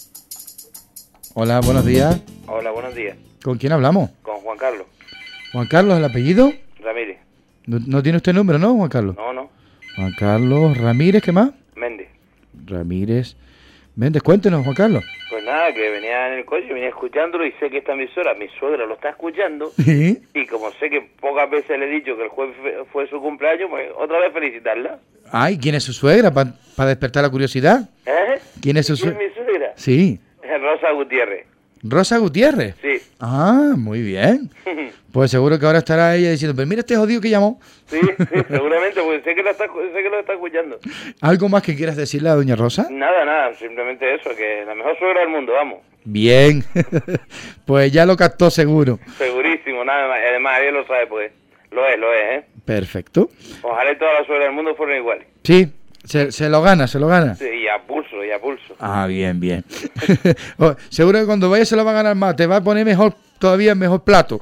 Speaker 1: Hola, buenos días.
Speaker 12: Hola, buenos días.
Speaker 1: ¿Con quién hablamos?
Speaker 12: Con Juan Carlos
Speaker 1: Juan Carlos, ¿el apellido?
Speaker 12: Ramírez.
Speaker 1: No tiene usted número, ¿no, Juan Carlos?
Speaker 12: No.
Speaker 1: Juan Carlos Ramírez, ¿qué más?
Speaker 12: Méndez.
Speaker 1: Ramírez Méndez, cuéntenos, Juan Carlos.
Speaker 12: Pues nada, que venía en el coche, venía escuchándolo y sé que esta emisora, mi suegra lo está escuchando.
Speaker 1: ¿Sí?
Speaker 12: Y como sé que pocas veces le he dicho que el jueves fue su cumpleaños, pues otra vez felicitarla.
Speaker 1: Ay, ¿quién es su suegra? Para despertar la curiosidad.
Speaker 12: ¿Eh?
Speaker 1: ¿Quién es su
Speaker 12: ¿Quién
Speaker 1: suegra?
Speaker 12: es mi suegra?
Speaker 1: Sí.
Speaker 12: Rosa Gutiérrez.
Speaker 1: Rosa Gutiérrez.
Speaker 12: Sí.
Speaker 1: Ah, muy bien. Pues seguro que ahora estará ella diciendo, pero mira este jodido que llamó.
Speaker 12: Sí, seguramente, pues sé que lo está escuchando.
Speaker 1: ¿Algo más que quieras decirle a doña Rosa?
Speaker 12: Nada, simplemente eso, que la mejor suegra del mundo, vamos.
Speaker 1: Bien. Pues ya lo captó seguro.
Speaker 12: Segurísimo, nada más. Además, ella lo sabe, pues. Lo es, ¿eh?
Speaker 1: Perfecto.
Speaker 12: Ojalá y todas las suegras del mundo fueran iguales.
Speaker 1: Sí, se lo gana.
Speaker 12: Sí, y a pulso.
Speaker 1: Ah, bien. Oh, seguro que cuando vaya se lo va a ganar más. Te va a poner todavía mejor plato.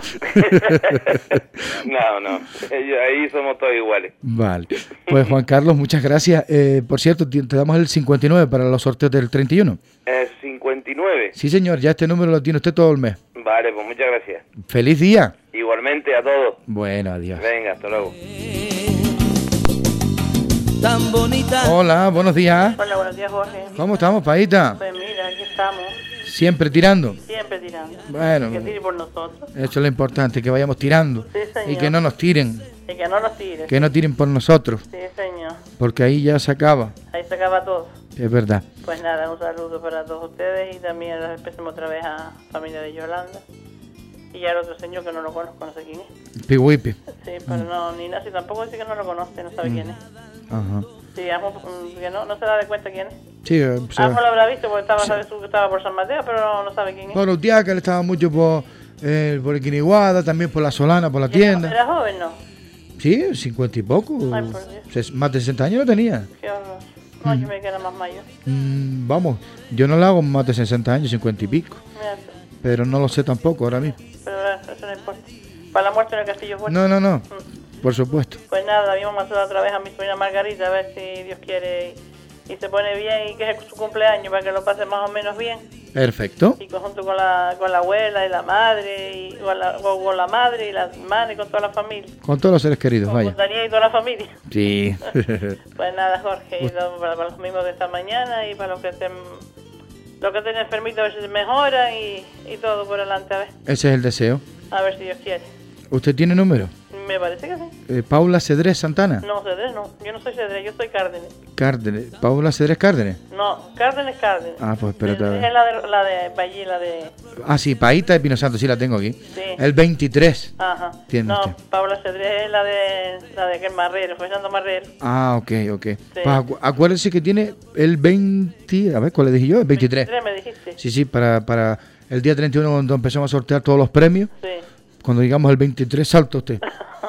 Speaker 12: No. Ahí somos todos iguales.
Speaker 1: Vale. Pues Juan Carlos, muchas gracias. Por cierto, te damos el 59 para los sorteos del 31.
Speaker 12: 59.
Speaker 1: Sí, señor. Ya este número lo tiene usted todo el mes.
Speaker 12: Vale, pues muchas gracias.
Speaker 1: Feliz día.
Speaker 12: Igualmente a todos.
Speaker 1: Bueno, adiós.
Speaker 12: Venga, hasta luego.
Speaker 2: Tan bonita.
Speaker 1: Hola, buenos días.
Speaker 9: Hola, buenos días, Jorge.
Speaker 1: ¿Cómo estamos, Paita?
Speaker 9: Pues mira, aquí estamos.
Speaker 1: Siempre tirando.
Speaker 9: Siempre tirando.
Speaker 1: Bueno.
Speaker 9: Que tire por nosotros.
Speaker 1: Eso es lo importante, que vayamos tirando.
Speaker 9: Sí, señor.
Speaker 1: Y que no nos tiren.
Speaker 9: Y que no nos tire.
Speaker 1: Que no tiren por nosotros.
Speaker 9: Sí, señor.
Speaker 1: Porque ahí ya se acaba.
Speaker 9: Ahí se acaba todo.
Speaker 1: Es verdad.
Speaker 9: Pues nada, un saludo para todos ustedes y también los empecemos otra vez a familia de Yolanda. Y ya el otro señor que no lo conozco, no sé quién es.
Speaker 1: Pihuipi.
Speaker 9: Sí, pero no, ni Nancy tampoco dice que no lo conoce, no sabe quién es.
Speaker 1: Ajá.
Speaker 9: Sí, que no se da de cuenta quién es.
Speaker 1: Sí,
Speaker 9: Lo habrá visto porque sabes tú que estaba por San Mateo, pero no sabe quién es.
Speaker 1: Por Utiaca, que él estaba mucho por el Quiniguada, también por la Solana, por la tienda.
Speaker 9: ¿Era joven, no?
Speaker 1: Sí, 50 y poco.
Speaker 9: Ay, por Dios.
Speaker 1: Más de 60 años no tenía.
Speaker 9: Qué horror. No, yo me quedé más mayor.
Speaker 1: Vamos, yo no le hago más de 60 años, 50 y pico.
Speaker 9: Mira,
Speaker 1: Pero no lo sé tampoco ahora mismo.
Speaker 9: pero eso no importa. Para la muerte en el Castillo Fuerte.
Speaker 1: No. Por supuesto.
Speaker 9: Pues nada, habíamos mandado otra vez a mi sobrina Margarita a ver si Dios quiere y se pone bien y que es su cumpleaños para que lo pase más o menos bien.
Speaker 1: Perfecto.
Speaker 9: Y junto con la abuela y la madre, y con la madre y la hermana y con toda la familia.
Speaker 1: Con todos los seres queridos, vaya.
Speaker 9: Con Daniel y toda la familia.
Speaker 1: Sí.
Speaker 9: Pues nada, Jorge, y para los mismos de esta mañana y para los que estén enfermitos a ver si se mejoran y todo por delante, a ver.
Speaker 1: Ese es el deseo.
Speaker 9: A ver si Dios quiere.
Speaker 1: ¿Usted tiene número?
Speaker 9: Me parece que sí.
Speaker 1: Paula Cedrés Santana.
Speaker 9: No, Cedrés no. Yo no soy Cedrés, yo soy Cárdenes.
Speaker 1: Cárdenes. Paula Cedrés Cárdenes.
Speaker 9: No, Cárdenes.
Speaker 1: Ah, pues espérate. a ver.
Speaker 9: Es la de allí, la de...
Speaker 1: Ah, sí, Paita de Pino Santo, sí la tengo aquí.
Speaker 9: Sí.
Speaker 1: El 23.
Speaker 9: Ajá.
Speaker 1: Tiene
Speaker 9: No,
Speaker 1: usted.
Speaker 9: Paula Cedrés es la de aquel Marrero, Fernando Marrero.
Speaker 1: Ah, ok. Pues acuérdese que tiene el 20... A ver, ¿cuál le dije yo? El 23.
Speaker 9: 23 me dijiste.
Speaker 1: Sí, para el día 31 cuando empezamos a sortear todos los premios.
Speaker 9: Sí.
Speaker 1: Cuando digamos el 23, salta usted.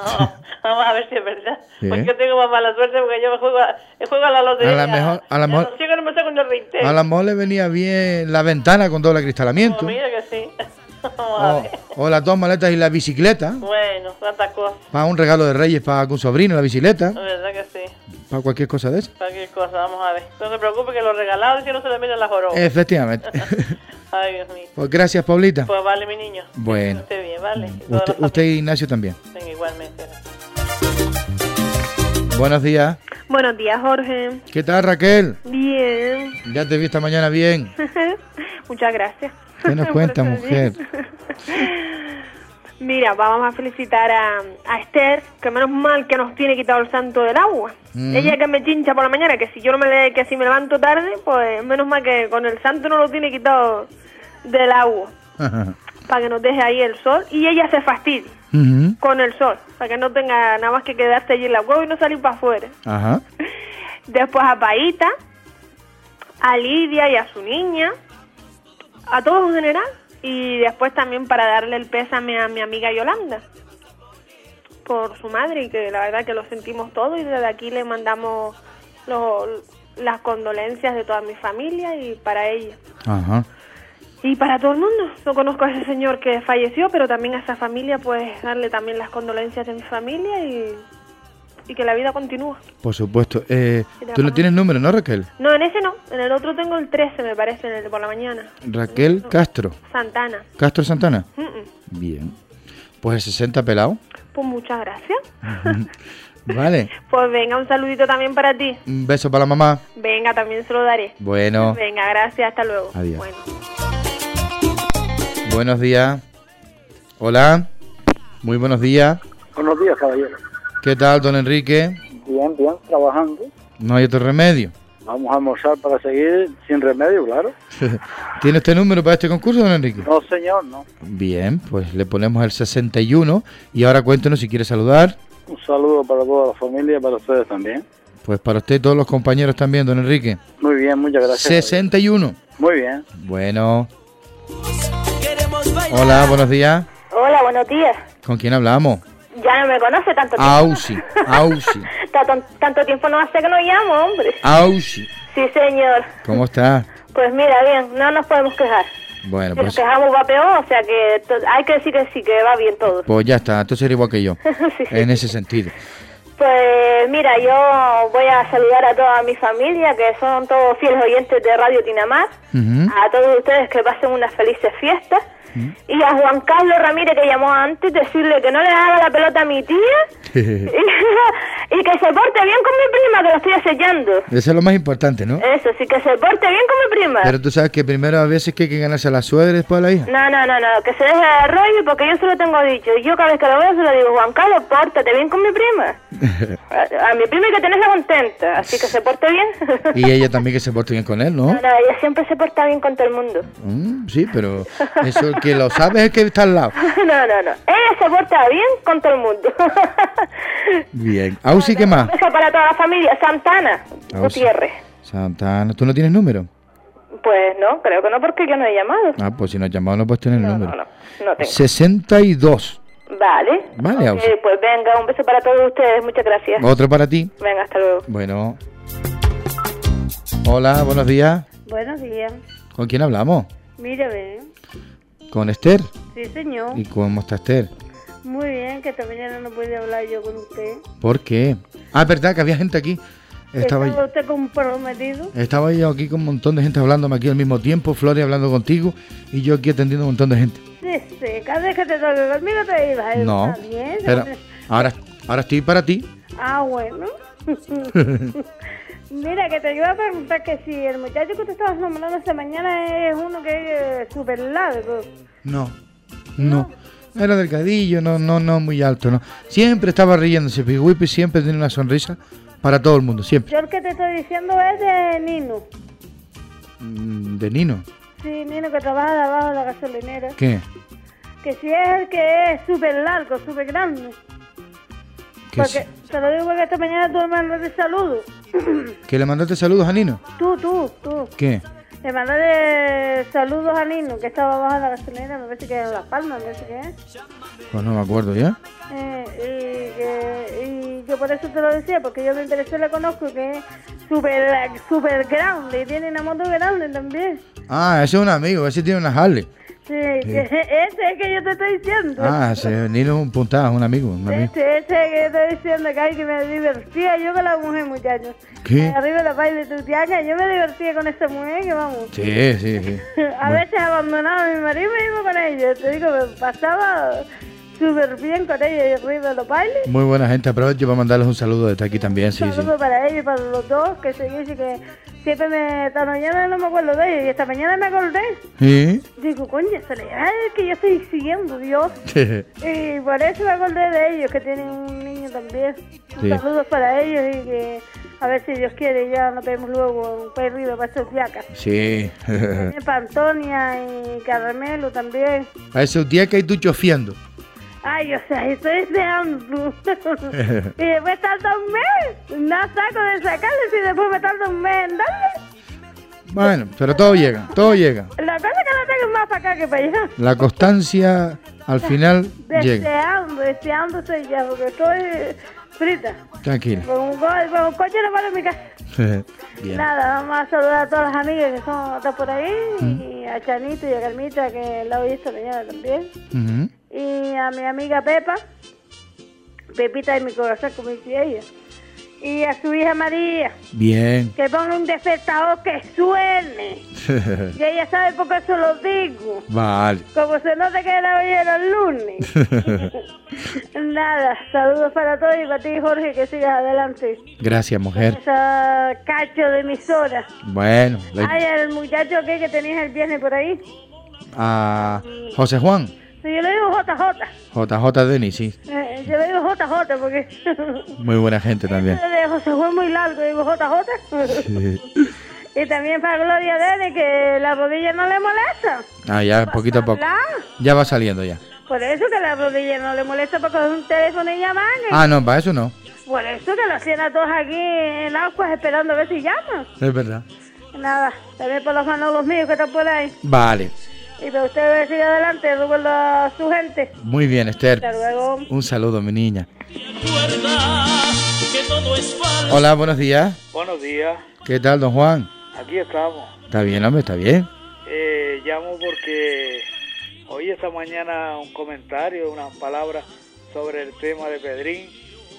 Speaker 9: Vamos a ver si es verdad.
Speaker 1: Sí.
Speaker 9: Porque yo tengo más mala suerte porque yo juego a la lotería.
Speaker 1: A la mejor,
Speaker 9: Yo no me saco ni el 20.
Speaker 1: a lo mejor le venía bien la ventana con doble acristalamiento.
Speaker 9: Mira que sí. Vamos a ver.
Speaker 1: O las 2 maletas y la bicicleta.
Speaker 9: Bueno, tantas cosas.
Speaker 1: Para un regalo de Reyes para algún sobrino, la bicicleta.
Speaker 9: La verdad que sí.
Speaker 1: Para cualquier cosa de eso.
Speaker 9: Cualquier cosa, vamos a ver. No se preocupe que lo regalado si no se le miran las jorobas.
Speaker 1: Efectivamente.
Speaker 9: Ay, Dios mío.
Speaker 1: Pues gracias, Paulita.
Speaker 9: Pues vale, mi niño.
Speaker 1: Bueno.
Speaker 9: Que esté bien, vale. Y toda la
Speaker 1: Usted y Ignacio también.
Speaker 9: familia, igualmente.
Speaker 1: Buenos días.
Speaker 10: Buenos días, Jorge.
Speaker 1: ¿Qué tal, Raquel?
Speaker 10: Bien.
Speaker 1: Ya te vi esta mañana bien.
Speaker 10: Muchas gracias.
Speaker 1: ¿Qué nos cuenta,
Speaker 10: Por
Speaker 1: mujer?
Speaker 10: estar bien. Mira, vamos a felicitar a Esther, que menos mal que nos tiene quitado el santo del agua. Ella que me chincha por la mañana, que si yo no que si me levanto tarde, pues menos mal que con el santo no lo tiene quitado del agua. para que nos deje ahí el sol y ella se fastidie con el sol, para que no tenga nada más que quedarse allí en la hueva y no salir para afuera.
Speaker 1: Ajá.
Speaker 10: Después a Paíta, a Lidia y a su niña, a todos en general, y después también para darle el pésame a mi amiga Yolanda por su madre, y que la verdad que lo sentimos todo, y desde aquí le mandamos las condolencias de toda mi familia y para ella.
Speaker 1: Ajá.
Speaker 10: Y para todo el mundo. No conozco a ese señor que falleció, pero también a esa familia, pues darle también las condolencias de mi familia y que la vida continúa.
Speaker 1: Por supuesto. Tú no tienes número, ¿no, Raquel?
Speaker 10: No, en ese no. En el otro tengo el 13, me parece, en el de por la mañana.
Speaker 1: Raquel Castro.
Speaker 10: Santana.
Speaker 1: Castro Santana. Bien. Pues el 60 pelado.
Speaker 10: Pues muchas gracias.
Speaker 1: Vale.
Speaker 10: Pues venga, un saludito también para ti.
Speaker 1: Un beso para la mamá.
Speaker 10: Venga, también se lo daré.
Speaker 1: Bueno.
Speaker 10: Venga, gracias, hasta luego.
Speaker 1: Adiós.
Speaker 10: Bueno.
Speaker 1: Buenos días. Hola. Muy buenos días.
Speaker 13: Buenos días, caballero.
Speaker 1: ¿Qué tal, don Enrique?
Speaker 13: Bien, trabajando.
Speaker 1: No hay otro remedio.
Speaker 13: Vamos a almorzar para seguir sin remedio, claro.
Speaker 1: ¿Tiene usted número para este concurso, don Enrique?
Speaker 13: No, señor, no.
Speaker 1: Bien, pues le ponemos el 61 y ahora cuéntenos si quiere saludar.
Speaker 13: Un saludo para toda la familia y para ustedes también.
Speaker 1: Pues para usted y todos los compañeros también, don Enrique.
Speaker 13: Muy bien, muchas gracias.
Speaker 1: 61.
Speaker 13: Muy bien.
Speaker 1: Bueno. Hola, buenos días.
Speaker 4: Hola, buenos días.
Speaker 1: ¿Con quién hablamos?
Speaker 4: Ya no me conoce tanto tiempo.
Speaker 1: Ausi, Ausi.
Speaker 4: Tanto tiempo no hace que no llamo, hombre.
Speaker 1: Ausi.
Speaker 4: Sí, señor.
Speaker 1: ¿Cómo está?
Speaker 4: Pues mira, bien, no nos podemos quejar.
Speaker 1: Bueno,
Speaker 4: Si nos
Speaker 1: pues,
Speaker 4: quejamos va peor, o sea que hay que decir que sí, que va bien todo.
Speaker 1: pues ya está, entonces eres igual que yo,
Speaker 4: Sí, sí.
Speaker 1: en ese sentido.
Speaker 4: Pues mira, yo voy a saludar a toda mi familia, que son todos fieles oyentes de Radio Tinamar, a todos ustedes que pasen unas felices fiestas, y a Juan Carlos Ramírez, que llamó antes, decirle que no le haga la pelota a mi tía, y que se porte bien con mi prima, que lo estoy acechando.
Speaker 1: Eso es lo más importante, ¿no?
Speaker 4: Eso, sí, que se porte bien con mi prima.
Speaker 1: Pero tú sabes que primero a veces que hay que ganarse a la suegra y después a la hija.
Speaker 4: No, que se deje de rollo, porque yo se lo tengo dicho. Yo cada vez que lo veo se lo digo, Juan Carlos, pórtate bien con mi prima. A mi prima hay que tenerla contenta, así que se porte bien.
Speaker 1: Y ella también que se porte bien con él, ¿no?
Speaker 4: No, ella siempre se porta bien con todo el mundo.
Speaker 1: Sí, pero eso que lo sabes es que está al lado.
Speaker 4: No. Ella se porta bien con todo el mundo.
Speaker 1: Bien. Ausi, ¿qué más?
Speaker 4: Un beso para toda la familia. Santana Gutiérrez.
Speaker 1: Santana, ¿tú no tienes número?
Speaker 4: Pues no, creo que no, porque yo no he llamado.
Speaker 1: Ah, pues si no has llamado no puedes tener el número.
Speaker 4: No tengo.
Speaker 1: 62.
Speaker 4: Vale.
Speaker 1: Vale, Ausi.
Speaker 4: Pues venga, un beso para todos ustedes. Muchas gracias.
Speaker 1: Otro para ti.
Speaker 4: Venga, hasta luego.
Speaker 1: Bueno. Hola, buenos días.
Speaker 14: Buenos días.
Speaker 1: ¿Con quién hablamos?
Speaker 14: Mira, ven.
Speaker 1: ¿Con Esther?
Speaker 14: Sí, señor.
Speaker 1: ¿Y cómo está Esther?
Speaker 14: Muy bien, que esta mañana no pude hablar yo con usted.
Speaker 1: ¿Por qué? Ah, es verdad que había gente aquí.
Speaker 14: ¿Estaba usted comprometido?
Speaker 1: Estaba yo aquí con un montón de gente hablándome aquí al mismo tiempo, Flores hablando contigo y yo aquí atendiendo a un montón de gente.
Speaker 14: Sí, cada vez que te toque conmigo te ibas.
Speaker 1: No,
Speaker 14: Está bien,
Speaker 1: pero ahora estoy para ti.
Speaker 14: Ah, bueno. Mira, que te iba a preguntar que si el muchacho que te estabas nombrando esta mañana es uno que es súper largo.
Speaker 1: No. Era delgadillo, no muy alto, no. Siempre estaba riéndose, Pigüipi siempre tiene una sonrisa para todo el mundo, siempre.
Speaker 14: Yo el que te estoy diciendo es de Nino.
Speaker 1: ¿De Nino?
Speaker 14: Sí, Nino, que trabaja debajo de la gasolinera.
Speaker 1: ¿Qué?
Speaker 14: Que si es el que es súper largo, súper grande. Porque, te lo digo porque esta mañana tú me mandaste saludos.
Speaker 1: ¿Que le mandaste saludos a Nino?
Speaker 14: Tú.
Speaker 1: ¿Qué?
Speaker 14: Le mandaste saludos a Nino, que estaba abajo de la gasolinera, me parece que en Las Palmas, me parece que es.
Speaker 1: Pues no me acuerdo ya.
Speaker 14: Y yo por eso te lo decía, porque yo me interesé, le conozco, que es súper grande, y tiene una moto grande también.
Speaker 1: Ah, ese es un amigo, ese tiene una Harley.
Speaker 14: Sí, ese es el que yo te estoy diciendo.
Speaker 1: Ah, ese Nino es un puntada, un amigo.
Speaker 14: Ese que yo estoy diciendo, que me divertía yo con la mujer, muchachos.
Speaker 1: ¿Qué?
Speaker 14: Arriba de la paila de tu tiaca, yo me divertía con esa mujer, que vamos.
Speaker 1: Sí.
Speaker 14: A veces abandonaba a mi marido y me iba con ella. Te digo, me pasaba súper bien con ella y arriba de los bailes.
Speaker 1: Muy buena gente, aprovecho para mandarles un saludo desde aquí también, sí.
Speaker 14: Un saludo para ella y para los dos, que se dice que siempre esta mañana no me acuerdo de ella y esta mañana me acordé.
Speaker 1: ¿Sí?
Speaker 14: Digo, coño, es que yo estoy siguiendo, Dios. Y por eso me acordé de ellos, que tienen un niño también.
Speaker 1: Sí.
Speaker 14: Saludos para ellos y que A ver si Dios quiere, ya nos vemos luego un perrido para estos diacas.
Speaker 1: Sí.
Speaker 14: También para Antonia y Caramelo también.
Speaker 1: A esos días que hay tú chofiando.
Speaker 14: Ay, o sea, estoy deseando. Y después tarda un mes. No saco de sacarle si después me tarda un mes en darle.
Speaker 1: Bueno, pero todo llega, todo llega.
Speaker 14: La cosa es que la tengo más para acá que para allá.
Speaker 1: La constancia al final llega.
Speaker 14: Deseando estoy ya, porque estoy frita.
Speaker 1: Tranquila.
Speaker 14: Con un coche no para en mi casa.
Speaker 1: Bien.
Speaker 14: Nada, vamos a saludar a todas las amigas que están por ahí. Y a Chanito y a Carmita, que la oí esta mañana también. Y a mi amiga Pepa, Pepita de mi corazón, como dice ella. Y a su hija María.
Speaker 1: Bien.
Speaker 14: Que ponga un despertador que suene. Y ella sabe por qué se lo digo.
Speaker 1: Vale.
Speaker 14: Como se nota que la oyeron el lunes. Nada, saludos para todos y para ti, Jorge, que sigas adelante.
Speaker 1: Gracias, mujer.
Speaker 14: Esa cacho de emisora.
Speaker 1: Bueno.
Speaker 14: Ay, el muchacho que tenías el viernes por ahí.
Speaker 1: A José Juan.
Speaker 14: Sí, yo le digo JJ.
Speaker 1: JJ Denis, sí.
Speaker 14: Yo le digo JJ porque...
Speaker 1: Muy buena gente también.
Speaker 14: de José Juan muy largo, digo JJ.
Speaker 1: Sí.
Speaker 14: Y también para Gloria de que la rodilla no le molesta.
Speaker 1: Ah, ya, poquito a poco. Ya va saliendo ya.
Speaker 14: Por eso que la rodilla no le molesta porque es un teléfono y llaman.
Speaker 1: Ah, no, para eso no.
Speaker 14: Por eso que los tienen a todos aquí en Aguas esperando a ver si llaman.
Speaker 1: Es verdad.
Speaker 14: Nada, también por los Manolos míos que están por ahí.
Speaker 1: Vale.
Speaker 14: Y para usted sigue adelante, recuerdo a su gente.
Speaker 1: Muy bien, Esther.
Speaker 14: Hasta luego.
Speaker 1: Un saludo, mi niña. Hola, buenos días.
Speaker 3: Buenos días.
Speaker 1: ¿Qué tal, don Juan?
Speaker 3: Aquí estamos.
Speaker 1: Está bien, hombre, está bien.
Speaker 3: Llamo porque oí esta mañana un comentario, unas palabras sobre el tema de Pedrín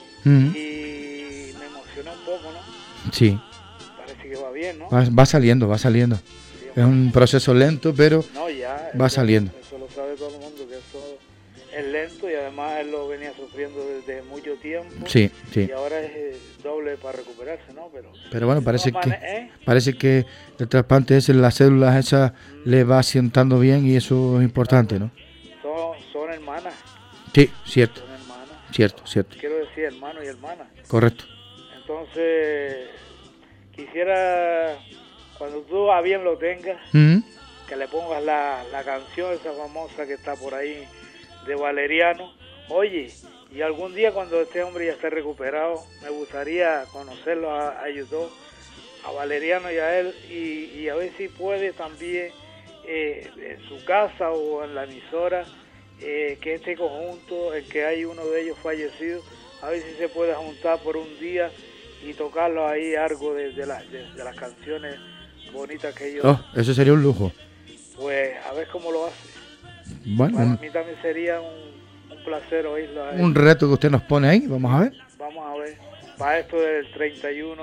Speaker 3: y me emocionó un poco, ¿no?
Speaker 1: Sí.
Speaker 3: Parece que va bien, ¿no?
Speaker 1: Va saliendo, va saliendo. Es un proceso lento, pero
Speaker 3: no, ya,
Speaker 1: va saliendo.
Speaker 3: Eso lo sabe todo el mundo, que eso es lento y además él lo venía sufriendo desde mucho tiempo.
Speaker 1: Sí, sí.
Speaker 3: Y ahora es doble para recuperarse, ¿no? Pero
Speaker 1: bueno, parece que el trasplante ese, las células esas le va asientando bien y eso es importante, ¿no?
Speaker 3: Son hermanas.
Speaker 1: Sí, cierto.
Speaker 3: Son hermanas.
Speaker 1: Cierto.
Speaker 3: Quiero decir hermano y hermana.
Speaker 1: Correcto.
Speaker 3: Entonces, quisiera, cuando tú a bien lo tengas, que le pongas la canción esa famosa que está por ahí de Valeriano. Oye, y algún día cuando este hombre ya esté recuperado, me gustaría conocerlo a ellos dos, a Valeriano y a él, y a ver si puede también en su casa o en la emisora, que este conjunto, el que hay uno de ellos fallecido, a ver si se puede juntar por un día y tocarlo ahí algo de las canciones bonitas que ellos...
Speaker 1: Oh, eso sería un lujo.
Speaker 3: Pues a ver cómo lo hace.
Speaker 1: Bueno,
Speaker 3: Para mí también sería un placer oírlo a él.
Speaker 1: Un reto que usted nos pone ahí, vamos a ver.
Speaker 3: Vamos a ver. Para esto del 31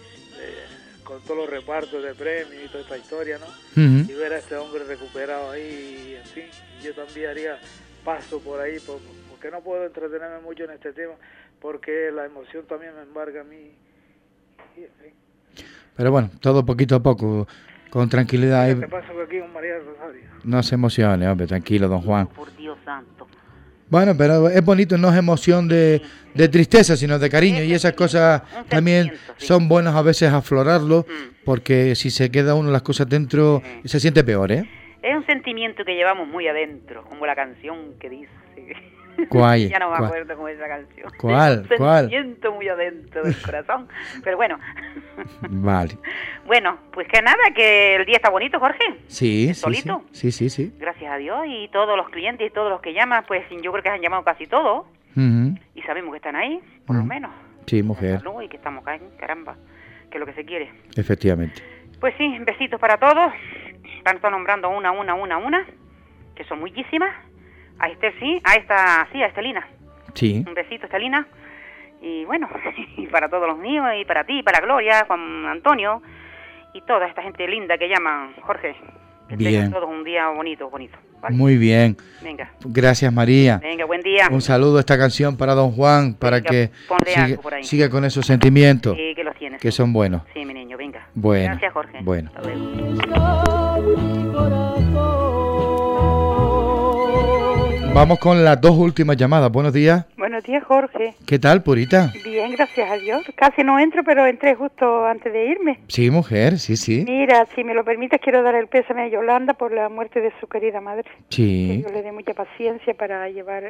Speaker 3: con todos los repartos de premios y toda esta historia, ¿no? Y ver a este hombre recuperado ahí, y en fin, yo también haría paso por ahí, porque no puedo entretenerme mucho en este tema, porque la emoción también me embarga a mí. Y, en fin.
Speaker 1: Pero bueno, todo poquito a poco, con tranquilidad.
Speaker 3: ¿Qué te pasa aquí con María Rosario?
Speaker 1: No se emocione, hombre, tranquilo, don Juan.
Speaker 15: Por Dios santo.
Speaker 1: Bueno, pero es bonito, no es emoción de tristeza, sino de cariño, y esas cosas también son buenas a veces aflorarlo, porque si se queda uno las cosas dentro, se siente peor, ¿eh?
Speaker 15: Es un sentimiento que llevamos muy adentro, como la canción que dice.
Speaker 1: ¿Cuál?
Speaker 15: Ya no me acuerdo cómo es la canción.
Speaker 1: ¿Cuál?
Speaker 15: Es un sentimiento muy adentro del corazón, pero bueno.
Speaker 1: Vale.
Speaker 15: Bueno, pues que nada, que el día está bonito, Jorge.
Speaker 1: Sí,
Speaker 15: solito.
Speaker 1: Sí.
Speaker 15: Gracias a Dios, y todos los clientes y todos los que llaman, pues yo creo que han llamado casi todos. Y sabemos que están ahí, por lo menos.
Speaker 1: Sí, mujer.
Speaker 15: Y que estamos acá, caramba, que es lo que se quiere.
Speaker 1: Efectivamente.
Speaker 15: Pues sí, besitos para todos. Están nombrando una, que son muchísimas. A Esther sí, a Estelina.
Speaker 1: Sí.
Speaker 15: Un besito, Estelina. Y bueno, y para todos los míos, y para ti, para Gloria, Juan Antonio, y toda esta gente linda que llaman, Jorge. Que tengan todos un día bonito. ¿vale?
Speaker 1: Muy bien.
Speaker 15: Venga.
Speaker 1: Gracias, María.
Speaker 15: Venga, buen día.
Speaker 1: Un saludo a esta canción para don Juan, para que siga con esos sentimientos.
Speaker 15: Sí, que los tienes.
Speaker 1: Que son buenos.
Speaker 15: Sí, mi niño, venga.
Speaker 1: Bueno.
Speaker 15: Gracias, Jorge.
Speaker 1: Bueno.
Speaker 15: Hasta luego.
Speaker 1: vamos con las 2 últimas llamadas. Buenos días.
Speaker 16: Buenos días, Jorge.
Speaker 1: ¿Qué tal, Purita?
Speaker 16: Bien, gracias a Dios. Casi no entro, pero entré justo antes de irme.
Speaker 1: Sí, mujer, sí.
Speaker 16: Mira, si me lo permites, quiero dar el pésame a Yolanda por la muerte de su querida madre.
Speaker 1: Sí.
Speaker 16: Que yo le dé mucha paciencia para llevar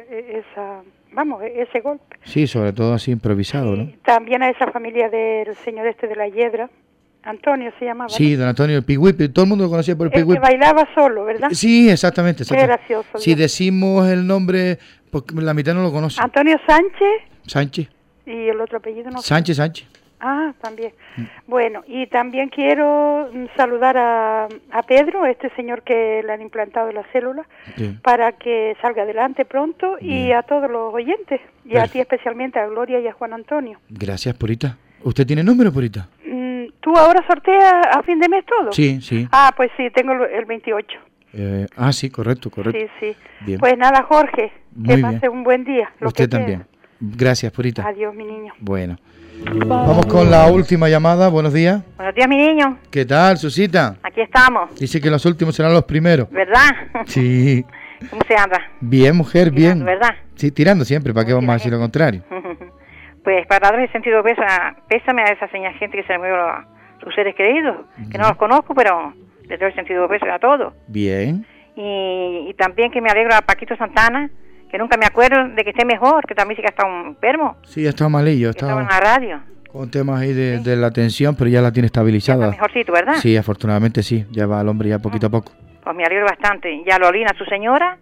Speaker 16: ese golpe.
Speaker 1: Sí, sobre todo así improvisado, ¿no?
Speaker 16: También a esa familia del señor de la Hiedra. Antonio se llamaba.
Speaker 1: Sí, don Antonio, el Pigüipi, todo el mundo lo conocía por el
Speaker 16: El
Speaker 1: Pigüipi.
Speaker 16: que bailaba solo, ¿verdad?
Speaker 1: Sí, exactamente.
Speaker 16: Qué gracioso.
Speaker 1: Si decimos el nombre, porque la mitad no lo conoce.
Speaker 16: Antonio
Speaker 1: Sánchez.
Speaker 16: Y el otro apellido no sé.
Speaker 1: Sánchez.
Speaker 16: Ah, también. Bueno, y también quiero saludar a Pedro, este señor que le han implantado la célula, para que salga adelante pronto, y a todos los oyentes, y a ti especialmente, a Gloria y a Juan Antonio.
Speaker 1: Gracias, Purita. ¿Usted tiene número, Purita?
Speaker 16: ¿Tú ahora sorteas a fin de mes todo?
Speaker 1: Sí.
Speaker 16: Ah, pues sí, tengo el 28.
Speaker 1: Sí, correcto.
Speaker 16: Sí.
Speaker 1: Bien.
Speaker 16: Pues nada, Jorge,
Speaker 1: Muy
Speaker 16: que pase
Speaker 1: bien.
Speaker 16: un buen día.
Speaker 1: Usted también. Gracias, Purita.
Speaker 16: Adiós, mi niño.
Speaker 1: Bueno. Vamos con la última llamada. Buenos días.
Speaker 15: Buenos días, mi niño.
Speaker 1: ¿Qué tal, Susita?
Speaker 15: Aquí estamos.
Speaker 1: Dice que los últimos serán los primeros.
Speaker 15: ¿Verdad?
Speaker 1: Sí.
Speaker 15: ¿Cómo se anda?
Speaker 1: Bien, mujer, bien.
Speaker 15: ¿Verdad?
Speaker 1: Sí, tirando siempre. ¿Para qué vamos a decir lo contrario?
Speaker 15: Pues para dar el sentido pésame a esa señal gente que se le murió sus seres queridos, que no los conozco, pero les doy el sentido pésame a todos.
Speaker 1: Bien.
Speaker 15: Y también que me alegro a Paquito Santana, que nunca me acuerdo de que esté mejor, que también sí que ha estado enfermo.
Speaker 1: Sí, ha estado malillo.
Speaker 15: Estaba en la radio.
Speaker 1: Con temas ahí de la tensión, pero ya la tiene estabilizada.
Speaker 15: Está mejorcito, ¿verdad?
Speaker 1: Sí, afortunadamente sí. Ya va el hombre ya poquito a poco.
Speaker 15: Pues me alegro bastante. Y a Lolina, su señora,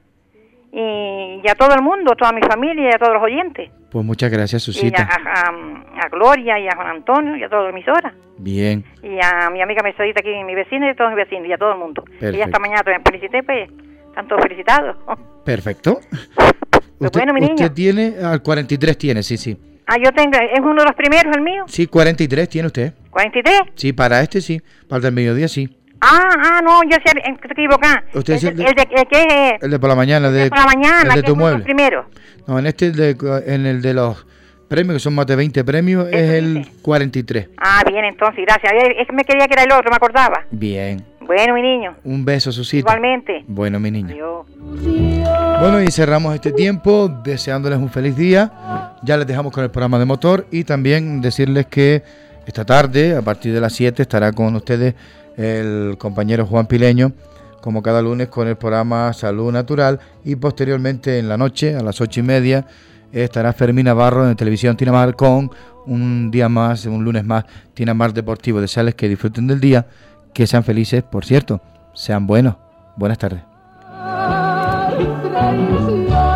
Speaker 15: y a todo el mundo, toda mi familia y a todos los oyentes.
Speaker 1: Pues muchas gracias,
Speaker 15: Y
Speaker 1: Susita.
Speaker 15: a Gloria y a Juan Antonio y a todas las emisoras.
Speaker 1: Bien.
Speaker 15: Y a mi amiga Mercedita aquí, mi vecina y a todos mis vecinos y a todo el mundo.
Speaker 1: Perfecto.
Speaker 15: Y esta mañana también felicité, pues, están todos felicitados.
Speaker 1: Perfecto.
Speaker 15: Bueno, mi niño.
Speaker 1: Usted tiene, al 43 tiene, sí.
Speaker 15: Yo tengo, es uno de los primeros el mío.
Speaker 1: Sí, 43 tiene usted.
Speaker 15: ¿43?
Speaker 1: Sí, para este sí. Para el del mediodía sí.
Speaker 15: No, yo sé, te equivocás.
Speaker 1: Usted es
Speaker 15: el de
Speaker 1: el de por la mañana.
Speaker 15: por la mañana,
Speaker 1: el de
Speaker 15: que
Speaker 1: tu
Speaker 15: es uno de
Speaker 1: mueble.
Speaker 15: los primeros.
Speaker 1: No, en en el de los premios, que son más de 20 premios, es el 43.
Speaker 15: Bien, entonces, gracias. Es que me quería que era el otro, me acordaba.
Speaker 1: Bien.
Speaker 15: Bueno, mi niño.
Speaker 1: Un beso, Susita.
Speaker 15: Igualmente.
Speaker 1: Bueno, mi niña.
Speaker 15: Adiós.
Speaker 1: Bueno, y cerramos este tiempo deseándoles un feliz día. Ya les dejamos con el programa de motor y también decirles que esta tarde, a partir de las 7, estará con ustedes el compañero Juan Pileño, como cada lunes, con el programa Salud Natural, y posteriormente en la noche, a las 8:30, estará Fermín Navarro en Televisión Tinamar con un día más, un lunes más, Tinamar Deportivo. Desearles que disfruten del día, que sean felices, por cierto, sean buenos. Buenas tardes.
Speaker 2: Traición.